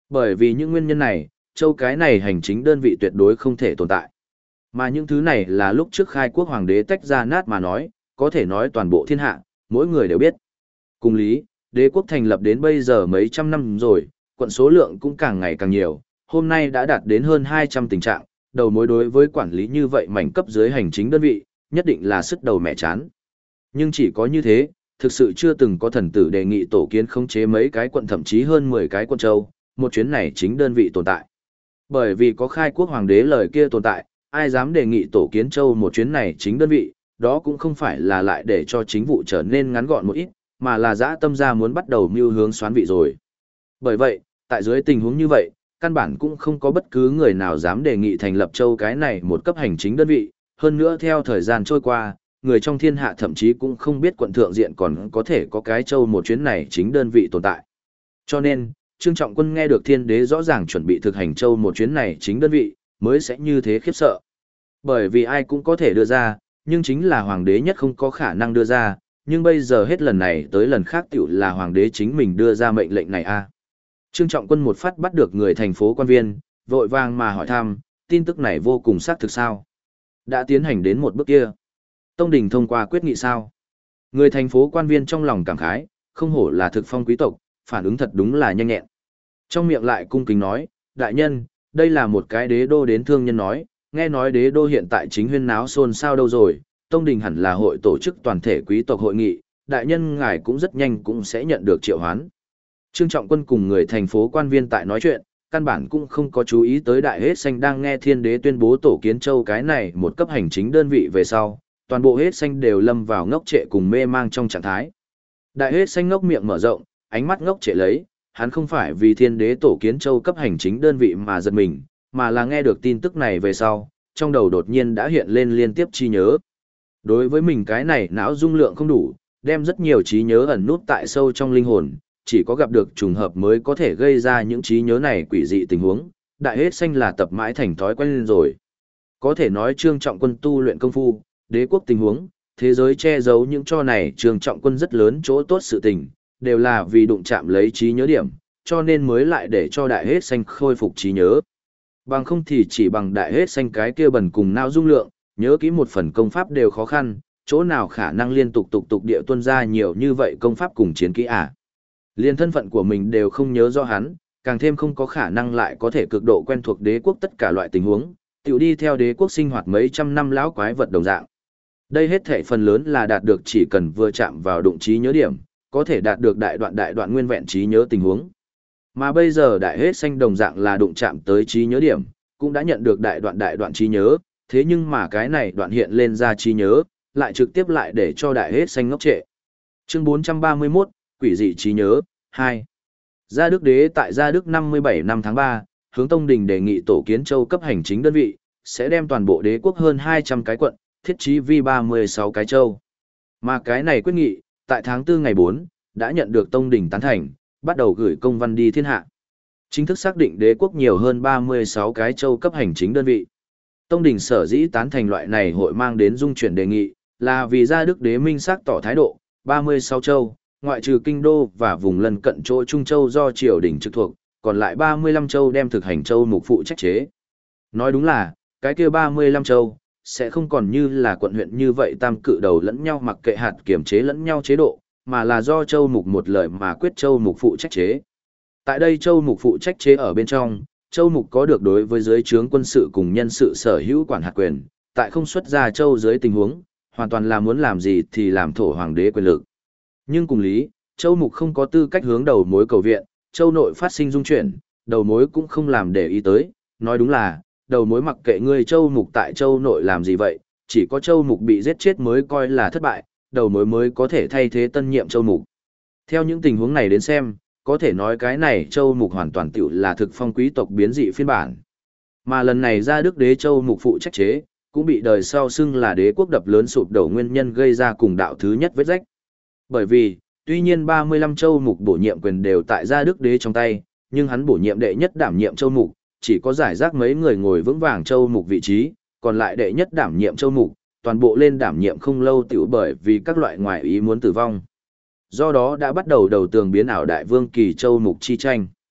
Bởi vì những nguyên nhân này, châu cái này hành chính đơn vị tuyệt đối không thể tồn tại. Mà những thứ này là lúc trước khai quốc hoàng đế tách ra nát mà nói, có thể nói toàn bộ thiên hạ, mỗi người đều biết. Cùng lý, đế quốc thành lập đến bây giờ mấy trăm năm rồi, quận số lượng cũng càng ngày càng nhiều, hôm nay đã đạt đến hơn 200 tình trạng, đầu mối đối với quản lý như vậy mảnh cấp dưới hành chính đơn vị, nhất định là sức đầu mẹ chán. Nhưng chỉ có như thế, thực sự chưa từng có thần tử đề nghị tổ kiến khống chế mấy cái quận thậm chí hơn 10 cái quận châu, một chuyến này chính đơn vị tồn tại. Bởi vì có khai quốc hoàng đế lời kia tồn tại, ai dám đề nghị tổ kiến châu một chuyến này chính đơn vị, đó cũng không phải là lại để cho chính vụ trở nên ngắn gọn một ít, mà là dã tâm ra muốn bắt đầu mưu hướng xoán vị rồi. Bởi vậy, tại dưới tình huống như vậy, căn bản cũng không có bất cứ người nào dám đề nghị thành lập châu cái này một cấp hành chính đơn vị, hơn nữa theo thời gian trôi qua, người trong thiên hạ thậm chí cũng không biết quận thượng diện còn có thể có cái châu một chuyến này chính đơn vị tồn tại. Cho nên, Trương Trọng Quân nghe được thiên đế rõ ràng chuẩn bị thực hành châu một chuyến này chính đơn vị, mới sẽ như thế khiếp sợ. Bởi vì ai cũng có thể đưa ra, nhưng chính là hoàng đế nhất không có khả năng đưa ra, nhưng bây giờ hết lần này tới lần khác tiểu là hoàng đế chính mình đưa ra mệnh lệnh này a. Trương Trọng Quân một phát bắt được người thành phố quan viên, vội vàng mà hỏi thăm, tin tức này vô cùng xác thực sao? Đã tiến hành đến một bước kia. Tông đình thông qua quyết nghị sao? Người thành phố quan viên trong lòng cảm khái, không hổ là thực phong quý tộc, phản ứng thật đúng là nhanh nhẹn. Trong miệng lại cung kính nói, đại nhân, đây là một cái đế đô đến thương nhân nói, nghe nói đế đô hiện tại chính huyên náo xôn xao đâu rồi, tông đình hẳn là hội tổ chức toàn thể quý tộc hội nghị, đại nhân ngài cũng rất nhanh cũng sẽ nhận được triệu hoán. Trương Trọng Quân cùng người thành phố quan viên tại nói chuyện, căn bản cũng không có chú ý tới đại hết xanh đang nghe thiên đế tuyên bố tổ kiến châu cái này một cấp hành chính đơn vị về sau, toàn bộ hết xanh đều lâm vào ngốc trệ cùng mê mang trong trạng thái. Đại hết xanh ngốc miệng mở rộng, ánh mắt ngốc trệ lấy, hắn không phải vì thiên đế tổ kiến châu cấp hành chính đơn vị mà giật mình, mà là nghe được tin tức này về sau, trong đầu đột nhiên đã hiện lên liên tiếp trí nhớ. Đối với mình cái này não dung lượng không đủ, đem rất nhiều trí nhớ ẩn nút tại sâu trong linh hồn, chỉ có gặp được trùng hợp mới có thể gây ra những trí nhớ này quỷ dị tình huống, đại hết xanh là tập mãi thành thói quen lên rồi. Có thể nói Trương Trọng Quân tu luyện công phu, đế quốc tình huống, thế giới che giấu những cho này Trương Trọng Quân rất lớn chỗ tốt sự tình, đều là vì đụng chạm lấy trí nhớ điểm, cho nên mới lại để cho đại hết xanh khôi phục trí nhớ. Bằng không thì chỉ bằng đại hết xanh cái kia bần cùng não dung lượng, nhớ kỹ một phần công pháp đều khó khăn, chỗ nào khả năng liên tục tục địa tuân ra nhiều như vậy công pháp cùng chiến kỹ à. Liên thân phận của mình đều không nhớ rõ hắn, càng thêm không có khả năng lại có thể cực độ quen thuộc đế quốc tất cả loại tình huống, tiểu đi theo đế quốc sinh hoạt mấy trăm năm lão quái vật đồng dạng. Đây hết thể phần lớn là đạt được chỉ cần vừa chạm vào đụng trí nhớ điểm, có thể đạt được đại đoạn nguyên vẹn trí nhớ tình huống. Mà bây giờ đại hết xanh đồng dạng là đụng chạm tới trí nhớ điểm, cũng đã nhận được đại đoạn trí nhớ, thế nhưng mà cái này đoạn hiện lên ra trí nhớ, lại trực tiếp lại để cho đại hết xanh ngốc trệ. Chương 431, Quỷ dị trí nhớ, 2. Gia Đức Đế tại Gia Đức 57 năm tháng 3, hướng Tông Đình đề nghị tổ kiến châu cấp hành chính đơn vị, sẽ đem toàn bộ đế quốc hơn 200 cái quận, thiết trí vi 36 cái châu. Mà cái này quyết nghị, tại tháng 4 ngày 4, đã nhận được Tông Đình tán thành, bắt đầu gửi công văn đi thiên hạ. Chính thức xác định đế quốc nhiều hơn 36 cái châu cấp hành chính đơn vị. Tông Đình sở dĩ tán thành loại này hội mang đến dung chuyển đề nghị, là vì Gia Đức Đế minh xác tỏ thái độ, 36 châu, ngoại trừ kinh đô và vùng lân cận chỗ Trung Châu do triều đình trực thuộc, còn lại 35 châu đem thực hành châu mục phụ trách chế. Nói đúng là, cái kia 35 châu, sẽ không còn như là quận huyện như vậy tam cự đầu lẫn nhau mặc kệ hạt kiểm chế lẫn nhau chế độ, mà là do châu mục một lời mà quyết châu mục phụ trách chế. Tại đây châu mục phụ trách chế ở bên trong, châu mục có được đối với dưới trướng quân sự cùng nhân sự sở hữu quản hạt quyền, tại không xuất ra châu dưới tình huống, hoàn toàn là muốn làm gì thì làm thổ hoàng đế quyền lực. Nhưng cùng lý, châu mục không có tư cách hướng đầu mối cầu viện, châu nội phát sinh dung chuyển, đầu mối cũng không làm để ý tới, nói đúng là, đầu mối mặc kệ ngươi châu mục tại châu nội làm gì vậy, chỉ có châu mục bị giết chết mới coi là thất bại, đầu mối mới có thể thay thế tân nhiệm châu mục. Theo những tình huống này đến xem, có thể nói cái này châu mục hoàn toàn tiểu là thực phong quý tộc biến dị phiên bản. Mà lần này Gia Đức Đế châu mục phụ trách chế, cũng bị đời sau xưng là đế quốc đập lớn sụp đổ nguyên nhân gây ra cùng đạo thứ nhất vết rách. Bởi vì, tuy nhiên 35 châu mục bổ nhiệm quyền đều tại Gia Đức Đế trong tay, nhưng hắn bổ nhiệm đệ nhất đảm nhiệm châu mục, chỉ có giải rác mấy người ngồi vững vàng châu mục vị trí, còn lại đệ nhất đảm nhiệm châu mục, toàn bộ lên đảm nhiệm không lâu tiểu bởi vì các loại ngoại ý muốn tử vong. Do đó đã bắt đầu đầu tường biến ảo đại vương kỳ châu mục chi tranh.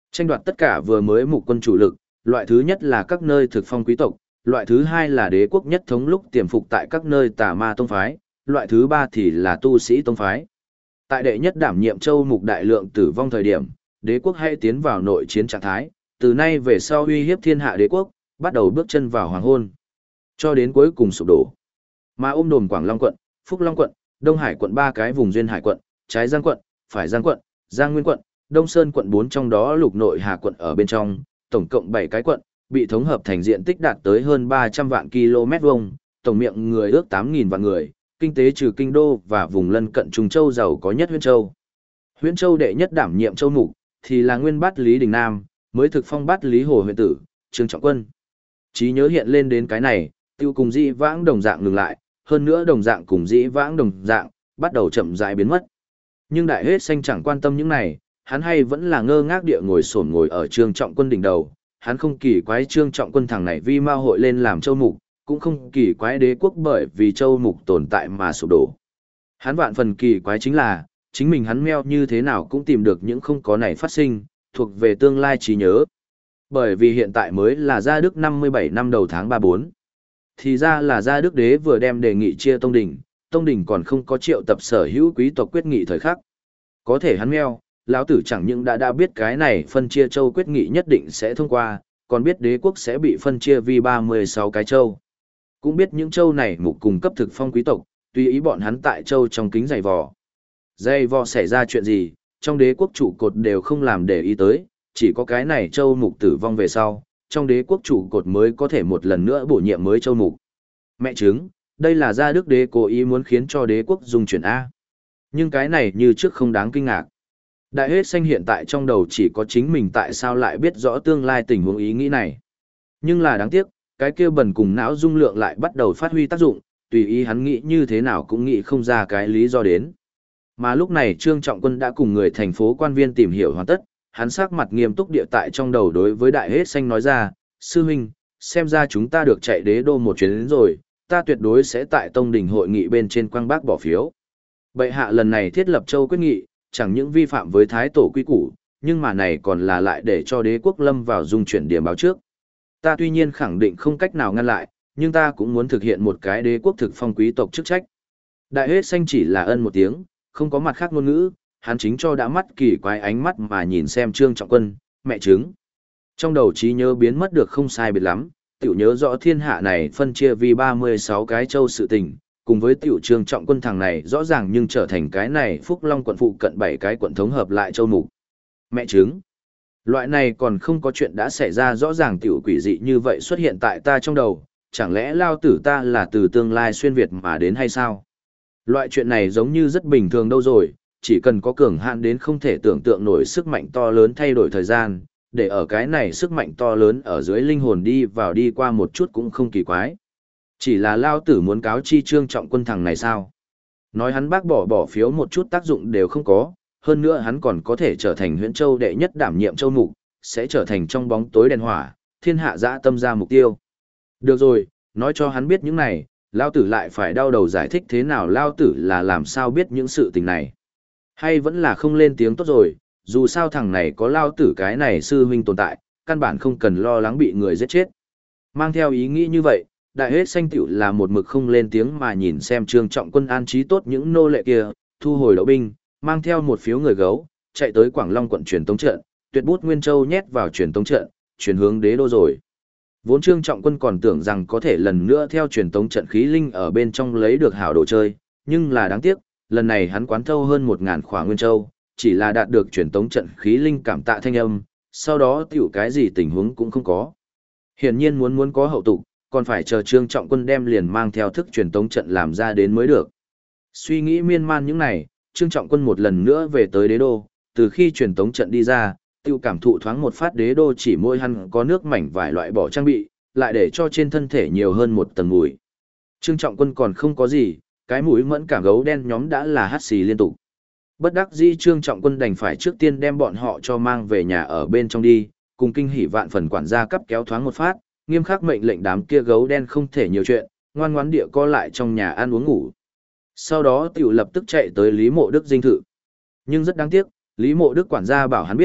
Tranh đoạt tất cả vừa mới mục quân chủ lực, loại thứ nhất là các nơi thực phong quý tộc, loại thứ hai là đế quốc nhất thống lúc tiềm phục tại các nơi tà ma tông phái, loại thứ ba thì là tu sĩ tông phái. Tại đệ nhất đảm nhiệm châu mục đại lượng tử vong thời điểm, đế quốc hay tiến vào nội chiến trạng thái, từ nay về sau uy hiếp thiên hạ đế quốc, bắt đầu bước chân vào hoàng hôn, cho đến cuối cùng sụp đổ. Mà ôm đồm Quảng Long quận, Phúc Long quận, Đông Hải quận ba cái vùng duyên hải quận, trái Giang quận, phải Giang quận, Giang Nguyên quận, Đông Sơn quận 4 trong đó lục nội Hà quận ở bên trong, tổng cộng 7 cái quận, bị thống hợp thành diện tích đạt tới hơn 300 vạn km vuông, tổng miệng người ước 8.000 vạn người, kinh tế trừ kinh đô và vùng lân cận Trùng Châu giàu có nhất Huyễn Châu. Huyễn Châu đệ nhất đảm nhiệm châu mục thì là nguyên bát Lý Đình Nam, mới thực phong bát Lý Hồ huyện tử, Trương Trọng Quân. Trí nhớ hiện lên đến cái này, tiêu cùng dĩ vãng đồng dạng ngừng lại, hơn nữa đồng dạng cùng dĩ vãng đồng dạng, bắt đầu chậm rãi biến mất. Nhưng Đại Hết Xanh chẳng quan tâm những này, hắn hay vẫn là ngơ ngác địa ngồi ở Trương Trọng Quân đỉnh đầu, hắn không kỳ quái Trương Trọng Quân thằng này vi mao hội lên làm châu mục, cũng không kỳ quái đế quốc bởi vì châu mục tồn tại mà sụp đổ. Hắn vạn phần kỳ quái chính là, chính mình hắn meo như thế nào cũng tìm được những không có này phát sinh, thuộc về tương lai trí nhớ. Bởi vì hiện tại mới là Gia Đức 57 năm đầu tháng 34. Thì ra là Gia Đức đế vừa đem đề nghị chia Tông Đình còn không có triệu tập sở hữu quý tộc quyết nghị thời khắc. Có thể hắn meo, lão tử chẳng những đã biết cái này phân chia châu quyết nghị nhất định sẽ thông qua, còn biết đế quốc sẽ bị phân chia vì 36 cái châu. Cũng biết những châu này mục cung cấp thực phong quý tộc, tùy ý bọn hắn tại châu trong kính giày vò. Giày vò xảy ra chuyện gì, trong đế quốc trụ cột đều không làm để ý tới, chỉ có cái này châu mục tử vong về sau, trong đế quốc trụ cột mới có thể một lần nữa bổ nhiệm mới châu mục. Mẹ chứng, đây là Gia Đức đế cố ý muốn khiến cho đế quốc dung chuyển A. Nhưng cái này như trước không đáng kinh ngạc. Đại Hết Xanh hiện tại trong đầu chỉ có chính mình tại sao lại biết rõ tương lai tình huống ý nghĩ này. Nhưng là đáng tiếc, cái kia bần cùng não dung lượng lại bắt đầu phát huy tác dụng, tùy ý hắn nghĩ như thế nào cũng nghĩ không ra cái lý do đến. Mà lúc này Trương Trọng Quân đã cùng người thành phố quan viên tìm hiểu hoàn tất, hắn sắc mặt nghiêm túc địa tại trong đầu đối với Đại Hết Xanh nói ra, sư huynh, xem ra chúng ta được chạy đế đô một chuyến đến rồi, ta tuyệt đối sẽ tại Tông Đình hội nghị bên trên quang bác bỏ phiếu. Bệ hạ lần này thiết lập châu quyết nghị, chẳng những vi phạm với thái tổ quy củ, nhưng mà này còn là lại để cho đế quốc lâm vào dung chuyển điểm báo trước. Ta tuy nhiên khẳng định không cách nào ngăn lại, nhưng ta cũng muốn thực hiện một cái đế quốc thực phong quý tộc chức trách. Đại Hết Xanh chỉ là ân một tiếng, không có mặt khác ngôn ngữ, hắn chính cho đã mắt kỳ quái ánh mắt mà nhìn xem Trương Trọng Quân, mẹ chứng. Trong đầu trí nhớ biến mất được không sai biệt lắm, tiểu nhớ rõ thiên hạ này phân chia vì 36 cái châu sự tình, cùng với tiểu Trương Trọng Quân thằng này rõ ràng nhưng trở thành cái này Phúc Long quận phụ cận 7 cái quận thống hợp lại châu mục. Mẹ chứng. Loại này còn không có chuyện đã xảy ra rõ ràng tiểu quỷ dị như vậy xuất hiện tại ta trong đầu, chẳng lẽ lao tử ta là từ tương lai xuyên Việt mà đến hay sao? Loại chuyện này giống như rất bình thường đâu rồi, chỉ cần có cường hạn đến không thể tưởng tượng nổi sức mạnh to lớn thay đổi thời gian, để ở cái này sức mạnh to lớn ở dưới linh hồn đi vào đi qua một chút cũng không kỳ quái. Chỉ là lao tử muốn cáo chi Trương Trọng Quân thằng này sao? Nói hắn bác bỏ phiếu một chút tác dụng đều không có, hơn nữa hắn còn có thể trở thành Huyễn Châu đệ nhất đảm nhiệm châu mục, sẽ trở thành trong bóng tối đèn hỏa, thiên hạ dã tâm ra mục tiêu. Được rồi, nói cho hắn biết những này, lao tử lại phải đau đầu giải thích thế nào lao tử là làm sao biết những sự tình này. Hay vẫn là không lên tiếng tốt rồi, dù sao thằng này có lao tử cái này sư huynh tồn tại, căn bản không cần lo lắng bị người giết chết. Mang theo ý nghĩ như vậy, Đại Hết Xanh tiểu là một mực không lên tiếng mà nhìn xem Trương Trọng Quân an trí tốt những nô lệ kia, thu hồi đậu binh, mang theo một phiếu người gấu, chạy tới Quảng Long quận truyền tống trận, tuyệt bút Nguyên Châu nhét vào truyền tống trận, chuyển hướng đế đô rồi. Vốn Trương Trọng Quân còn tưởng rằng có thể lần nữa theo truyền tống trận khí linh ở bên trong lấy được hảo đồ chơi, nhưng là đáng tiếc, lần này hắn quán thâu hơn 1000 khỏa Nguyên Châu, chỉ là đạt được truyền tống trận khí linh cảm tạ thanh âm, sau đó tiểu cái gì tình huống cũng không có. Hiển nhiên muốn có hậu tục, còn phải chờ Trương Trọng Quân đem liền mang theo thức truyền tống trận làm ra đến mới được. Suy nghĩ miên man những này, Trương Trọng Quân một lần nữa về tới đế đô, từ khi truyền tống trận đi ra, tiêu cảm thụ thoáng một phát đế đô chỉ môi hắn có nước mảnh vài loại bỏ trang bị, lại để cho trên thân thể nhiều hơn một tầng mùi. Trương Trọng Quân còn không có gì, cái mũi mẫn cảm gấu đen nhóm đã là hắt xì liên tục. Bất đắc dĩ Trương Trọng Quân đành phải trước tiên đem bọn họ cho mang về nhà ở bên trong đi, cùng kinh hỉ vạn phần quản gia cấp kéo thoáng một phát, nghiêm khắc mệnh lệnh đám kia gấu đen không thể nhiều chuyện, ngoan ngoãn địa co lại trong nhà ăn uống ngủ. Sau đó tiểu lập tức chạy tới Lý Mộ Đức dinh thự. Nhưng rất đáng tiếc, Lý Mộ Đức quản gia bảo hắn biết,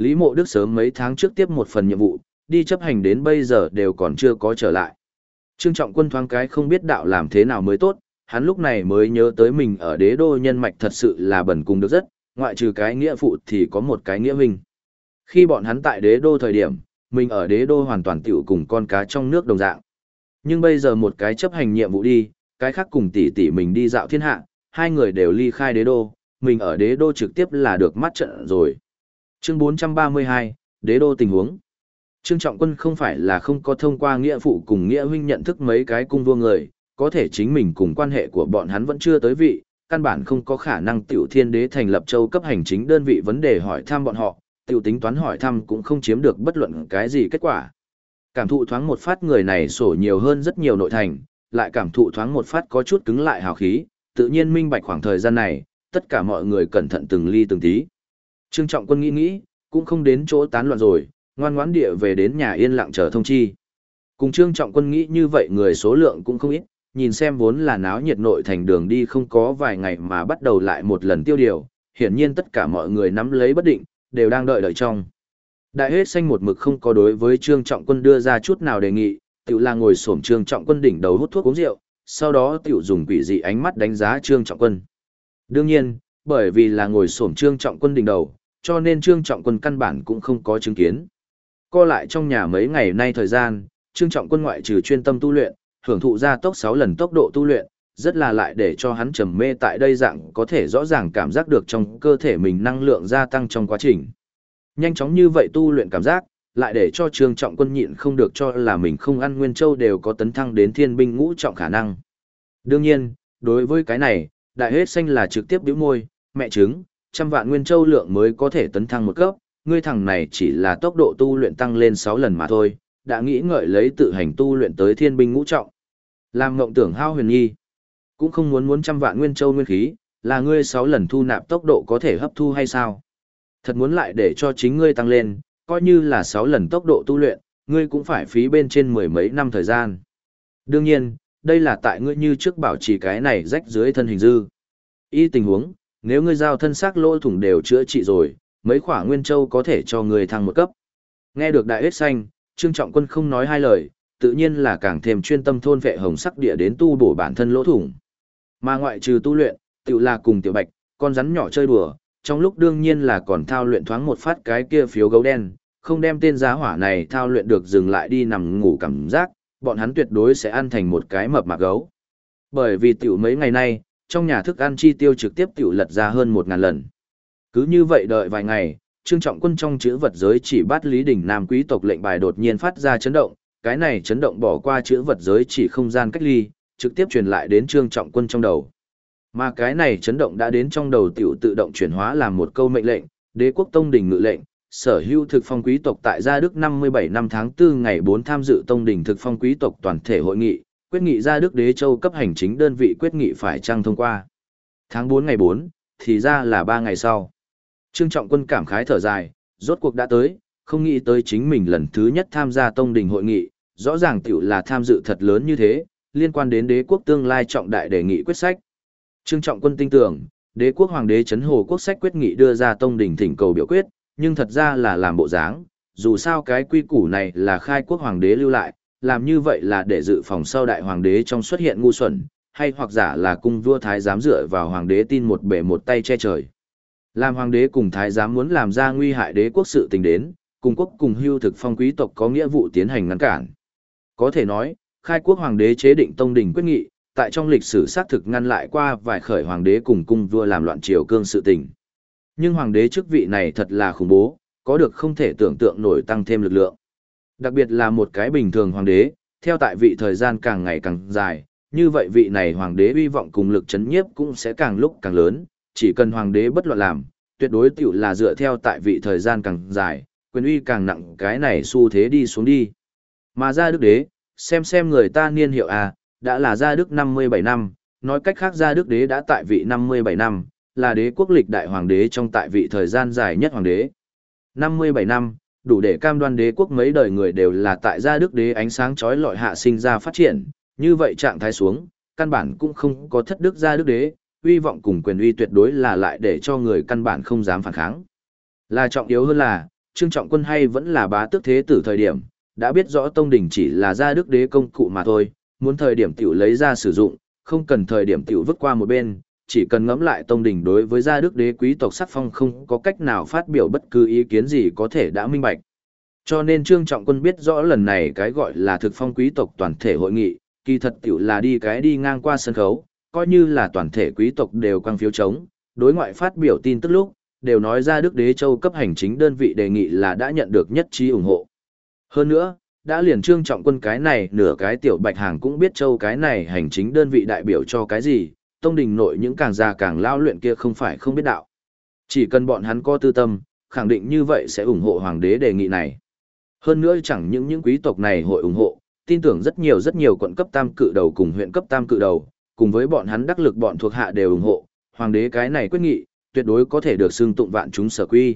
Lý Mộ Đức sớm mấy tháng trước tiếp một phần nhiệm vụ, đi chấp hành đến bây giờ đều còn chưa có trở lại. Trương Trọng Quân thoáng cái không biết đạo làm thế nào mới tốt, hắn lúc này mới nhớ tới mình ở đế đô nhân mạch thật sự là bẩn cùng được rất, ngoại trừ cái nghĩa phụ thì có một cái nghĩa huynh. Khi bọn hắn tại đế đô thời điểm, mình ở đế đô hoàn toàn tiểu cùng con cá trong nước đồng dạng. Nhưng bây giờ một cái chấp hành nhiệm vụ đi, cái khác cùng tỷ tỷ mình đi dạo thiên hạ, hai người đều ly khai đế đô, mình ở đế đô trực tiếp là được mắt trận rồi. Chương 432, đế đô tình huống. Trương Trọng Quân không phải là không có thông qua nghĩa phụ cùng nghĩa huynh nhận thức mấy cái cung vua người, có thể chính mình cùng quan hệ của bọn hắn vẫn chưa tới vị, căn bản không có khả năng tiểu thiên đế thành lập châu cấp hành chính đơn vị vấn đề hỏi thăm bọn họ, tiểu tính toán hỏi thăm cũng không chiếm được bất luận cái gì kết quả. Cảm thụ thoáng một phát người này sổ nhiều hơn rất nhiều nội thành, lại cảm thụ thoáng một phát có chút cứng lại hào khí, tự nhiên minh bạch khoảng thời gian này, tất cả mọi người cẩn thận từng ly từng tí. Trương Trọng Quân nghĩ, cũng không đến chỗ tán loạn rồi, ngoan ngoãn địa về đến nhà yên lặng chờ thông chi. Cùng Trương Trọng Quân nghĩ như vậy người số lượng cũng không ít, nhìn xem vốn là náo nhiệt nội thành đường đi không có vài ngày mà bắt đầu lại một lần tiêu điều, hiển nhiên tất cả mọi người nắm lấy bất định, đều đang đợi trong. Đại hết xanh một mực không có đối với Trương Trọng Quân đưa ra chút nào đề nghị, tiểu là ngồi xổm Trương Trọng Quân đỉnh đầu hút thuốc uống rượu, sau đó tiểu dùng quỷ dị ánh mắt đánh giá Trương Trọng Quân. Đương nhiên, bởi vì là ngồi xổm Trương Trọng Quân đỉnh đầu, cho nên Trương Trọng Quân căn bản cũng không có chứng kiến. Co lại trong nhà mấy ngày nay thời gian, Trương Trọng Quân ngoại trừ chuyên tâm tu luyện, hưởng thụ gia tốc 6 lần tốc độ tu luyện, rất là lại để cho hắn trầm mê tại đây dạng có thể rõ ràng cảm giác được trong cơ thể mình năng lượng gia tăng trong quá trình. Nhanh chóng như vậy tu luyện cảm giác, lại để cho Trương Trọng Quân nhịn không được cho là mình không ăn nguyên châu đều có tấn thăng đến thiên binh ngũ trọng khả năng. Đương nhiên, đối với cái này, đại hết xanh là trực tiếp bĩu môi, mẹ chứng, 100 vạn nguyên châu lượng mới có thể tấn thăng một cấp, ngươi thằng này chỉ là tốc độ tu luyện tăng lên 6 lần mà thôi, đã nghĩ ngợi lấy tự hành tu luyện tới thiên binh ngũ trọng. Làm ngộng tưởng hao huyền nhi, cũng không muốn 100 vạn nguyên châu nguyên khí, là ngươi 6 lần thu nạp tốc độ có thể hấp thu hay sao? Thật muốn lại để cho chính ngươi tăng lên, coi như là 6 lần tốc độ tu luyện, ngươi cũng phải phí bên trên mười mấy năm thời gian. Đương nhiên, đây là tại ngươi như trước bảo trì cái này rách dưới thân hình dư. Y tình huống, nếu ngươi giao thân xác lỗ thủng đều chữa trị rồi, mấy khỏa nguyên châu có thể cho ngươi thăng một cấp. Nghe được đại hết xanh, Trương Trọng Quân không nói hai lời, tự nhiên là càng thêm chuyên tâm thôn vệ hồng sắc địa đến tu bổ bản thân lỗ thủng. Mà ngoại trừ tu luyện, tự là cùng tiểu bạch, con rắn nhỏ chơi đùa, trong lúc đương nhiên là còn thao luyện thoáng một phát cái kia phiếu gấu đen, không đem tên giá hỏa này thao luyện được dừng lại đi nằm ngủ cảm giác, bọn hắn tuyệt đối sẽ ăn thành một cái mập mạp gấu. Bởi vì tiểu mấy ngày nay, trong nhà thức ăn chi tiêu trực tiếp tiểu lật ra hơn 1000 lần. Cứ như vậy đợi vài ngày, Trương Trọng Quân trong chữ vật giới chỉ bắt Lý Đình Nam quý tộc lệnh bài đột nhiên phát ra chấn động, cái này chấn động bỏ qua chữ vật giới chỉ không gian cách ly, trực tiếp truyền lại đến Trương Trọng Quân trong đầu. Mà cái này chấn động đã đến trong đầu tiểu tự động chuyển hóa làm một câu mệnh lệnh, Đế quốc Tông đình ngự lệnh, sở hữu thực phong quý tộc tại Gia Đức 57 năm tháng 4 ngày 4 tham dự Tông đình thực phong quý tộc toàn thể hội nghị, quyết nghị Gia Đức Đế châu cấp hành chính đơn vị quyết nghị phải trăng thông qua. Tháng 4 ngày 4, thì ra là 3 ngày sau. Trương Trọng Quân cảm khái thở dài, rốt cuộc đã tới, không nghĩ tới chính mình lần thứ nhất tham gia Tông đình hội nghị, rõ ràng tiểu là tham dự thật lớn như thế, liên quan đến đế quốc tương lai trọng đại đề nghị quyết sách. Trương Trọng Quân tin tưởng, đế quốc hoàng đế Trấn Hồ quốc sách quyết nghị đưa ra Tông đình thỉnh cầu biểu quyết, nhưng thật ra là làm bộ dáng, dù sao cái quy củ này là khai quốc hoàng đế lưu lại, làm như vậy là để dự phòng sau đại hoàng đế trong xuất hiện ngu xuẩn, hay hoặc giả là cung vua thái giám dựa vào hoàng đế tin một bể một tay che trời. Làm hoàng đế cùng thái giám muốn làm ra nguy hại đế quốc sự tình đến, cùng quốc cùng hưu thực phong quý tộc có nghĩa vụ tiến hành ngăn cản. Có thể nói, khai quốc hoàng đế chế định Tông đình quyết nghị, tại trong lịch sử xác thực ngăn lại qua vài khởi hoàng đế cùng cung vua làm loạn triều cương sự tình. Nhưng hoàng đế chức vị này thật là khủng bố, có được không thể tưởng tượng nổi tăng thêm lực lượng. Đặc biệt là một cái bình thường hoàng đế, theo tại vị thời gian càng ngày càng dài, như vậy vị này hoàng đế uy vọng cùng lực chấn nhiếp cũng sẽ càng lúc càng lớn, chỉ cần hoàng đế bất loạn làm, tuyệt đối tiểu là dựa theo tại vị thời gian càng dài, quyền uy càng nặng cái này xu thế đi xuống đi. Mà Gia Đức đế, xem người ta niên hiệu đã là Gia Đức 57 năm, nói cách khác Gia Đức đế đã tại vị 57 năm, là đế quốc lịch đại hoàng đế trong tại vị thời gian dài nhất hoàng đế. 57 năm, đủ để cam đoan đế quốc mấy đời người đều là tại Gia Đức đế ánh sáng chói lọi hạ sinh ra phát triển, như vậy trạng thái xuống, căn bản cũng không có thất đức Gia Đức đế, uy vọng cùng quyền uy tuyệt đối là lại để cho người căn bản không dám phản kháng. Là trọng yếu hơn là, Trương Trọng Quân hay vẫn là bá tước thế tử thời điểm, đã biết rõ tông đình chỉ là gia đức đế công cụ mà thôi, muốn thời điểm tiểu lấy ra sử dụng, không cần thời điểm tiểu vứt qua một bên, chỉ cần ngẫm lại tông đình đối với gia đức đế quý tộc sắc phong không có cách nào phát biểu bất cứ ý kiến gì có thể đã minh bạch. Cho nên Trương Trọng Quân biết rõ lần này cái gọi là thực phong quý tộc toàn thể hội nghị, kỳ thật tiểu là đi ngang qua sân khấu, coi như là toàn thể quý tộc đều quăng phiếu chống, đối ngoại phát biểu tin tức lúc, đều nói ra Đức Đế Châu cấp hành chính đơn vị đề nghị là đã nhận được nhất trí ủng hộ. Hơn nữa, đã liền Trương Trọng Quân cái này nửa cái tiểu bạch hàng cũng biết Châu cái này hành chính đơn vị đại biểu cho cái gì, tông đình nội những càng già càng lao luyện kia không phải không biết đạo. Chỉ cần bọn hắn có tư tâm, khẳng định như vậy sẽ ủng hộ hoàng đế đề nghị này. Hơn nữa chẳng những quý tộc này hội ủng hộ, tin tưởng rất nhiều quận cấp tam cự đầu cùng huyện cấp tam cự đầu, cùng với bọn hắn đắc lực bọn thuộc hạ đều ủng hộ, hoàng đế cái này quyết nghị, tuyệt đối có thể được xưng tụng vạn chúng sở quy.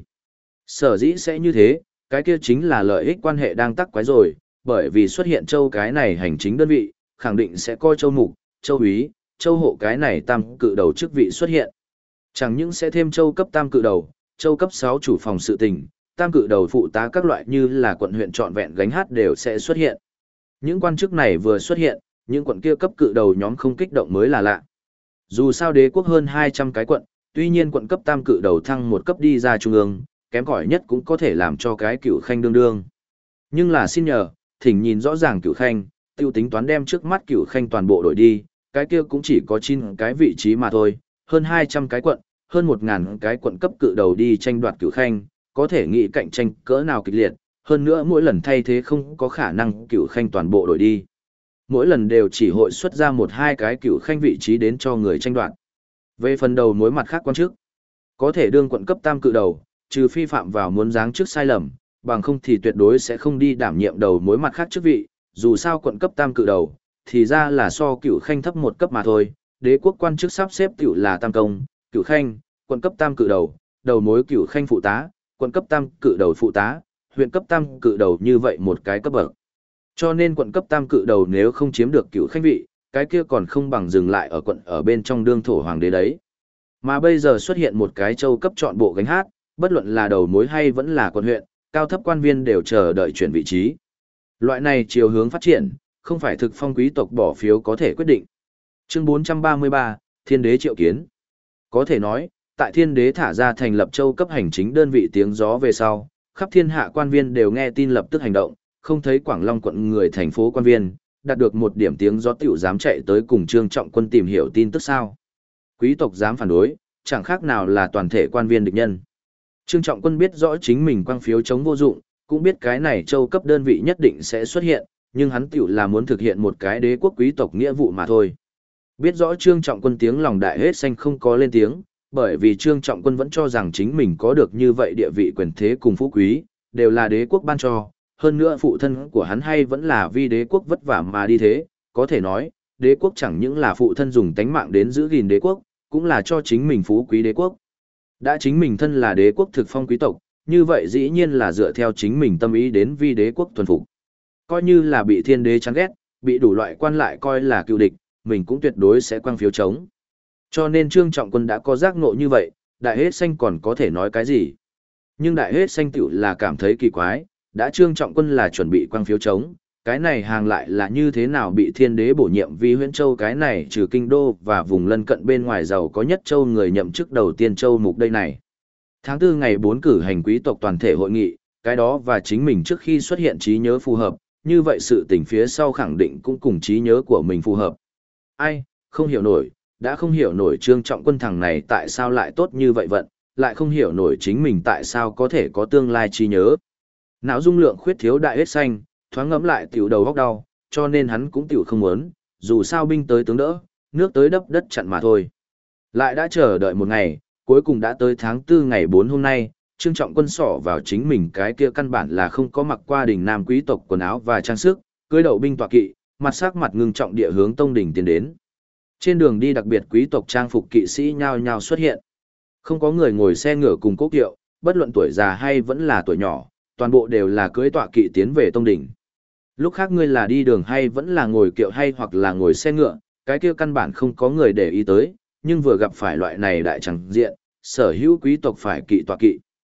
Sở dĩ sẽ như thế, cái kia chính là lợi ích quan hệ đang tắc quái rồi, bởi vì xuất hiện châu cái này hành chính đơn vị, khẳng định sẽ coi châu mục, châu úy, châu hộ cái này tam cự đầu chức vị xuất hiện. Chẳng những sẽ thêm châu cấp tam cự đầu, châu cấp 6 chủ phòng sự tình, tam cự đầu phụ tá các loại như là quận huyện trọn vẹn gánh hát đều sẽ xuất hiện. Những quan chức này vừa xuất hiện, những quận kia cấp cự đầu nhóm không kích động mới là lạ. Dù sao đế quốc hơn 200 cái quận, tuy nhiên quận cấp tam cự đầu thăng một cấp đi ra trung ương, kém cỏi nhất cũng có thể làm cho cái cửu khanh đương đương. Nhưng là xin nhờ, thỉnh nhìn rõ ràng cửu khanh, tiêu tính toán đem trước mắt cửu khanh toàn bộ đổi đi, cái kia cũng chỉ có 9 cái vị trí mà thôi, hơn 200 cái quận, hơn 1.000 cái quận cấp cự đầu đi tranh đoạt cửu khanh, có thể nghĩ cạnh tranh cỡ nào kịch liệt, hơn nữa mỗi lần thay thế không có khả năng cửu khanh toàn bộ đổi đi. Mỗi lần đều chỉ hội xuất ra 1-2 cái cửu khanh vị trí đến cho người tranh đoạt. Về phần đầu mối mặt khác quan chức, có thể đương quận cấp tam cự đầu, trừ phi phạm vào muốn giáng chức sai lầm, bằng không thì tuyệt đối sẽ không đi đảm nhiệm đầu mối mặt khác chức vị, dù sao quận cấp tam cự đầu, thì ra là so cửu khanh thấp một cấp mà thôi, đế quốc quan chức sắp xếp tiểu là tam công, cửu khanh, quận cấp tam cự đầu, đầu mối cửu khanh phụ tá, quận cấp tam cự đầu phụ tá, huyện cấp tam cự đầu như vậy một cái cấp bậc. Cho nên quận cấp tam cự đầu nếu không chiếm được cửu khanh vị, cái kia còn không bằng dừng lại ở quận ở bên trong đương thổ hoàng đế đấy. Mà bây giờ xuất hiện một cái châu cấp chọn bộ gánh hát, bất luận là đầu mối hay vẫn là quận huyện, cao thấp quan viên đều chờ đợi chuyển vị trí. Loại này chiều hướng phát triển, không phải thực phong quý tộc bỏ phiếu có thể quyết định. Chương 433, Thiên đế triệu kiến. Có thể nói, tại Thiên đế thả ra thành lập châu cấp hành chính đơn vị tiếng gió về sau, khắp thiên hạ quan viên đều nghe tin lập tức hành động, không thấy Quảng Long quận người thành phố quan viên, đạt được một điểm tiếng gió tiểu dám chạy tới cùng Trương Trọng Quân tìm hiểu tin tức sao. Quý tộc dám phản đối, chẳng khác nào là toàn thể quan viên địch nhân. Trương Trọng Quân biết rõ chính mình quang phiếu chống vô dụng, cũng biết cái này châu cấp đơn vị nhất định sẽ xuất hiện, nhưng hắn tiểu là muốn thực hiện một cái đế quốc quý tộc nghĩa vụ mà thôi. Biết rõ Trương Trọng Quân tiếng lòng đại hết xanh không có lên tiếng, bởi vì Trương Trọng Quân vẫn cho rằng chính mình có được như vậy địa vị quyền thế cùng phú quý, đều là đế quốc ban cho, hơn nữa phụ thân của hắn hay vẫn là vì đế quốc vất vả mà đi thế, có thể nói, đế quốc chẳng những là phụ thân dùng tánh mạng đến giữ gìn đế quốc, cũng là cho chính mình phú quý đế quốc. Đã chính mình thân là đế quốc thực phong quý tộc, như vậy dĩ nhiên là dựa theo chính mình tâm ý đến vì đế quốc thuần phục. Coi như là bị thiên đế chán ghét, bị đủ loại quan lại coi là cựu địch, mình cũng tuyệt đối sẽ quăng phiếu chống. Cho nên Trương Trọng Quân đã có giác ngộ như vậy, đại hết xanh còn có thể nói cái gì. Nhưng đại hết xanh tiểu là cảm thấy kỳ quái, đã Trương Trọng Quân là chuẩn bị quăng phiếu chống, cái này hàng lại là như thế nào bị thiên đế bổ nhiệm vì huyện châu cái này trừ kinh đô và vùng lân cận bên ngoài giàu có nhất châu người nhậm chức đầu tiên châu mục đây này. Tháng 4 ngày 4 cử hành quý tộc toàn thể hội nghị, cái đó và chính mình trước khi xuất hiện trí nhớ phù hợp, như vậy sự tình phía sau khẳng định cũng cùng trí nhớ của mình phù hợp. Ai, không hiểu nổi, đã không hiểu nổi Trương Trọng Quân thằng này tại sao lại tốt như vậy vận, lại không hiểu nổi chính mình tại sao có thể có tương lai trí nhớ. Não dung lượng khuyết thiếu đại hết xanh, thoáng ngẫm lại tiểu đầu góc đau, cho nên hắn cũng tiểu không muốn, dù sao binh tới tướng đỡ, nước tới đắp đất chặn mà thôi. Lại đã chờ đợi một ngày, cuối cùng đã tới tháng 4 ngày 4 hôm nay, Trương Trọng Quân xỏ vào chính mình cái kia căn bản là không có mặc qua đình nam quý tộc quần áo và trang sức, cưỡi đậu binh tọa kỵ, mặt sắc mặt ngưng trọng địa hướng tông đỉnh tiến đến. Trên đường đi đặc biệt quý tộc trang phục kỵ sĩ nhao nhao xuất hiện. Không có người ngồi xe ngựa cùng cố kiệu, bất luận tuổi già hay vẫn là tuổi nhỏ, toàn bộ đều là cưỡi tọa kỵ tiến về tông đỉnh. Lúc khác ngươi là đi đường hay vẫn là ngồi kiệu hay hoặc là ngồi xe ngựa, cái kia căn bản không có người để ý tới, nhưng vừa gặp phải loại này đại chẳng diện, sở hữu quý tộc phải kỵ tọa kỵ.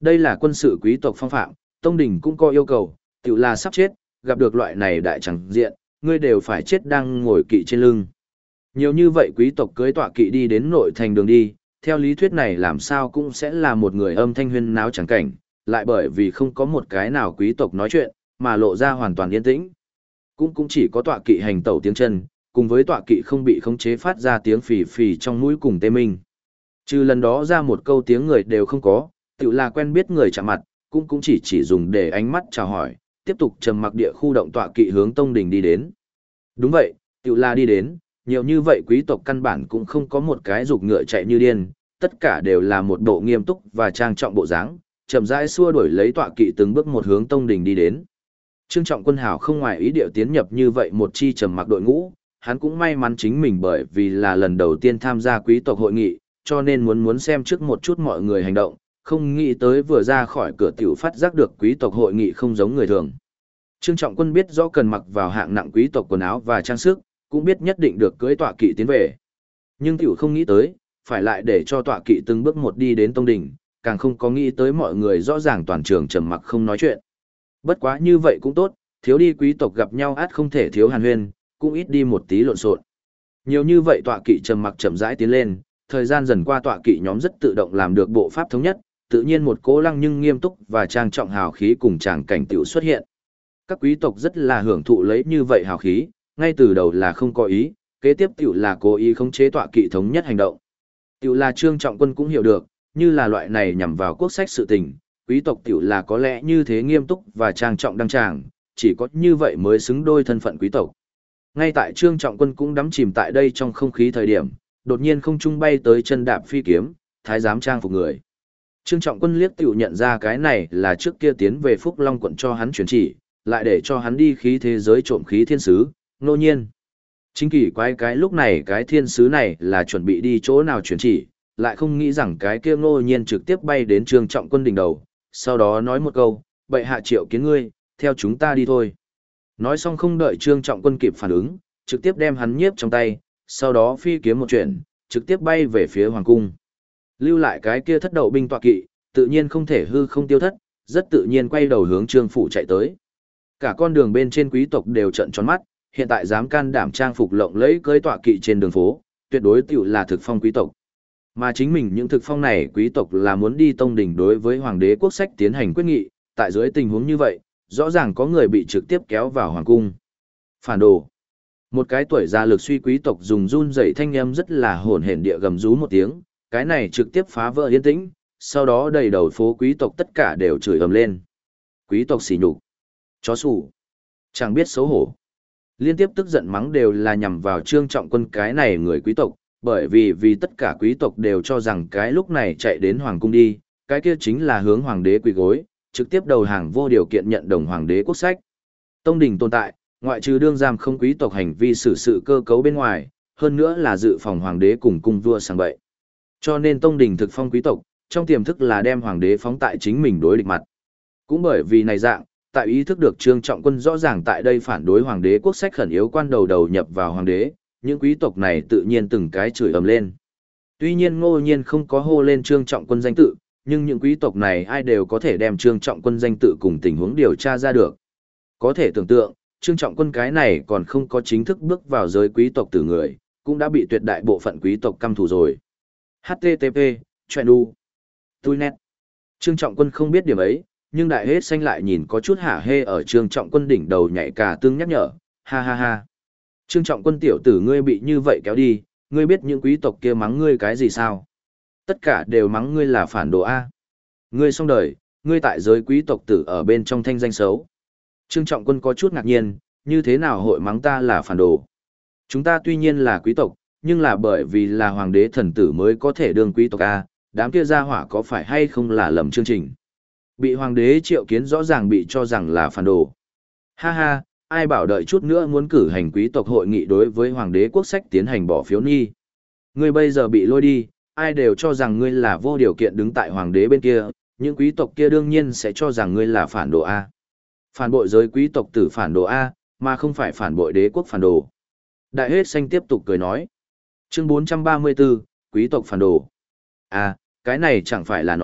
Đây là quân sự quý tộc phong phạm, tông đình cũng có yêu cầu, tiểu là sắp chết, gặp được loại này đại chẳng diện, ngươi đều phải chết đang ngồi kỵ trên lưng. Nhiều như vậy quý tộc cưới tọa kỵ đi đến nội thành đường đi, theo lý thuyết này làm sao cũng sẽ là một người âm thanh huyên náo chẳng cảnh, lại bởi vì không có một cái nào quý tộc nói chuyện, mà lộ ra hoàn toàn yên tĩnh. Cũng chỉ có tọa kỵ hành tẩu tiếng chân, cùng với tọa kỵ không bị khống chế phát ra tiếng phì phì trong mũi cùng tê minh. Trừ lần đó ra một câu tiếng người đều không có, tự là quen biết người chạm mặt, cũng chỉ dùng để ánh mắt chào hỏi, tiếp tục trầm mặc địa khu động tọa kỵ hướng tông đình đi đến. Đúng vậy, tự là đi đến, nhiều như vậy quý tộc căn bản cũng không có một cái dục ngựa chạy như điên, tất cả đều là một bộ nghiêm túc và trang trọng bộ dáng, chậm rãi xua đuổi lấy tọa kỵ từng bước một hướng tông đình đi đến. Trương Trọng Quân hảo không ngoài ý điệu tiến nhập như vậy một chi trầm mặc đội ngũ, hắn cũng may mắn chính mình bởi vì là lần đầu tiên tham gia quý tộc hội nghị, cho nên muốn xem trước một chút mọi người hành động, không nghĩ tới vừa ra khỏi cửa tiểu phát giác được quý tộc hội nghị không giống người thường. Trương Trọng Quân biết rõ cần mặc vào hạng nặng quý tộc quần áo và trang sức, cũng biết nhất định được cưỡi tọa kỵ tiến về. Nhưng tiểu không nghĩ tới, phải lại để cho tọa kỵ từng bước một đi đến tông đỉnh, càng không có nghĩ tới mọi người rõ ràng toàn trường trầm mặc không nói chuyện. Bất quá như vậy cũng tốt, thiếu đi quý tộc gặp nhau át không thể thiếu hàn huyên, cũng ít đi một tí lộn xộn. Nhiều như vậy tọa kỵ trầm mặc chậm rãi tiến lên, thời gian dần qua tọa kỵ nhóm rất tự động làm được bộ pháp thống nhất, tự nhiên một cố lăng nhưng nghiêm túc và trang trọng hào khí cùng tràng cảnh tiểu xuất hiện. Các quý tộc rất là hưởng thụ lấy như vậy hào khí, ngay từ đầu là không có ý, kế tiếp tiểu là cố ý khống chế tọa kỵ thống nhất hành động. Tiểu là Trương Trọng Quân cũng hiểu được, như là loại này nhằm vào quốc sách sự tình, quý tộc tiểu là có lẽ như thế nghiêm túc và trang trọng đăng tràng, chỉ có như vậy mới xứng đôi thân phận quý tộc. Ngay tại Trương Trọng Quân cũng đắm chìm tại đây trong không khí thời điểm, đột nhiên không trung bay tới chân đạp phi kiếm, thái giám trang phục người. Trương Trọng Quân liếc tiểu nhận ra cái này là trước kia tiến về Phúc Long quận cho hắn chuyển chỉ, lại để cho hắn đi khí thế giới trộm khí thiên sứ, nô nhiên. Chính kỳ quái cái lúc này cái thiên sứ này là chuẩn bị đi chỗ nào chuyển chỉ, lại không nghĩ rằng cái kia ngô nhiên trực tiếp bay đến Trương Trọng Quân đỉnh đầu, sau đó nói một câu, bệ hạ triệu kiến ngươi, theo chúng ta đi thôi. Nói xong không đợi Trương Trọng Quân kịp phản ứng, trực tiếp đem hắn nhiếp trong tay, sau đó phi kiếm một chuyển, trực tiếp bay về phía hoàng cung. Lưu lại cái kia thất đậu binh tọa kỵ, tự nhiên không thể hư không tiêu thất, rất tự nhiên quay đầu hướng Trương phủ chạy tới. Cả con đường bên trên quý tộc đều trợn tròn mắt, hiện tại dám can đảm trang phục lộng lẫy cưỡi tọa kỵ trên đường phố, tuyệt đối tiểu là thực phong quý tộc. Mà chính mình những thực phong này quý tộc là muốn đi tông đỉnh đối với hoàng đế quốc sách tiến hành quyết nghị, tại dưới tình huống như vậy, rõ ràng có người bị trực tiếp kéo vào hoàng cung. Phản đồ. Một cái tuổi già lực suy quý tộc dùng run rẩy thanh âm rất là hổn hển địa gầm rú một tiếng, cái này trực tiếp phá vỡ yên tĩnh, sau đó đầy đầu phố quý tộc tất cả đều chửi ầm lên. Quý tộc xỉ nhục, chó sủ, chẳng biết xấu hổ. Liên tiếp tức giận mắng đều là nhằm vào Trương Trọng Quân cái này người quý tộc, bởi vì tất cả quý tộc đều cho rằng cái lúc này chạy đến hoàng cung đi, cái kia chính là hướng hoàng đế quỳ gối, trực tiếp đầu hàng vô điều kiện nhận đồng hoàng đế quốc sách. Tông đình tồn tại, ngoại trừ đương giam không quý tộc hành vi xử sự cơ cấu bên ngoài, hơn nữa là dự phòng hoàng đế cùng cung vua sang bậy. Cho nên tông đình thực phong quý tộc, trong tiềm thức là đem hoàng đế phóng tại chính mình đối địch mặt. Cũng bởi vì này dạng, tại ý thức được Trương Trọng Quân rõ ràng tại đây phản đối hoàng đế quốc sách khẩn yếu quan đầu nhập vào hoàng đế, những quý tộc này tự nhiên từng cái chửi ầm lên. Tuy nhiên Ngô Nhiên không có hô lên Trương Trọng Quân danh tự, nhưng những quý tộc này ai đều có thể đem Trương Trọng Quân danh tự cùng tình huống điều tra ra được. Có thể tưởng tượng, Trương Trọng Quân cái này còn không có chính thức bước vào giới quý tộc tử người, cũng đã bị tuyệt đại bộ phận quý tộc căm thù rồi. HTTP, chuyện đu. Tui net. Trương Trọng Quân không biết điểm ấy, nhưng đại hết xanh lại nhìn có chút hả hê ở Trương Trọng Quân đỉnh đầu nhảy cả tương nhắc nhở, ha ha ha. Trương Trọng Quân tiểu tử ngươi bị như vậy kéo đi, ngươi biết những quý tộc kia mắng ngươi cái gì sao? Tất cả đều mắng ngươi là phản đồ A. Ngươi xong đời, ngươi tại giới quý tộc tử ở bên trong thanh danh xấu. Trương Trọng Quân có chút ngạc nhiên, như thế nào hội mắng ta là phản đồ? Chúng ta tuy nhiên là quý tộc, nhưng là bởi vì là hoàng đế thần tử mới có thể đương quý tộc A, đám kia gia hỏa có phải hay không là lầm chương trình? Bị hoàng đế triệu kiến rõ ràng bị cho rằng là phản đồ. Ha ha, ai bảo đợi chút nữa muốn cử hành quý tộc hội nghị đối với hoàng đế quốc sách tiến hành bỏ phiếu nghi. Ngươi bây giờ bị lôi đi, ai đều cho rằng ngươi là vô điều kiện đứng tại hoàng đế bên kia, những quý tộc kia đương nhiên sẽ cho rằng ngươi là phản đồ A. Phản bội giới quý tộc tử phản đồ A, mà không phải phản bội đế quốc phản đồ. Đại hết xanh tiếp tục cười nói. Chương 434, quý tộc phản đồ. À, cái này chẳng phải là nói,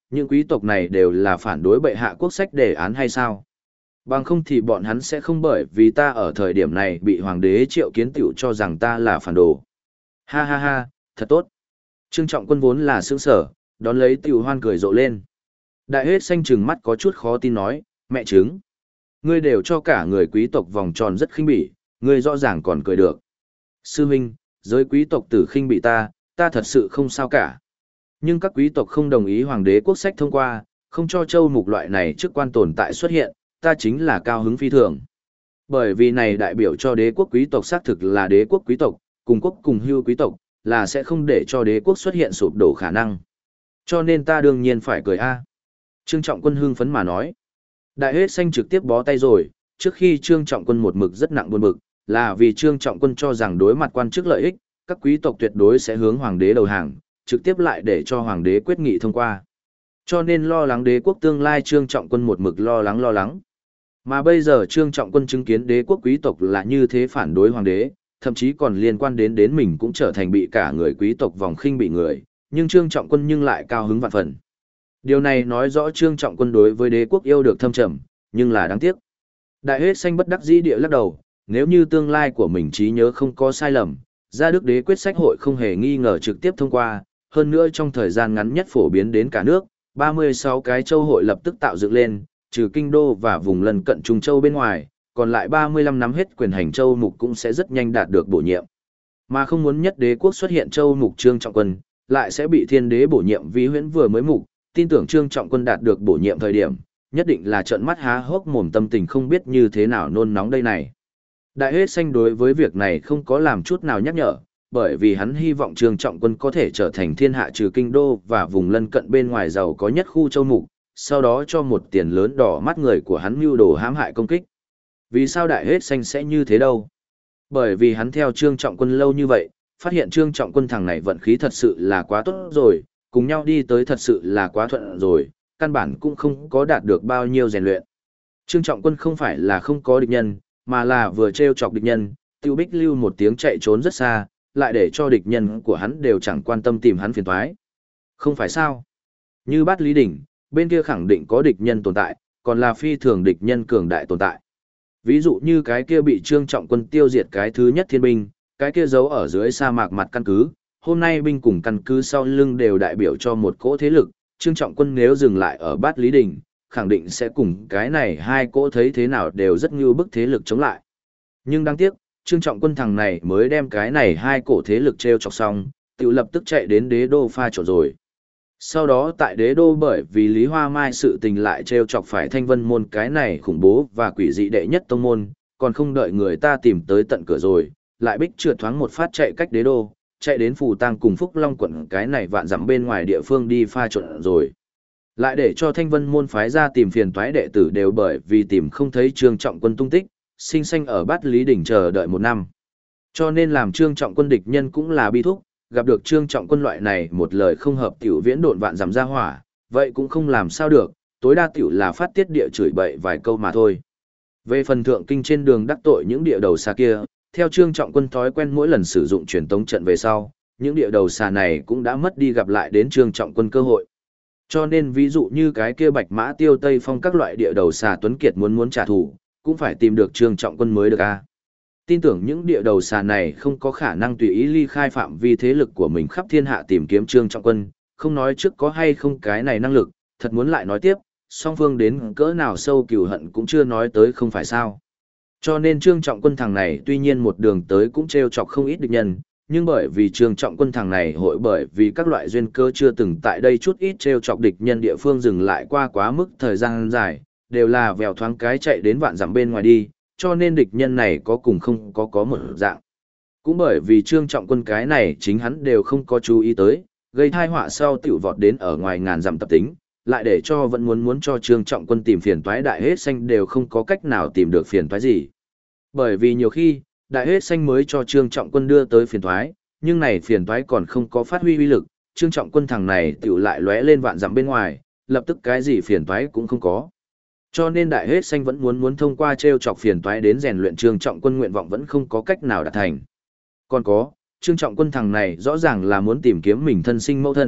những quý tộc này đều là phản đối bệ hạ quốc sách đề án hay sao? Bằng không thì bọn hắn sẽ không bởi vì ta ở thời điểm này bị hoàng đế Triệu Kiến tiểu cho rằng ta là phản đồ. Ha ha ha, thật tốt. Trương Trọng Quân vốn là sướng sở, đón lấy tiểu hoan cười rộ lên. Đại hết xanh trừng mắt có chút khó tin nói, mẹ chứng. Ngươi đều cho cả người quý tộc vòng tròn rất khinh bỉ, ngươi rõ ràng còn cười được. Sư huynh, giới quý tộc tử khinh bị ta thật sự không sao cả. Nhưng các quý tộc không đồng ý hoàng đế quốc sách thông qua, không cho châu mục loại này chức quan tồn tại xuất hiện, ta chính là cao hứng phi thường. Bởi vì này đại biểu cho đế quốc quý tộc xác thực là đế quốc quý tộc, cùng quốc cùng hưu quý tộc, là sẽ không để cho đế quốc xuất hiện sụp đổ khả năng. Cho nên ta đương nhiên phải cười a. Trương Trọng Quân hưng phấn mà nói. Đại hết xanh trực tiếp bó tay rồi, trước khi Trương Trọng Quân một mực rất nặng buồn bực, là vì Trương Trọng Quân cho rằng đối mặt quan chức lợi ích, các quý tộc tuyệt đối sẽ hướng hoàng đế đầu hàng, trực tiếp lại để cho hoàng đế quyết nghị thông qua. Cho nên lo lắng đế quốc tương lai Trương Trọng Quân một mực lo lắng. Mà bây giờ Trương Trọng Quân chứng kiến đế quốc quý tộc là như thế phản đối hoàng đế, thậm chí còn liên quan đến mình cũng trở thành bị cả người quý tộc vòng khinh bị người, nhưng Trương Trọng Quân nhưng lại cao hứng vạn phần. Điều này nói rõ Trương Trọng Quân đối với đế quốc yêu được thâm trầm, nhưng là đáng tiếc. Đại hết xanh bất đắc dĩ địa lắc đầu, nếu như tương lai của mình trí nhớ không có sai lầm, gia đức đế quyết sách hội không hề nghi ngờ trực tiếp thông qua, hơn nữa trong thời gian ngắn nhất phổ biến đến cả nước, 36 cái châu hội lập tức tạo dựng lên, trừ kinh đô và vùng lân cận Trung Châu bên ngoài, còn lại 35 năm hết quyền hành châu mục cũng sẽ rất nhanh đạt được bổ nhiệm. Mà không muốn nhất đế quốc xuất hiện châu mục Trương Trọng Quân, lại sẽ bị thiên đế bổ nhiệm vì huyễn vừa mới mục, tin tưởng Trương Trọng Quân đạt được bổ nhiệm thời điểm, nhất định là trợn mắt há hốc mồm tâm tình không biết như thế nào nôn nóng đây này. Đại hết xanh đối với việc này không có làm chút nào nhắc nhở, bởi vì hắn hy vọng Trương Trọng Quân có thể trở thành thiên hạ trừ kinh đô và vùng lân cận bên ngoài giàu có nhất khu châu mục, sau đó cho một tiền lớn đỏ mắt người của hắn mưu đồ hãm hại công kích. Vì sao đại hết xanh sẽ như thế đâu? Bởi vì hắn theo Trương Trọng Quân lâu như vậy, phát hiện Trương Trọng Quân thằng này vận khí thật sự là quá tốt rồi, cùng nhau đi tới thật sự là quá thuận rồi, căn bản cũng không có đạt được bao nhiêu rèn luyện. Trương Trọng Quân không phải là không có địch nhân, mà là vừa trêu chọc địch nhân, Tiêu Bích lưu một tiếng chạy trốn rất xa, lại để cho địch nhân của hắn đều chẳng quan tâm tìm hắn phiền toái. Không phải sao? Như Bát Lý Đỉnh, bên kia khẳng định có địch nhân tồn tại, còn là phi thường địch nhân cường đại tồn tại. Ví dụ như cái kia bị Trương Trọng Quân tiêu diệt cái thứ nhất thiên binh, cái kia giấu ở dưới sa mạc mặt căn cứ, hôm nay binh cùng căn cứ sau lưng đều đại biểu cho một cỗ thế lực, Trương Trọng Quân nếu dừng lại ở Bát Lý Đỉnh, khẳng định sẽ cùng cái này hai cỗ thấy thế nào đều rất như bức thế lực chống lại. Nhưng đáng tiếc, Trương Trọng Quân thằng này mới đem cái này hai cổ thế lực treo chọc xong, tự lập tức chạy đến đế đô pha trộn rồi. Sau đó tại đế đô bởi vì Lý Hoa Mai sự tình lại treo chọc phải Thanh Vân môn cái này khủng bố và quỷ dị đệ nhất tông môn, còn không đợi người ta tìm tới tận cửa rồi, lại bích trượt thoáng một phát chạy cách đế đô, chạy đến Phù Tang cùng Phúc Long quận cái này vạn dặm bên ngoài địa phương đi pha trộn rồi. Lại để cho Thanh Vân môn phái ra tìm phiền toái đệ tử đều bởi vì tìm không thấy Trương Trọng Quân tung tích, sinh sanh ở Bát Lý Đỉnh chờ đợi 1 năm. Cho nên làm Trương Trọng Quân địch nhân cũng là bi thúc, gặp được Trương Trọng Quân loại này một lời không hợp tiểu viễn độn vạn dặm ra hỏa, vậy cũng không làm sao được, tối đa tiểu là phát tiết địa chửi bậy vài câu mà thôi. Về phần thượng kinh trên đường đắc tội những địa đầu xà kia, theo Trương Trọng Quân thói quen mỗi lần sử dụng truyền tống trận về sau, những địa đầu xà này cũng đã mất đi gặp lại đến Trương Trọng Quân cơ hội. Cho nên ví dụ như cái kia Bạch Mã Tiêu Tây Phong các loại địa đầu xà Tuấn Kiệt muốn trả thù, cũng phải tìm được Trương Trọng Quân mới được a. Tin tưởng những địa đầu xà này không có khả năng tùy ý ly khai phạm vi thế lực của mình khắp thiên hạ tìm kiếm Trương Trọng Quân, không nói trước có hay không cái này năng lực, thật muốn lại nói tiếp, song phương đến cỡ nào sâu cừu hận cũng chưa nói tới không phải sao. Cho nên Trương Trọng Quân thằng này tuy nhiên một đường tới cũng trêu chọc không ít địch nhân, nhưng bởi vì Trương Trọng Quân thằng này hội bởi vì các loại duyên cơ chưa từng tại đây chút ít trêu chọc địch nhân địa phương dừng lại qua quá mức thời gian dài, đều là vèo thoáng cái chạy đến vạn dặm bên ngoài đi, cho nên địch nhân này có cùng không có một dạng. Cũng bởi vì Trương Trọng Quân cái này chính hắn đều không có chú ý tới, gây thai họa sau tiểu vọt đến ở ngoài ngàn dặm tập tính, lại để cho vẫn muốn cho Trương Trọng Quân tìm phiền toái đại hết xanh đều không có cách nào tìm được phiền toái gì. Bởi vì nhiều khi, đại hết xanh mới cho Trương Trọng Quân đưa tới phiền toái, nhưng này phiền toái còn không có phát huy uy lực, Trương Trọng Quân thằng này tiểu lại lóe lên vạn dặm bên ngoài, lập tức cái gì phiền toái cũng không có. Cho nên đại hết xanh vẫn muốn thông qua treo chọc phiền toái đến rèn luyện Trương Trọng Quân nguyện vọng vẫn không có cách nào đạt thành. Còn có, Trương Trọng Quân thằng này rõ ràng là muốn tìm kiếm mình thân sinh mẫu thân,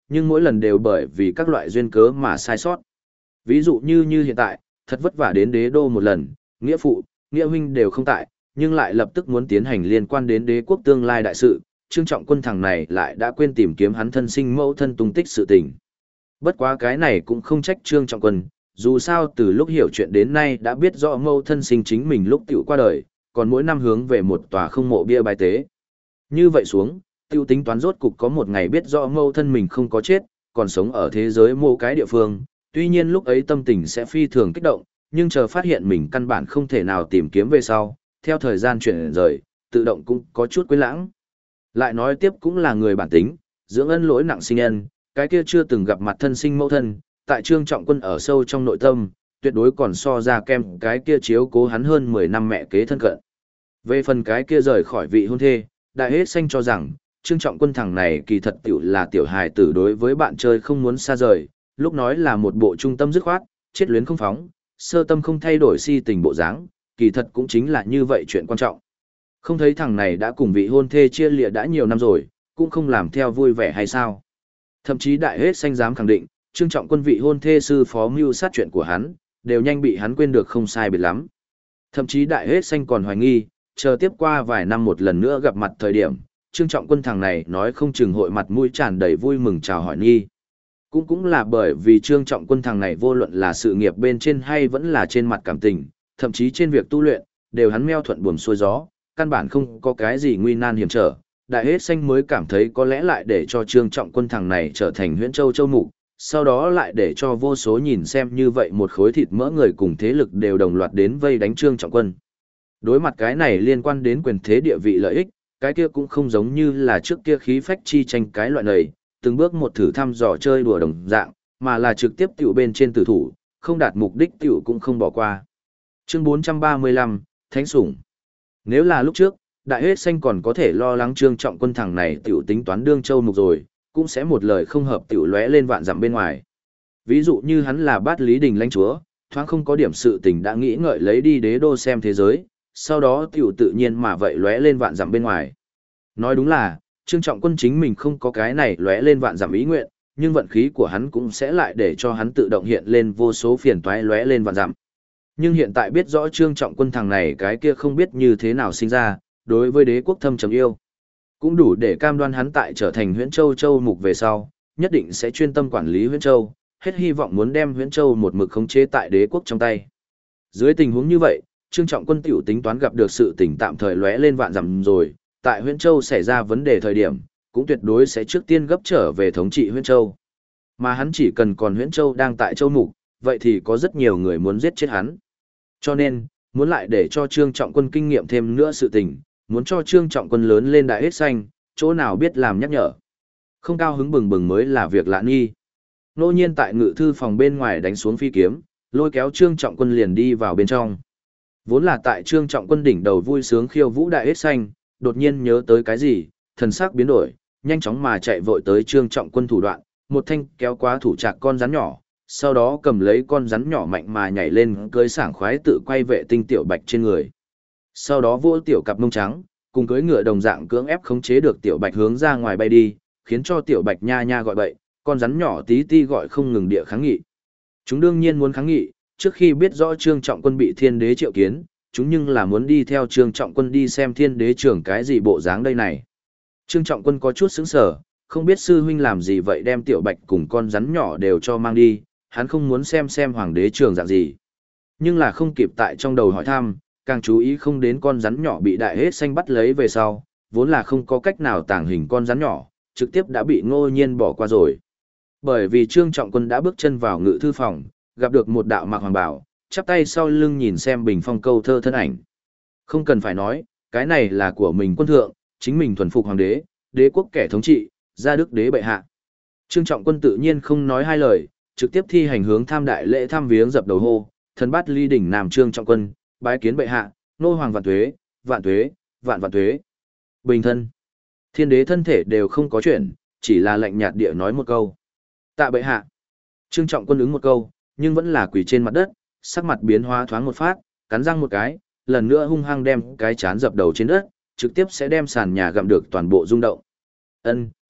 nhưng mỗi lần đều bởi vì các loại duyên cớ mà sai sót. Ví dụ như hiện tại, thật vất vả đến đế đô một lần, nghĩa phụ, nghĩa huynh đều không tại, nhưng lại lập tức muốn tiến hành liên quan đến đế quốc tương lai đại sự, Trương Trọng Quân thằng này lại đã quên tìm kiếm hắn thân sinh mẫu thân tung tích sự tình. Bất quá cái này cũng không trách Trương Trọng Quân, dù sao từ lúc hiểu chuyện đến nay đã biết rõ mẫu thân sinh chính mình lúc tiểu qua đời, còn mỗi năm hướng về một tòa không mộ bia bài tế. Như vậy xuống, tiêu tính toán rốt cục có một ngày biết rõ mẫu thân mình không có chết, còn sống ở thế giới mô cái địa phương, tuy nhiên lúc ấy tâm tình sẽ phi thường kích động, nhưng chờ phát hiện mình căn bản không thể nào tìm kiếm về sau, theo thời gian chuyển rời, tự động cũng có chút quên lãng. Lại nói tiếp cũng là người bản tính, dưỡng ân lỗi nặng sinh ân, cái kia chưa từng gặp mặt thân sinh mẫu thân, tại Trương Trọng Quân ở sâu trong nội tâm, tuyệt đối còn so ra kem cái kia chiếu cố hắn hơn 10 năm mẹ kế thân cận. Về phần cái kia rời khỏi vị hôn thê, đại hết xanh cho rằng, Trương Trọng Quân thằng này kỳ thật tiểu là tiểu hài tử đối với bạn chơi không muốn xa rời, lúc nói là một bộ trung tâm dứt khoát, chết luyến không phóng, sơ tâm không thay đổi si tình bộ dáng, kỳ thật cũng chính là như vậy chuyện quan trọng. Không thấy thằng này đã cùng vị hôn thê chia lìa đã nhiều năm rồi, cũng không làm theo vui vẻ hay sao. Thậm chí đại hết xanh dám khẳng định, Trương Trọng Quân vị hôn thê sư phó mưu sát chuyện của hắn, đều nhanh bị hắn quên được không sai biệt lắm. Thậm chí đại hết xanh còn hoài nghi, chờ tiếp qua vài năm một lần nữa gặp mặt thời điểm, Trương Trọng Quân thằng này nói không chừng hội mặt mũi tràn đầy vui mừng chào hỏi nghi. Cũng là bởi vì Trương Trọng Quân thằng này vô luận là sự nghiệp bên trên hay vẫn là trên mặt cảm tình, thậm chí trên việc tu luyện, đều hắn meo thuận buồm xuôi gió, căn bản không có cái gì nguy nan hiểm trở. Đại hết xanh mới cảm thấy có lẽ lại để cho Trương Trọng Quân thằng này trở thành Huyễn Châu Châu Mục, sau đó lại để cho vô số nhìn xem như vậy một khối thịt mỡ người cùng thế lực đều đồng loạt đến vây đánh Trương Trọng Quân. Đối mặt cái này liên quan đến quyền thế địa vị lợi ích, cái kia cũng không giống như là trước kia khí phách chi tranh cái loại này, từng bước một thử thăm dò chơi đùa đồng dạng, mà là trực tiếp tiểu bên trên tử thủ, không đạt mục đích tiểu cũng không bỏ qua. Chương 435, Thánh Sủng. Nếu là lúc trước, đại hết xanh còn có thể lo lắng Trương Trọng Quân thằng này tiểu tính toán đương châu mục rồi, cũng sẽ một lời không hợp tiểu lóe lên vạn dặm bên ngoài. Ví dụ như hắn là Bát Lý Đình lãnh chúa, thoáng không có điểm sự tình đã nghĩ ngợi lấy đi đế đô xem thế giới, sau đó tiểu tự nhiên mà vậy lóe lên vạn dặm bên ngoài. Nói đúng là, Trương Trọng Quân chính mình không có cái này lóe lên vạn dặm ý nguyện, nhưng vận khí của hắn cũng sẽ lại để cho hắn tự động hiện lên vô số phiền toái lóe lên vạn dặm. Nhưng hiện tại biết rõ Trương Trọng Quân thằng này cái kia không biết như thế nào sinh ra, đối với đế quốc thâm trầm yêu, cũng đủ để cam đoan hắn tại trở thành Huyễn Châu Châu mục về sau, nhất định sẽ chuyên tâm quản lý Huyễn Châu, hết hy vọng muốn đem Huyễn Châu một mực khống chế tại đế quốc trong tay. Dưới tình huống như vậy, Trương Trọng Quân tiểu tính toán gặp được sự tình tạm thời lóe lên vạn dặm rồi, tại Huyễn Châu xảy ra vấn đề thời điểm, cũng tuyệt đối sẽ trước tiên gấp trở về thống trị Huyễn Châu. Mà hắn chỉ cần còn Huyễn Châu đang tại Châu mục, vậy thì có rất nhiều người muốn giết chết hắn. Cho nên, muốn lại để cho Trương Trọng Quân kinh nghiệm thêm nữa sự tình, muốn cho Trương Trọng Quân lớn lên đại hết xanh, chỗ nào biết làm nhắc nhở. Không cao hứng bừng bừng mới là việc lạ nghi. Nô nhiên tại ngự thư phòng bên ngoài đánh xuống phi kiếm, lôi kéo Trương Trọng Quân liền đi vào bên trong. Vốn là tại Trương Trọng Quân đỉnh đầu vui sướng khiêu vũ đại hết xanh, đột nhiên nhớ tới cái gì, thần sắc biến đổi, nhanh chóng mà chạy vội tới Trương Trọng Quân thủ đoạn, một thanh kéo qua thủ trạc con rắn nhỏ, sau đó cầm lấy con rắn nhỏ mạnh mà nhảy lên cưỡi sảng khoái tự quay vệ tinh tiểu bạch trên người. Sau đó vỗ tiểu cặp mông trắng, cùng cưỡi ngựa đồng dạng cưỡng ép khống chế được tiểu bạch hướng ra ngoài bay đi, khiến cho tiểu bạch nha nha gọi bậy, con rắn nhỏ tí ti gọi không ngừng địa kháng nghị. Chúng đương nhiên muốn kháng nghị, trước khi biết rõ Trương Trọng Quân bị Thiên Đế triệu kiến, chúng nhưng là muốn đi theo Trương Trọng Quân đi xem Thiên Đế trưởng cái gì bộ dáng đây này. Trương Trọng Quân có chút sững sờ, không biết sư huynh làm gì vậy đem tiểu bạch cùng con rắn nhỏ đều cho mang đi, hắn không muốn xem hoàng đế trưởng dạng gì. Nhưng là không kịp tại trong đầu hỏi thăm, càng chú ý không đến con rắn nhỏ bị đại hết xanh bắt lấy về sau, vốn là không có cách nào tàng hình con rắn nhỏ, trực tiếp đã bị Ngô Nhiên bỏ qua rồi. Bởi vì Trương Trọng Quân đã bước chân vào ngự thư phòng, gặp được một đạo mặc hoàng bào, chắp tay sau lưng nhìn xem bình phong câu thơ thân ảnh. Không cần phải nói, cái này là của mình quân thượng, chính mình thuần phục hoàng đế, đế quốc kẻ thống trị, gia đức đế bệ hạ. Trương Trọng Quân tự nhiên không nói hai lời, trực tiếp thi hành hướng tham đại lễ thăm viếng dập đầu hô, thần bát ly đỉnh Nam Trương Trọng Quân, bái kiến bệ hạ, nô hoàng vạn tuế, vạn tuế, vạn vạn tuế. Bình thân. Thiên đế thân thể đều không có chuyện, chỉ là lạnh nhạt địa nói một câu. Tạ bệ hạ. Trương Trọng Quân ứng một câu, nhưng vẫn là quỳ trên mặt đất, sắc mặt biến hóa thoáng một phát, cắn răng một cái, lần nữa hung hăng đem cái chán dập đầu trên đất, trực tiếp sẽ đem sàn nhà gặm được toàn bộ rung động. Ân,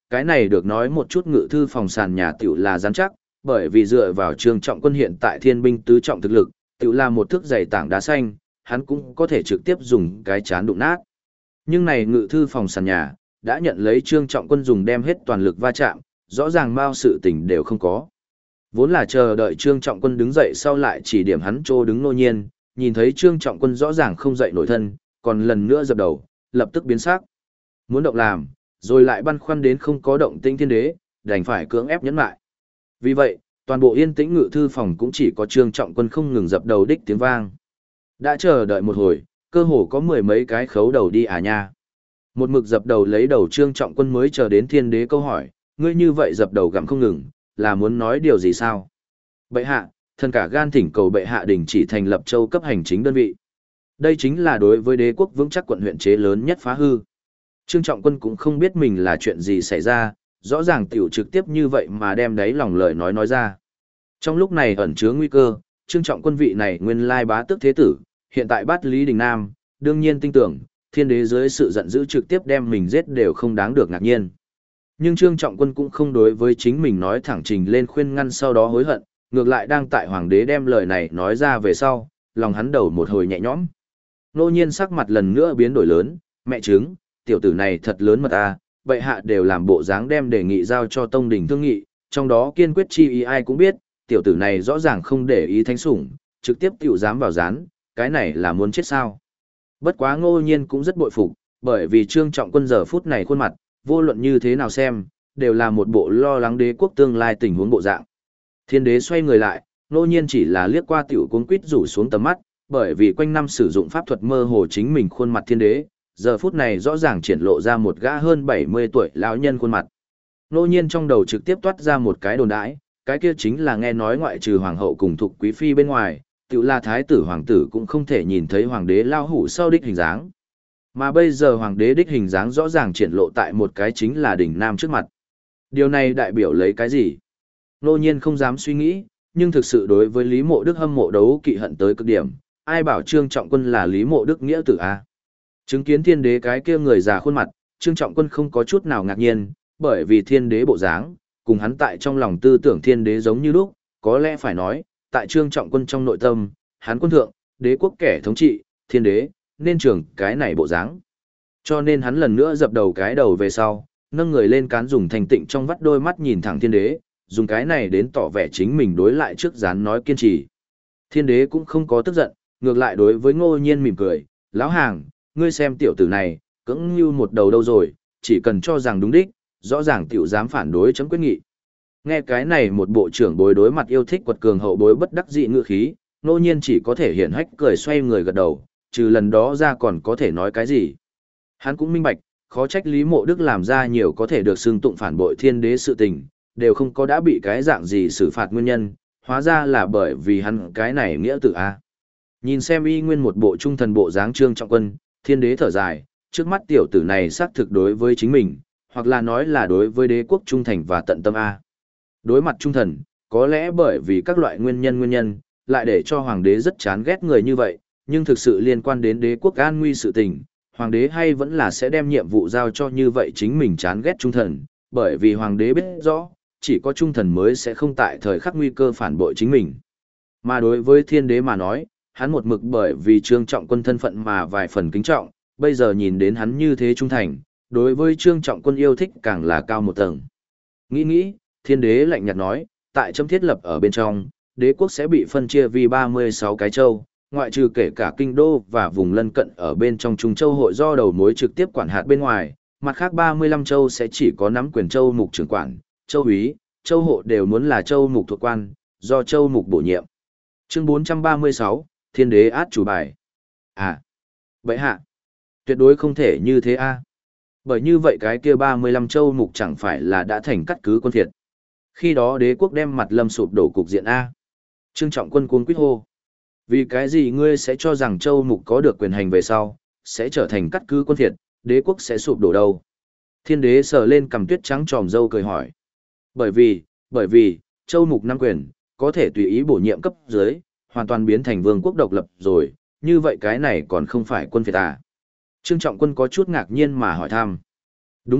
cái này được nói một chút ngự thư phòng sàn nhà tiểu là rắn chắc, bởi vì dựa vào Trương Trọng Quân hiện tại thiên binh tứ trọng thực lực, tiểu là một thước dày tảng đá xanh, hắn cũng có thể trực tiếp dùng cái chán đụng nát. Nhưng này ngự thư phòng sàn nhà, đã nhận lấy Trương Trọng Quân dùng đem hết toàn lực va chạm, rõ ràng bao sự tình đều không có. Vốn là chờ đợi Trương Trọng Quân đứng dậy sau lại chỉ điểm hắn trô đứng nô nhiên, nhìn thấy Trương Trọng Quân rõ ràng không dậy nổi thân, còn lần nữa dập đầu, lập tức biến sắc. Muốn động làm, rồi lại băn khoăn đến không có động tĩnh thiên đế, đành phải cưỡng ép nhẫn lại. Vì vậy, toàn bộ yên tĩnh ngự thư phòng cũng chỉ có Trương Trọng Quân không ngừng dập đầu đích tiếng vang. Đã chờ đợi một hồi, cơ hồ có mười mấy cái khấu đầu đi à nha. Một mực dập đầu lấy đầu Trương Trọng Quân mới chờ đến thiên đế câu hỏi, ngươi như vậy dập đầu gặm không ngừng, là muốn nói điều gì sao? Bệ hạ, thần cả gan thỉnh cầu bệ hạ đình chỉ thành lập châu cấp hành chính đơn vị. Đây chính là đối với đế quốc vững chắc quận huyện chế lớn nhất phá hư. Trương Trọng Quân cũng không biết mình là chuyện gì xảy ra, rõ ràng tiểu trực tiếp như vậy mà đem đáy lòng lời nói ra. Trong lúc này ẩn chứa nguy cơ, Trương Trọng Quân vị này nguyên lai bá tước thế tử, hiện tại bắt Lý Đình Nam, đương nhiên tin tưởng, thiên đế dưới sự giận dữ trực tiếp đem mình giết đều không đáng được ngạc nhiên. Nhưng Trương Trọng Quân cũng không đối với chính mình nói thẳng trình lên khuyên ngăn sau đó hối hận, ngược lại đang tại hoàng đế đem lời này nói ra về sau, lòng hắn đầu một hồi nhẹ nhõm. Nô nhiên sắc mặt lần nữa biến đổi lớn, mẹ chứng, tiểu tử này thật lớn mật à, bệ hạ đều làm bộ dáng đem đề nghị giao cho tông đình thương nghị, trong đó kiên quyết chi ý ai cũng biết, tiểu tử này rõ ràng không để ý thánh sủng, trực tiếp tiểu dám vào gián, cái này là muốn chết sao. Bất quá Ngô Nhiên cũng rất bội phục, bởi vì Trương Trọng Quân giờ phút này khuôn mặt, vô luận như thế nào xem, đều là một bộ lo lắng đế quốc tương lai tình huống bộ dạng. Thiên đế xoay người lại, Ngô Nhiên chỉ là liếc qua tiểu cuống quýt rủ xuống tầm mắt, bởi vì quanh năm sử dụng pháp thuật mơ hồ chính mình khuôn mặt thiên đế, giờ phút này rõ ràng triển lộ ra một gã hơn 70 tuổi lão nhân khuôn mặt. Ngô Nhiên trong đầu trực tiếp toát ra một cái đồn đãi, cái kia chính là nghe nói ngoại trừ hoàng hậu cùng thục quý phi bên ngoài, tiểu là thái tử hoàng tử cũng không thể nhìn thấy hoàng đế lao hủ sau đích hình dáng. Mà bây giờ hoàng đế đích hình dáng rõ ràng triển lộ tại một cái chính là đỉnh nam trước mặt. Điều này đại biểu lấy cái gì? Ngô Nhiên không dám suy nghĩ, nhưng thực sự đối với Lý Mộ Đức hâm mộ đấu kỵ hận tới cực điểm, ai bảo Trương Trọng Quân là Lý Mộ Đức nghĩa tử a? Chứng kiến thiên đế cái kia người già khuôn mặt, Trương Trọng Quân không có chút nào ngạc nhiên, bởi vì thiên đế bộ dáng, cùng hắn tại trong lòng tư tưởng thiên đế giống như lúc, có lẽ phải nói, tại Trương Trọng Quân trong nội tâm, hắn quân thượng, đế quốc kẻ thống trị, thiên đế, nên trưởng cái này bộ dáng. Cho nên hắn lần nữa dập đầu cái đầu về sau, nâng người lên cán dùng thành tịnh trong vắt đôi mắt nhìn thẳng thiên đế, dùng cái này đến tỏ vẻ chính mình đối lại trước gián nói kiên trì. Thiên đế cũng không có tức giận, ngược lại đối với Ngô Nhiên mỉm cười, lão hàng, ngươi xem tiểu tử này, cứng như một đầu đâu rồi, chỉ cần cho rằng đúng đích, rõ ràng tiểu dám phản đối chấm quyết nghị. Nghe cái này một bộ trưởng bối đối mặt yêu thích quật cường hậu bối bất đắc dị ngữ khí, Ngô Nhiên chỉ có thể hiển hách cười xoay người gật đầu, trừ lần đó ra còn có thể nói cái gì. Hắn cũng minh bạch, khó trách Lý Mộ Đức làm ra nhiều có thể được xưng tụng phản bội thiên đế sự tình, đều không có đã bị cái dạng gì xử phạt nguyên nhân, hóa ra là bởi vì hắn cái này nghĩa tử a. Nhìn xem y nguyên một bộ trung thần bộ dáng Trương Trọng Quân, thiên đế thở dài, trước mắt tiểu tử này xác thực đối với chính mình, hoặc là nói là đối với đế quốc trung thành và tận tâm a. Đối mặt trung thần, có lẽ bởi vì các loại nguyên nhân, lại để cho hoàng đế rất chán ghét người như vậy, nhưng thực sự liên quan đến đế quốc an nguy sự tình, hoàng đế hay vẫn là sẽ đem nhiệm vụ giao cho như vậy chính mình chán ghét trung thần, bởi vì hoàng đế biết rõ, chỉ có trung thần mới sẽ không tại thời khắc nguy cơ phản bội chính mình. Mà đối với thiên đế mà nói, hắn một mực bởi vì Trương Trọng Quân thân phận mà vài phần kính trọng, bây giờ nhìn đến hắn như thế trung thành, đối với Trương Trọng Quân yêu thích càng là cao một tầng. Nghĩ, thiên đế lạnh nhạt nói, tại chấm thiết lập ở bên trong, đế quốc sẽ bị phân chia vì 36 cái châu, ngoại trừ kể cả kinh đô và vùng lân cận ở bên trong Trung Châu hội do đầu mối trực tiếp quản hạt bên ngoài, mặt khác 35 châu sẽ chỉ có nắm quyền châu mục trưởng quản, châu úy, châu hộ đều muốn là châu mục thuộc quan, do châu mục bổ nhiệm. Chương 436, Thiên đế át chủ bài. À, vậy hạ, tuyệt đối không thể như thế a. Bởi như vậy cái kia 35 châu mục chẳng phải là đã thành cắt cứ quân thiệt. Khi đó đế quốc đem mặt lâm sụp đổ cục diện a. Trương Trọng Quân cuống quýt hô. Vì cái gì ngươi sẽ cho rằng châu mục có được quyền hành về sau, sẽ trở thành cắt cứ quân thiệt, đế quốc sẽ sụp đổ đâu? Thiên đế sờ lên cằm tuyết trắng tròm râu cười hỏi. Bởi vì, châu mục nắm quyền, có thể tùy ý bổ nhiệm cấp dưới, hoàn toàn biến thành vương quốc độc lập rồi, như vậy cái này còn không phải quân phiệt à? Trương Trọng Quân có chút ngạc nhiên mà hỏi thăm. Đúng vậy,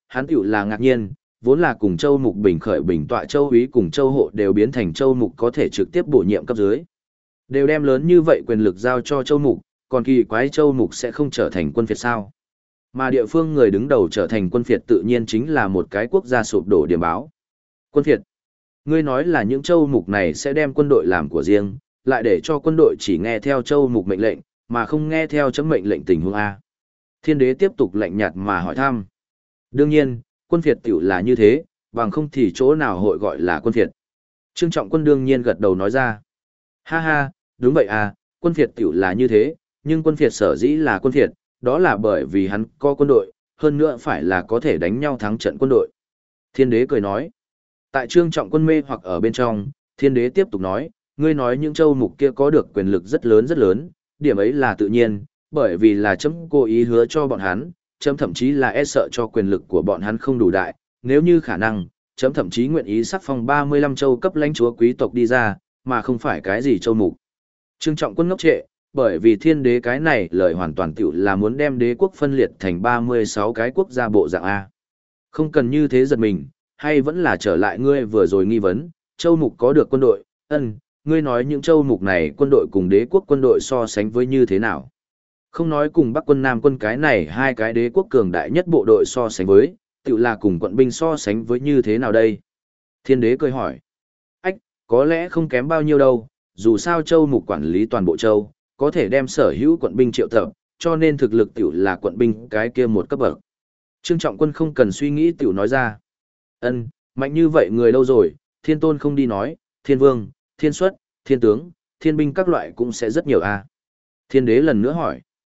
hắn tiểu là ngạc nhiên, vốn là cùng Châu Mục bình khởi bình tọa Châu úy cùng Châu hộ đều biến thành Châu Mục có thể trực tiếp bổ nhiệm cấp dưới. Đều đem lớn như vậy quyền lực giao cho Châu Mục, còn kỳ quái Châu Mục sẽ không trở thành quân phiệt sao? Mà địa phương người đứng đầu trở thành quân phiệt tự nhiên chính là một cái quốc gia sụp đổ điểm báo. Quân phiệt. Ngươi nói là những Châu Mục này sẽ đem quân đội làm của riêng, lại để cho quân đội chỉ nghe theo Châu Mục mệnh lệnh, mà không nghe theo chấm mệnh lệnh tình huống A. Thiên đế tiếp tục lạnh nhạt mà hỏi thăm. Đương nhiên, quân phiệt tiểu là như thế, bằng không thì chỗ nào hội gọi là quân phiệt. Trương Trọng Quân đương nhiên gật đầu nói ra. Ha ha, đúng vậy à, quân phiệt tiểu là như thế, nhưng quân phiệt sở dĩ là quân phiệt, đó là bởi vì hắn có quân đội, hơn nữa phải là có thể đánh nhau thắng trận quân đội. Thiên đế cười nói. Tại Trương Trọng Quân mê hoặc ở bên trong, thiên đế tiếp tục nói, ngươi nói những Châu Mục kia có được quyền lực rất lớn, điểm ấy là tự nhiên, bởi vì là chấm cố ý hứa cho bọn hắn, chấm thậm chí là e sợ cho quyền lực của bọn hắn không đủ đại, nếu như khả năng, chấm thậm chí nguyện ý sắc phong 35 châu cấp lãnh chúa quý tộc đi ra, mà không phải cái gì Châu Mục. Trương Trọng Quân ngốc trệ, bởi vì thiên đế cái này lời hoàn toàn tiểu là muốn đem đế quốc phân liệt thành 36 cái quốc gia bộ dạng A. Không cần như thế giật mình, hay vẫn là trở lại ngươi vừa rồi nghi vấn, Châu Mục có được quân đội, ngươi nói những Châu Mục này quân đội cùng đế quốc quân đội so sánh với như thế nào? Không nói cùng Bắc quân Nam quân cái này hai cái đế quốc cường đại nhất bộ đội so sánh với, tự là cùng quận binh so sánh với như thế nào đây? Thiên đế cười hỏi. Ách, có lẽ không kém bao nhiêu đâu, dù sao Châu Mục quản lý toàn bộ châu, có thể đem sở hữu quận binh triệu tập, cho nên thực lực tiểu là quận binh cái kia một cấp bậc. Trương Trọng Quân không cần suy nghĩ tiểu nói ra. Mạnh như vậy người đâu rồi, thiên tôn không đi nói, thiên vương, thiên xuất, thiên tướng, thiên binh các loại cũng sẽ rất nhiều à. Thiên đế lần nữa hỏi.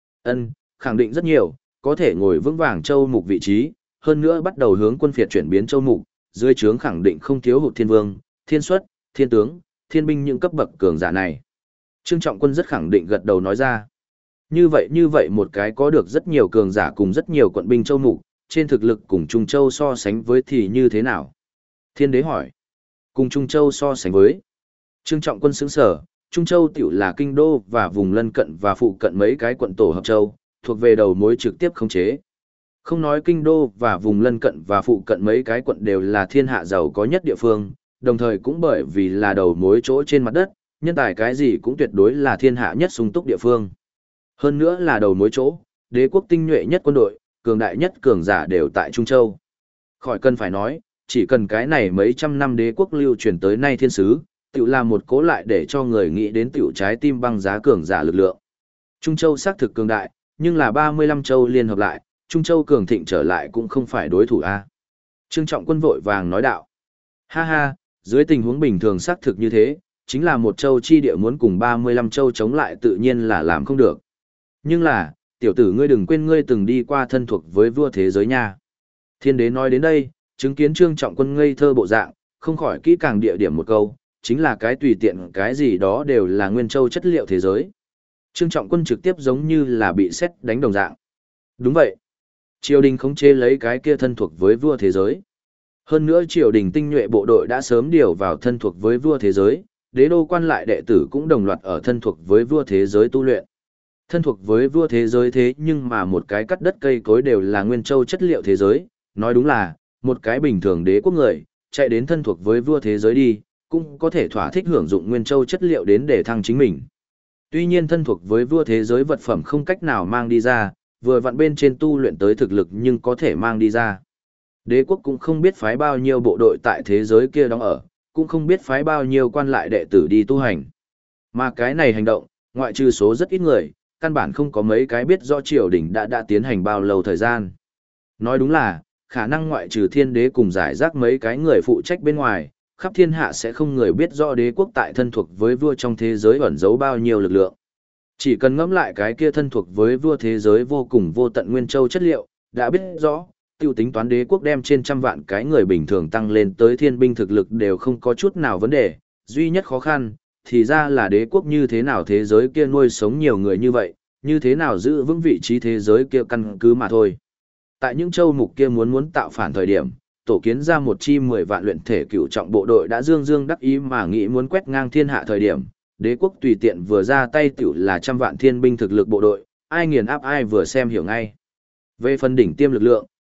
Khẳng định rất nhiều, có thể ngồi vững vàng Châu Mục vị trí, hơn nữa bắt đầu hướng quân phiệt chuyển biến Châu Mục, dưới trướng khẳng định không thiếu hụt thiên vương, thiên xuất, thiên tướng, thiên binh những cấp bậc cường giả này. Trương Trọng Quân rất khẳng định gật đầu nói ra. Như vậy một cái có được rất nhiều cường giả cùng rất nhiều quận binh Châu Mục, trên thực lực cùng Trung Châu so sánh với thì như thế nào? Thiên đế hỏi. Cùng Trung Châu so sánh với. Trương Trọng Quân sững sở, Trung Châu tiểu là kinh đô và vùng lân cận và phụ cận mấy cái quận tổ hợp châu, thuộc về đầu mối trực tiếp khống chế. Không nói kinh đô và vùng lân cận và phụ cận mấy cái quận đều là thiên hạ giàu có nhất địa phương, đồng thời cũng bởi vì là đầu mối chỗ trên mặt đất, nhân tài cái gì cũng tuyệt đối là thiên hạ nhất sung túc địa phương. Hơn nữa là đầu mối chỗ, đế quốc tinh nhuệ nhất quân đội, cường đại nhất cường giả đều tại Trung Châu. Khỏi cần phải nói, chỉ cần cái này mấy trăm năm đế quốc lưu truyền tới nay thiên sứ, tiểu là một cố lại để cho người nghĩ đến tiểu trái tim băng giá cường giả lực lượng. Trung Châu xác thực cường đại, nhưng là 35 châu liên hợp lại, Trung Châu cường thịnh trở lại cũng không phải đối thủ a. Trương Trọng Quân vội vàng nói đạo. Ha ha, dưới tình huống bình thường xác thực như thế, chính là một châu chi địa muốn cùng 35 châu chống lại tự nhiên là làm không được. Nhưng là, tiểu tử ngươi đừng quên ngươi từng đi qua thân thuộc với vua thế giới nha. Thiên đế nói đến đây, chứng kiến Trương Trọng Quân ngây thơ bộ dạng, không khỏi kỹ càng địa điểm một câu, chính là cái tùy tiện cái gì đó đều là nguyên châu chất liệu thế giới. Trương Trọng Quân trực tiếp giống như là bị sét đánh đồng dạng. Đúng vậy. Triều đình khống chế lấy cái kia thân thuộc với vua thế giới. Hơn nữa triều đình tinh nhuệ bộ đội đã sớm điều vào thân thuộc với vua thế giới, đế đô quan lại đệ tử cũng đồng loạt ở thân thuộc với vua thế giới tu luyện. Thân thuộc với vua thế giới thế nhưng mà một cái cắt đất cây cối đều là nguyên châu chất liệu thế giới, nói đúng là, một cái bình thường đế quốc người, chạy đến thân thuộc với vua thế giới đi, cũng có thể thỏa thích hưởng dụng nguyên châu chất liệu đến để thăng chính mình. Tuy nhiên thân thuộc với vua thế giới vật phẩm không cách nào mang đi ra, vừa vặn bên trên tu luyện tới thực lực nhưng có thể mang đi ra. Đế quốc cũng không biết phái bao nhiêu bộ đội tại thế giới kia đóng ở, cũng không biết phái bao nhiêu quan lại đệ tử đi tu hành. Mà cái này hành động, ngoại trừ số rất ít người, căn bản không có mấy cái biết rõ triều đình đã tiến hành bao lâu thời gian. Nói đúng là, khả năng ngoại trừ thiên đế cùng giải rác mấy cái người phụ trách bên ngoài, khắp thiên hạ sẽ không người biết rõ đế quốc tại thân thuộc với vua trong thế giới ẩn giấu bao nhiêu lực lượng. Chỉ cần ngẫm lại cái kia thân thuộc với vua thế giới vô cùng vô tận nguyên châu chất liệu, đã biết rõ, tiêu tính toán đế quốc đem trên trăm vạn cái người bình thường tăng lên tới thiên binh thực lực đều không có chút nào vấn đề, duy nhất khó khăn, thì ra là đế quốc như thế nào thế giới kia nuôi sống nhiều người như vậy, như thế nào giữ vững vị trí thế giới kia căn cứ mà thôi. Tại những châu mục kia muốn tạo phản thời điểm, tổ kiến ra một chi 10 vạn luyện thể cửu trọng bộ đội đã dương dương đắc ý mà nghĩ muốn quét ngang thiên hạ thời điểm, đế quốc tùy tiện vừa ra tay tiểu là trăm vạn thiên binh thực lực bộ đội, ai nghiền áp ai vừa xem hiểu ngay. Về phần đỉnh tiêm lực lượng,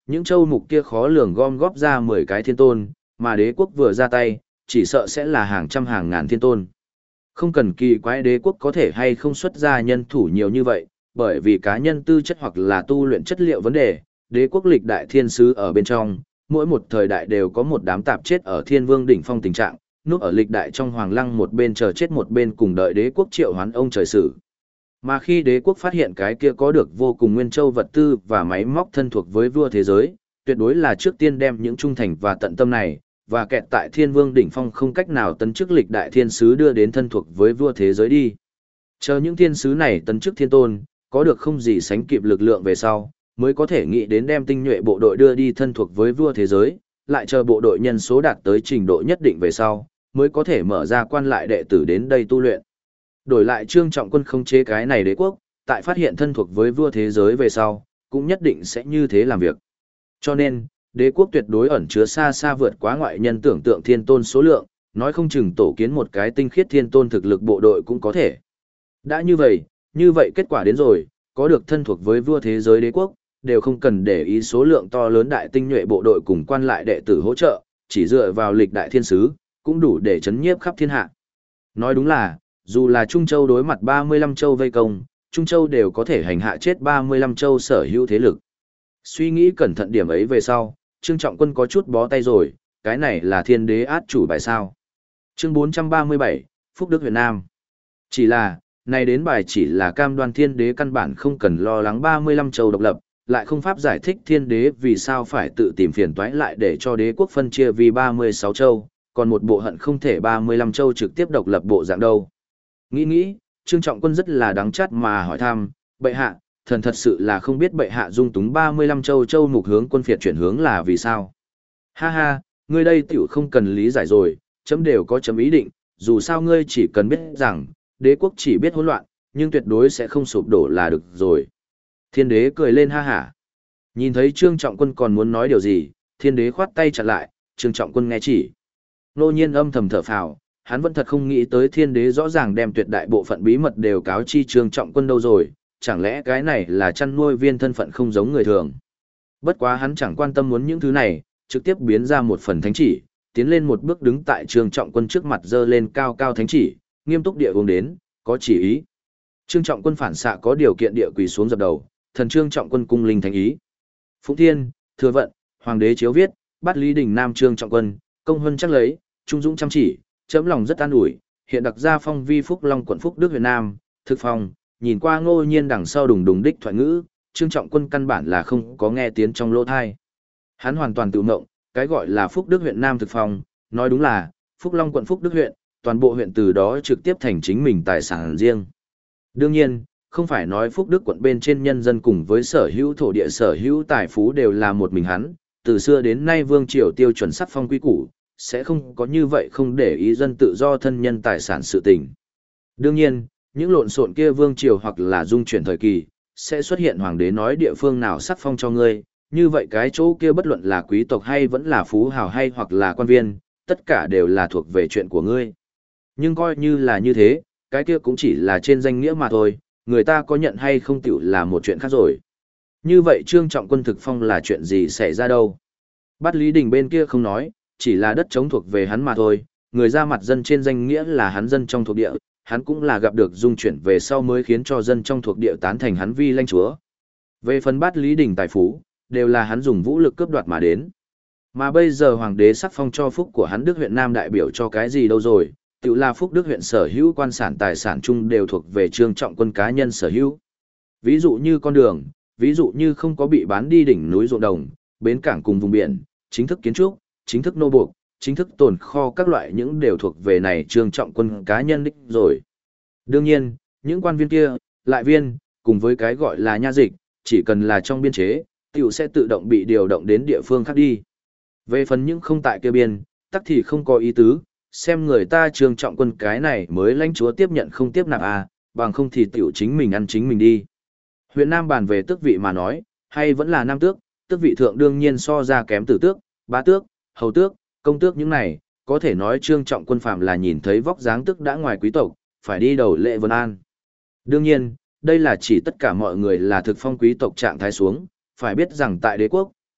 Những châu mục kia khó lường gom góp ra 10 cái thiên tôn, mà đế quốc vừa ra tay, chỉ sợ sẽ là hàng trăm hàng ngàn thiên tôn. Không cần kỳ quái đế quốc có thể hay không xuất ra nhân thủ nhiều như vậy, bởi vì cá nhân tư chất hoặc là tu luyện chất liệu vấn đề, đế quốc lịch đại thiên sứ ở bên trong, mỗi một thời đại đều có một đám tạp chết ở thiên vương đỉnh phong tình trạng, núp ở lịch đại trong hoàng lăng một bên chờ chết một bên cùng đợi đế quốc triệu hoán ông trời sử. Mà khi đế quốc phát hiện cái kia có được vô cùng nguyên châu vật tư và máy móc thân thuộc với vua thế giới, tuyệt đối là trước tiên đem những trung thành và tận tâm này, và kẹt tại thiên vương đỉnh phong không cách nào tấn chức lịch đại thiên sứ đưa đến thân thuộc với vua thế giới đi. Chờ những thiên sứ này tấn chức thiên tôn, có được không gì sánh kịp lực lượng về sau, mới có thể nghĩ đến đem tinh nhuệ bộ đội đưa đi thân thuộc với vua thế giới, lại chờ bộ đội nhân số đạt tới trình độ nhất định về sau, mới có thể mở ra quan lại đệ tử đến đây tu luyện. Đổi lại Trương Trọng Quân không chế cái này đế quốc, tại phát hiện thân thuộc với vua thế giới về sau, cũng nhất định sẽ như thế làm việc. Cho nên, đế quốc tuyệt đối ẩn chứa xa xa vượt quá ngoại nhân tưởng tượng thiên tôn số lượng, nói không chừng tổ kiến một cái tinh khiết thiên tôn thực lực bộ đội cũng có thể. Đã như vậy kết quả đến rồi, có được thân thuộc với vua thế giới đế quốc, đều không cần để ý số lượng to lớn đại tinh nhuệ bộ đội cùng quan lại đệ tử hỗ trợ, chỉ dựa vào lịch đại thiên sứ, cũng đủ để chấn nhiếp khắp thiên hạ. Nói đúng là, dù là Trung Châu đối mặt 35 châu vây công, Trung Châu đều có thể hành hạ chết 35 châu sở hữu thế lực. Suy nghĩ cẩn thận điểm ấy về sau, Trương Trọng Quân có chút bó tay rồi, cái này là thiên đế át chủ bài sao. Chương 437, Phúc Đức Việt Nam. Chỉ là, này đến bài chỉ là cam đoan thiên đế căn bản không cần lo lắng 35 châu độc lập, lại không pháp giải thích thiên đế vì sao phải tự tìm phiền toái lại để cho đế quốc phân chia vì 36 châu, còn một bộ hận không thể 35 châu trực tiếp độc lập bộ dạng đâu. Nghĩ, Trương Trọng Quân rất là đáng chát mà hỏi thăm, bệ hạ, thần thật sự là không biết bệ hạ dung túng 35 châu mục hướng quân phiệt chuyển hướng là vì sao. Ha ha, ngươi đây tiểu không cần lý giải rồi, chấm đều có chấm ý định, dù sao ngươi chỉ cần biết rằng, đế quốc chỉ biết hỗn loạn, nhưng tuyệt đối sẽ không sụp đổ là được rồi. Thiên đế cười lên ha hả. Nhìn thấy Trương Trọng Quân còn muốn nói điều gì, thiên đế khoát tay chặn lại, Trương Trọng Quân nghe chỉ. Nô nhiên âm thầm thở phào, hắn vẫn thật không nghĩ tới thiên đế rõ ràng đem tuyệt đại bộ phận bí mật đều cáo chi Trương Trọng Quân đâu rồi, chẳng lẽ cái này là chăn nuôi viên thân phận không giống người thường. Bất quá hắn chẳng quan tâm muốn những thứ này, trực tiếp biến ra một phần thánh chỉ, tiến lên một bước đứng tại Trương Trọng Quân trước mặt giơ lên cao cao thánh chỉ, nghiêm túc địa hướng đến, có chỉ ý. Trương Trọng Quân phản xạ có điều kiện địa quỳ xuống dập đầu, thần Trương Trọng Quân cung linh thánh ý. Phụng Thiên, Thừa Vận, Hoàng đế chiếu viết, bắt Lý Đình Nam Trương Trọng Quân, công huân chắc lấy, trung dũng chăm chỉ, chấm lòng rất an ủi, hiện đặc gia phong vi Phúc Long quận Phúc Đức Việt Nam, thực phong, nhìn qua Ngô Nhiên đằng sau đùng đùng đích thoại ngữ, Trương Trọng Quân căn bản là không có nghe tiếng trong lỗ thai. Hắn hoàn toàn tự ngộng, cái gọi là Phúc Đức huyện Nam thực phong, nói đúng là Phúc Long quận Phúc Đức huyện, toàn bộ huyện từ đó trực tiếp thành chính mình tài sản riêng. Đương nhiên, không phải nói Phúc Đức quận bên trên nhân dân cùng với sở hữu thổ địa sở hữu tài phú đều là một mình hắn, từ xưa đến nay vương triều tiêu chuẩn sắc phong quy củ, sẽ không có như vậy không để ý dân tự do thân nhân tài sản sự tình. Đương nhiên, những lộn xộn kia vương triều hoặc là dung chuyển thời kỳ, sẽ xuất hiện hoàng đế nói địa phương nào sắc phong cho ngươi, như vậy cái chỗ kia bất luận là quý tộc hay vẫn là phú hào hay hoặc là quan viên, tất cả đều là thuộc về chuyện của ngươi. Nhưng coi như là như thế, cái kia cũng chỉ là trên danh nghĩa mà thôi, người ta có nhận hay không tiểu là một chuyện khác rồi. Như vậy Trương Trọng Quân thực phong là chuyện gì xảy ra đâu? Bát Lý Đình bên kia không nói, chỉ là đất chống thuộc về hắn mà thôi, người ra mặt dân trên danh nghĩa là hắn dân trong thuộc địa, hắn cũng là gặp được dung chuyển về sau mới khiến cho dân trong thuộc địa tán thành hắn vi lãnh chúa. Về phần Bát Lý Đình tài phú, đều là hắn dùng vũ lực cướp đoạt mà đến. Mà bây giờ hoàng đế sắc phong cho phúc của hắn Đức huyện Nam đại biểu cho cái gì đâu rồi, tự là Phúc Đức huyện sở hữu quan sản tài sản chung đều thuộc về Trương Trọng Quân cá nhân sở hữu. Ví dụ như con đường, ví dụ như không có bị bán đi đỉnh núi ruộng đồng, bến cảng cùng vùng biển, chính thức kiến trúc, chính thức nô buộc, chính thức tồn kho các loại những đều thuộc về này Trương Trọng Quân cá nhân đích rồi. Đương nhiên, những quan viên kia, lại viên, cùng với cái gọi là nha dịch, chỉ cần là trong biên chế, tiểu sẽ tự động bị điều động đến địa phương khác đi. Về phần những không tại kia biên, tắc thì không có ý tứ, xem người ta Trương Trọng Quân cái này mới lãnh chúa tiếp nhận không tiếp nạp à, bằng không thì tiểu chính mình ăn chính mình đi. Huyện Nam bàn về tước vị mà nói, hay vẫn là nam tước, tước vị thượng đương nhiên so ra kém tử tước, bá tước, hầu tước, công tước những này, có thể nói Trương Trọng Quân phạm là nhìn thấy vóc dáng tước đã ngoài quý tộc, phải đi đầu lễ vân an. Đương nhiên, đây là chỉ tất cả mọi người là thực phong quý tộc trạng thái xuống, phải biết rằng tại đế quốc,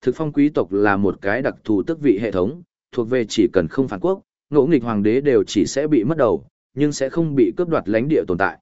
Thực phong quý tộc là một cái đặc thù tước vị hệ thống, thuộc về chỉ cần không phản quốc, ngỗ nghịch hoàng đế đều chỉ sẽ bị mất đầu, nhưng sẽ không bị cướp đoạt lãnh địa tồn tại.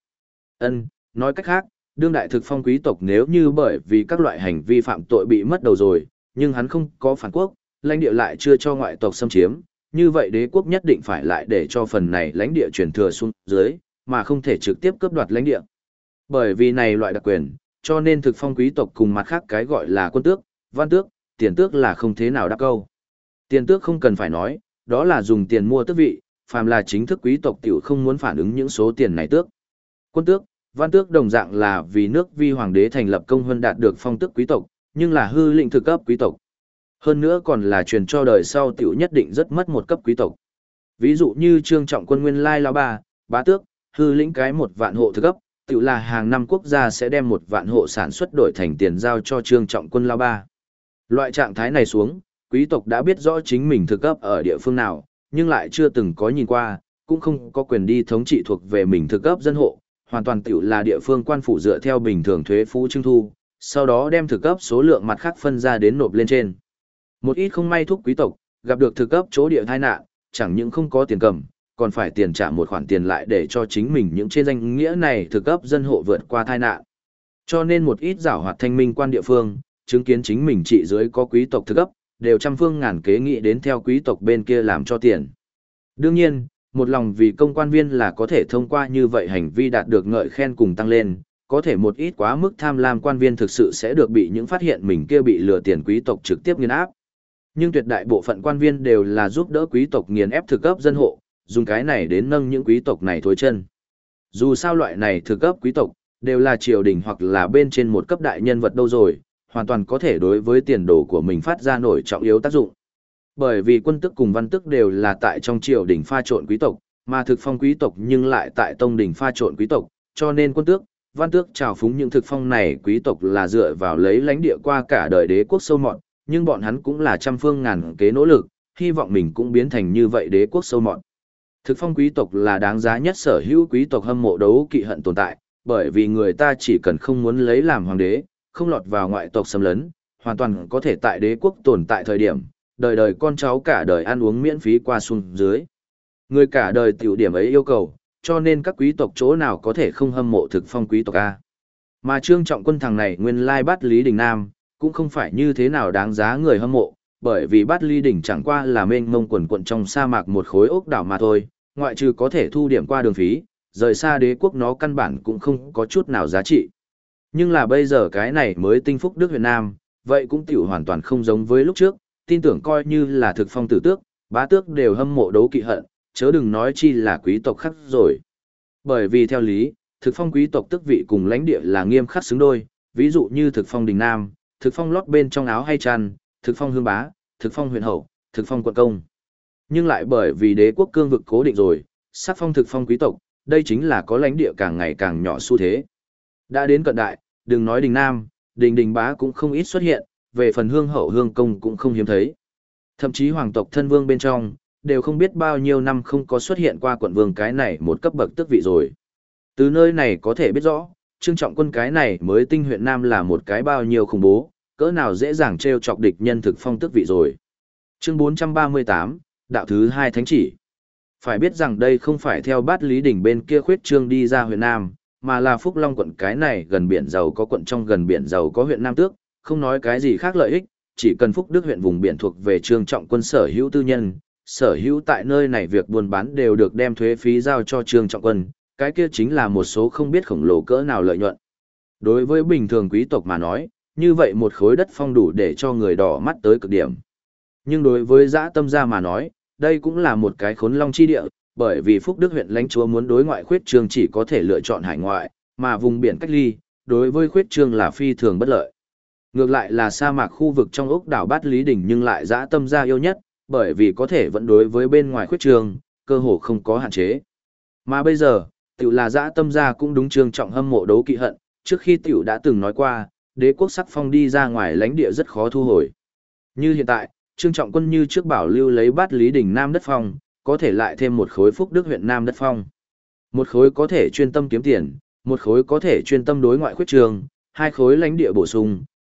Nói cách khác, đương đại thực phong quý tộc nếu như bởi vì các loại hành vi phạm tội bị mất đầu rồi, nhưng hắn không có phản quốc, lãnh địa lại chưa cho ngoại tộc xâm chiếm, như vậy đế quốc nhất định phải lại để cho phần này lãnh địa truyền thừa xuống dưới, mà không thể trực tiếp cướp đoạt lãnh địa. Bởi vì này loại đặc quyền, cho nên thực phong quý tộc cùng mặt khác cái gọi là quân tước, văn tước, tiền tước là không thế nào đáp câu. Tiền tước không cần phải nói, đó là dùng tiền mua tước vị, phàm là chính thức quý tộc tiểu không muốn phản ứng những số tiền này tước. Quân tước, văn tước đồng dạng là vì nước vi hoàng đế thành lập công hơn đạt được phong tước quý tộc, nhưng là hư lĩnh thực cấp quý tộc. Hơn nữa còn là truyền cho đời sau tiểu nhất định rất mất một cấp quý tộc. Ví dụ như Trương Trọng Quân nguyên lai lão ba, bá tước, hư lĩnh cái 1 vạn hộ thực cấp, tiểu là hàng năm quốc gia sẽ đem 1 vạn hộ sản xuất đổi thành tiền giao cho Trương Trọng Quân lão ba. Loại trạng thái này xuống, quý tộc đã biết rõ chính mình thực cấp ở địa phương nào, nhưng lại chưa từng có nhìn qua, cũng không có quyền đi thống trị thuộc về mình thực cấp dân hộ, hoàn toàn tiểu là địa phương quan phủ dựa theo bình thường thuế phú trưng thu, sau đó đem thực cấp số lượng mặt khác phân ra đến nộp lên trên. Một ít không may thúc quý tộc, gặp được thực cấp chỗ địa tai nạn, chẳng những không có tiền cầm, còn phải tiền trả một khoản tiền lại để cho chính mình những trên danh nghĩa này thực cấp dân hộ vượt qua tai nạn. Cho nên một ít giảo hoạt thanh minh quan địa phương, chứng kiến chính mình trị dưới có quý tộc thực cấp, đều trăm phương ngàn kế nghĩ đến theo quý tộc bên kia làm cho tiền. Đương nhiên, một lòng vì công quan viên là có thể thông qua như vậy hành vi đạt được ngợi khen cùng tăng lên, có thể một ít quá mức tham lam quan viên thực sự sẽ được bị những phát hiện mình kia bị lừa tiền quý tộc trực tiếp nghiền áp. Nhưng tuyệt đại bộ phận quan viên đều là giúp đỡ quý tộc nghiền ép thực cấp dân hộ, dùng cái này đến nâng những quý tộc này thối chân. Dù sao loại này thực cấp quý tộc, đều là triều đình hoặc là bên trên một cấp đại nhân vật đâu rồi, hoàn toàn có thể đối với tiền đồ của mình phát ra nổi trọng yếu tác dụng. Bởi vì quân tước cùng văn tước đều là tại trong triều đình pha trộn quý tộc, mà thực phong quý tộc nhưng lại tại tông đình pha trộn quý tộc, cho nên quân tước, văn tước trào phúng những thực phong này quý tộc là dựa vào lấy lãnh địa qua cả đời đế quốc sâu mọt, nhưng bọn hắn cũng là trăm phương ngàn kế nỗ lực, hy vọng mình cũng biến thành như vậy đế quốc sâu mọt. Thực phong quý tộc là đáng giá nhất sở hữu quý tộc hâm mộ đấu kỵ hận tồn tại, bởi vì người ta chỉ cần không muốn lấy làm hoàng đế, không lọt vào ngoại tộc xâm lấn, hoàn toàn có thể tại đế quốc tồn tại thời điểm, đời đời con cháu cả đời ăn uống miễn phí qua xuống dưới. Người cả đời tiểu điểm ấy yêu cầu, cho nên các quý tộc chỗ nào có thể không hâm mộ thực phong quý tộc A. Mà Trương Trọng Quân thằng này nguyên lai bắt Lý Đình Nam, cũng không phải như thế nào đáng giá người hâm mộ, bởi vì Bát Ly Đỉnh chẳng qua là mênh mông quần quận trong sa mạc một khối ốc đảo mà thôi, ngoại trừ có thể thu điểm qua đường phí, rời xa đế quốc nó căn bản cũng không có chút nào giá trị. Nhưng là bây giờ cái này mới tinh phúc Đức Việt Nam, vậy cũng tiểu hoàn toàn không giống với lúc trước, tin tưởng coi như là thực phong tử tước, bá tước đều hâm mộ đấu kỵ hận, chớ đừng nói chi là quý tộc khác rồi. Bởi vì theo lý, thực phong quý tộc tước vị cùng lãnh địa là nghiêm khắc xứng đôi, ví dụ như thực phong đình nam, thực phong lót bên trong áo hay chăn, thực phong hương bá, thực phong huyện hậu, thực phong quận công. Nhưng lại bởi vì đế quốc cương vực cố định rồi, sắc phong thực phong quý tộc, đây chính là có lãnh địa càng ngày càng nhỏ xu thế. Đã đến cận đại, đừng nói đình nam, đình bá cũng không ít xuất hiện, về phần hương hậu hương công cũng không hiếm thấy. Thậm chí hoàng tộc thân vương bên trong, đều không biết bao nhiêu năm không có xuất hiện qua quận vương cái này một cấp bậc tước vị rồi. Từ nơi này có thể biết rõ, Trương Trọng Quân cái này mới tinh huyện Nam là một cái bao nhiêu khủng bố, cỡ nào dễ dàng trêu chọc địch nhân thực phong tước vị rồi. Chương 438, đạo thứ 2 thánh chỉ. Phải biết rằng đây không phải theo Bát Lý Đỉnh bên kia khuyết trương đi ra huyện Nam, mà là Phúc Long quận cái này gần biển giàu có quận trong gần biển giàu có huyện Nam Tước, không nói cái gì khác lợi ích, chỉ cần Phúc Đức huyện vùng biển thuộc về Trương Trọng Quân sở hữu tư nhân, sở hữu tại nơi này việc buôn bán đều được đem thuế phí giao cho Trương Trọng Quân, cái kia chính là một số không biết khổng lồ cỡ nào lợi nhuận. Đối với bình thường quý tộc mà nói, như vậy một khối đất phong đủ để cho người đỏ mắt tới cực điểm. Nhưng đối với dã tâm gia mà nói, đây cũng là một cái khốn long chi địa, bởi vì Phúc Đức huyện lãnh chúa muốn đối ngoại khuyết trương chỉ có thể lựa chọn hải ngoại, mà vùng biển cách ly, đối với khuyết trương là phi thường bất lợi. Ngược lại là sa mạc khu vực trong ốc đảo Bát Lý Đỉnh nhưng lại dã tâm gia yêu nhất, bởi vì có thể vẫn đối với bên ngoài khuyết trương, cơ hồ không có hạn chế. Mà bây giờ, tiểu là dã tâm gia cũng đúng Trương Trọng hâm mộ đấu kỵ hận, trước khi tiểu đã từng nói qua, đế quốc sắc phong đi ra ngoài lãnh địa rất khó thu hồi. Như hiện tại, Trương Trọng Quân như trước bảo lưu lấy Bát Lý Đỉnh Nam đất phong, có thể lại thêm một khối Phúc Đức huyện Nam đất phong. Một khối có thể chuyên tâm kiếm tiền, một khối có thể chuyên tâm đối ngoại khuyết trường, hai khối lãnh địa bổ sung,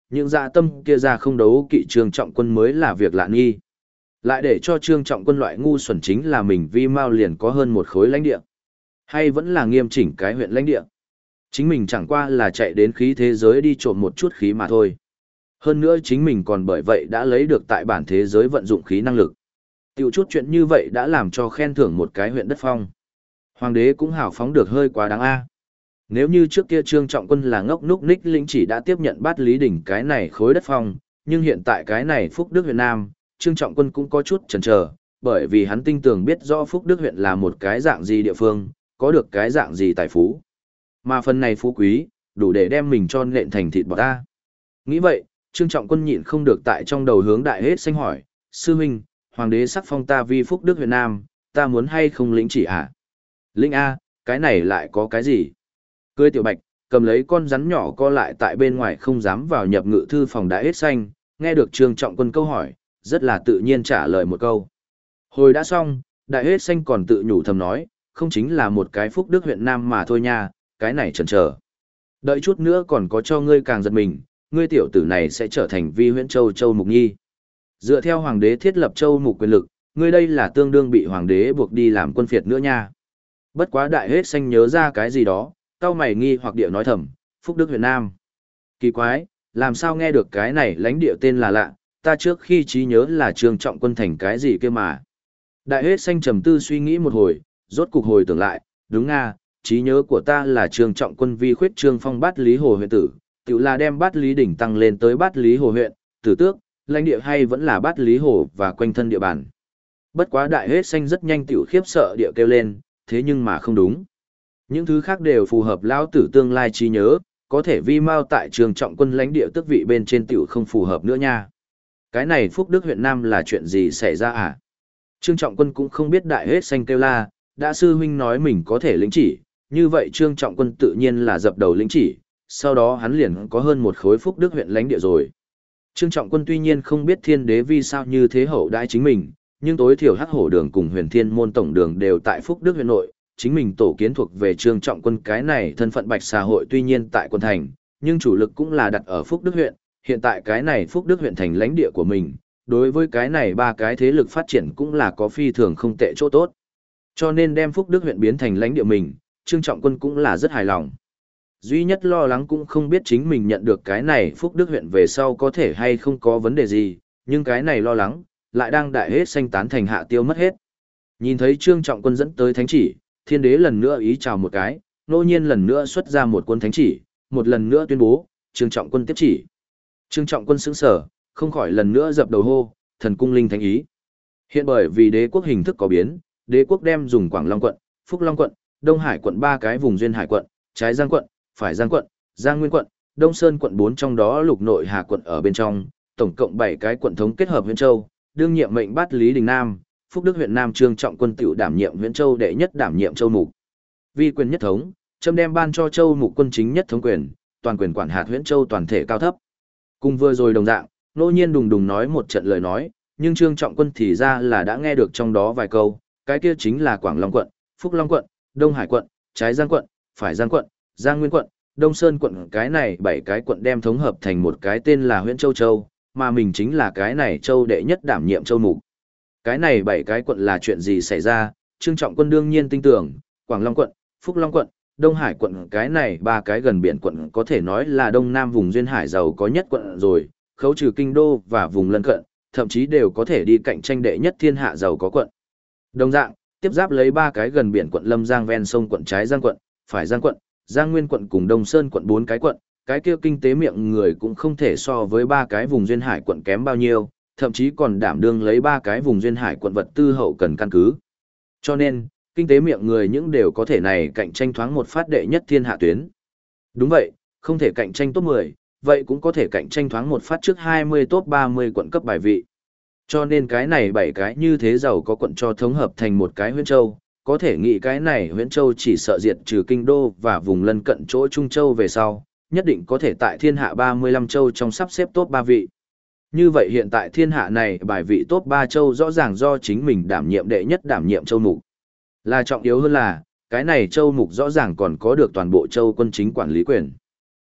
những dạ tâm kia ra không đấu kỵ Trương Trọng Quân mới là việc lạ nghi. Lại để cho Trương Trọng Quân loại ngu xuẩn chính là mình vi mao liền có hơn một khối lãnh địa. Hay vẫn là nghiêm chỉnh cái huyện lãnh địa. Chính mình chẳng qua là chạy đến khí thế giới đi trộm một chút khí mà thôi. Hơn nữa chính mình còn bởi vậy đã lấy được tại bản thế giới vận dụng khí năng lực. Tiểu chút chuyện như vậy đã làm cho khen thưởng một cái huyện đất phong. Hoàng đế cũng hào phóng được hơi quá đáng a. Nếu như trước kia Trương Trọng Quân là ngốc núc ních lĩnh chỉ đã tiếp nhận Bát Lý Đỉnh cái này khối đất phong, nhưng hiện tại cái này Phúc Đức huyện Nam, Trương Trọng Quân cũng có chút chần chờ, bởi vì hắn tinh tường biết rõ Phúc Đức huyện là một cái dạng gì địa phương, có được cái dạng gì tài phú. Mà phần này phú quý, đủ để đem mình cho nện thành thịt bò ta. Nghĩ vậy, Trương Trọng Quân nhịn không được tại trong đầu hướng Đại Hết Xanh hỏi, sư huynh, hoàng đế sắc phong ta vi Phúc Đức huyện Nam, ta muốn hay không lĩnh chỉ hả? Lĩnh A, cái này lại có cái gì? Cưới Tiểu Bạch, cầm lấy con rắn nhỏ co lại tại bên ngoài không dám vào nhập ngự thư phòng Đại Hết Xanh, nghe được Trương Trọng Quân câu hỏi, rất là tự nhiên trả lời một câu. Hồi đã xong, Đại Hết Xanh còn tự nhủ thầm nói, không chính là một cái Phúc Đức huyện Nam mà thôi nha, cái này chần chờ. Đợi chút nữa còn có cho ngươi càng giật mình, ngươi tiểu tử này sẽ trở thành vi huyện Châu Mục Nhi. Dựa theo hoàng đế thiết lập Châu Mục quyền lực, ngươi đây là tương đương bị hoàng đế buộc đi làm quân phiệt nữa nha. Bất quá Đại Hết Xanh nhớ ra cái gì đó, cau mày nghi hoặc địa nói thầm, Phúc Đức huyện Nam. Kỳ quái, làm sao nghe được cái này lãnh địa tên là lạ, ta trước khi trí nhớ là Trương Trọng Quân thành cái gì kia mà. Đại Hết Xanh trầm tư suy nghĩ một hồi, rốt cục hồi tưởng lại, đúng nga, trí nhớ của ta là Trương Trọng Quân vi khuyết Trương Phong Bát Lý Hồ huyện tử, tự là đem Bát Lý đỉnh tăng lên tới Bát Lý Hồ huyện, tử tước, lãnh địa hay vẫn là Bát Lý Hồ và quanh thân địa bàn. Bất quá Đại Hết Xanh rất nhanh tiểu khiếp sợ địa kêu lên, thế nhưng mà không đúng. Những thứ khác đều phù hợp lão tử tương lai trí nhớ, có thể vi mao tại Trương Trọng Quân lãnh địa tước vị bên trên tiểu không phù hợp nữa nha. Cái này Phúc Đức huyện Nam là chuyện gì xảy ra à? Trương Trọng Quân cũng không biết Đại Hết Xanh kêu la, đã sư huynh nói mình có thể lĩnh chỉ, như vậy Trương Trọng Quân tự nhiên là dập đầu lĩnh chỉ, sau đó hắn liền có hơn một khối Phúc Đức huyện lãnh địa rồi. Trương Trọng Quân tuy nhiên không biết Thiên Đế vì sao như thế hậu đãi chính mình, nhưng tối thiểu Hắc Hổ Đường cùng Huyền Thiên Môn tổng đường đều tại Phúc Đức huyện nội, chính mình tổ kiến thuộc về Trương Trọng Quân cái này thân phận Bạch Xà hội tuy nhiên tại quân thành, nhưng chủ lực cũng là đặt ở Phúc Đức huyện, hiện tại cái này Phúc Đức huyện thành lãnh địa của mình, đối với cái này ba cái thế lực phát triển cũng là có phi thường không tệ chỗ tốt. Cho nên đem Phúc Đức huyện biến thành lãnh địa mình, Trương Trọng Quân cũng là rất hài lòng. Duy nhất lo lắng cũng không biết chính mình nhận được cái này Phúc Đức huyện về sau có thể hay không có vấn đề gì, nhưng cái này lo lắng, lại đang Đại Hết Xanh tán thành hạ tiêu mất hết. Nhìn thấy Trương Trọng Quân dẫn tới thánh chỉ, Thiên Đế lần nữa ý chào một cái, ngẫu nhiên lần nữa xuất ra một cuốn thánh chỉ, một lần nữa tuyên bố, Trương Trọng Quân tiếp chỉ. Trương Trọng Quân sững sờ, không khỏi lần nữa dập đầu hô, thần cung linh thánh ý. Hiện bởi vì đế quốc hình thức có biến, đế quốc đem dùng Quảng Long quận, Phúc Long quận, Đông Hải quận ba cái vùng duyên hải quận, Trái Giang quận, Phải Giang quận, Giang Nguyên quận, Đông Sơn quận 4 trong đó Lục Nội Hà quận ở bên trong, tổng cộng 7 cái quận thống kết hợp huyện châu, đương nhiệm mệnh Bát Lý Đình Nam, Phúc Đức huyện Nam Trương Trọng Quân tiểu đảm nhiệm huyện châu đệ nhất đảm nhiệm châu mục. Vi quyền nhất thống, châm đem ban cho châu mục quân chính nhất thống quyền, toàn quyền quản hạt huyện châu toàn thể cao thấp. Cùng vừa rồi đồng dạng, nô nhiên đùng đùng nói một trận lời nói, nhưng Trương Trọng Quân thì ra là đã nghe được trong đó vài câu, cái kia chính là Quảng Long quận, Phúc Long quận, Đông Hải quận, Trái Giang quận, Phải Giang quận, Giang Nguyên quận, Đông Sơn quận, cái này 7 cái quận đem thống hợp thành một cái tên là huyện Châu Châu, mà mình chính là cái này châu đệ nhất đảm nhiệm châu mục. Cái này 7 cái quận là chuyện gì xảy ra, Trương Trọng Quân đương nhiên tin tưởng, Quảng Long quận, Phúc Long quận, Đông Hải quận cái này ba cái gần biển quận có thể nói là đông nam vùng duyên hải giàu có nhất quận rồi, khấu trừ kinh đô và vùng lân cận, thậm chí đều có thể đi cạnh tranh đệ nhất thiên hạ giàu có quận. Đồng dạng, tiếp giáp lấy ba cái gần biển quận Lâm Giang ven sông quận Trái Giang quận, Phải Giang quận, Giang Nguyên quận cùng Đông Sơn quận 4 cái quận, cái kia kinh tế miệng người cũng không thể so với ba cái vùng duyên hải quận kém bao nhiêu, thậm chí còn đảm đương lấy ba cái vùng duyên hải quận vật tư hậu cần căn cứ. Cho nên, kinh tế miệng người những đều có thể này cạnh tranh thoáng một phát đệ nhất thiên hạ tuyến. Đúng vậy, không thể cạnh tranh top 10, vậy cũng có thể cạnh tranh thoáng một phát trước 20 top 30 quận cấp bài vị. Cho nên cái này 7 cái như thế giàu có quận cho thống hợp thành một cái huyện châu, có thể nghĩ cái này huyện châu chỉ sợ diệt trừ kinh đô và vùng lân cận chỗ Trung Châu về sau, nhất định có thể tại thiên hạ 35 châu trong sắp xếp top 3 vị. Như vậy hiện tại thiên hạ này bài vị top 3 châu rõ ràng do chính mình đảm nhiệm đệ nhất đảm nhiệm châu mục. Là trọng yếu hơn là, cái này châu mục rõ ràng còn có được toàn bộ châu quân chính quản lý quyền.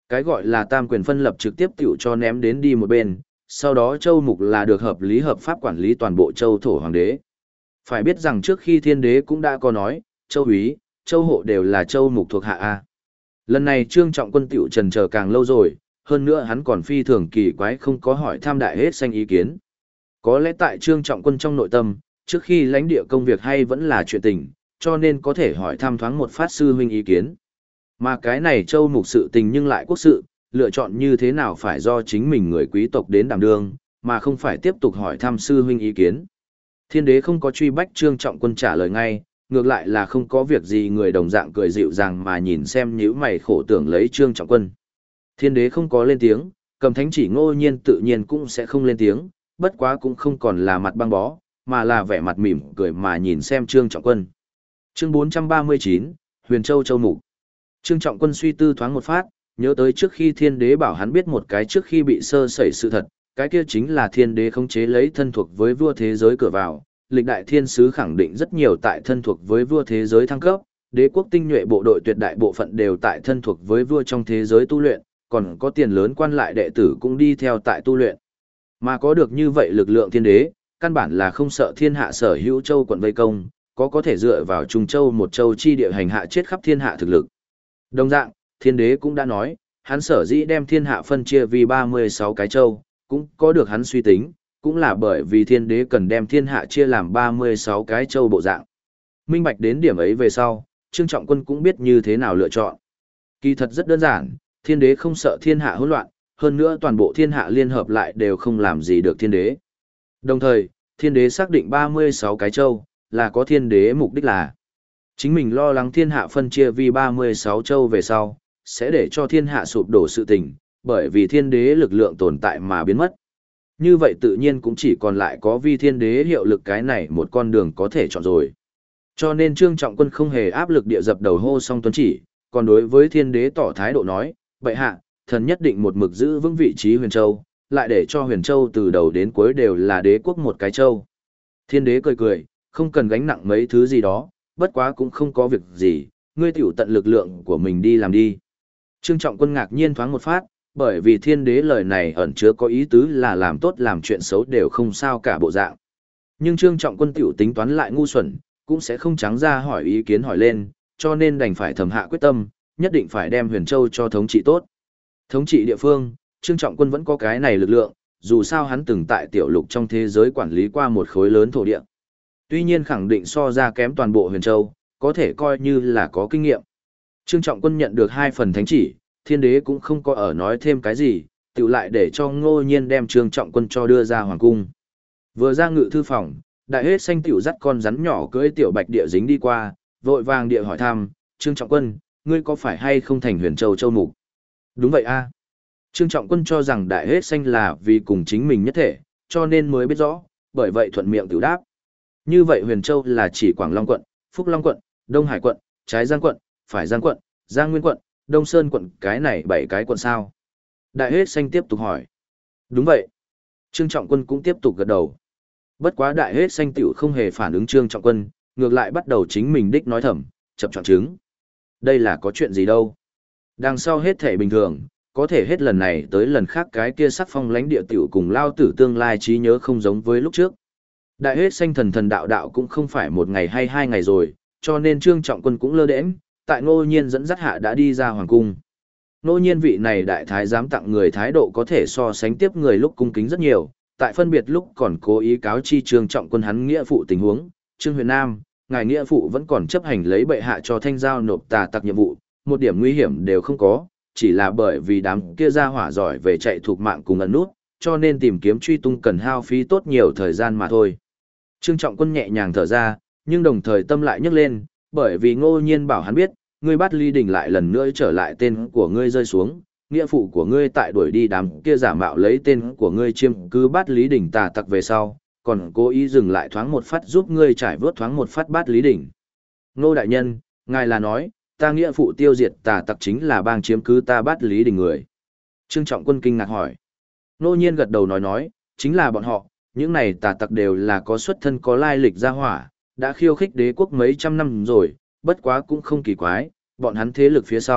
Cái gọi là tam quyền phân lập trực tiếp tiểu cho ném đến đi một bên, sau đó châu mục là được hợp lý hợp pháp quản lý toàn bộ châu thổ hoàng đế. Phải biết rằng trước khi thiên đế cũng đã có nói, châu úy, châu hộ đều là châu mục thuộc hạ A. Lần này Trương Trọng Quân tiểu trần chờ càng lâu rồi, hơn nữa hắn còn phi thường kỳ quái không có hỏi tham đại hết xanh ý kiến. Có lẽ tại Trương Trọng Quân trong nội tâm, trước khi lãnh địa công việc hay vẫn là chuyện tình, cho nên có thể hỏi thăm thoáng một phát sư huynh ý kiến. Mà cái này châu mục sự tình nhưng lại quốc sự, lựa chọn như thế nào phải do chính mình người quý tộc đến đảm đương, mà không phải tiếp tục hỏi thăm sư huynh ý kiến. Thiên đế không có truy bách Trương Trọng Quân trả lời ngay, ngược lại là không có việc gì người đồng dạng cười dịu dàng mà nhìn xem nhíu mày khổ tưởng lấy Trương Trọng Quân. Thiên đế không có lên tiếng, Cầm Thánh Chỉ Ngô Nhiên tự nhiên cũng sẽ không lên tiếng, bất quá cũng không còn là mặt băng bó, mà là vẻ mặt mỉm cười mà nhìn xem Trương Trọng Quân. Chương 439, Huyền Châu Châu Mục. Trương Trọng Quân suy tư thoáng một phát, nhớ tới trước khi thiên đế bảo hắn biết một cái trước khi bị sơ sẩy sự thật, cái kia chính là thiên đế khống chế lấy thân thuộc với vua thế giới cửa vào. Lịch đại thiên sứ khẳng định rất nhiều tại thân thuộc với vua thế giới thăng cấp, đế quốc tinh nhuệ bộ đội tuyệt đại bộ phận đều tại thân thuộc với vua trong thế giới tu luyện, còn có tiền lớn quan lại đệ tử cũng đi theo tại tu luyện. Mà có được như vậy lực lượng thiên đế, căn bản là không sợ thiên hạ sở hữu châu quận vây công, có thể dựa vào Trung Châu một châu chi địa hành hạ chết khắp thiên hạ thực lực. Đồng dạng, thiên đế cũng đã nói, hắn sở dĩ đem thiên hạ phân chia vì 36 cái châu, cũng có được hắn suy tính, cũng là bởi vì thiên đế cần đem thiên hạ chia làm 36 cái châu bộ dạng. Minh bạch đến điểm ấy về sau, Trương Trọng Quân cũng biết như thế nào lựa chọn. Kỳ thật rất đơn giản, thiên đế không sợ thiên hạ hỗn loạn, hơn nữa toàn bộ thiên hạ liên hợp lại đều không làm gì được thiên đế. Đồng thời, thiên đế xác định 36 cái châu, là có thiên đế mục đích là chính mình lo lắng thiên hạ phân chia vì 36 châu về sau, sẽ để cho thiên hạ sụp đổ sự tình, bởi vì thiên đế lực lượng tồn tại mà biến mất. Như vậy tự nhiên cũng chỉ còn lại có vi thiên đế hiệu lực cái này một con đường có thể chọn rồi. Cho nên Trương Trọng Quân không hề áp lực địa dập đầu hô song tuấn chỉ, còn đối với thiên đế tỏ thái độ nói, vậy hạ, thần nhất định một mực giữ vững vị trí Huyền Châu, lại để cho Huyền Châu từ đầu đến cuối đều là đế quốc một cái châu. Thiên đế cười cười, không cần gánh nặng mấy thứ gì đó, bất quá cũng không có việc gì, ngươi tiểu tận lực lượng của mình đi làm đi. Trương Trọng Quân ngạc nhiên thoáng một phát, bởi vì thiên đế lời này ẩn chứa có ý tứ là làm tốt làm chuyện xấu đều không sao cả bộ dạng. Nhưng Trương Trọng Quân tiểu tính toán lại ngu xuẩn, cũng sẽ không trắng ra hỏi ý kiến hỏi lên, cho nên đành phải thầm hạ quyết tâm, nhất định phải đem Huyền Châu cho thống trị tốt. Thống trị địa phương, Trương Trọng Quân vẫn có cái này lực lượng, dù sao hắn từng tại tiểu lục trong thế giới quản lý qua một khối lớn thổ địa. Tuy nhiên khẳng định so ra kém toàn bộ Huyền Châu, có thể coi như là có kinh nghiệm. Trương Trọng Quân nhận được 2 phần thánh chỉ, thiên đế cũng không có ở nói thêm cái gì, tự lại để cho Ngô Nhiên đem Trương Trọng Quân cho đưa ra hoàng cung. Vừa ra ngự thư phòng, đại hết xanh tiểu dắt con rắn nhỏ cưỡi tiểu bạch địa dính đi qua, vội vàng địa hỏi thăm, Trương Trọng Quân, ngươi có phải hay không thành Huyền Châu châu mục? Đúng vậy a. Trương Trọng Quân cho rằng đại hết xanh là vì cùng chính mình nhất thể, cho nên mới biết rõ, bởi vậy thuận miệng tiểu đáp. Như vậy Huyền Châu là chỉ Quảng Long quận, Phúc Long quận, Đông Hải quận, Trái Giang quận, Phải Giang quận, Giang Nguyên quận, Đông Sơn quận, cái này 7 cái quận sao? Đại hết xanh tiếp tục hỏi. Đúng vậy. Trương Trọng Quân cũng tiếp tục gật đầu. Bất quá đại hết xanh tiểu không hề phản ứng Trương Trọng Quân, ngược lại bắt đầu chính mình đích nói thầm, chập chọn chứng. Đây là có chuyện gì đâu? Đằng sau hết thể bình thường, có thể hết lần này tới lần khác cái kia sắc phong lãnh địa tiểu cùng lao tử tương lai trí nhớ không giống với lúc trước. Đại hết xanh thần thần đạo đạo cũng không phải một ngày hay 2 ngày rồi, cho nên Trương Trọng Quân cũng lơ đễnh, tại Ngô Nhiên dẫn dắt hạ đã đi ra hoàng cung. Ngô Nhiên vị này đại thái giám tặng người thái độ có thể so sánh tiếp người lúc cung kính rất nhiều, tại phân biệt lúc còn cố ý cáo chi Trương Trọng Quân hắn nghĩa phụ tình huống, Trương Huyền Nam, ngài nghĩa phụ vẫn còn chấp hành lấy bệ hạ cho thanh giao nộp tà tặc nhiệm vụ, một điểm nguy hiểm đều không có, chỉ là bởi vì đám kia ra hỏa giỏi về chạy thuộc mạng cùng ẩn nút, cho nên tìm kiếm truy tung cần hao phí tốt nhiều thời gian mà thôi. Trương Trọng Quân nhẹ nhàng thở ra, nhưng đồng thời tâm lại nhấc lên, bởi vì Ngô Nhiên bảo hắn biết, ngươi bắt Ly Đình lại lần nữa trở lại tên của ngươi rơi xuống, nghĩa phụ của ngươi tại đuổi đi đám kia giả mạo lấy tên của ngươi chiêm cứ bắt Lý Đình tà tặc về sau, còn cố ý dừng lại thoáng một phát giúp ngươi trải vớt thoáng một phát bắt Lý Đình. Ngô đại nhân, ngài là nói, ta nghĩa phụ tiêu diệt tà tặc chính là bang chiếm cứ ta bắt Lý Đình người. Trương Trọng Quân kinh ngạc hỏi. Ngô Nhiên gật đầu nói, chính là bọn họ, những này tà tặc đều là có xuất thân có lai lịch gia hỏa, đã khiêu khích đế quốc mấy trăm năm rồi, bất quá cũng không kỳ quái, bọn hắn thế lực phía sau,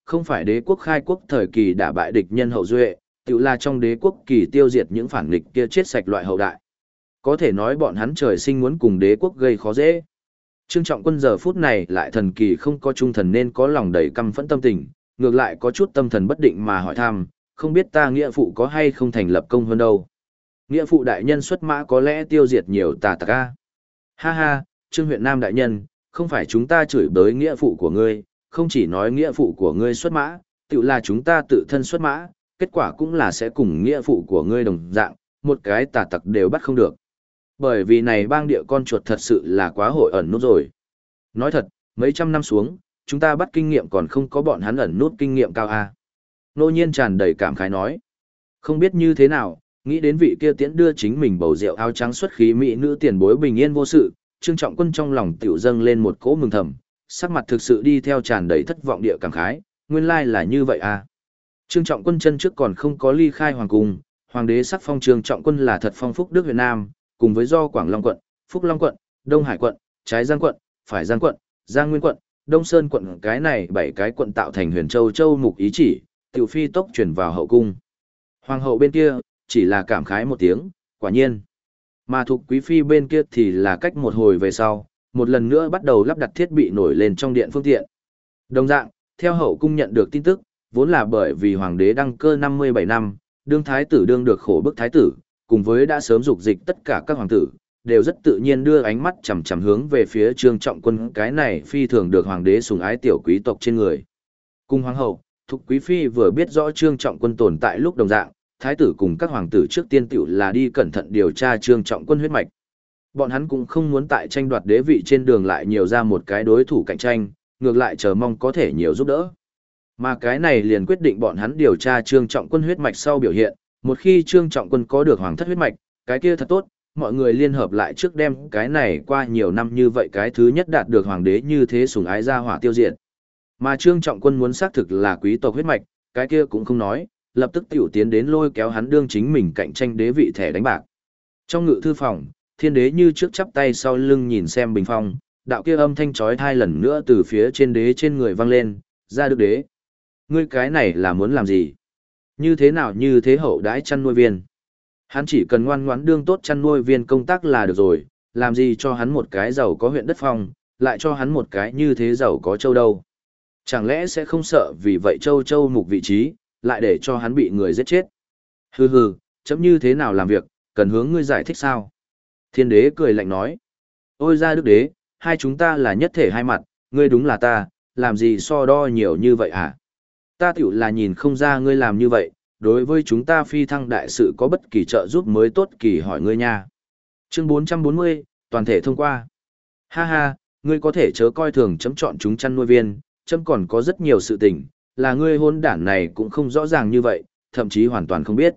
không phải đế quốc khai quốc thời kỳ đả bại địch nhân hậu duệ, tự là trong đế quốc kỳ tiêu diệt những phản nghịch kia chết sạch loại hậu đại. Có thể nói bọn hắn trời sinh muốn cùng đế quốc gây khó dễ. Trương Trọng Quân giờ phút này lại thần kỳ không có trung thần nên có lòng đầy căm phẫn tâm tình, ngược lại có chút tâm thần bất định mà hỏi thăm, không biết ta nghĩa phụ có hay không thành lập công hơn đâu. Nghĩa phụ đại nhân xuất mã có lẽ tiêu diệt nhiều tà tặc a. Ha ha, Trương huyện Nam đại nhân, không phải chúng ta chửi bới nghĩa phụ của ngươi, không chỉ nói nghĩa phụ của ngươi xuất mã, tự là chúng ta tự thân xuất mã, kết quả cũng là sẽ cùng nghĩa phụ của ngươi đồng dạng, một cái tà tặc đều bắt không được. Bởi vì này bang địa con chuột thật sự là quá hội ẩn nút rồi. Nói thật, mấy trăm năm xuống, chúng ta bắt kinh nghiệm còn không có bọn hắn ẩn nút kinh nghiệm cao a. Nô Nhiên tràn đầy cảm khái nói. Không biết như thế nào, nghĩ đến vị kia tiễn đưa chính mình bầu rượu áo trắng xuất khí mỹ nữ tiền bối bình yên vô sự, Trương Trọng Quân trong lòng tiểu dâng lên một cỗ mừng thầm, sắc mặt thực sự đi theo tràn đầy thất vọng địa cảm khái, nguyên lai là như vậy à. Trương Trọng Quân chân trước còn không có ly khai hoàng cung, hoàng đế sắc phong Trương Trọng Quân là thật phong phúc Đức Việt Nam, cùng với do Quảng Long quận, Phúc Long quận, Đông Hải quận, Trái Giang quận, Phải Giang quận, Giang Nguyên quận, Đông Sơn quận cái này 7 cái quận tạo thành Huyền Châu Châu mục ý chỉ, tiểu phi tốc chuyển vào hậu cung. Hoàng hậu bên kia, chỉ là cảm khái một tiếng, quả nhiên. Mà thuộc quý phi bên kia thì là cách một hồi về sau, một lần nữa bắt đầu lắp đặt thiết bị nổi lên trong điện phương tiện. Đồng dạng, theo hậu cung nhận được tin tức, vốn là bởi vì hoàng đế đăng cơ 57 năm, đương thái tử đương được khổ bức thái tử, cùng với đã sớm dục dịch tất cả các hoàng tử, đều rất tự nhiên đưa ánh mắt chằm chằm hướng về phía Trương Trọng Quân cái này phi thường được hoàng đế sủng ái tiểu quý tộc trên người. Cùng hoàng hậu, Thục quý phi vừa biết rõ Trương Trọng Quân tồn tại lúc đồng dạng, thái tử cùng các hoàng tử trước tiên tiểu là đi cẩn thận điều tra Trương Trọng Quân huyết mạch. Bọn hắn cũng không muốn tại tranh đoạt đế vị trên đường lại nhiều ra một cái đối thủ cạnh tranh, ngược lại chờ mong có thể nhiều giúp đỡ. Mà cái này liền quyết định bọn hắn điều tra Trương Trọng Quân huyết mạch sau biểu hiện, một khi Trương Trọng Quân có được hoàng thất huyết mạch, cái kia thật tốt, mọi người liên hợp lại trước đem cái này qua nhiều năm như vậy cái thứ nhất đạt được hoàng đế như thế sủng ái ra hỏa tiêu diệt. Mà Trương Trọng Quân muốn xác thực là quý tộc huyết mạch, cái kia cũng không nói, lập tức tiểu tiến đến lôi kéo hắn đương chính mình cạnh tranh đế vị thẻ đánh bạc. Trong ngự thư phòng, thiên đế như trước chắp tay sau lưng nhìn xem bình phong, đạo kia âm thanh chói tai lần nữa từ phía trên đế trên người vang lên, ra được đế. Ngươi cái này là muốn làm gì? Như thế nào như thế hậu đãi chăn nuôi viên? Hắn chỉ cần ngoan ngoãn đương tốt chăn nuôi viên công tác là được rồi, làm gì cho hắn một cái giàu có huyện đất phong, lại cho hắn một cái như thế giàu có châu đâu. Chẳng lẽ sẽ không sợ vì vậy châu mục vị trí, lại để cho hắn bị người giết chết. Hừ hừ, chấm như thế nào làm việc, cần hướng ngươi giải thích sao? Thiên đế cười lạnh nói. Ôi ra đức đế, hai chúng ta là nhất thể hai mặt, ngươi đúng là ta, làm gì so đo nhiều như vậy hả? Ta tiểu là nhìn không ra ngươi làm như vậy, đối với chúng ta phi thăng đại sự có bất kỳ trợ giúp mới tốt kỳ hỏi ngươi nha. Chương 440, toàn thể thông qua. Ha ha, ngươi có thể chớ coi thường chấm chọn chúng chăn nuôi viên, chấm còn có rất nhiều sự tình, là ngươi hôn đản này cũng không rõ ràng như vậy, thậm chí hoàn toàn không biết.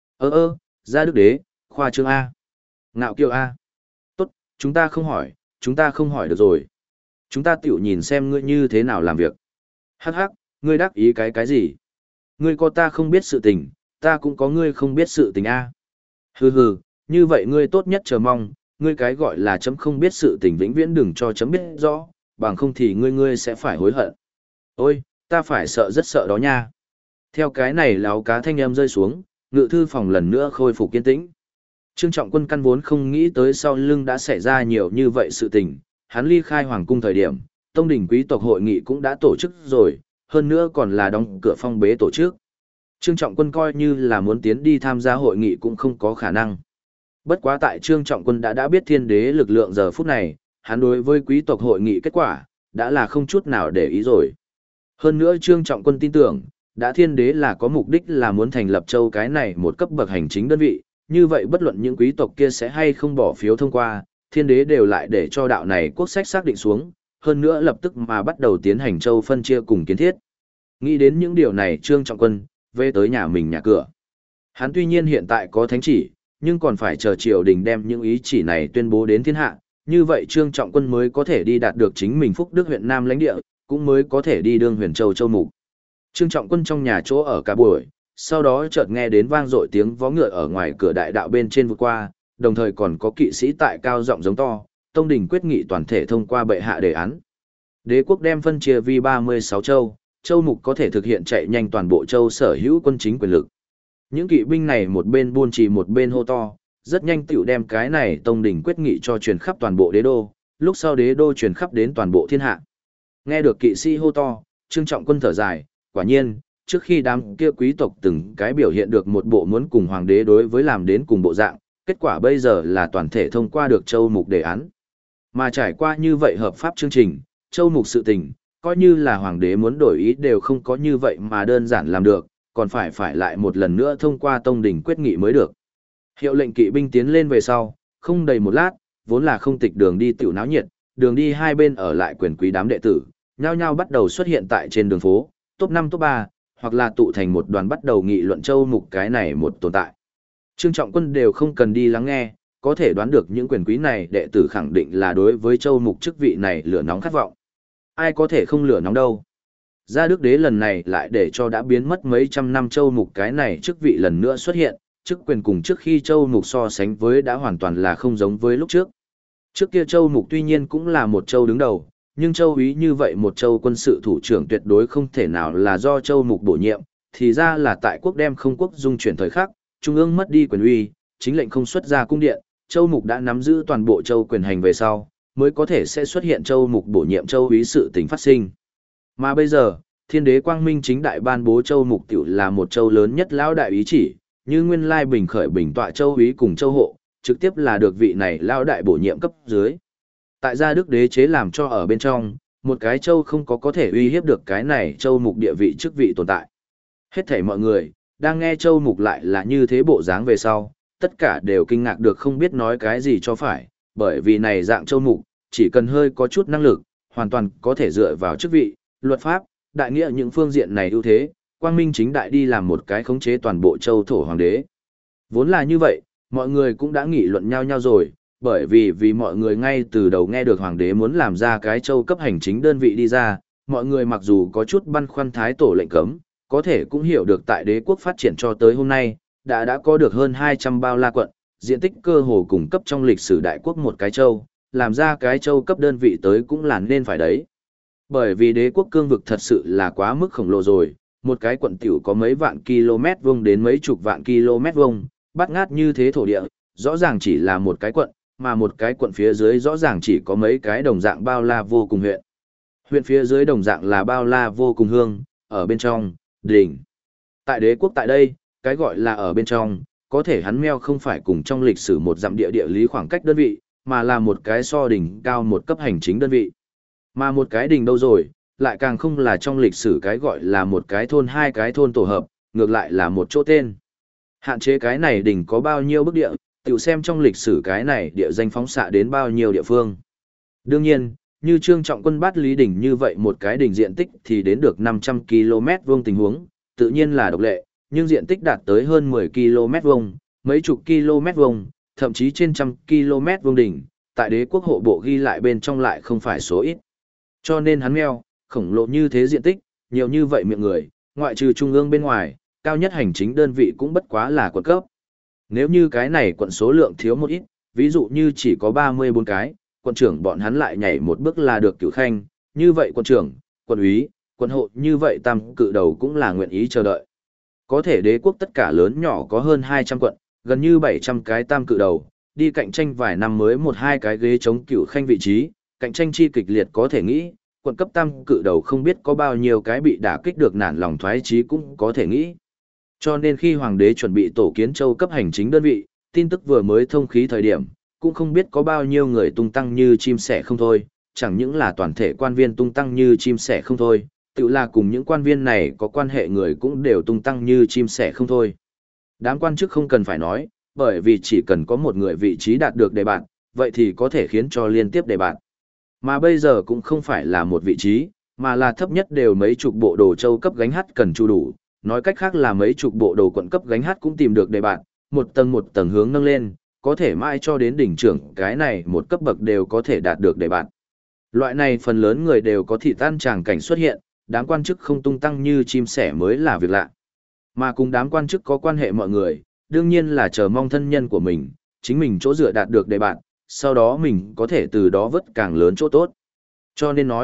Gia đức đế, khoa trương A. Ngạo kiêu A. Tốt, chúng ta không hỏi được rồi. Chúng ta tiểu nhìn xem ngươi như thế nào làm việc. Hắc hắc, ngươi đắc ý cái gì? Ngươi có ta không biết sự tình, ta cũng có ngươi không biết sự tình A. Hừ hừ, như vậy ngươi tốt nhất chờ mong, ngươi cái gọi là chấm không biết sự tình vĩnh viễn đừng cho chấm biết rõ, bằng không thì ngươi sẽ phải hối hận. Ôi, ta phải sợ rất sợ đó nha. Theo cái này láo cá thanh âm rơi xuống, ngự thư phòng lần nữa khôi phục kiên tĩnh. Trương Trọng Quân căn vốn không nghĩ tới sau lưng đã xảy ra nhiều như vậy sự tình, hắn ly khai hoàng cung thời điểm, tông đình quý tộc hội nghị cũng đã tổ chức rồi, hơn nữa còn là đóng cửa phong bế tổ chức. Trương Trọng Quân coi như là muốn tiến đi tham gia hội nghị cũng không có khả năng. Bất quá tại Trương Trọng Quân đã biết thiên đế lực lượng giờ phút này, hắn đối với quý tộc hội nghị kết quả, đã là không chút nào để ý rồi. Hơn nữa Trương Trọng Quân tin tưởng, đã thiên đế là có mục đích là muốn thành lập châu cái này một cấp bậc hành chính đơn vị, như vậy bất luận những quý tộc kia sẽ hay không bỏ phiếu thông qua, thiên đế đều lại để cho đạo này quốc sách xác định xuống, hơn nữa lập tức mà bắt đầu tiến hành châu phân chia cùng kiến thiết. Nghĩ đến những điều này Trương Trọng Quân, về tới nhà mình nhà cửa. Hắn tuy nhiên hiện tại có thánh chỉ, nhưng còn phải chờ triều đình đem những ý chỉ này tuyên bố đến thiên hạ, như vậy Trương Trọng Quân mới có thể đi đạt được chính mình Phúc Đức huyện Nam lãnh địa, cũng mới có thể đi đương Huyền Châu châu mục. Trương Trọng Quân trong nhà chỗ ở cả buổi, sau đó chợt nghe đến vang dội tiếng vó ngựa ở ngoài cửa đại đạo bên trên vượt qua, đồng thời còn có kỵ sĩ tại cao giọng giống to, tông đình quyết nghị toàn thể thông qua bệ hạ đề án. Đế quốc đem phân chia vi 36 châu, châu mục có thể thực hiện chạy nhanh toàn bộ châu sở hữu quân chính quyền lực. Những kỵ binh này một bên buôn trì một bên hô to, rất nhanh tiểu đem cái này tông đỉnh quyết nghị cho truyền khắp toàn bộ đế đô, lúc sau đế đô truyền khắp đến toàn bộ thiên hạ. Nghe được kỵ sĩ hô to, Trương Trọng Quân thở dài, quả nhiên, trước khi đám kia quý tộc từng cái biểu hiện được một bộ muốn cùng hoàng đế đối với làm đến cùng bộ dạng, kết quả bây giờ là toàn thể thông qua được châu mục đề án. Mà trải qua như vậy hợp pháp chương trình, châu mục sự tình, coi như là hoàng đế muốn đổi ý đều không có như vậy mà đơn giản làm được, còn phải lại một lần nữa thông qua tông đỉnh quyết nghị mới được. Hiệu lệnh kỵ binh tiến lên về sau, không đầy một lát, vốn là không tịch đường đi tiểu náo nhiệt, đường đi hai bên ở lại quyền quý đám đệ tử, nhao nhao bắt đầu xuất hiện tại trên đường phố, top 5 top 3, hoặc là tụ thành một đoàn bắt đầu nghị luận châu mục cái này một tồn tại. Trương Trọng Quân đều không cần đi lắng nghe, có thể đoán được những quyền quý này đệ tử khẳng định là đối với châu mục chức vị này lửa nóng khát vọng. Ai có thể không lửa nóng đâu. Gia Đức Đế lần này lại để cho đã biến mất mấy trăm năm châu mục cái này chức vị lần nữa xuất hiện, chức quyền cùng trước khi châu mục so sánh với đã hoàn toàn là không giống với lúc trước. Trước kia châu mục tuy nhiên cũng là một châu đứng đầu, nhưng châu úy như vậy một châu quân sự thủ trưởng tuyệt đối không thể nào là do châu mục bổ nhiệm, thì ra là tại quốc đem không quốc dung chuyển thời khắc, trung ương mất đi quyền uy, chính lệnh không xuất ra cung điện, châu mục đã nắm giữ toàn bộ châu quyền hành về sau, mới có thể sẽ xuất hiện châu mục bổ nhiệm châu úy sự tình phát sinh. Mà bây giờ, thiên đế quang minh chính đại ban bố châu mục tiểu là một châu lớn nhất lão đại ý chỉ, như nguyên lai bình khởi bình tọa châu úy cùng châu hộ, trực tiếp là được vị này lão đại bổ nhiệm cấp dưới. Tại gia đức đế chế làm cho ở bên trong, một cái châu không có thể uy hiếp được cái này châu mục địa vị chức vị tồn tại. Hết thảy mọi người, đang nghe châu mục lại là như thế bộ dáng về sau, tất cả đều kinh ngạc được không biết nói cái gì cho phải, bởi vì này dạng châu mục, chỉ cần hơi có chút năng lực, hoàn toàn có thể dựa vào chức vị, luật pháp, đại nghĩa những phương diện này ưu thế, quang minh chính đại đi làm một cái khống chế toàn bộ châu thổ hoàng đế. Vốn là như vậy, mọi người cũng đã nghị luận nhau nhau rồi, bởi vì mọi người ngay từ đầu nghe được hoàng đế muốn làm ra cái châu cấp hành chính đơn vị đi ra, mọi người mặc dù có chút băn khoăn thái tổ lệnh cấm, có thể cũng hiểu được tại đế quốc phát triển cho tới hôm nay, đã có được hơn 200 bao la quận, diện tích cơ hồ cùng cấp trong lịch sử đại quốc một cái châu, làm ra cái châu cấp đơn vị tới cũng là nên phải đấy. Bởi vì đế quốc cương vực thật sự là quá mức khổng lồ rồi, một cái quận tiểu có mấy vạn km vuông đến mấy chục vạn km vuông, bát ngát như thế thổ địa, rõ ràng chỉ là một cái quận, mà một cái quận phía dưới rõ ràng chỉ có mấy cái đồng dạng bao la vô cùng huyện. Huyện phía dưới đồng dạng là bao la vô cùng hương, ở bên trong, đỉnh. Tại đế quốc tại đây, cái gọi là ở bên trong, có thể hắn meo không phải cùng trong lịch sử một dặm địa địa lý khoảng cách đơn vị, mà là một cái so đỉnh cao một cấp hành chính đơn vị. Mà một cái đỉnh đâu rồi, lại càng không là trong lịch sử cái gọi là một cái thôn hai cái thôn tổ hợp, ngược lại là một chỗ tên. Hạn chế cái này đỉnh có bao nhiêu bức địa, tiểu xem trong lịch sử cái này địa danh phóng xạ đến bao nhiêu địa phương. Đương nhiên, như Trương Trọng Quân bắt Lý Đỉnh như vậy một cái đỉnh diện tích thì đến được 500 km vuông tình huống, tự nhiên là độc lệ, nhưng diện tích đạt tới hơn 10 km vuông, mấy chục km vuông, thậm chí trên trăm km vuông đỉnh, tại đế quốc hộ bộ ghi lại bên trong lại không phải số ít. Cho nên hắn meo, khổng lồ như thế diện tích, nhiều như vậy miệng người, ngoại trừ trung ương bên ngoài, cao nhất hành chính đơn vị cũng bất quá là quận cấp. Nếu như cái này quận số lượng thiếu một ít, ví dụ như chỉ có 34 cái, quận trưởng bọn hắn lại nhảy một bước là được cửu khanh, như vậy quận trưởng, quận úy, quận hộ như vậy tam cự đầu cũng là nguyện ý chờ đợi. Có thể đế quốc tất cả lớn nhỏ có hơn 200 quận, gần như 700 cái tam cự đầu, đi cạnh tranh vài năm mới một hai cái ghế chống cửu khanh vị trí, cạnh tranh chi kịch liệt có thể nghĩ, quận cấp tam cự đầu không biết có bao nhiêu cái bị đả kích được nản lòng thoái chí cũng có thể nghĩ. Cho nên khi hoàng đế chuẩn bị tổ kiến châu cấp hành chính đơn vị, tin tức vừa mới thông khí thời điểm, cũng không biết có bao nhiêu người tung tăng như chim sẻ không thôi, chẳng những là toàn thể quan viên tung tăng như chim sẻ không thôi, tự là cùng những quan viên này có quan hệ người cũng đều tung tăng như chim sẻ không thôi. Đám quan chức không cần phải nói, bởi vì chỉ cần có một người vị trí đạt được đề bạt, vậy thì có thể khiến cho liên tiếp đề bạt. Mà bây giờ cũng không phải là một vị trí, mà là thấp nhất đều mấy chục bộ đồ châu cấp gánh hát cần chu đủ, nói cách khác là mấy chục bộ đồ quận cấp gánh hát cũng tìm được đề bạt, một tầng hướng nâng lên, có thể mãi cho đến đỉnh trưởng cái này một cấp bậc đều có thể đạt được đề bạt. Loại này phần lớn người đều có thị tan tràng cảnh xuất hiện, đám quan chức không tung tăng như chim sẻ mới là việc lạ. Mà cùng đám quan chức có quan hệ mọi người, đương nhiên là chờ mong thân nhân của mình, chính mình chỗ dựa đạt được đề bạt, sau đó mình có thể từ đó vớt càng lớn chỗ tốt. Cho nên nói,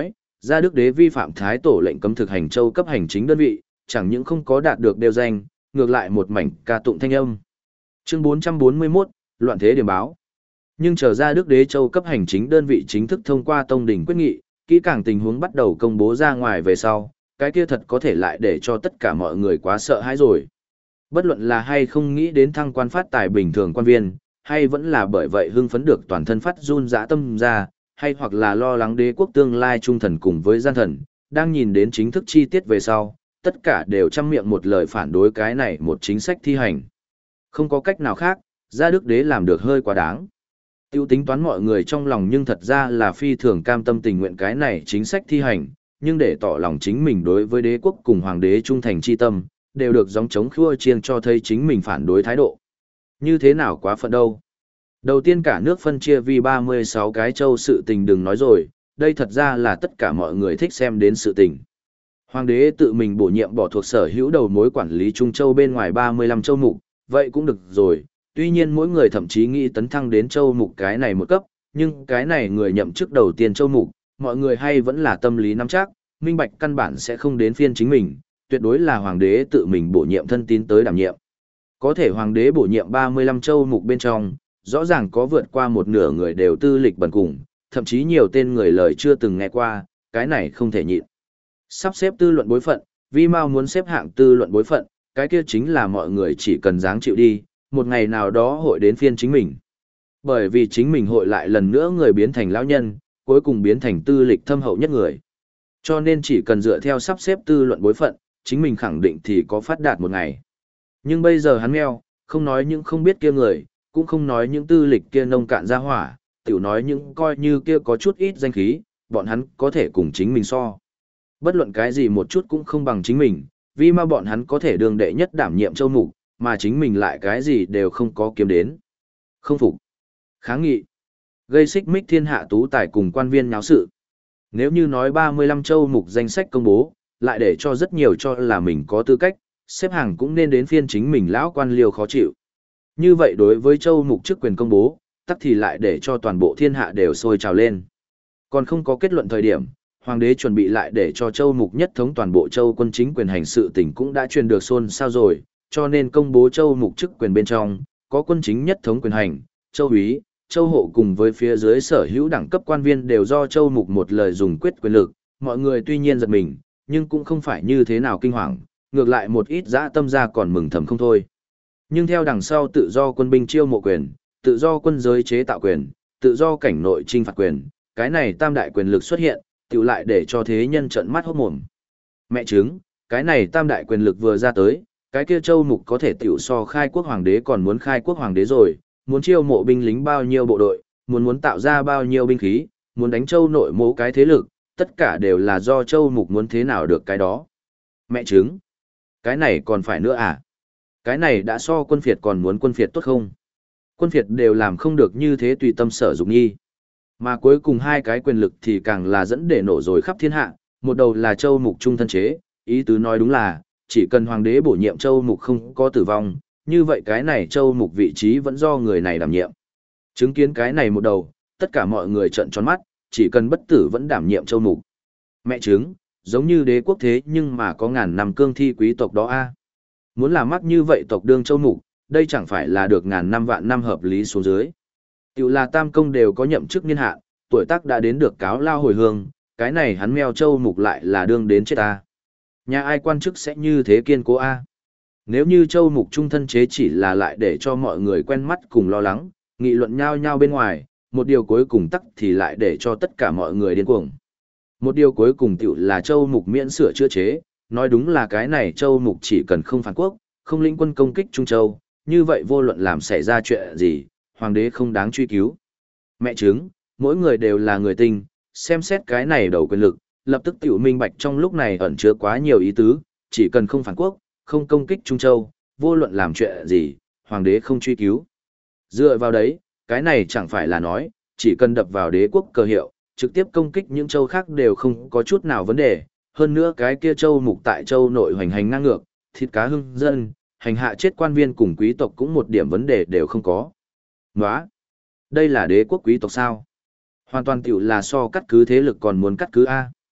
Gia Đức Đế vi phạm Thái Tổ lệnh cấm thực hành châu cấp hành chính đơn vị, chẳng những không có đạt được đều danh, ngược lại một mảnh ca tụng thanh âm. Chương 441, Loạn thế điểm báo. Nhưng chờ Gia Đức Đế châu cấp hành chính đơn vị chính thức thông qua tông đình quyết nghị, kỹ càng tình huống bắt đầu công bố ra ngoài về sau, cái kia thật có thể lại để cho tất cả mọi người quá sợ hãi rồi. Bất luận là hay không nghĩ đến thăng quan phát tài bình thường quan viên, hay vẫn là bởi vậy hưng phấn được toàn thân phát run dã tâm ra, hay hoặc là lo lắng đế quốc tương lai trung thần cùng với gian thần, đang nhìn đến chính thức chi tiết về sau, tất cả đều trăm miệng một lời phản đối cái này một chính sách thi hành. Không có cách nào khác, Gia Đức Đế làm được hơi quá đáng. Tiêu tính toán mọi người trong lòng nhưng thật ra là phi thường cam tâm tình nguyện cái này chính sách thi hành, nhưng để tỏ lòng chính mình đối với đế quốc cùng hoàng đế trung thành chi tâm, đều được gióng trống khua chiêng cho thấy chính mình phản đối thái độ. Như thế nào quá phận đâu. Đầu tiên cả nước phân chia vì 36 cái châu sự tình đừng nói rồi, đây thật ra là tất cả mọi người thích xem đến sự tình. Hoàng đế tự mình bổ nhiệm bỏ thuộc sở hữu đầu mối quản lý Trung Châu bên ngoài 35 châu mục, vậy cũng được rồi, tuy nhiên mỗi người thậm chí nghĩ tấn thăng đến châu mục cái này một cấp, nhưng cái này người nhậm chức đầu tiên châu mục, mọi người hay vẫn là tâm lý nắm chắc, minh bạch căn bản sẽ không đến phiên chính mình, tuyệt đối là hoàng đế tự mình bổ nhiệm thân tín tới đảm nhiệm. Có thể hoàng đế bổ nhiệm 35 châu mục bên trong, rõ ràng có vượt qua một nửa người đều tư lịch bần cùng, thậm chí nhiều tên người lời chưa từng nghe qua, cái này không thể nhịn. Sắp xếp tư luận bối phận, Vi Mao muốn xếp hạng tư luận bối phận, cái kia chính là mọi người chỉ cần dáng chịu đi, một ngày nào đó hội đến phiên chính mình. Bởi vì chính mình hội lại lần nữa người biến thành lão nhân, cuối cùng biến thành tư lịch thâm hậu nhất người. Cho nên chỉ cần dựa theo sắp xếp tư luận bối phận, chính mình khẳng định thì có phát đạt một ngày. Nhưng bây giờ hắn meo, không nói những không biết kia người, cũng không nói những tư lịch kia nông cạn ra hỏa, tiểu nói những coi như kia có chút ít danh khí, bọn hắn có thể cùng chính mình so. Bất luận cái gì một chút cũng không bằng chính mình, vì mà bọn hắn có thể đương đệ nhất đảm nhiệm châu mục, mà chính mình lại cái gì đều không có kiếm đến. Không phục. Kháng nghị. Gây xích mích thiên hạ tú tài cùng quan viên nháo sự. Nếu như nói 35 châu mục danh sách công bố, lại để cho rất nhiều cho là mình có tư cách, xếp hàng cũng nên đến phiên chính mình lão quan liều khó chịu. Như vậy đối với châu mục chức quyền công bố, tắc thì lại để cho toàn bộ thiên hạ đều sôi trào lên. Còn không có kết luận thời điểm, hoàng đế chuẩn bị lại để cho châu mục nhất thống toàn bộ châu quân chính quyền hành sự tỉnh cũng đã truyền được xôn xao rồi, cho nên công bố châu mục chức quyền bên trong, có quân chính nhất thống quyền hành, châu úy, châu hộ cùng với phía dưới sở hữu đẳng cấp quan viên đều do châu mục một lời dùng quyết quyền lực, mọi người tuy nhiên giật mình, nhưng cũng không phải như thế nào kinh hoàng, ngược lại một ít dã tâm ra còn mừng thầm không thôi. Nhưng theo đằng sau tự do quân binh chiêu mộ quyền, tự do quân giới chế tạo quyền, tự do cảnh nội trinh phạt quyền, cái này tam đại quyền lực xuất hiện, tự lại để cho thế nhân trợn mắt hốt mồm. Mẹ chứng, cái này tam đại quyền lực vừa ra tới, cái kia châu mục có thể tiểu so khai quốc hoàng đế còn muốn khai quốc hoàng đế rồi, muốn chiêu mộ binh lính bao nhiêu bộ đội, muốn tạo ra bao nhiêu binh khí, muốn đánh châu nội mố cái thế lực, tất cả đều là do châu mục muốn thế nào được cái đó. Mẹ chứng, cái này còn phải nữa à? Cái này đã so quân phiệt còn muốn quân phiệt tốt không? Quân phiệt đều làm không được như thế tùy tâm sở dụng nhi. Mà cuối cùng hai cái quyền lực thì càng là dẫn để nổ rồi khắp thiên hạ, một đầu là châu mục trung thân chế, ý tứ nói đúng là, chỉ cần hoàng đế bổ nhiệm châu mục không có tử vong, như vậy cái này châu mục vị trí vẫn do người này đảm nhiệm. Chứng kiến cái này một đầu, tất cả mọi người trợn tròn mắt, chỉ cần bất tử vẫn đảm nhiệm châu mục. Mẹ chứng, giống như đế quốc thế nhưng mà có ngàn năm cương thi quý tộc đó a. Muốn làm mắc như vậy tộc đương châu mục, đây chẳng phải là được ngàn năm vạn năm hợp lý xuống dưới. Tiểu là tam công đều có nhậm chức niên hạn, tuổi tác đã đến được cáo lao hồi hương, cái này hắn meo châu mục lại là đương đến chết ta. Nhà ai quan chức sẽ như thế kiên cố a? Nếu như châu mục trung thân chế chỉ là lại để cho mọi người quen mắt cùng lo lắng, nghị luận nhau nhau bên ngoài, một điều cuối cùng tắc thì lại để cho tất cả mọi người điên cuồng. Một điều cuối cùng tiểu là châu mục miễn sửa chữa chế, nói đúng là cái này châu mục chỉ cần không phản quốc, không lĩnh quân công kích Trung Châu, như vậy vô luận làm xảy ra chuyện gì, hoàng đế không đáng truy cứu. Mẹ chứng, mỗi người đều là người tinh, xem xét cái này đầu quyền lực, lập tức tiểu minh bạch trong lúc này ẩn chứa quá nhiều ý tứ, chỉ cần không phản quốc, không công kích Trung Châu, vô luận làm chuyện gì, hoàng đế không truy cứu. Dựa vào đấy, cái này chẳng phải là nói, chỉ cần đập vào đế quốc cơ hiệu, trực tiếp công kích những châu khác đều không có chút nào vấn đề, hơn nữa cái kia châu mục tại châu nội hoành hành ngang ngược, thịt cá hưng dân, hành hạ chết quan viên cùng quý tộc cũng một điểm vấn đề đều không có. Nóa! Đây là đế quốc quý tộc sao? Hoàn toàn tiểu là so cắt cứ thế lực còn muốn cắt cứ A.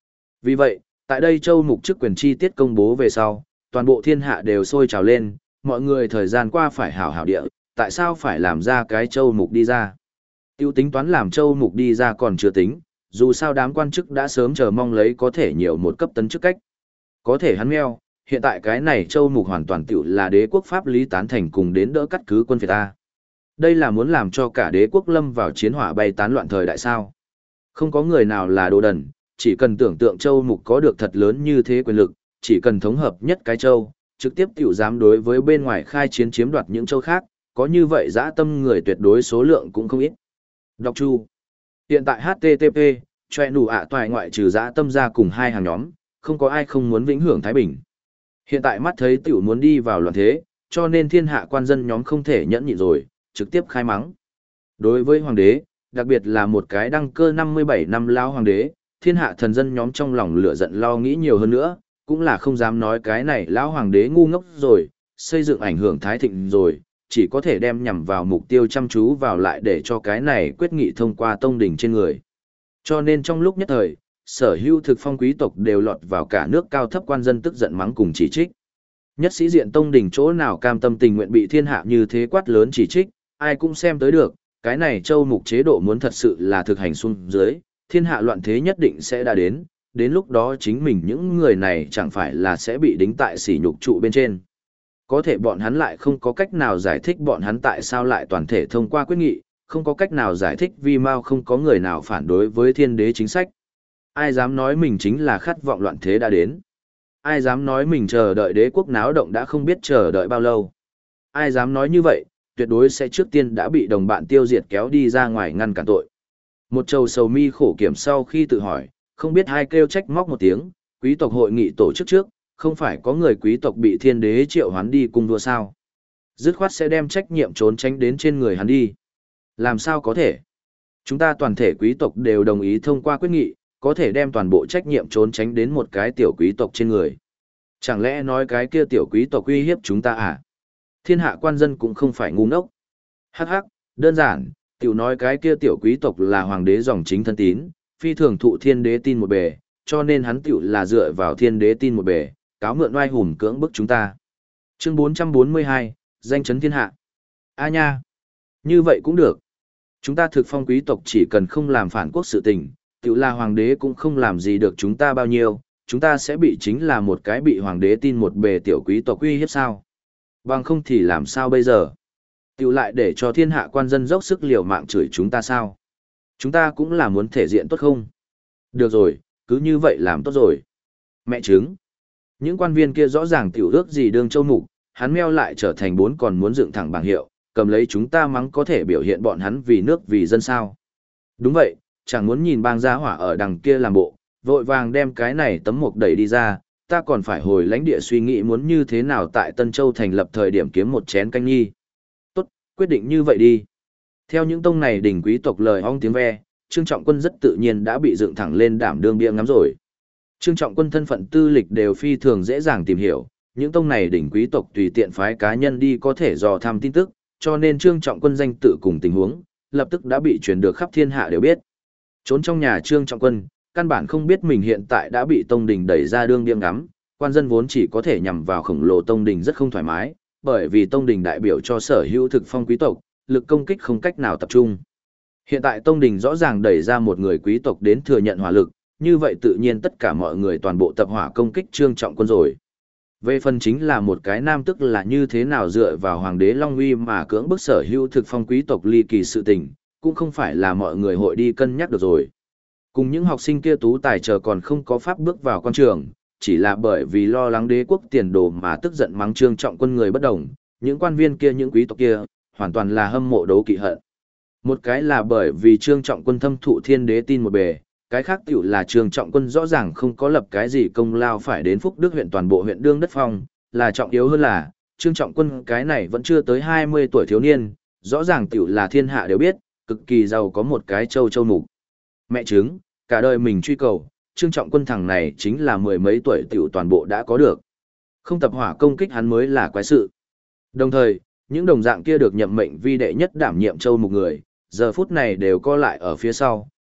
Vì vậy, tại đây châu mục chức quyền chi tiết công bố về sau, toàn bộ thiên hạ đều sôi trào lên, mọi người thời gian qua phải hảo hảo địa, tại sao phải làm ra cái châu mục đi ra? Tiêu tính toán làm châu mục đi ra còn chưa tính, dù sao đám quan chức đã sớm chờ mong lấy có thể nhiều một cấp tấn chức cách. Có thể hắn meo, hiện tại cái này châu mục hoàn toàn tiểu là đế quốc pháp lý tán thành cùng đến đỡ cắt cứ quân Việt ta. Đây là muốn làm cho cả đế quốc lâm vào chiến hỏa bay tán loạn thời đại sao. Không có người nào là đồ đần, chỉ cần tưởng tượng châu mục có được thật lớn như thế quyền lực, chỉ cần thống hợp nhất cái châu, trực tiếp tiểu dám đối với bên ngoài khai chiến chiếm đoạt những châu khác, có như vậy dã tâm người tuyệt đối số lượng cũng không ít. Đọc chu. Hiện tại HTTP, choe nụ ạ toài ngoại trừ dã tâm ra cùng hai hàng nhóm, không có ai không muốn vĩnh hưởng Thái Bình. Hiện tại mắt thấy tiểu muốn đi vào loạn thế, cho nên thiên hạ quan dân nhóm không thể nhẫn nhịn rồi, trực tiếp khai mắng. Đối với hoàng đế, đặc biệt là một cái đăng cơ 57 năm lao hoàng đế, thiên hạ thần dân nhóm trong lòng lửa giận lo nghĩ nhiều hơn nữa, cũng là không dám nói cái này lão hoàng đế ngu ngốc rồi, xây dựng ảnh hưởng thái thịnh rồi, chỉ có thể đem nhằm vào mục tiêu chăm chú vào lại để cho cái này quyết nghị thông qua tông đình trên người. Cho nên trong lúc nhất thời, sở hữu thực phong quý tộc đều lọt vào cả nước cao thấp quan dân tức giận mắng cùng chỉ trích. Nhất sĩ diện tông đình chỗ nào cam tâm tình nguyện bị thiên hạ như thế quát lớn chỉ trích, ai cũng xem tới được, cái này châu mục chế độ muốn thật sự là thực hành xuống dưới, thiên hạ loạn thế nhất định sẽ đã đến lúc đó chính mình những người này chẳng phải là sẽ bị đính tại sỉ nhục trụ bên trên. Có thể bọn hắn lại không có cách nào giải thích bọn hắn tại sao lại toàn thể thông qua quyết nghị, không có cách nào giải thích vì mau không có người nào phản đối với thiên đế chính sách. Ai dám nói mình chính là khát vọng loạn thế đã đến. Ai dám nói mình chờ đợi đế quốc náo động đã không biết chờ đợi bao lâu. Ai dám nói như vậy, tuyệt đối sẽ trước tiên đã bị đồng bạn tiêu diệt kéo đi ra ngoài ngăn cản tội. Một trầu sầu mi khổ kiểm sau khi tự hỏi, không biết hai kêu trách móc một tiếng, quý tộc hội nghị tổ chức trước, không phải có người quý tộc bị thiên đế triệu hoán đi cung đua sao. Dứt khoát sẽ đem trách nhiệm trốn tránh đến trên người hắn đi. Làm sao có thể? Chúng ta toàn thể quý tộc đều đồng ý thông qua quyết nghị, có thể đem toàn bộ trách nhiệm trốn tránh đến một cái tiểu quý tộc trên người. Chẳng lẽ nói cái kia tiểu quý tộc uy hiếp chúng ta à? Thiên hạ quan dân cũng không phải ngu ngốc. Hắc hắc, đơn giản, tiểu nói cái kia tiểu quý tộc là hoàng đế dòng chính thân tín, phi thường thụ thiên đế tin một bề, cho nên hắn tiểu là dựa vào thiên đế tin một bề, cáo mượn oai hùng cưỡng bức chúng ta. Chương 442, danh chấn thiên hạ. A nha, như vậy cũng được. Chúng ta thực phong quý tộc chỉ cần không làm phản quốc sự tình, tiểu là hoàng đế cũng không làm gì được chúng ta bao nhiêu, chúng ta sẽ bị chính là một cái bị hoàng đế tin một bề tiểu quý tộc uy hiếp sao. Bằng không thì làm sao bây giờ? Tiểu lại để cho thiên hạ quan dân dốc sức liều mạng chửi chúng ta sao? Chúng ta cũng là muốn thể diện tốt không? Được rồi, cứ như vậy làm tốt rồi. Mẹ chứng. Những quan viên kia rõ ràng tiểu ước gì đương châu mục, hắn meo lại trở thành bốn còn muốn dựng thẳng bảng hiệu, cầm lấy chúng ta mắng có thể biểu hiện bọn hắn vì nước vì dân sao. Đúng vậy, chẳng muốn nhìn bang gia hỏa ở đằng kia làm bộ, vội vàng đem cái này tấm mục đẩy đi ra, ta còn phải hồi lãnh địa suy nghĩ muốn như thế nào tại Tân Châu thành lập thời điểm kiếm một chén canh nhi. Tốt, quyết định như vậy đi. Theo những tông này đỉnh quý tộc lời ong tiếng ve, Trương Trọng Quân rất tự nhiên đã bị dựng thẳng lên đảm đương bia ngắm rồi. Trương Trọng Quân thân phận tư lịch đều phi thường dễ dàng tìm hiểu, những tông này đỉnh quý tộc tùy tiện phái cá nhân đi có thể dò thăm tin tức, cho nên Trương Trọng Quân danh tự cùng tình huống, lập tức đã bị truyền được khắp thiên hạ đều biết. Trốn trong nhà Trương Trọng Quân, căn bản không biết mình hiện tại đã bị tông đình đẩy ra đương bia ngắm, quan dân vốn chỉ có thể nhằm vào khổng lồ tông đình rất không thoải mái, bởi vì tông đình đại biểu cho sở hữu thực phong quý tộc, lực công kích không cách nào tập trung. Hiện tại tông đình rõ ràng đẩy ra một người quý tộc đến thừa nhận hỏa lực, như vậy tự nhiên tất cả mọi người toàn bộ tập hỏa công kích Trương Trọng Quân rồi. Về phần chính là một cái nam tức là như thế nào dựa vào hoàng đế Long Uy mà cưỡng bức sở hữu thực phong quý tộc ly kỳ sự tình, cũng không phải là mọi người hội đi cân nhắc được rồi. Cùng những học sinh kia tú tài chờ còn không có pháp bước vào quan trường, chỉ là bởi vì lo lắng đế quốc tiền đồ mà tức giận mắng Trương Trọng Quân người bất đồng, những quan viên kia những quý tộc kia, hoàn toàn là hâm mộ đấu kỵ hận. Một cái là bởi vì Trương Trọng Quân thâm thụ thiên đế tin một bề, cái khác tiểu là Trương Trọng Quân rõ ràng không có lập cái gì công lao phải đến Phúc Đức huyện toàn bộ huyện đương đất phong, là trọng yếu hơn là, Trương Trọng Quân cái này vẫn chưa tới 20 tuổi thiếu niên, rõ ràng tiểu là thiên hạ đều biết, cực kỳ giàu có một cái châu mục. Mẹ chứng, cả đời mình truy cầu, Trương Trọng Quân thằng này chính là mười mấy tuổi tiểu toàn bộ đã có được. Không tập hỏa công kích hắn mới là quái sự. Đồng thời, những đồng dạng kia được nhậm mệnh vi đệ nhất đảm nhiệm châu mục người, giờ phút này đều co lại ở phía sau,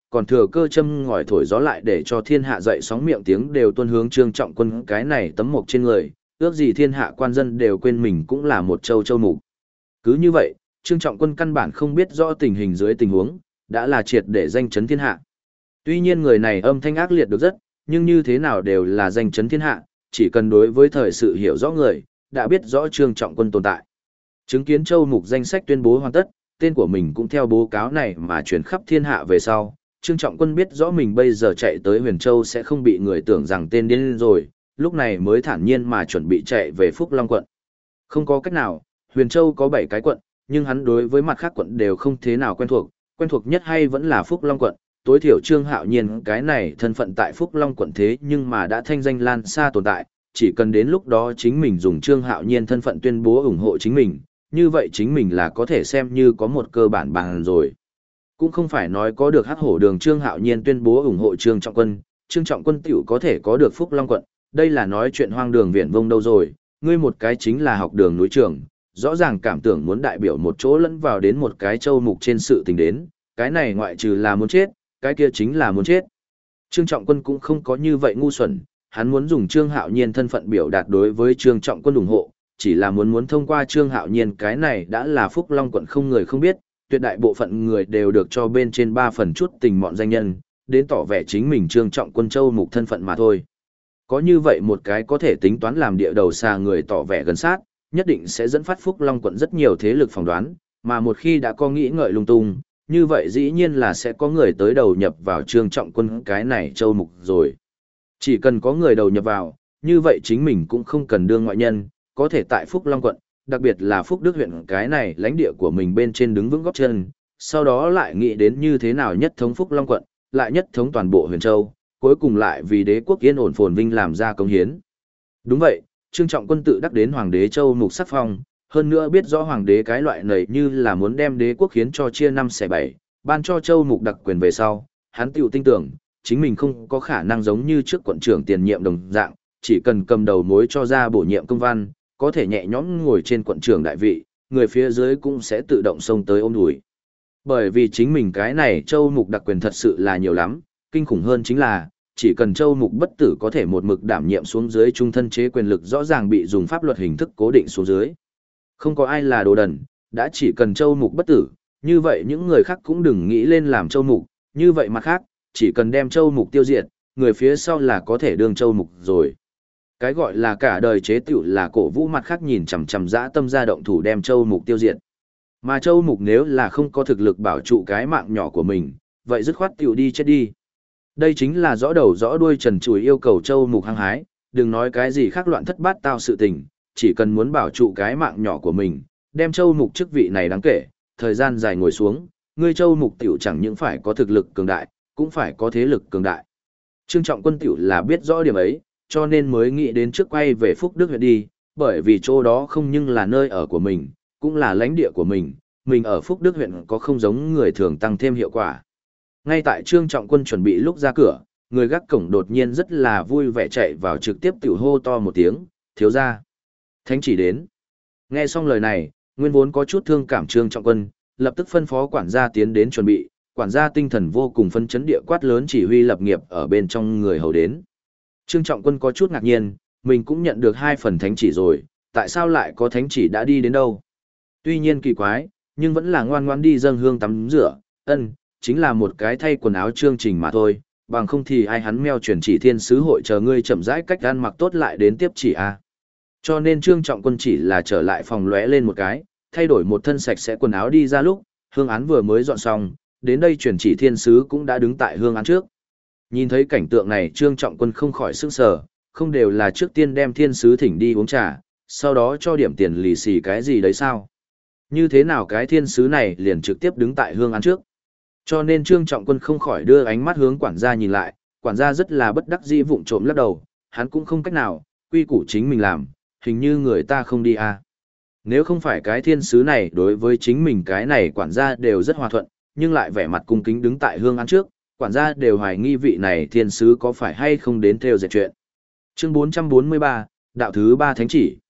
còn thừa cơ châm ngòi thổi gió lại để cho thiên hạ dậy sóng miệng tiếng đều tuôn hướng Trương Trọng Quân cái này tấm mộc trên người, ước gì thiên hạ quan dân đều quên mình cũng là một châu mục. Cứ như vậy, Trương Trọng Quân căn bản không biết rõ tình hình dưới tình huống, đã là triệt để danh chấn thiên hạ. Tuy nhiên người này âm thanh ác liệt được rất, nhưng như thế nào đều là danh chấn thiên hạ, chỉ cần đối với thời sự hiểu rõ người, đã biết rõ Trương Trọng Quân tồn tại. Chứng kiến châu mục danh sách tuyên bố hoàn tất, tên của mình cũng theo báo cáo này mà truyền khắp thiên hạ về sau, Trương Trọng Quân biết rõ mình bây giờ chạy tới Huyền Châu sẽ không bị người tưởng rằng tên điên rồi, lúc này mới thản nhiên mà chuẩn bị chạy về Phúc Long quận. Không có cách nào, Huyền Châu có 7 cái quận, nhưng hắn đối với mặt khác quận đều không thế nào quen thuộc nhất hay vẫn là Phúc Long quận, tối thiểu Trương Hạo Nhiên cái này thân phận tại Phúc Long quận thế nhưng mà đã thanh danh lan xa tồn tại, chỉ cần đến lúc đó chính mình dùng Trương Hạo Nhiên thân phận tuyên bố ủng hộ chính mình, như vậy chính mình là có thể xem như có một cơ bản bằng rồi. Cũng không phải nói có được hắc hổ đường Trương Hạo Nhiên tuyên bố ủng hộ Trương Trọng Quân tiểu có thể có được Phúc Long quận, đây là nói chuyện hoang đường viển vông đâu rồi, ngươi một cái chính là học đường núi trưởng, rõ ràng cảm tưởng muốn đại biểu một chỗ lẫn vào đến một cái châu mục trên sự tình đến, cái này ngoại trừ là muốn chết, cái kia chính là muốn chết. Trương Trọng Quân cũng không có như vậy ngu xuẩn, hắn muốn dùng Trương Hạo Nhiên thân phận biểu đạt đối với Trương Trọng Quân ủng hộ, chỉ là muốn thông qua Trương Hạo Nhiên cái này đã là Phúc Long quận không người không biết, tuyệt đại bộ phận người đều được cho bên trên 3 phần chút tình mọn danh nhân, đến tỏ vẻ chính mình Trương Trọng Quân châu mục thân phận mà thôi. Có như vậy một cái có thể tính toán làm địa đầu xa người tỏ vẻ gần sát, nhất định sẽ dẫn phát Phúc Long quận rất nhiều thế lực phỏng đoán, mà một khi đã có nghĩ ngợi lung tung, như vậy dĩ nhiên là sẽ có người tới đầu nhập vào Trương Trọng Quân cái này châu mục rồi. Chỉ cần có người đầu nhập vào, như vậy chính mình cũng không cần đương ngoại nhân, có thể tại Phúc Long quận, đặc biệt là Phúc Đức huyện cái này lãnh địa của mình bên trên đứng vững góp chân, sau đó lại nghĩ đến như thế nào nhất thống Phúc Long quận, lại nhất thống toàn bộ Huyền Châu, cuối cùng lại vì đế quốc yên ổn phồn vinh làm ra công hiến. Đúng vậy, Trương Trọng Quân tự đắc đến Hoàng đế Châu mục sắc phong, hơn nữa biết rõ Hoàng đế cái loại này như là muốn đem đế quốc khiến cho chia 5 xẻ 7, ban cho Châu mục đặc quyền về sau, hắn tiểu tin tưởng, chính mình không có khả năng giống như trước quận trưởng tiền nhiệm đồng dạng, chỉ cần cầm đầu mối cho ra bổ nhiệm công văn, có thể nhẹ nhõm ngồi trên quận trưởng đại vị, người phía dưới cũng sẽ tự động xông tới ôm đùi. Bởi vì chính mình cái này Châu mục đặc quyền thật sự là nhiều lắm, kinh khủng hơn chính là, chỉ cần Châu mục bất tử có thể một mực đảm nhiệm xuống dưới trung thân chế quyền lực rõ ràng bị dùng pháp luật hình thức cố định xuống dưới. Không có ai là đồ đần, đã chỉ cần Châu mục bất tử, như vậy những người khác cũng đừng nghĩ lên làm Châu mục, như vậy mặt khác, chỉ cần đem Châu mục tiêu diệt, người phía sau là có thể đương Châu mục rồi. Cái gọi là cả đời chế tựu là cổ vũ mặt khác nhìn chằm chằm dã tâm ra động thủ đem Châu mục tiêu diệt. Mà Châu mục nếu là không có thực lực bảo trụ cái mạng nhỏ của mình, vậy dứt khoát tựu đi chết đi. Đây chính là rõ đầu rõ đuôi trần trùi yêu cầu Châu mục hăng hái, đừng nói cái gì khác loạn thất bát tao sự tình, chỉ cần muốn bảo trụ cái mạng nhỏ của mình, đem Châu mục chức vị này đáng kể, thời gian dài ngồi xuống, ngươi Châu mục tiểu chẳng những phải có thực lực cường đại, cũng phải có thế lực cường đại. Trương Trọng Quân tiểu là biết rõ điểm ấy, cho nên mới nghĩ đến trước quay về Phúc Đức huyện đi, bởi vì chỗ đó không nhưng là nơi ở của mình, cũng là lãnh địa của mình ở Phúc Đức huyện có không giống người thường tăng thêm hiệu quả. Ngay tại Trương Trọng Quân chuẩn bị lúc ra cửa, người gác cổng đột nhiên rất là vui vẻ chạy vào trực tiếp tiểu hô to một tiếng, thiếu gia. Thánh chỉ đến. Nghe xong lời này, nguyên vốn có chút thương cảm Trương Trọng Quân, lập tức phân phó quản gia tiến đến chuẩn bị, quản gia tinh thần vô cùng phấn chấn địa quát lớn chỉ huy lập nghiệp ở bên trong người hầu đến. Trương Trọng Quân có chút ngạc nhiên, mình cũng nhận được 2 phần thánh chỉ rồi, tại sao lại có thánh chỉ đã đi đến đâu? Tuy nhiên kỳ quái, nhưng vẫn là ngoan ngoãn đi dâng hương tắm rửa, chính là một cái thay quần áo chương trình mà thôi, bằng không thì ai hắn meo chuyển chỉ thiên sứ hội chờ ngươi chậm rãi cách ăn mặc tốt lại đến tiếp chỉ a. Cho nên Trương Trọng Quân chỉ là trở lại phòng lóe lên một cái, thay đổi một thân sạch sẽ quần áo đi ra lúc, hương án vừa mới dọn xong, đến đây chuyển chỉ thiên sứ cũng đã đứng tại hương án trước. Nhìn thấy cảnh tượng này Trương Trọng Quân không khỏi sững sờ, không đều là trước tiên đem thiên sứ thỉnh đi uống trà, sau đó cho điểm tiền lì xì cái gì đấy sao? Như thế nào cái thiên sứ này liền trực tiếp đứng tại hương án trước? Cho nên Trương Trọng Quân không khỏi đưa ánh mắt hướng quản gia nhìn lại, quản gia rất là bất đắc dĩ vụng trộm lắc đầu, hắn cũng không cách nào, quy củ chính mình làm, hình như người ta không đi à. Nếu không phải cái thiên sứ này đối với chính mình cái này quản gia đều rất hòa thuận, nhưng lại vẻ mặt cung kính đứng tại hương án trước, quản gia đều hoài nghi vị này thiên sứ có phải hay không đến theo dệt chuyện. Chương 443, đạo thứ 3 thánh chỉ.